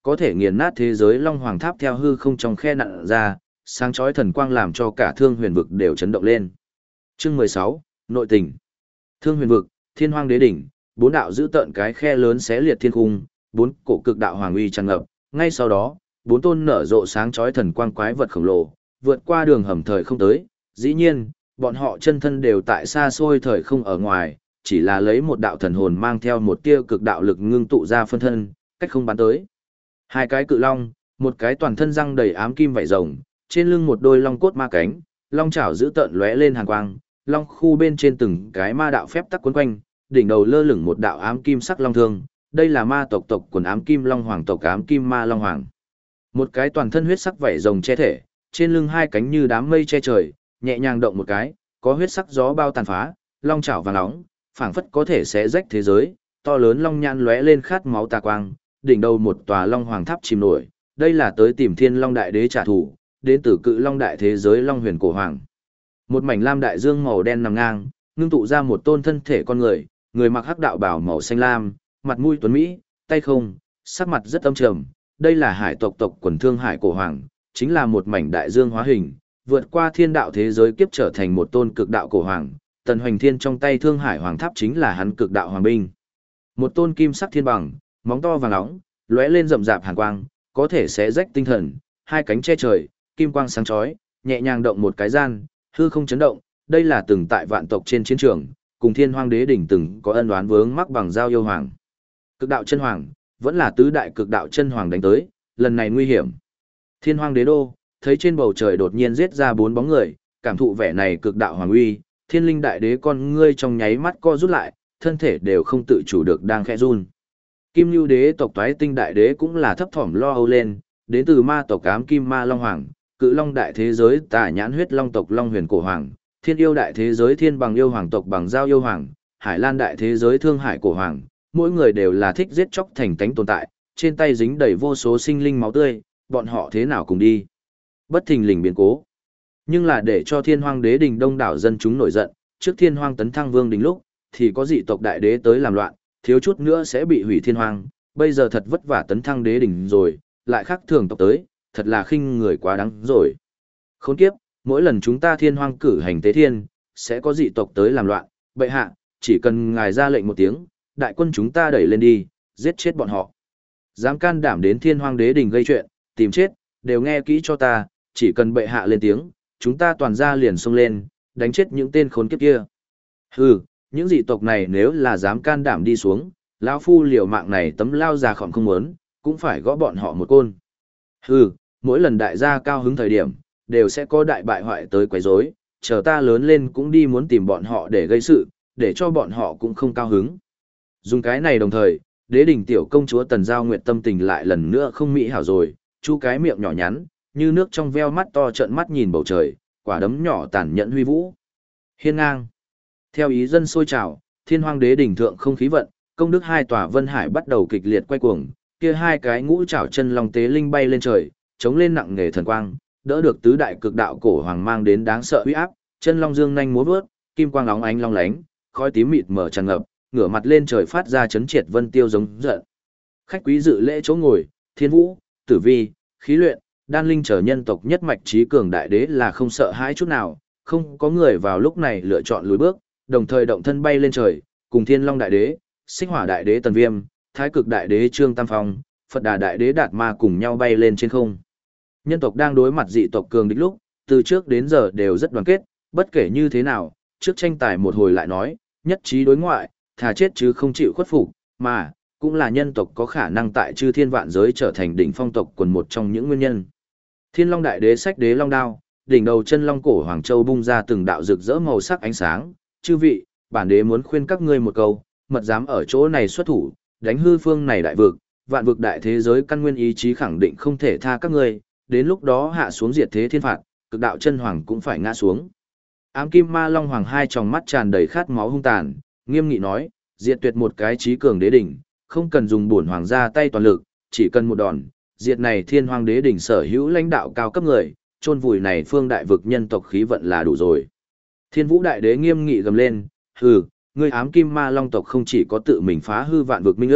có thể nghiền nát thế giới long hoàng tháp theo hư không trong khe nặn ra, sáng chói thần quang làm cho cả Thương Huyền vực đều chấn động lên. Chương 16, nội tình. Thương Huyền vực, Thiên Hoang Đế đỉnh, bốn đạo giữ tợn cái khe lớn xé liệt thiên khung, bốn cổ cực đạo hoàng uy tràn ngập, ngay sau đó, bốn tôn nở rộ sáng chói thần quang quái vật khổng lồ, vượt qua đường hầm thời không tới, dĩ nhiên, bọn họ chân thân đều tại xa xôi thời không ở ngoài, chỉ là lấy một đạo thần hồn mang theo một tia cực đạo lực ngưng tụ ra phân thân, cách không bắn tới. Hai cái cự long, một cái toàn thân răng đầy ám kim vảy rồng, trên lưng một đôi long cốt ma cánh, long chảo giữ tợn lóe lên hàn quang, long khu bên trên từng cái ma đạo phép tắc quấn quanh, đỉnh đầu lơ lửng một đạo ám kim sắc long thương, đây là ma tộc tộc quần ám kim long hoàng tộc ám kim ma long hoàng. Một cái toàn thân huyết sắc vảy rồng che thể, trên lưng hai cánh như đám mây che trời, nhẹ nhàng động một cái, có huyết sắc gió bao tàn phá, long chảo vàng nóng, phảng phất có thể xé rách thế giới, to lớn long nhãn lóe lên khát máu tà quang, đỉnh đầu một tòa long hoàng tháp chìm nổi, đây là tới tìm Thiên Long đại đế trả thù, đến từ Cự Long đại thế giới Long Huyền cổ hoàng. Một mảnh lam đại dương màu đen nằm ngang, ngưng tụ ra một tôn thân thể con người, người mặc hắc đạo bào màu xanh lam, mặt mũi tuấn mỹ, tay không, sắc mặt rất âm trầm, đây là hải tộc tộc quần Thương Hải cổ hoàng, chính là một mảnh đại dương hóa hình, vượt qua thiên đạo thế giới kiếp trở thành một tôn cực đạo cổ hoàng, Tần Hoành Thiên trong tay Thương Hải hoàng tháp chính là hắn cực đạo hoàng binh. Một tôn kim sắc thiên bằng, móng to vàng nóng, lóe lên rậm rạp hàn quang, có thể xé rách tinh thần, hai cánh che trời, kim quang sáng chói, nhẹ nhàng động một cái gian, hư không chấn động, đây là từng tại vạn tộc trên chiến trường, cùng Thiên Hoang Đế đỉnh từng có ân oán vướng mắc bằng giao yêu hoàng. Cực đạo chân hoàng, vẫn là tứ đại cực đạo chân hoàng đánh tới, lần này nguy hiểm. Thiên Hoang Đế đô, thấy trên bầu trời đột nhiên giết ra bốn bóng người, cảm thụ vẻ này cực đạo hoàng uy, Thiên Linh đại đế con ngươi trong nháy mắt co rút lại, thân thể đều không tự chủ được đang khẽ run. Kim Nưu đế tộc Toái Tinh đại đế cũng là thấp thỏm lo âu lên, đến từ ma tộc ám kim ma long hoàng, Cự Long đại thế giới Tà Nhãn huyết long tộc Long Huyền cổ hoàng, Thiên yêu đại thế giới Thiên bằng yêu hoàng tộc Bằng giao yêu hoàng, Hải Lan đại thế giới Thương Hải cổ hoàng, mỗi người đều là thích giết chóc thành tánh tồn tại, trên tay dính đầy vô số sinh linh máu tươi, bọn họ thế nào cùng đi? Bất thình lình biến cố. Nhưng là để cho Thiên Hoang Đế đình đông đảo dân chúng nổi giận, trước Thiên Hoang tấn thăng vương đình lúc, thì có dị tộc đại đế tới làm loạn, thiếu chút nữa sẽ bị hủy Thiên Hoang, bây giờ thật vất vả tấn thăng đế đình rồi, lại khác thường tộc tới, thật là khinh người quá đáng rồi. Khốn kiếp, mỗi lần chúng ta Thiên Hoang cử hành tế thiên, sẽ có dị tộc tới làm loạn, bệ hạ, chỉ cần ngài ra lệnh một tiếng, đại quân chúng ta đẩy lên đi, giết chết bọn họ. Dám can đảm đến Thiên Hoang Đế đình gây chuyện, tìm chết, đều nghe kỹ cho ta, chỉ cần bệ hạ lên tiếng, chúng ta toàn ra liền xông lên, đánh chết những tên khốn kiếp kia. Hừ, những dị tộc này nếu là dám can đảm đi xuống, lão phu liều mạng này tấm lao già khỏm không muốn, cũng phải gõ bọn họ một côn. Hừ, mỗi lần đại gia cao hứng thời điểm, đều sẽ có đại bại hoại tới quấy rối, chờ ta lớn lên cũng đi muốn tìm bọn họ để gây sự, để cho bọn họ cũng không cao hứng. Dùng cái này đồng thời, đế đình tiểu công chúa Tần Giao Nguyệt tâm tình lại lần nữa không mỹ hảo rồi, chu cái miệng nhỏ nhắn, như nước trong veo mắt to trợn mắt nhìn bầu trời, quả đấm nhỏ tàn nhẫn huy vũ. Hiên ngang. Theo ý dân sôi trào, Thiên Hoang Đế đỉnh thượng không khí vận, công đức hai tòa vân hải bắt đầu kịch liệt quay cuồng, kia hai cái ngũ trảo chân long tế linh bay lên trời, chống lên nặng nghề thần quang, đỡ được tứ đại cực đạo cổ hoàng mang đến đáng sợ uy áp, chân long dương nhanh múa vớt, kim quang óng ánh long lánh, khói tím mịt mờ tràn ngập, ngửa mặt lên trời phát ra chấn triệt vân tiêu giống giận. Khách quý dự lễ chỗ ngồi, Thiên Vũ, Tử Vi, Khí Luyện, Đan Linh trở nhân tộc nhất mạch trí cường đại đế là không sợ hãi chút nào, không có người vào lúc này lựa chọn lùi bước, đồng thời động thân bay lên trời, cùng Thiên Long đại đế, Xích Hỏa đại đế Tần Viêm, Thái Cực đại đế Trương Tam Phong, Phật Đà đại đế Đạt Ma cùng nhau bay lên trên không. Nhân tộc đang đối mặt dị tộc cường địch lúc, từ trước đến giờ đều rất đoàn kết, bất kể như thế nào, trước tranh tài một hồi lại nói, nhất trí đối ngoại, thà chết chứ không chịu khuất phục, mà cũng là nhân tộc có khả năng tại chư thiên vạn giới trở thành đỉnh phong tộc quần một trong những nguyên nhân. Thiên Long đại đế xách đế long đao, đỉnh đầu chân long cổ Hoàng Châu bung ra từng đạo rực rỡ màu sắc ánh sáng, chư vị, bản đế muốn khuyên các ngươi một câu, mật dám ở chỗ này xuất thủ, đánh hư phương này đại vực, vạn vực đại thế giới căn nguyên ý chí khẳng định không thể tha các ngươi, đến lúc đó hạ xuống diệt thế thiên phạt, cực đạo chân hoàng cũng phải ngã xuống. Ám kim ma long hoàng hai tròng mắt tràn đầy khát máu hung tàn, nghiêm nghị nói, diệt tuyệt một cái trí cường đế đỉnh, không cần dùng bổn hoàng ra tay toàn lực, chỉ cần một đòn, diệt này thiên hoàng đế đỉnh sở hữu lãnh đạo cao cấp người, chôn vùi này phương đại vực nhân tộc khí vận là đủ rồi. Thiên Vũ đại đế nghiêm nghị gầm lên, hừ, ngươi ám kim ma long tộc không chỉ có tự mình phá hư vạn vực minh ước,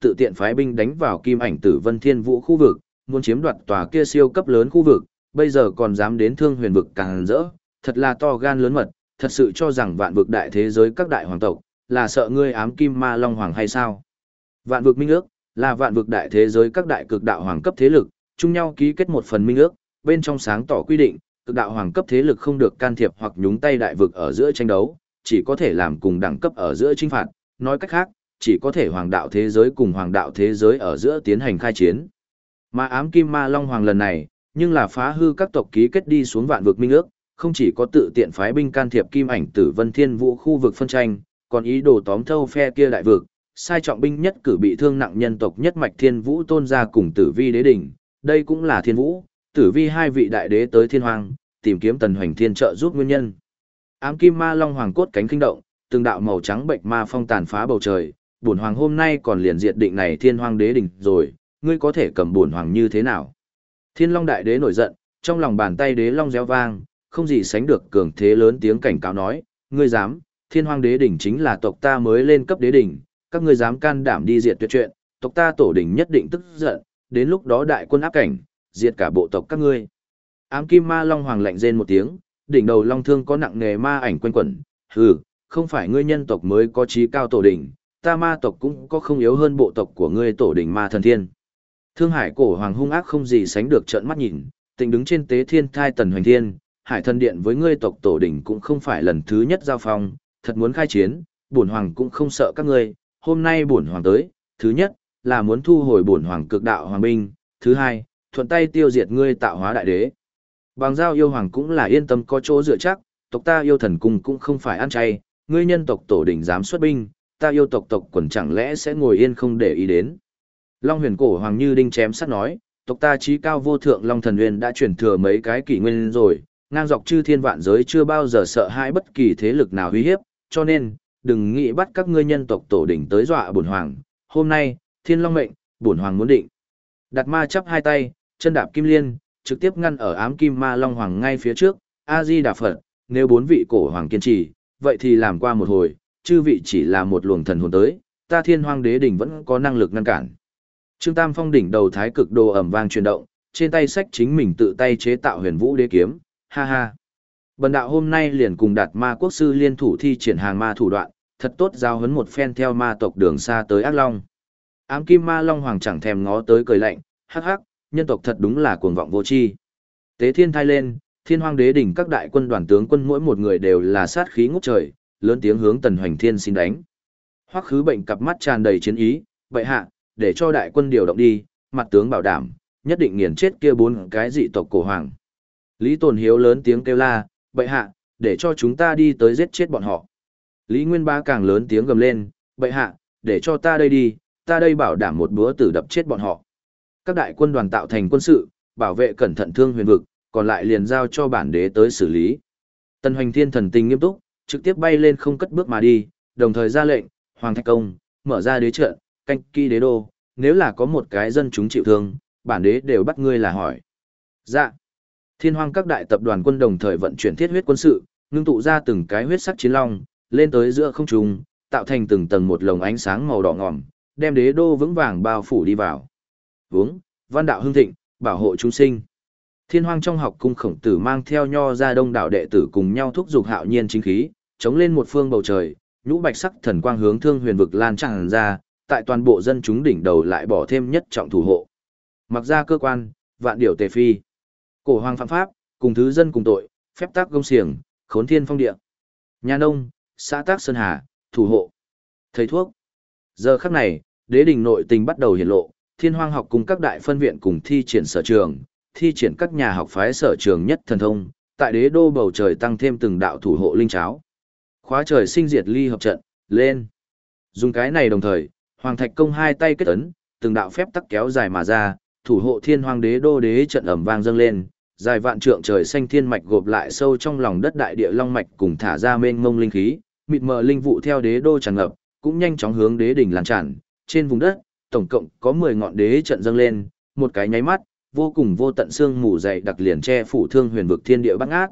tự tiện phái binh đánh vào Kim Ảnh Tử Vân Thiên Vũ khu vực, muốn chiếm đoạt tòa kia siêu cấp lớn khu vực, bây giờ còn dám đến Thương Huyền vực càng rỡ, thật là to gan lớn mật, thật sự cho rằng vạn vực đại thế giới các đại hoàng tộc là sợ ngươi ám kim ma long hoàng hay sao? Vạn vực minh ước là vạn vực đại thế giới các đại cực đạo hoàng cấp thế lực chung nhau ký kết một phần minh ước, bên trong sáng tỏ quy định, cực đạo hoàng cấp thế lực không được can thiệp hoặc nhúng tay đại vực ở giữa tranh đấu, chỉ có thể làm cùng đẳng cấp ở giữa chinh phạt, nói cách khác, chỉ có thể hoàng đạo thế giới cùng hoàng đạo thế giới ở giữa tiến hành khai chiến. Mà ám kim ma long hoàng lần này, nhưng là phá hư các tộc ký kết đi xuống vạn vực minh ước, không chỉ có tự tiện phái binh can thiệp Kim Ảnh Tử Vân Thiên Vũ khu vực phân tranh, còn ý đồ tóm thâu phe kia đại vực, sai trọng binh nhất cử bị thương nặng nhân tộc nhất mạch Thiên Vũ tôn gia cùng Tử Vi đế đỉnh, đây cũng là Thiên Vũ, Tử Vi hai vị đại đế tới Thiên Hoang, tìm kiếm Tần Hoành Thiên trợ giúp nguyên nhân. Ám kim ma long hoàng cốt cánh kinh động, từng đạo màu trắng bệnh ma phong tàn phá bầu trời, bổn hoàng hôm nay còn liền diệt định này Thiên Hoang đế đỉnh rồi, ngươi có thể cầm bổn hoàng như thế nào? Thiên Long đại đế nổi giận, trong lòng bàn tay đế long réo vang, không gì sánh được cường thế lớn tiếng cảnh cáo nói, ngươi dám, Thiên Hoang đế đỉnh chính là tộc ta mới lên cấp đế đỉnh, các ngươi dám can đảm đi diệt tuyệt chuyện, tộc ta tổ đỉnh nhất định tức giận, đến lúc đó đại quân áp cảnh, diệt cả bộ tộc các ngươi. Ám kim ma long hoàng lạnh rên một tiếng, đỉnh đầu long thương có nặng nghề ma ảnh quanh quẩn, hừ, không phải ngươi nhân tộc mới có trí cao tổ đỉnh, ta ma tộc cũng có không yếu hơn bộ tộc của ngươi tổ đỉnh ma thần thiên. Thương Hải cổ hoàng hung ác không gì sánh được trợn mắt nhìn, tịnh đứng trên tế thiên thai Tần Hoành Thiên, Hải thần điện với ngươi tộc tổ đỉnh cũng không phải lần thứ nhất giao phong, thật muốn khai chiến, bổn hoàng cũng không sợ các ngươi, hôm nay bổn hoàng tới, thứ nhất là muốn thu hồi bổn hoàng cực đạo hoàng binh, thứ hai, thuận tay tiêu diệt ngươi tạo hóa đại đế. Bằng giao yêu hoàng cũng là yên tâm có chỗ dựa chắc, tộc ta yêu thần cung cũng không phải ăn chay, ngươi nhân tộc tổ đỉnh dám xuất binh, ta yêu tộc tộc quần chẳng lẽ sẽ ngồi yên không để ý đến. Long huyền cổ hoàng như đinh chém sắt nói, tộc ta chí cao vô thượng Long thần nguyên đã truyền thừa mấy cái kỷ nguyên rồi, ngang dọc chư thiên vạn giới chưa bao giờ sợ hãi bất kỳ thế lực nào uy hiếp, cho nên, đừng nghĩ bắt các ngươi nhân tộc tổ đỉnh tới dọa bổn hoàng, hôm nay, thiên long mệnh, bổn hoàng muốn định. Đạt ma chắp hai tay, chân đạp kim liên, trực tiếp ngăn ở ám kim ma long hoàng ngay phía trước, A-di-đà Phật, nếu bốn vị cổ hoàng kiên trì, vậy thì làm qua một hồi, chư vị chỉ là một luồng thần hồn tới, ta thiên hoang đế đỉnh vẫn có năng lực ngăn cản. Trương Tam Phong đỉnh đầu thái cực đồ ầm vang chuyển động, trên tay sách chính mình tự tay chế tạo huyền vũ đế kiếm, ha ha. Bần đạo hôm nay liền cùng Đạt ma quốc sư liên thủ thi triển hàng ma thủ đoạn, thật tốt giao huấn một phen theo ma tộc đường xa tới ác long. Ám kim ma long hoàng chẳng thèm ngó tới cười lạnh, hắc hắc, nhân tộc thật đúng là cuồng vọng vô tri. Tế thiên thai lên, thiên hoang đế đỉnh các đại quân đoàn tướng quân mỗi một người đều là sát khí ngút trời, lớn tiếng hướng Tần Hoành Thiên xin đánh. Hoắc Khứ Bệnh cặp mắt tràn đầy chiến ý, vậy hạ, để cho đại quân điều động đi, mặt tướng bảo đảm, nhất định nghiền chết kia bốn cái dị tộc cổ hoàng. Lý Tồn Hiếu lớn tiếng kêu la, bệ hạ, để cho chúng ta đi tới giết chết bọn họ. Lý Nguyên Bá càng lớn tiếng gầm lên, bệ hạ, để cho ta đây đi, ta đây bảo đảm một búa tử đập chết bọn họ. Các đại quân đoàn tạo thành quân sự, bảo vệ cẩn thận Thương Huyền vực, còn lại liền giao cho bản đế tới xử lý. Tần Hoành Thiên thần tình nghiêm túc, trực tiếp bay lên không cất bước mà đi, đồng thời ra lệnh, Hoàng Thạch Công, mở ra đế trận, canh kỹ đế đô, nếu là có một cái dân chúng chịu thương, bản đế đều bắt ngươi là hỏi. Dạ. Thiên Hoang các đại tập đoàn quân đồng thời vận chuyển thiết huyết quân sự, ngưng tụ ra từng cái huyết sắc chiến long, lên tới giữa không trung, tạo thành từng tầng một lồng ánh sáng màu đỏ ngòm, đem đế đô vững vàng bao phủ đi vào. Vướng, văn đạo hưng thịnh, bảo hộ chúng sinh. Thiên Hoang trong học cung Khổng Tử mang theo nho ra đông đảo đệ tử cùng nhau thúc giục hạo nhiên chính khí, chống lên một phương bầu trời, nhũ bạch sắc thần quang hướng Thương Huyền vực lan tràn ra, tại toàn bộ dân chúng đỉnh đầu lại bỏ thêm nhất trọng thủ hộ. Mặc ra cơ quan, vạn điều tề phi. Cổ hoàng phạm pháp, cùng thứ dân cùng tội, phép tác công xiềng, khốn thiên phong địa. Nhà nông, xã tác sơn hà, thủ hộ. Thầy thuốc. Giờ khắc này, đế đình nội tình bắt đầu hiển lộ, Thiên Hoang học cùng các đại phân viện cùng thi triển sở trường, thi triển các nhà học phái sở trường nhất thần thông, tại đế đô bầu trời tăng thêm từng đạo thủ hộ linh cháo. Khóa trời sinh diệt ly hợp trận, lên. Dùng cái này đồng thời, Hoàng Thạch Công hai tay kết ấn, từng đạo phép tắc kéo dài mà ra, thủ hộ Thiên Hoang đế đô đế trận ầm vang dâng lên, dài vạn trượng trời xanh thiên mạch gộp lại sâu trong lòng đất đại địa long mạch cùng thả ra mênh mông linh khí, mịt mờ linh vụ theo đế đô tràn ngập, cũng nhanh chóng hướng đế đỉnh lan tràn, trên vùng đất, tổng cộng có 10 ngọn đế trận dâng lên, một cái nháy mắt, vô cùng vô tận xương mù dày đặc liền che phủ Thương Huyền vực thiên địa bát ngát.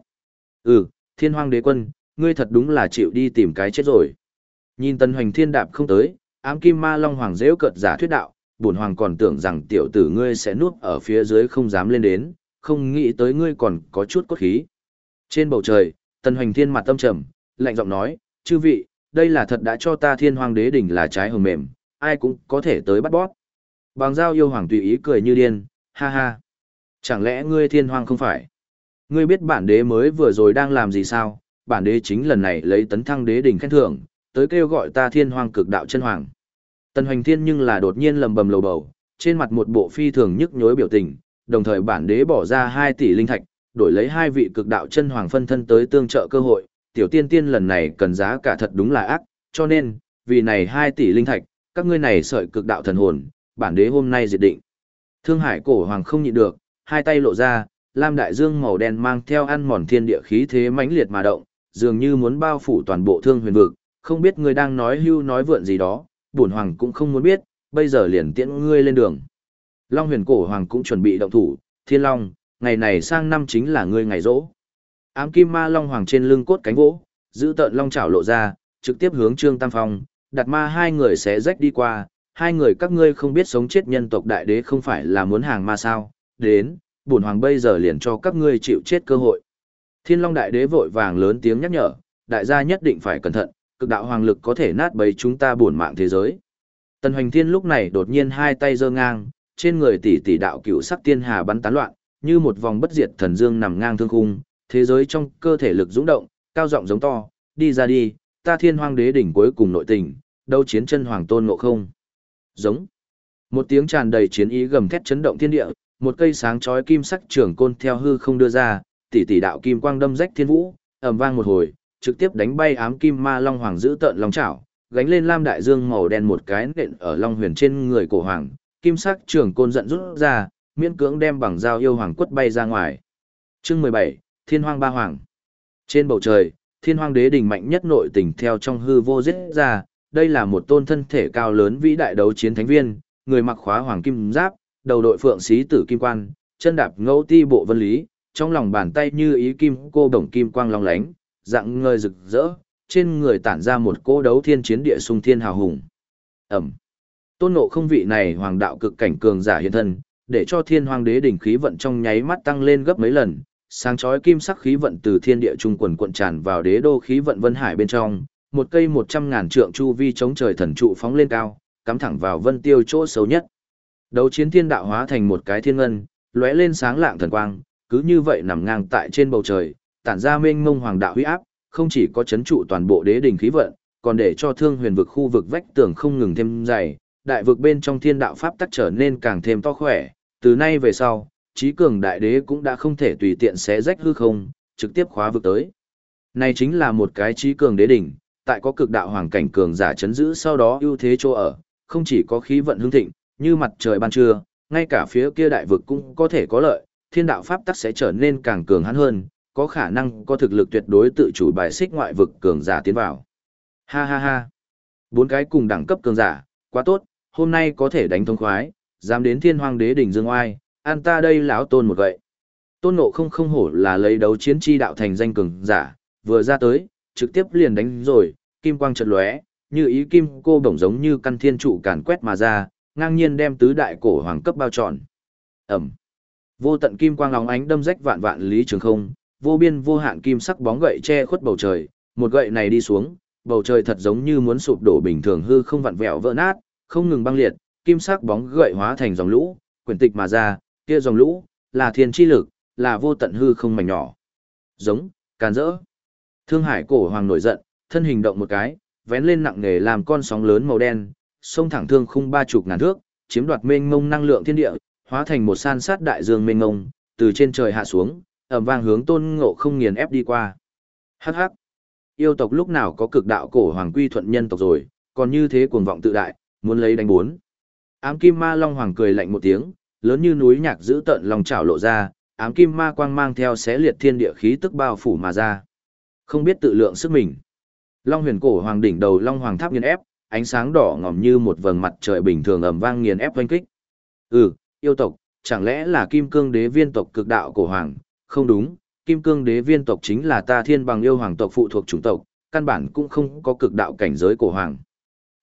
Thiên Hoang đế quân, ngươi thật đúng là chịu đi tìm cái chết rồi. Nhìn Tần Hoành Thiên đạp không tới, Ám kim ma long hoàng dễu cợt giả thuyết đạo, bổn hoàng còn tưởng rằng tiểu tử ngươi sẽ nuốt ở phía dưới không dám lên đến, không nghĩ tới ngươi còn có chút cốt khí. Trên bầu trời, Tần Hoành Thiên mặt tâm trầm, lạnh giọng nói, chư vị, đây là thật đã cho ta Thiên Hoang Đế đỉnh là trái hồng mềm, ai cũng có thể tới bắt bóp. Bàng Giao yêu hoàng tùy ý cười như điên, ha ha. Chẳng lẽ ngươi Thiên Hoang không phải? Ngươi biết bản đế mới vừa rồi đang làm gì sao? Bản đế chính lần này lấy tấn thăng đế đỉnh khen thưởng, tới kêu gọi ta Thiên Hoang cực đạo chân hoàng. Tần Hoành Thiên nhưng là đột nhiên lầm bầm lầu bầu, trên mặt một bộ phi thường nhức nhối biểu tình, đồng thời bản đế bỏ ra 2 tỷ linh thạch, đổi lấy 2 vị cực đạo chân hoàng phân thân tới tương trợ cơ hội, tiểu tiên tiên lần này cần giá cả thật đúng là ác, cho nên, vì này 2 tỷ linh thạch, các ngươi này sợi cực đạo thần hồn, bản đế hôm nay diệt định. Thương Hải cổ hoàng không nhịn được, hai tay lộ ra, lam đại dương màu đen mang theo ăn mòn thiên địa khí thế mãnh liệt mà động, dường như muốn bao phủ toàn bộ Thương Huyền vực, không biết ngươi đang nói hưu nói vượn gì đó, bổn hoàng cũng không muốn biết, bây giờ liền tiễn ngươi lên đường. Long Huyền cổ hoàng cũng chuẩn bị động thủ, Thiên Long, ngày này sang năm chính là ngươi ngày rỗ. Ám kim ma long hoàng trên lưng cốt cánh vỗ, giữ tợn long chảo lộ ra, trực tiếp hướng Trương Tam Phong, đặt ma hai người sẽ rách đi qua, hai người các ngươi không biết sống chết nhân tộc đại đế không phải là muốn hàng ma sao, đến, bổn hoàng bây giờ liền cho các ngươi chịu chết cơ hội. Thiên Long đại đế vội vàng lớn tiếng nhắc nhở, đại gia nhất định phải cẩn thận, cực đạo hoàng lực có thể nát bấy chúng ta bổn mạng thế giới. Tần Hoành Thiên lúc này đột nhiên hai tay giơ ngang, trên người tỷ tỷ đạo cựu sắc tiên hà bắn tán loạn, như một vòng bất diệt thần dương nằm ngang thương khung, thế giới trong cơ thể lực dũng động, cao giọng giống to, đi ra đi, ta Thiên Hoang đế đỉnh cuối cùng nội tình, đấu chiến chân hoàng tôn ngộ không. Giống. Một tiếng tràn đầy chiến ý gầm thét chấn động thiên địa, một cây sáng chói kim sắc trường côn theo hư không đưa ra, tỷ tỷ đạo kim quang đâm rách thiên vũ, ầm vang một hồi, trực tiếp đánh bay ám kim ma long hoàng giữ tợn long chảo, gánh lên lam đại dương màu đen một cái nện ở long huyền trên người cổ hoàng, kim sắc trường côn giận rút ra, miễn cưỡng đem bằng dao yêu hoàng quất bay ra ngoài. Chương 17, Thiên Hoang ba hoàng. Trên bầu trời, Thiên Hoang đế đỉnh mạnh nhất nội tình theo trong hư vô giết ra, đây là một tôn thân thể cao lớn vĩ đại đấu chiến thánh viên, người mặc khóa hoàng kim giáp, đầu đội phượng xí tử kim quan, chân đạp ngẫu ti bộ vân lý, trong lòng bàn tay như ý kim cô đồng kim quang long lánh, dạng ngời rực rỡ, trên người tản ra một cỗ đấu thiên chiến địa sung thiên hào hùng. Ẩm. Tôn Ngộ Không vị này hoàng đạo cực cảnh cường giả hiện thân, để cho Thiên Hoang đế đỉnh khí vận trong nháy mắt tăng lên gấp mấy lần, sáng chói kim sắc khí vận từ thiên địa trung quần cuộn tràn vào đế đô khí vận vân hải bên trong, một cây 100.000 trượng chu vi chống trời thần trụ phóng lên cao, cắm thẳng vào vân tiêu chỗ xấu nhất. Đấu chiến thiên đạo hóa thành một cái thiên ngân, lóe lên sáng lạng thần quang, cứ như vậy nằm ngang tại trên bầu trời, tản ra mênh mông hoàng đạo huy áp, không chỉ có chấn trụ toàn bộ đế đỉnh khí vận, còn để cho Thương Huyền vực khu vực vách tường không ngừng thêm dày, đại vực bên trong thiên đạo pháp tắc trở nên càng thêm to khỏe, từ nay về sau, trí cường đại đế cũng đã không thể tùy tiện xé rách hư không, trực tiếp khóa vực tới. Này chính là một cái trí cường đế đỉnh, tại có cực đạo hoàng cảnh cường giả chấn giữ sau đó ưu thế chỗ ở, không chỉ có khí vận hưng thịnh, như mặt trời ban trưa, ngay cả phía kia đại vực cũng có thể có lợi, thiên đạo pháp tắc sẽ trở nên càng cường hãn hơn, có khả năng có thực lực tuyệt đối tự chủ bài xích ngoại vực cường giả tiến vào. Ha ha ha. 4 cái cùng đẳng cấp cường giả, quá tốt, hôm nay có thể đánh thông khoái, dám đến Thiên Hoang đế đỉnh dương oai, an ta đây lão tôn một gậy. Tôn Ngộ Không không hổ là lấy đấu chiến chi đạo thành danh cường giả, vừa ra tới, trực tiếp liền đánh rồi, kim quang chợt lóe, như ý kim cô bổng giống như căn thiên trụ càn quét mà ra, ngang nhiên đem tứ đại cổ hoàng cấp bao trọn. Ẩm. Vô tận kim quang óng ánh đâm rách vạn vạn lý trường không, vô biên vô hạn kim sắc bóng gậy che khuất bầu trời, một gậy này đi xuống, bầu trời thật giống như muốn sụp đổ bình thường hư không vặn vẹo vỡ nát, không ngừng băng liệt, kim sắc bóng gậy hóa thành dòng lũ, quyển tịch mà ra, kia dòng lũ là thiên chi lực, là vô tận hư không mảnh nhỏ. Giống, càn rỡ. Thương Hải cổ hoàng nổi giận, thân hình động một cái, vén lên nặng nề làm con sóng lớn màu đen, xông thẳng thương khung 30 ngàn thước, chiếm đoạt mênh mông năng lượng thiên địa, hóa thành một san sát đại dương mênh mông, từ trên trời hạ xuống, ầm vang hướng Tôn Ngộ Không nghiền ép đi qua. Hắc hắc. Yêu tộc lúc nào có cực đạo cổ hoàng quy thuận nhân tộc rồi, còn như thế cuồng vọng tự đại, muốn lấy đánh bốn. Ám kim ma long hoàng cười lạnh một tiếng, lớn như núi nhạc giữ tận lòng chảo lộ ra, ám kim ma quang mang theo xé liệt thiên địa khí tức bao phủ mà ra. Không biết tự lượng sức mình. Long huyền cổ hoàng đỉnh đầu long hoàng tháp nghiền ép, ánh sáng đỏ ngòm như một vầng mặt trời bình thường ầm vang nghiền ép oanh kích. Yêu tộc, chẳng lẽ là kim cương đế viên tộc cực đạo cổ hoàng? Không đúng, kim cương đế viên tộc chính là ta thiên bằng yêu hoàng tộc phụ thuộc chủng tộc, căn bản cũng không có cực đạo cảnh giới cổ hoàng.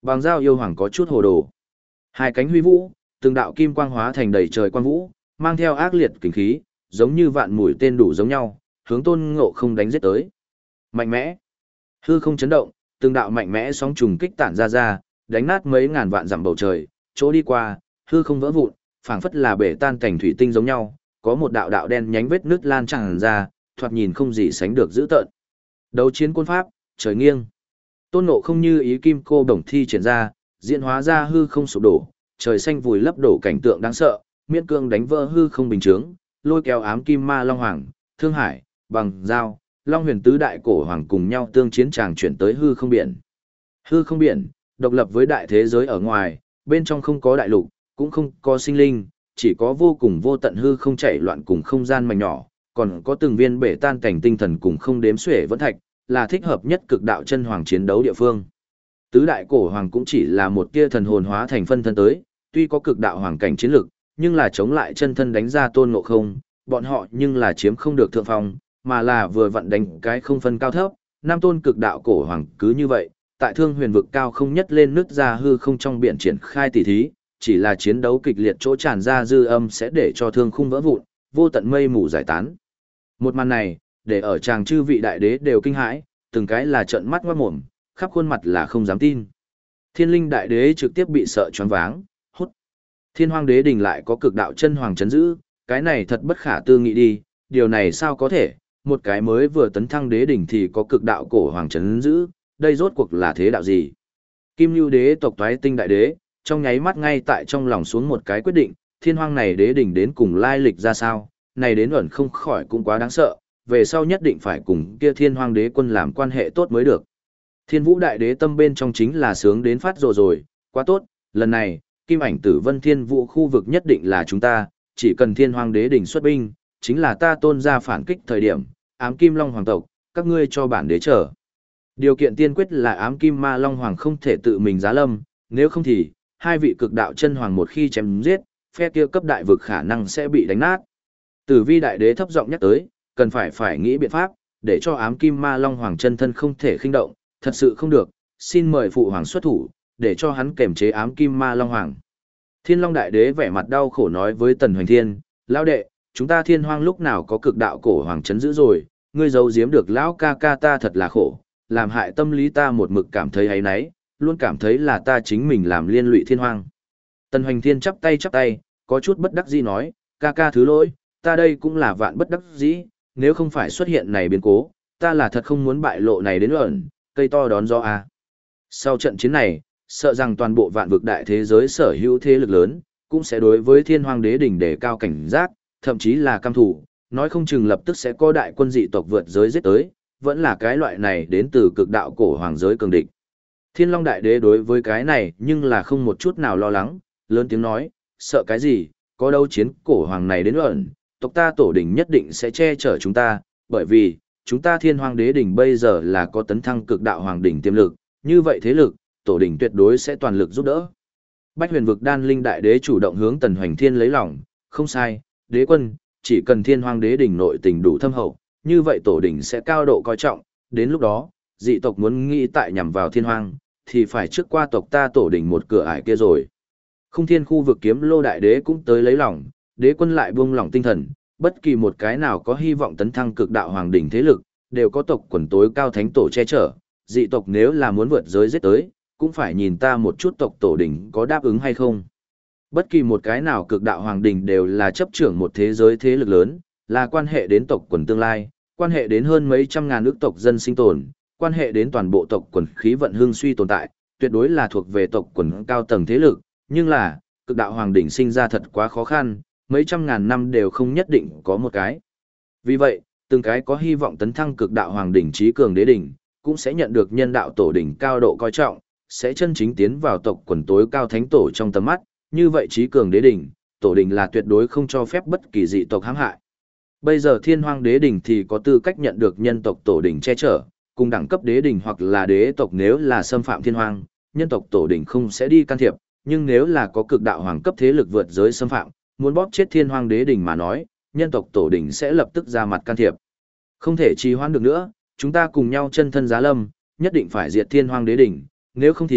Bằng dao yêu hoàng có chút hồ đồ. Hai cánh huy vũ, từng đạo kim quang hóa thành đầy trời quang vũ, mang theo ác liệt kình khí, giống như vạn mũi tên đủ giống nhau, hướng Tôn Ngộ Không đánh giết tới. Mạnh mẽ. Hư không chấn động, từng đạo mạnh mẽ sóng trùng kích tản ra, đánh nát mấy ngàn vạn dặm bầu trời, chỗ đi qua, hư không vỡ vụn, phảng phất là bể tan cảnh thủy tinh giống nhau, có một đạo đạo đen nhánh vết nứt lan tràn ra, thoạt nhìn không gì sánh được dữ tợn. Đấu chiến côn pháp, trời nghiêng. Tôn Ngộ Không như ý kim cô đồng thi triển ra, diễn hóa ra hư không sụp đổ, trời xanh vùi lấp đổ cảnh tượng đáng sợ, miễn cương đánh vỡ hư không bình chướng, lôi kéo ám kim ma long hoàng, thương hải, bằng dao, long huyền tứ đại cổ hoàng cùng nhau tương chiến tràng chuyển tới hư không biển. Hư không biển, độc lập với đại thế giới ở ngoài, bên trong không có đại lục, cũng không có sinh linh, chỉ có vô cùng vô tận hư không chảy loạn cùng không gian mảnh nhỏ, còn có từng viên bể tan cảnh tinh thần cùng không đếm xuể vẫn thạch, là thích hợp nhất cực đạo chân hoàng chiến đấu địa phương. Tứ đại cổ hoàng cũng chỉ là một tia thần hồn hóa thành phân thân tới, tuy có cực đạo hoàng cảnh chiến lực, nhưng là chống lại chân thân đánh ra Tôn Ngộ Không, bọn họ nhưng là chiếm không được thượng phong, mà là vừa vặn đánh cái không phân cao thấp, nam tôn cực đạo cổ hoàng cứ như vậy, tại Thương Huyền vực cao không nhất lên nứt ra hư không trong biển triển khai tỷ thí, chỉ là chiến đấu kịch liệt chỗ tràn ra dư âm sẽ để cho thương khung vỡ vụn, vô tận mây mù giải tán. Một màn này, để ở chàng chư vị đại đế đều kinh hãi, từng cái là trợn mắt ngoát mồm, khắp khuôn mặt là không dám tin. Thiên linh đại đế trực tiếp bị sợ choáng váng, hút. Thiên Hoang đế đình lại có cực đạo chân hoàng chấn giữ, cái này thật bất khả tư nghị đi, điều này sao có thể, một cái mới vừa tấn thăng đế đỉnh thì có cực đạo cổ hoàng chấn giữ, đây rốt cuộc là thế đạo gì? Kim Nưu đế tộc toái tinh đại đế, trong nháy mắt ngay tại trong lòng xuống một cái quyết định, Thiên Hoang này đế đỉnh đến cùng lai lịch ra sao, này đến ẩn không khỏi cũng quá đáng sợ, về sau nhất định phải cùng kia Thiên Hoang đế quân làm quan hệ tốt mới được. Thiên Vũ đại đế tâm bên trong chính là sướng đến phát rồi, quá tốt, lần này, Kim Ảnh Tử Vân Thiên Vũ khu vực nhất định là chúng ta, chỉ cần Thiên Hoang đế đỉnh xuất binh, chính là ta Tôn gia phản kích thời điểm, ám kim long hoàng tộc, các ngươi cho bản đế chờ. Điều kiện tiên quyết là ám kim ma long hoàng không thể tự mình giá lâm, nếu không thì, hai vị cực đạo chân hoàng một khi chém giết, phe kia cấp đại vực khả năng sẽ bị đánh nát. Tử Vi đại đế thấp giọng nhắc tới, cần phải nghĩ biện pháp, để cho ám kim ma long hoàng chân thân không thể khinh động, thật sự không được, xin mời phụ hoàng xuất thủ, để cho hắn kềm chế ám kim ma long hoàng. Thiên Long đại đế vẻ mặt đau khổ nói với Tần Hoành Thiên, lão đệ, chúng ta Thiên Hoang lúc nào có cực đạo cổ hoàng chấn giữ rồi, ngươi giấu giếm được lão ca ca ta thật là khổ, làm hại tâm lý ta một mực cảm thấy áy náy, luôn cảm thấy là ta chính mình làm liên lụy Thiên Hoang. Tần Hoành Thiên chắp tay, có chút bất đắc dĩ nói, ca ca thứ lỗi, ta đây cũng là vạn bất đắc dĩ, nếu không phải xuất hiện này biến cố, ta là thật không muốn bại lộ này đến ẩn, cây to đón gió a. Sau trận chiến này, sợ rằng toàn bộ vạn vực đại thế giới sở hữu thế lực lớn, cũng sẽ đối với Thiên Hoang đế đỉnh đề cao cảnh giác, thậm chí là cam thủ, nói không chừng lập tức sẽ có đại quân dị tộc vượt giới giết tới, vẫn là cái loại này đến từ cực đạo cổ hoàng giới cường địch. Thiên Long đại đế đối với cái này nhưng là không một chút nào lo lắng, lớn tiếng nói, sợ cái gì, có đâu chiến cổ hoàng này đến ẩn, tộc ta tổ đỉnh nhất định sẽ che chở chúng ta, bởi vì, chúng ta Thiên Hoang đế đỉnh bây giờ là có tấn thăng cực đạo hoàng đỉnh tiềm lực, như vậy thế lực, tổ đỉnh tuyệt đối sẽ toàn lực giúp đỡ. Bách huyền vực đan linh đại đế chủ động hướng Tần Hoành Thiên lấy lòng, không sai, đế quân, chỉ cần Thiên Hoang đế đỉnh nội tình đủ thâm hậu, như vậy tổ đỉnh sẽ cao độ coi trọng, đến lúc đó, dị tộc muốn nghĩ tại nhằm vào Thiên Hoang, thì phải trước qua tộc ta tổ đỉnh một cửa ải kia rồi. Không Thiên khu vực Kiếm Lô đại đế cũng tới lấy lòng, đế quân lại buông lòng tinh thần, bất kỳ một cái nào có hy vọng tấn thăng cực đạo hoàng đỉnh thế lực, đều có tộc quần tối cao thánh tổ che chở, dị tộc nếu là muốn vượt giới giết tới, cũng phải nhìn ta một chút tộc tổ đỉnh có đáp ứng hay không. Bất kỳ một cái nào cực đạo hoàng đỉnh đều là chấp trưởng một thế giới thế lực lớn, là quan hệ đến tộc quần tương lai, quan hệ đến hơn mấy trăm ngàn ước tộc dân sinh tồn, quan hệ đến toàn bộ tộc quần khí vận hưng suy tồn tại, tuyệt đối là thuộc về tộc quần cao tầng thế lực, nhưng là, cực đạo hoàng đỉnh sinh ra thật quá khó khăn, mấy trăm ngàn năm đều không nhất định có một cái. Vì vậy, từng cái có hy vọng tấn thăng cực đạo hoàng đỉnh trí cường đế đỉnh, cũng sẽ nhận được nhân đạo tổ đỉnh cao độ coi trọng, sẽ chân chính tiến vào tộc quần tối cao thánh tổ trong tầm mắt, như vậy trí cường đế đỉnh, tổ đỉnh là tuyệt đối không cho phép bất kỳ dị tộc hãm hại. Bây giờ Thiên Hoang đế đỉnh thì có tư cách nhận được nhân tộc tổ đỉnh che chở, cùng đẳng cấp đế đỉnh hoặc là đế tộc nếu là xâm phạm Thiên Hoang, nhân tộc tổ đỉnh không sẽ đi can thiệp, nhưng nếu là có cực đạo hoàng cấp thế lực vượt giới xâm phạm, muốn bóp chết Thiên Hoang đế đỉnh mà nói, nhân tộc tổ đỉnh sẽ lập tức ra mặt can thiệp. Không thể trì hoãn được nữa, chúng ta cùng nhau chân thân giá lâm, nhất định phải diệt Thiên Hoang đế đỉnh, nếu không thì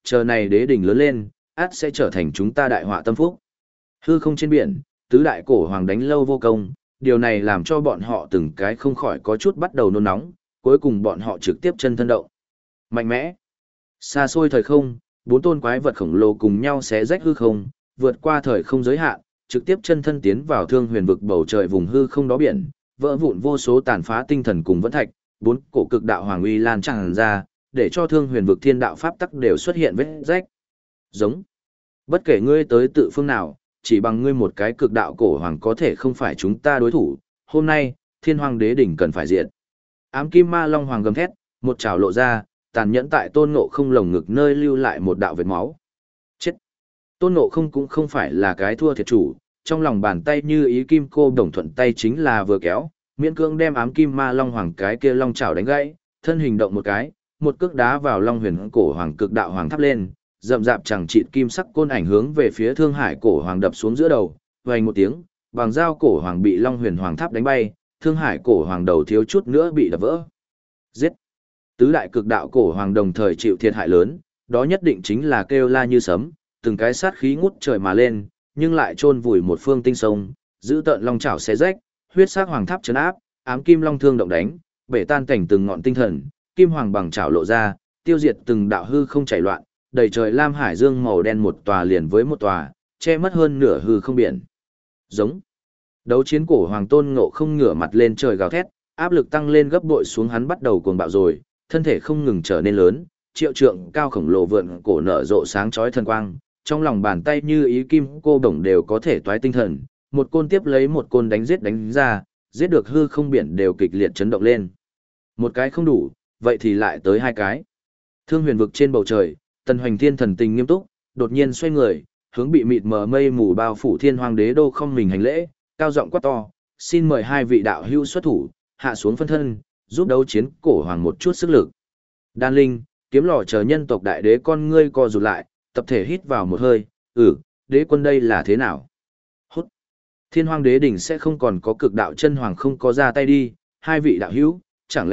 chờ này đế đỉnh lớn lên, át sẽ trở thành chúng ta đại họa tâm phúc. Hư không trên biển, tứ đại cổ hoàng đánh lâu vô công, điều này làm cho bọn họ từng cái không khỏi có chút bắt đầu nôn nóng, cuối cùng bọn họ trực tiếp chân thân động. Mạnh mẽ. Xa xôi thời không, bốn tôn quái vật khổng lồ cùng nhau xé rách hư không, vượt qua thời không giới hạn, trực tiếp chân thân tiến vào thương huyền vực bầu trời vùng hư không đó biển, vỡ vụn vô số tàn phá tinh thần cùng vẫn thạch, bốn cổ cực đạo hoàng uy lan tràn ra, để cho thương huyền vực thiên đạo pháp tắc đều xuất hiện vết rách. Giống. Bất kể ngươi tới tự phương nào, chỉ bằng ngươi một cái cực đạo cổ hoàng có thể không phải chúng ta đối thủ, hôm nay, thiên hoàng đế đỉnh cần phải diệt. Ám kim ma long hoàng gầm thét, một chảo lộ ra, tàn nhẫn tại tôn ngộ không lồng ngực nơi lưu lại một đạo vết máu. Chết! Tôn ngộ không cũng không phải là cái thua thiệt chủ, trong lòng bàn tay như ý kim cô đồng thuận tay chính là vừa kéo, miễn cưỡng đem ám kim ma long hoàng cái kia long chảo đánh gãy, thân hình động một cái, một cước đá vào long huyền cổ hoàng cực đạo hoàng tháp lên, rậm rạp chẳng chịt kim sắc côn ảnh hướng về phía thương hải cổ hoàng đập xuống giữa đầu, vang một tiếng, bằng dao cổ hoàng bị long huyền hoàng tháp đánh bay, thương hải cổ hoàng đầu thiếu chút nữa bị đập vỡ. Giết! Tứ đại cực đạo cổ hoàng đồng thời chịu thiệt hại lớn, đó nhất định chính là kêu la như sấm, từng cái sát khí ngút trời mà lên, nhưng lại chôn vùi một phương tinh sông, giữ tợn long chảo xé rách, huyết sắc hoàng tháp trấn áp, ám kim long thương động đánh, bể tan cảnh từng ngọn tinh thần, kim hoàng bằng chảo lộ ra, tiêu diệt từng đạo hư không chảy loạn, đầy trời lam hải dương màu đen một tòa liền với một tòa, che mất hơn nửa hư không biển. Giống. Đấu chiến cổ hoàng tôn ngộ không ngửa mặt lên trời gào thét, áp lực tăng lên gấp bội xuống, hắn bắt đầu cuồng bạo rồi, thân thể không ngừng trở nên lớn, triệu trượng cao khổng lồ vượn cổ nở rộ sáng chói thần quang, trong lòng bàn tay như ý kim cô đồng đều có thể toái tinh thần, một côn tiếp lấy một côn đánh ra, giết được hư không biển đều kịch liệt chấn động lên. Một cái không đủ, vậy thì lại tới hai cái. Thương huyền vực trên bầu trời, Tần Hoành Thiên thần tình nghiêm túc, đột nhiên xoay người, hướng bị mịt mờ mây mù bao phủ thiên hoàng đế đô không mình hành lễ, cao giọng quát to, xin mời hai vị đạo hữu xuất thủ, hạ xuống phân thân, giúp đấu chiến cổ hoàng một chút sức lực. Đan Linh, Kiếm Lò chờ nhân tộc đại đế con ngươi co rụt lại, tập thể hít vào một hơi, đế quân đây là thế nào? Hút. Thiên hoàng đế đỉnh sẽ không còn có cực đạo chân hoàng không có ra tay đi, hai vị đạo hữu, chẳng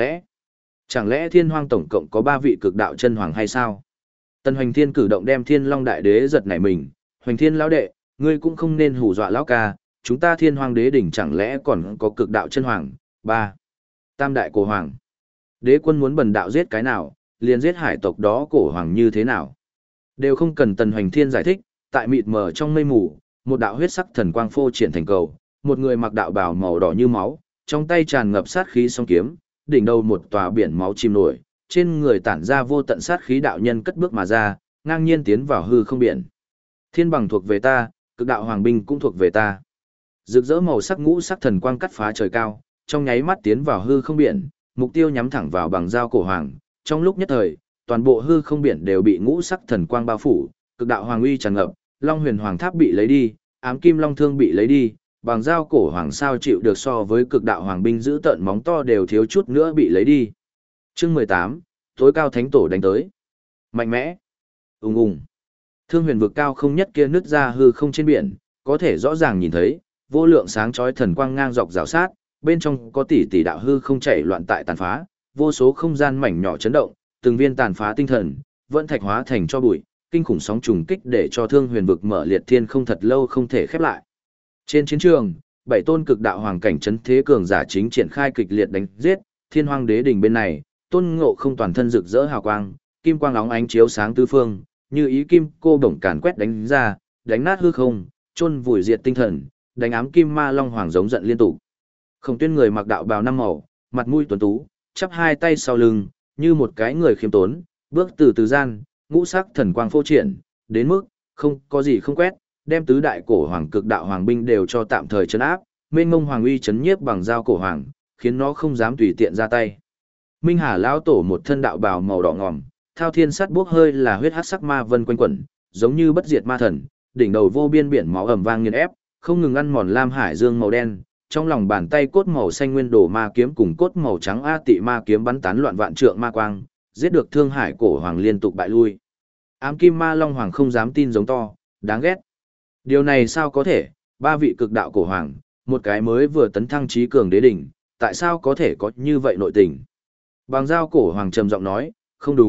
lẽ thiên hoàng tổng cộng có ba vị cực đạo chân hoàng hay sao? Tần Hoành Thiên cử động đem Thiên Long đại đế giật nảy mình, Hoành Thiên lão đệ, ngươi cũng không nên hù dọa lão ca, chúng ta thiên hoàng đế đỉnh chẳng lẽ còn có cực đạo chân hoàng, ba, tam đại cổ hoàng. Đế quân muốn bần đạo giết cái nào, liền giết hải tộc đó cổ hoàng như thế nào. Đều không cần Tần Hoành Thiên giải thích, tại mịt mờ trong mây mù, một đạo huyết sắc thần quang phô triển thành cầu, một người mặc đạo bào màu đỏ như máu, trong tay tràn ngập sát khí song kiếm, đỉnh đầu một tòa biển máu chìm nổi, trên người tản ra vô tận sát khí đạo nhân cất bước mà ra, ngang nhiên tiến vào hư không biển. Thiên bằng thuộc về ta, cực đạo hoàng binh cũng thuộc về ta. Rực rỡ màu sắc ngũ sắc thần quang cắt phá trời cao, trong nháy mắt tiến vào hư không biển, mục tiêu nhắm thẳng vào bằng dao cổ hoàng. Trong lúc nhất thời, toàn bộ hư không biển đều bị ngũ sắc thần quang bao phủ, cực đạo hoàng uy tràn ngập, Long Huyền Hoàng Tháp bị lấy đi, ám kim long thương bị lấy đi, bằng dao cổ hoàng sao chịu được so với cực đạo hoàng binh giữ tận móng to đều thiếu chút nữa bị lấy đi. Chương 18, tối cao thánh tổ đánh tới. Mạnh mẽ. Ùng ùng. Thương huyền vực cao không nhất kia nứt ra hư không trên biển, có thể rõ ràng nhìn thấy, vô lượng sáng chói thần quang ngang dọc rào sát, bên trong có tỷ tỷ đạo hư không chảy loạn tại tàn phá, vô số không gian mảnh nhỏ chấn động, từng viên tàn phá tinh thần, vẫn thạch hóa thành cho bụi, kinh khủng sóng trùng kích để cho thương huyền vực mở liệt thiên không thật lâu không thể khép lại. Trên chiến trường, bảy tôn cực đạo hoàng cảnh chấn thế cường giả chính triển khai kịch liệt đánh giết, thiên hoàng đế đỉnh bên này, Tôn Ngộ không toàn thân rực rỡ hào quang, kim quang óng ánh chiếu sáng tứ phương, như ý kim cô bổng càn quét đánh ra, đánh nát hư không, chôn vùi diệt tinh thần, đánh ám kim ma long hoàng giống giận liên tục. Khổng Tuyên người mặc đạo bào năm màu, mặt mũi tuấn tú, chắp hai tay sau lưng, như một cái người khiêm tốn, bước từ từ gian, ngũ sắc thần quang phô triển, đến mức không có gì không quét, đem tứ đại cổ hoàng cực đạo hoàng binh đều cho tạm thời trấn áp, mênh mông hoàng uy chấn nhiếp bằng dao cổ hoàng, khiến nó không dám tùy tiện ra tay. Minh Hà lão tổ một thân đạo bào màu đỏ ngòm, thao thiên sắt bốc hơi là huyết hắc sắc ma vân quanh quẩn, giống như bất diệt ma thần, đỉnh đầu vô biên biển máu ầm vang nghiền ép, không ngừng ăn mòn lam hải dương màu đen, trong lòng bàn tay cốt màu xanh nguyên đồ ma kiếm cùng cốt màu trắng a tị ma kiếm bắn tán loạn vạn trượng ma quang, giết được Thương Hải cổ hoàng liên tục bại lui. Ám kim ma long hoàng không dám tin giống to, đáng ghét. Điều này sao có thể, ba vị cực đạo cổ hoàng, một cái mới vừa tấn thăng trí cường đế đỉnh, tại sao có thể có như vậy nội tình? Bằng dao cổ hoàng trầm giọng nói, không đúng,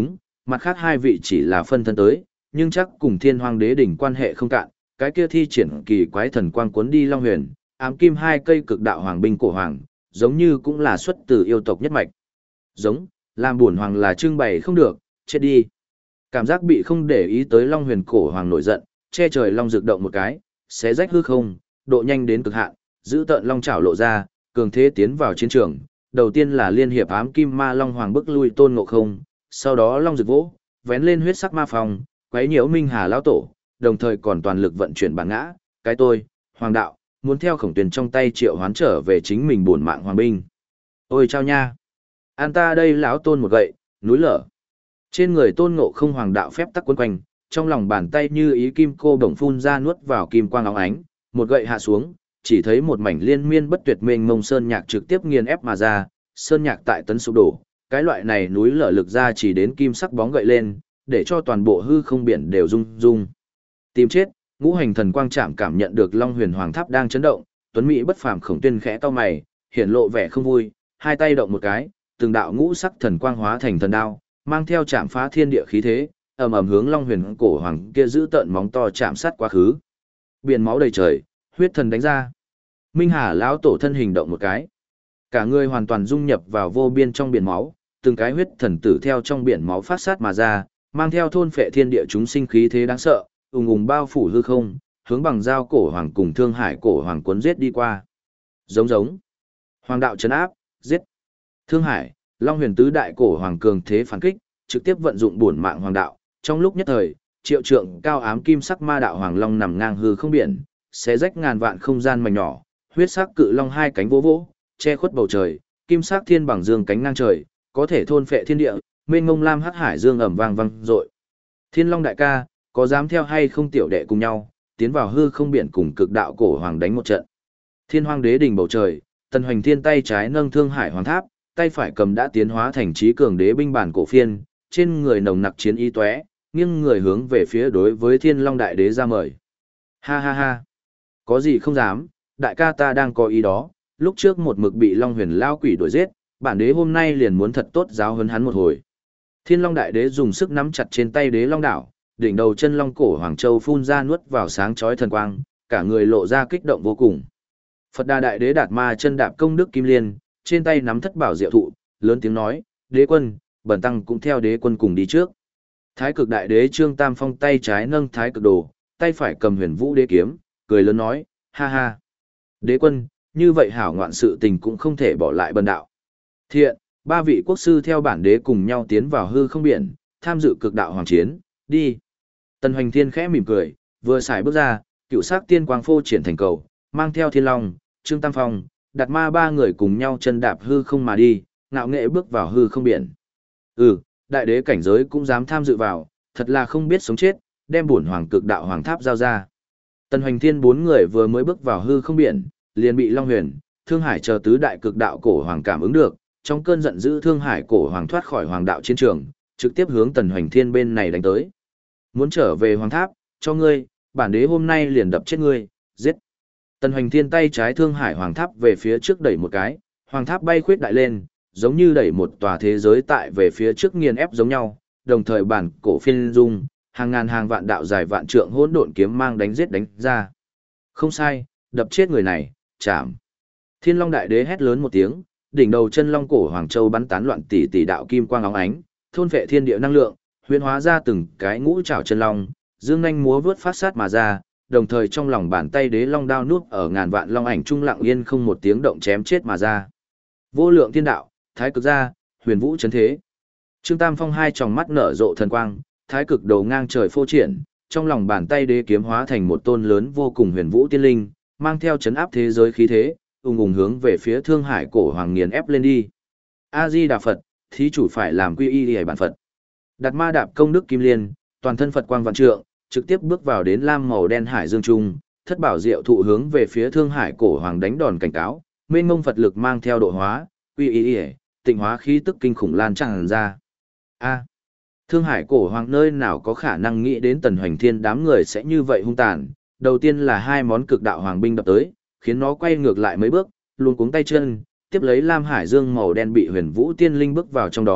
mặt khác hai vị chỉ là phân thân tới, nhưng chắc cùng Thiên Hoang Đế đỉnh quan hệ không cạn, cái kia thi triển kỳ quái thần quang cuốn đi Long Huyền, ám kim hai cây cực đạo hoàng binh cổ hoàng, giống như cũng là xuất từ yêu tộc nhất mạch. Giống, làm buồn hoàng là trưng bày không được, chết đi. Cảm giác bị không để ý tới Long Huyền cổ hoàng nổi giận, che trời long rực động một cái, xé rách hư không, độ nhanh đến cực hạn, giữ tợn long chảo lộ ra, cường thế tiến vào chiến trường. Đầu tiên là liên hiệp ám kim ma long hoàng bức lui Tôn Ngộ Không, sau đó long rực vỗ, vén lên huyết sắc ma phòng, quấy nhiễu Minh Hà lão tổ, đồng thời còn toàn lực vận chuyển bản ngã, cái tôi, hoàng đạo, muốn theo Khổng Tuyền trong tay triệu hoán trở về chính mình bổn mạng hoàng binh. Ôi chao nha! An ta đây lão Tôn một gậy, núi lở. Trên người Tôn Ngộ Không hoàng đạo phép tắc quấn quanh, trong lòng bàn tay như ý kim cô bổng phun ra nuốt vào kim quang óng ánh, một gậy hạ xuống, chỉ thấy một mảnh liên miên bất tuyệt mênh mông sơn nhạc trực tiếp nghiền ép mà ra, sơn nhạc tại tấn sụp đổ, cái loại này núi lở lực ra chỉ đến kim sắc bóng gậy lên, để cho toàn bộ hư không biển đều rung rung. Tìm chết, ngũ hành thần quang chạm cảm nhận được Long Huyền Hoàng Tháp đang chấn động, Tuấn Mỹ bất phàm Khổng Tuyên khẽ cau mày, hiển lộ vẻ không vui, hai tay động một cái, từng đạo ngũ sắc thần quang hóa thành thần đao, mang theo chạm phá thiên địa khí thế, ầm ầm hướng Long Huyền cổ hoàng kia giữ tợn móng to chạm sát quá khứ. Biển máu đầy trời, huyết thần đánh ra. Minh Hà lão tổ thân hình động một cái, cả người hoàn toàn dung nhập vào vô biên trong biển máu, từng cái huyết thần tử theo trong biển máu phát sát mà ra, mang theo thôn phệ thiên địa chúng sinh khí thế đáng sợ, ùng ùng bao phủ hư không, hướng bằng dao cổ hoàng cùng Thương Hải cổ hoàng cuốn giết đi qua. Giống giống. Hoàng đạo trấn áp, giết. Thương Hải, Long Huyền tứ đại cổ hoàng cường thế phản kích, trực tiếp vận dụng bổn mạng hoàng đạo, trong lúc nhất thời, triệu trượng cao ám kim sắc ma đạo hoàng long nằm ngang hư không biển, xé rách ngàn vạn không gian mảnh nhỏ, huyết sắc cự long hai cánh vỗ vỗ, che khuất bầu trời, kim sắc thiên bằng dương cánh ngang trời, có thể thôn phệ thiên địa, mênh mông lam hắc hải dương ầm vang vang dội. Thiên Long đại ca, có dám theo hay không tiểu đệ cùng nhau, tiến vào hư không biển cùng cực đạo cổ hoàng đánh một trận. Thiên Hoang Đế đỉnh bầu trời, Tần Hoành Thiên tay trái nâng Thương Hải Hoàng Tháp, tay phải cầm đã tiến hóa thành trí cường đế binh bản cổ phiên, trên người nồng nặc chiến ý tóe, nghiêng người hướng về phía đối với Thiên Long đại đế ra mời. Ha ha ha, có gì không dám, đại ca ta đang có ý đó, lúc trước một mực bị Long Huyền lao quỷ đuổi giết, bản đế hôm nay liền muốn thật tốt giáo huấn hắn một hồi. Thiên Long đại đế dùng sức nắm chặt trên tay đế long đảo, đỉnh đầu chân long cổ Hoàng Châu phun ra nuốt vào sáng chói thần quang, cả người lộ ra kích động vô cùng. Phật Đà đại đế đạt ma chân đạp công đức kim liên, trên tay nắm thất bảo diệu thụ, lớn tiếng nói, đế quân, bần tăng cũng theo đế quân cùng đi trước. Thái cực đại đế Trương Tam Phong tay trái nâng thái cực đồ, tay phải cầm huyền vũ đế kiếm, cười lớn nói, ha ha. Đế quân, như vậy hảo ngoạn sự tình cũng không thể bỏ lại bần đạo. Thiện, ba vị quốc sư theo bản đế cùng nhau tiến vào hư không biển, tham dự cực đạo hoàng chiến, đi. Tần Hoành Thiên khẽ mỉm cười, vừa xài bước ra, cựu sắc tiên quang phô triển thành cầu, mang theo Thiên Long, Trương Tam Phong, Đạt Ma ba người cùng nhau chân đạp hư không mà đi, ngạo nghệ bước vào hư không biển. Đại đế cảnh giới cũng dám tham dự vào, thật là không biết sống chết, đem bổn hoàng cực đạo hoàng tháp giao ra. Tần Hoành Thiên bốn người vừa mới bước vào hư không biển, liền bị Long Huyền, Thương Hải chờ tứ đại cực đạo cổ hoàng cảm ứng được, trong cơn giận dữ Thương Hải cổ hoàng thoát khỏi hoàng đạo chiến trường, trực tiếp hướng Tần Hoành Thiên bên này đánh tới. Muốn trở về hoàng tháp, cho ngươi, bản đế hôm nay liền đập chết ngươi, giết. Tần Hoành Thiên tay trái Thương Hải hoàng tháp về phía trước đẩy một cái, hoàng tháp bay khuyết đại lên, giống như đẩy một tòa thế giới tại về phía trước nghiền ép giống nhau, đồng thời bản cổ phiên dung, hàng ngàn hàng vạn đạo dài vạn trượng hỗn độn kiếm mang đánh giết đánh ra. Không sai, đập chết người này, chạm. Thiên Long đại đế hét lớn một tiếng, đỉnh đầu chân long cổ Hoàng Châu bắn tán loạn tỷ tỷ đạo kim quang óng ánh, thôn vệ thiên địa năng lượng, huyễn hóa ra từng cái ngũ trảo chân long, dương nhanh múa vướt phát sát mà ra, đồng thời trong lòng bàn tay đế long đao nuốt ở ngàn vạn long ảnh trung lặng yên không một tiếng động chém chết mà ra. Vô lượng thiên đạo, thái cực gia, huyền vũ chấn thế. Trương Tam Phong hai tròng mắt nở rộ thần quang, thái cực đầu ngang trời phô triển, trong lòng bàn tay đế kiếm hóa thành một tôn lớn vô cùng huyền vũ tiên linh, mang theo chấn áp thế giới khí thế, ung ung hướng về phía Thương Hải cổ hoàng nghiền ép lên đi. A Di Đà Phật, thí chủ phải làm quy y để bản Phật. Đạt Ma đạp công đức kim liên, toàn thân Phật quang vạn trượng, trực tiếp bước vào đến lam màu đen hải dương trung, thất bảo diệu thụ hướng về phía Thương Hải cổ hoàng đánh đòn cảnh cáo, mênh mông Phật lực mang theo độ hóa, quy y tịnh hóa khí tức kinh khủng lan tràn ra. A. Thương Hải cổ hoàng nơi nào có khả năng nghĩ đến Tần Hoành Thiên đám người sẽ như vậy hung tàn, đầu tiên là hai món cực đạo hoàng binh đập tới, khiến nó quay ngược lại mấy bước, luống cuống tay chân, tiếp lấy Lam Hải Dương màu đen bị Huyền Vũ Tiên Linh bước vào trong đó,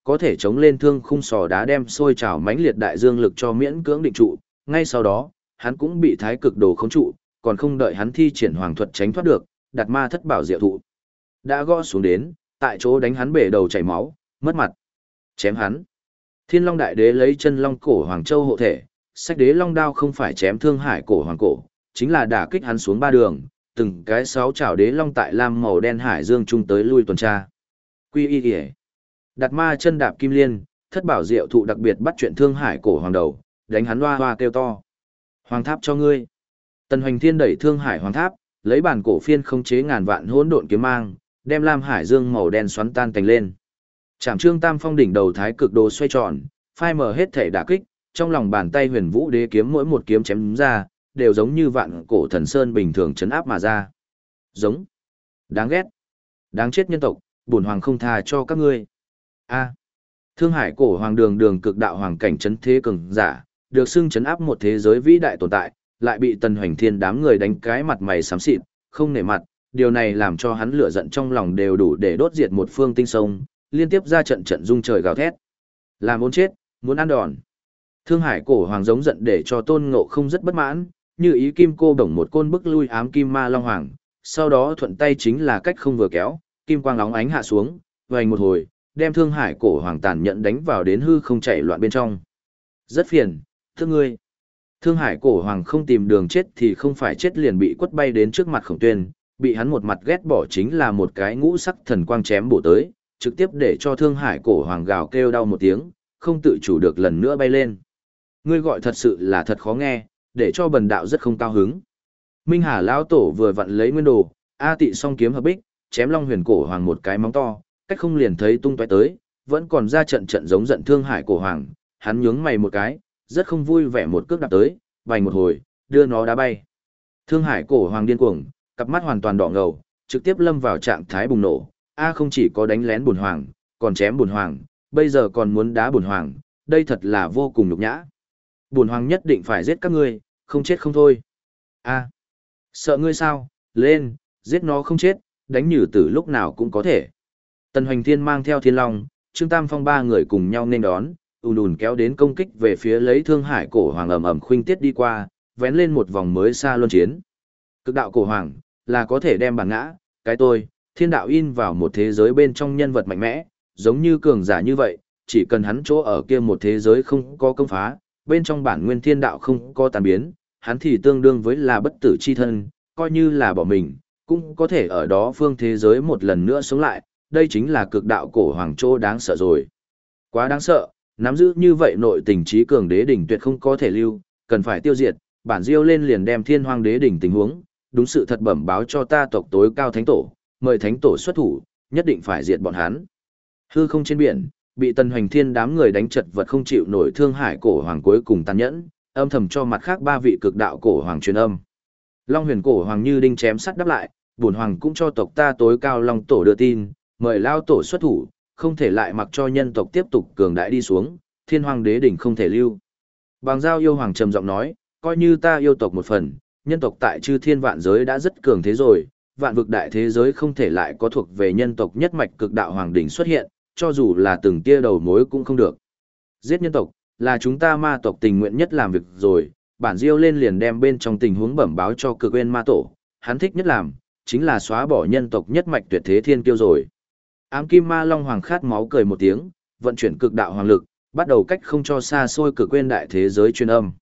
có thể chống lên thương khung sò đá đem sôi trào mãnh liệt đại dương lực cho miễn cưỡng định trụ, ngay sau đó, hắn cũng bị thái cực đồ khống trụ, còn không đợi hắn thi triển hoàng thuật tránh thoát được, Đạt Ma thất bảo diệu thụ đã gõ xuống đến, tại chỗ đánh hắn bể đầu chảy máu, mất mặt. Chém hắn. Thiên Long Đại Đế lấy chân long cổ Hoàng Châu hộ thể, Sách Đế Long đao không phải chém Thương Hải cổ hoàng cổ, chính là đả kích hắn xuống ba đường, từng cái sáu chảo đế long tại lam màu đen hải dương trung tới lui tuần tra. Quy y y. Đạt Ma chân đạp kim liên, thất bảo diệu thụ đặc biệt bắt chuyện Thương Hải cổ hoàng đầu, đánh hắn hoa hoa kêu to. Hoàng tháp cho ngươi. Tần Hoành Thiên đẩy Thương Hải hoàng tháp, lấy bản cổ phiên khống chế ngàn vạn hỗn độn kiếm mang, đem lam hải dương màu đen xoắn tan tành lên. Trảm Trương Tam Phong đỉnh đầu thái cực đồ xoay tròn, phai mờ hết thể đả kích, trong lòng bàn tay Huyền Vũ Đế kiếm mỗi một kiếm chém ra, đều giống như vạn cổ thần sơn bình thường chấn áp mà ra. Giống. Đáng ghét. Đáng chết nhân tộc, bổn hoàng không tha cho các ngươi. A. Thương Hải cổ hoàng đường đường cực đạo hoàng cảnh chấn thế cường giả, được xưng chấn áp một thế giới vĩ đại tồn tại, lại bị Tần Hoành Thiên đám người đánh cái mặt mày xám xịt, không nể mặt, điều này làm cho hắn lửa giận trong lòng đều đủ để đốt diệt một phương tinh sông, liên tiếp ra trận trận rung trời gào thét. Làm muốn chết, muốn ăn đòn. Thương Hải cổ hoàng giống giận để cho Tôn Ngộ không rất bất mãn, như ý kim cô bổng một côn bức lui ám kim ma long hoàng, sau đó thuận tay chính là cách không vừa kéo, kim quang óng ánh hạ xuống, vành một hồi, đem Thương Hải cổ hoàng tàn nhận đánh vào đến hư không chạy loạn bên trong. Rất phiền, thương ngươi. Thương Hải cổ hoàng không tìm đường chết thì không phải chết liền bị quất bay đến trước mặt Khổng Tuyên, bị hắn một mặt ghét bỏ chính là một cái ngũ sắc thần quang chém bổ tới, trực tiếp để cho Thương Hải cổ hoàng gào kêu đau một tiếng, không tự chủ được lần nữa bay lên. Ngươi gọi thật sự là thật khó nghe, để cho bần đạo rất không cao hứng. Minh Hà lão tổ vừa vặn lấy nguyên đồ, A Tị song kiếm hợp bích, chém Long Huyền cổ hoàng một cái móng to, cách không liền thấy tung tóe tới, vẫn còn ra trận trận giống giận Thương Hải cổ hoàng, hắn nhướng mày một cái, rất không vui vẻ một cước đạp tới, vành một hồi, đưa nó đá bay. Thương Hải cổ hoàng điên cuồng, cặp mắt hoàn toàn đỏ ngầu, trực tiếp lâm vào trạng thái bùng nổ, A không chỉ có đánh lén bổn hoàng, còn chém bổn hoàng, bây giờ còn muốn đá bổn hoàng, đây thật là vô cùng nhục nhã. Bổn hoàng nhất định phải giết các ngươi, không chết không thôi. A, sợ ngươi sao, lên, giết nó không chết, đánh nhử tử lúc nào cũng có thể. Tần Hoành Thiên mang theo Thiên Long, Trương Tam Phong ba người cùng nhau nên đón, ùn ùn kéo đến công kích về phía lấy Thương Hải cổ hoàng ầm ầm khuynh tiết đi qua, vén lên một vòng mới xa luân chiến. Cực đạo cổ hoàng là có thể đem bản ngã, cái tôi, thiên đạo in vào một thế giới bên trong nhân vật mạnh mẽ, giống như cường giả như vậy, chỉ cần hắn chỗ ở kia một thế giới không có công phá, bên trong bản nguyên thiên đạo không có tàn biến, hắn thì tương đương với là bất tử chi thân, coi như là bỏ mình, cũng có thể ở đó phương thế giới một lần nữa sống lại, đây chính là cực đạo cổ hoàng chỗ đáng sợ rồi. Quá đáng sợ, nắm giữ như vậy nội tình trí cường đế đỉnh tuyệt không có thể lưu, cần phải tiêu diệt, bản diêu lên liền đem thiên hoang đế đỉnh tình huống, đúng sự thật bẩm báo cho ta tộc tối cao thánh tổ, mời thánh tổ xuất thủ, nhất định phải diệt bọn hắn. Hư không trên biển, bị Tần Hoành Thiên đám người đánh chật vật không chịu nổi Thương Hải cổ hoàng cuối cùng tàn nhẫn, âm thầm cho mặt khác ba vị cực đạo cổ hoàng truyền âm. Long Huyền cổ hoàng như đinh chém sắt đáp lại, bổn hoàng cũng cho tộc ta tối cao long tổ đưa tin, mời lao tổ xuất thủ, không thể lại mặc cho nhân tộc tiếp tục cường đại đi xuống, thiên hoàng đế đỉnh không thể lưu. Bàng Giao yêu hoàng trầm giọng nói, coi như ta yêu tộc một phần, nhân tộc tại chư thiên vạn giới đã rất cường thế rồi, vạn vực đại thế giới không thể lại có thuộc về nhân tộc nhất mạch cực đạo hoàng đỉnh xuất hiện, cho dù là từng tia đầu mối cũng không được. Giết nhân tộc, là chúng ta ma tộc tình nguyện nhất làm việc rồi, bản diêu lên liền đem bên trong tình huống bẩm báo cho cực quên ma tổ, hắn thích nhất làm, chính là xóa bỏ nhân tộc nhất mạch tuyệt thế thiên kiêu rồi. Ám kim ma long hoàng khát máu cười một tiếng, vận chuyển cực đạo hoàng lực, bắt đầu cách không cho xa xôi cực quên đại thế giới truyền âm.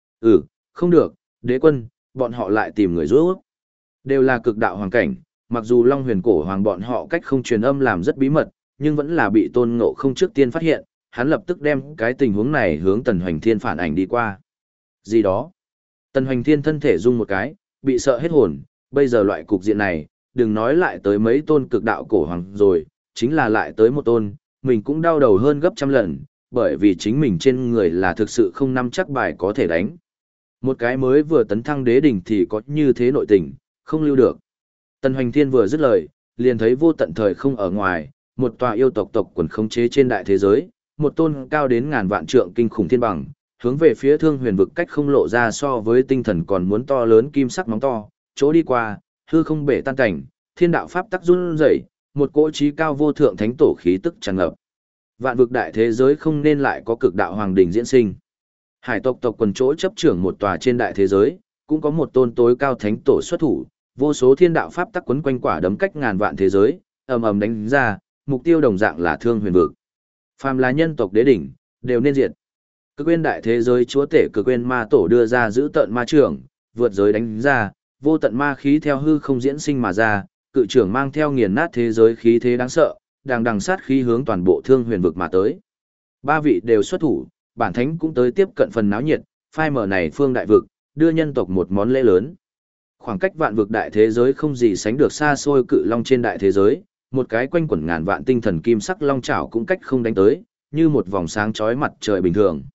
Không được, đế quân, bọn họ lại tìm người giúp. Đều là cực đạo hoàng cảnh, mặc dù Long Huyền cổ hoàng bọn họ cách không truyền âm làm rất bí mật, nhưng vẫn là bị Tôn Ngộ không trước tiên phát hiện, hắn lập tức đem cái tình huống này hướng Tần Hoành Thiên phản ảnh đi qua. Gì đó? Tần Hoành Thiên thân thể rung một cái, bị sợ hết hồn, bây giờ loại cục diện này, đừng nói lại tới mấy tôn cực đạo cổ hoàng rồi, chính là lại tới một tôn, mình cũng đau đầu hơn gấp trăm lần, bởi vì chính mình trên người là thực sự không nắm chắc bài có thể đánh. Một cái mới vừa tấn thăng đế đỉnh thì có như thế nội tình, không lưu được. Tần Hoành Thiên vừa dứt lời, liền thấy vô tận thời không ở ngoài, một tòa yêu tộc tộc quần khống chế trên đại thế giới, một tôn cao đến ngàn vạn trượng kinh khủng thiên bằng, hướng về phía Thương Huyền vực cách không lộ ra so với tinh thần còn muốn to lớn kim sắc móng to, chỗ đi qua, hư không bể tan cảnh, thiên đạo pháp tắc run rẩy, một cỗ trí cao vô thượng thánh tổ khí tức tràn ngập. Vạn vực đại thế giới không nên lại có cực đạo hoàng đỉnh diễn sinh. Hải tộc tộc quần chỗ chấp trưởng một tòa trên đại thế giới, cũng có một tôn tối cao thánh tổ xuất thủ, vô số thiên đạo pháp tắc quấn quanh quả đấm cách ngàn vạn thế giới, ầm ầm đánh ra, mục tiêu đồng dạng là thương huyền vực. Phàm là nhân tộc đế đỉnh, đều nên diệt. Cực quên đại thế giới chúa tể cực quên ma tổ đưa ra giữ tận ma trưởng, vượt giới đánh ra, vô tận ma khí theo hư không diễn sinh mà ra, cự trưởng mang theo nghiền nát thế giới khí thế đáng sợ, đằng đằng sát khí hướng toàn bộ thương huyền vực mà tới. Ba vị đều xuất thủ, bản thánh cũng tới tiếp cận phần náo nhiệt, phai mở này phương đại vực, đưa nhân tộc một món lễ lớn. Khoảng cách vạn vực đại thế giới không gì sánh được xa xôi cự long trên đại thế giới, một cái quanh quẩn ngàn vạn tinh thần kim sắc long chảo cũng cách không đánh tới, như một vòng sáng chói mặt trời bình thường.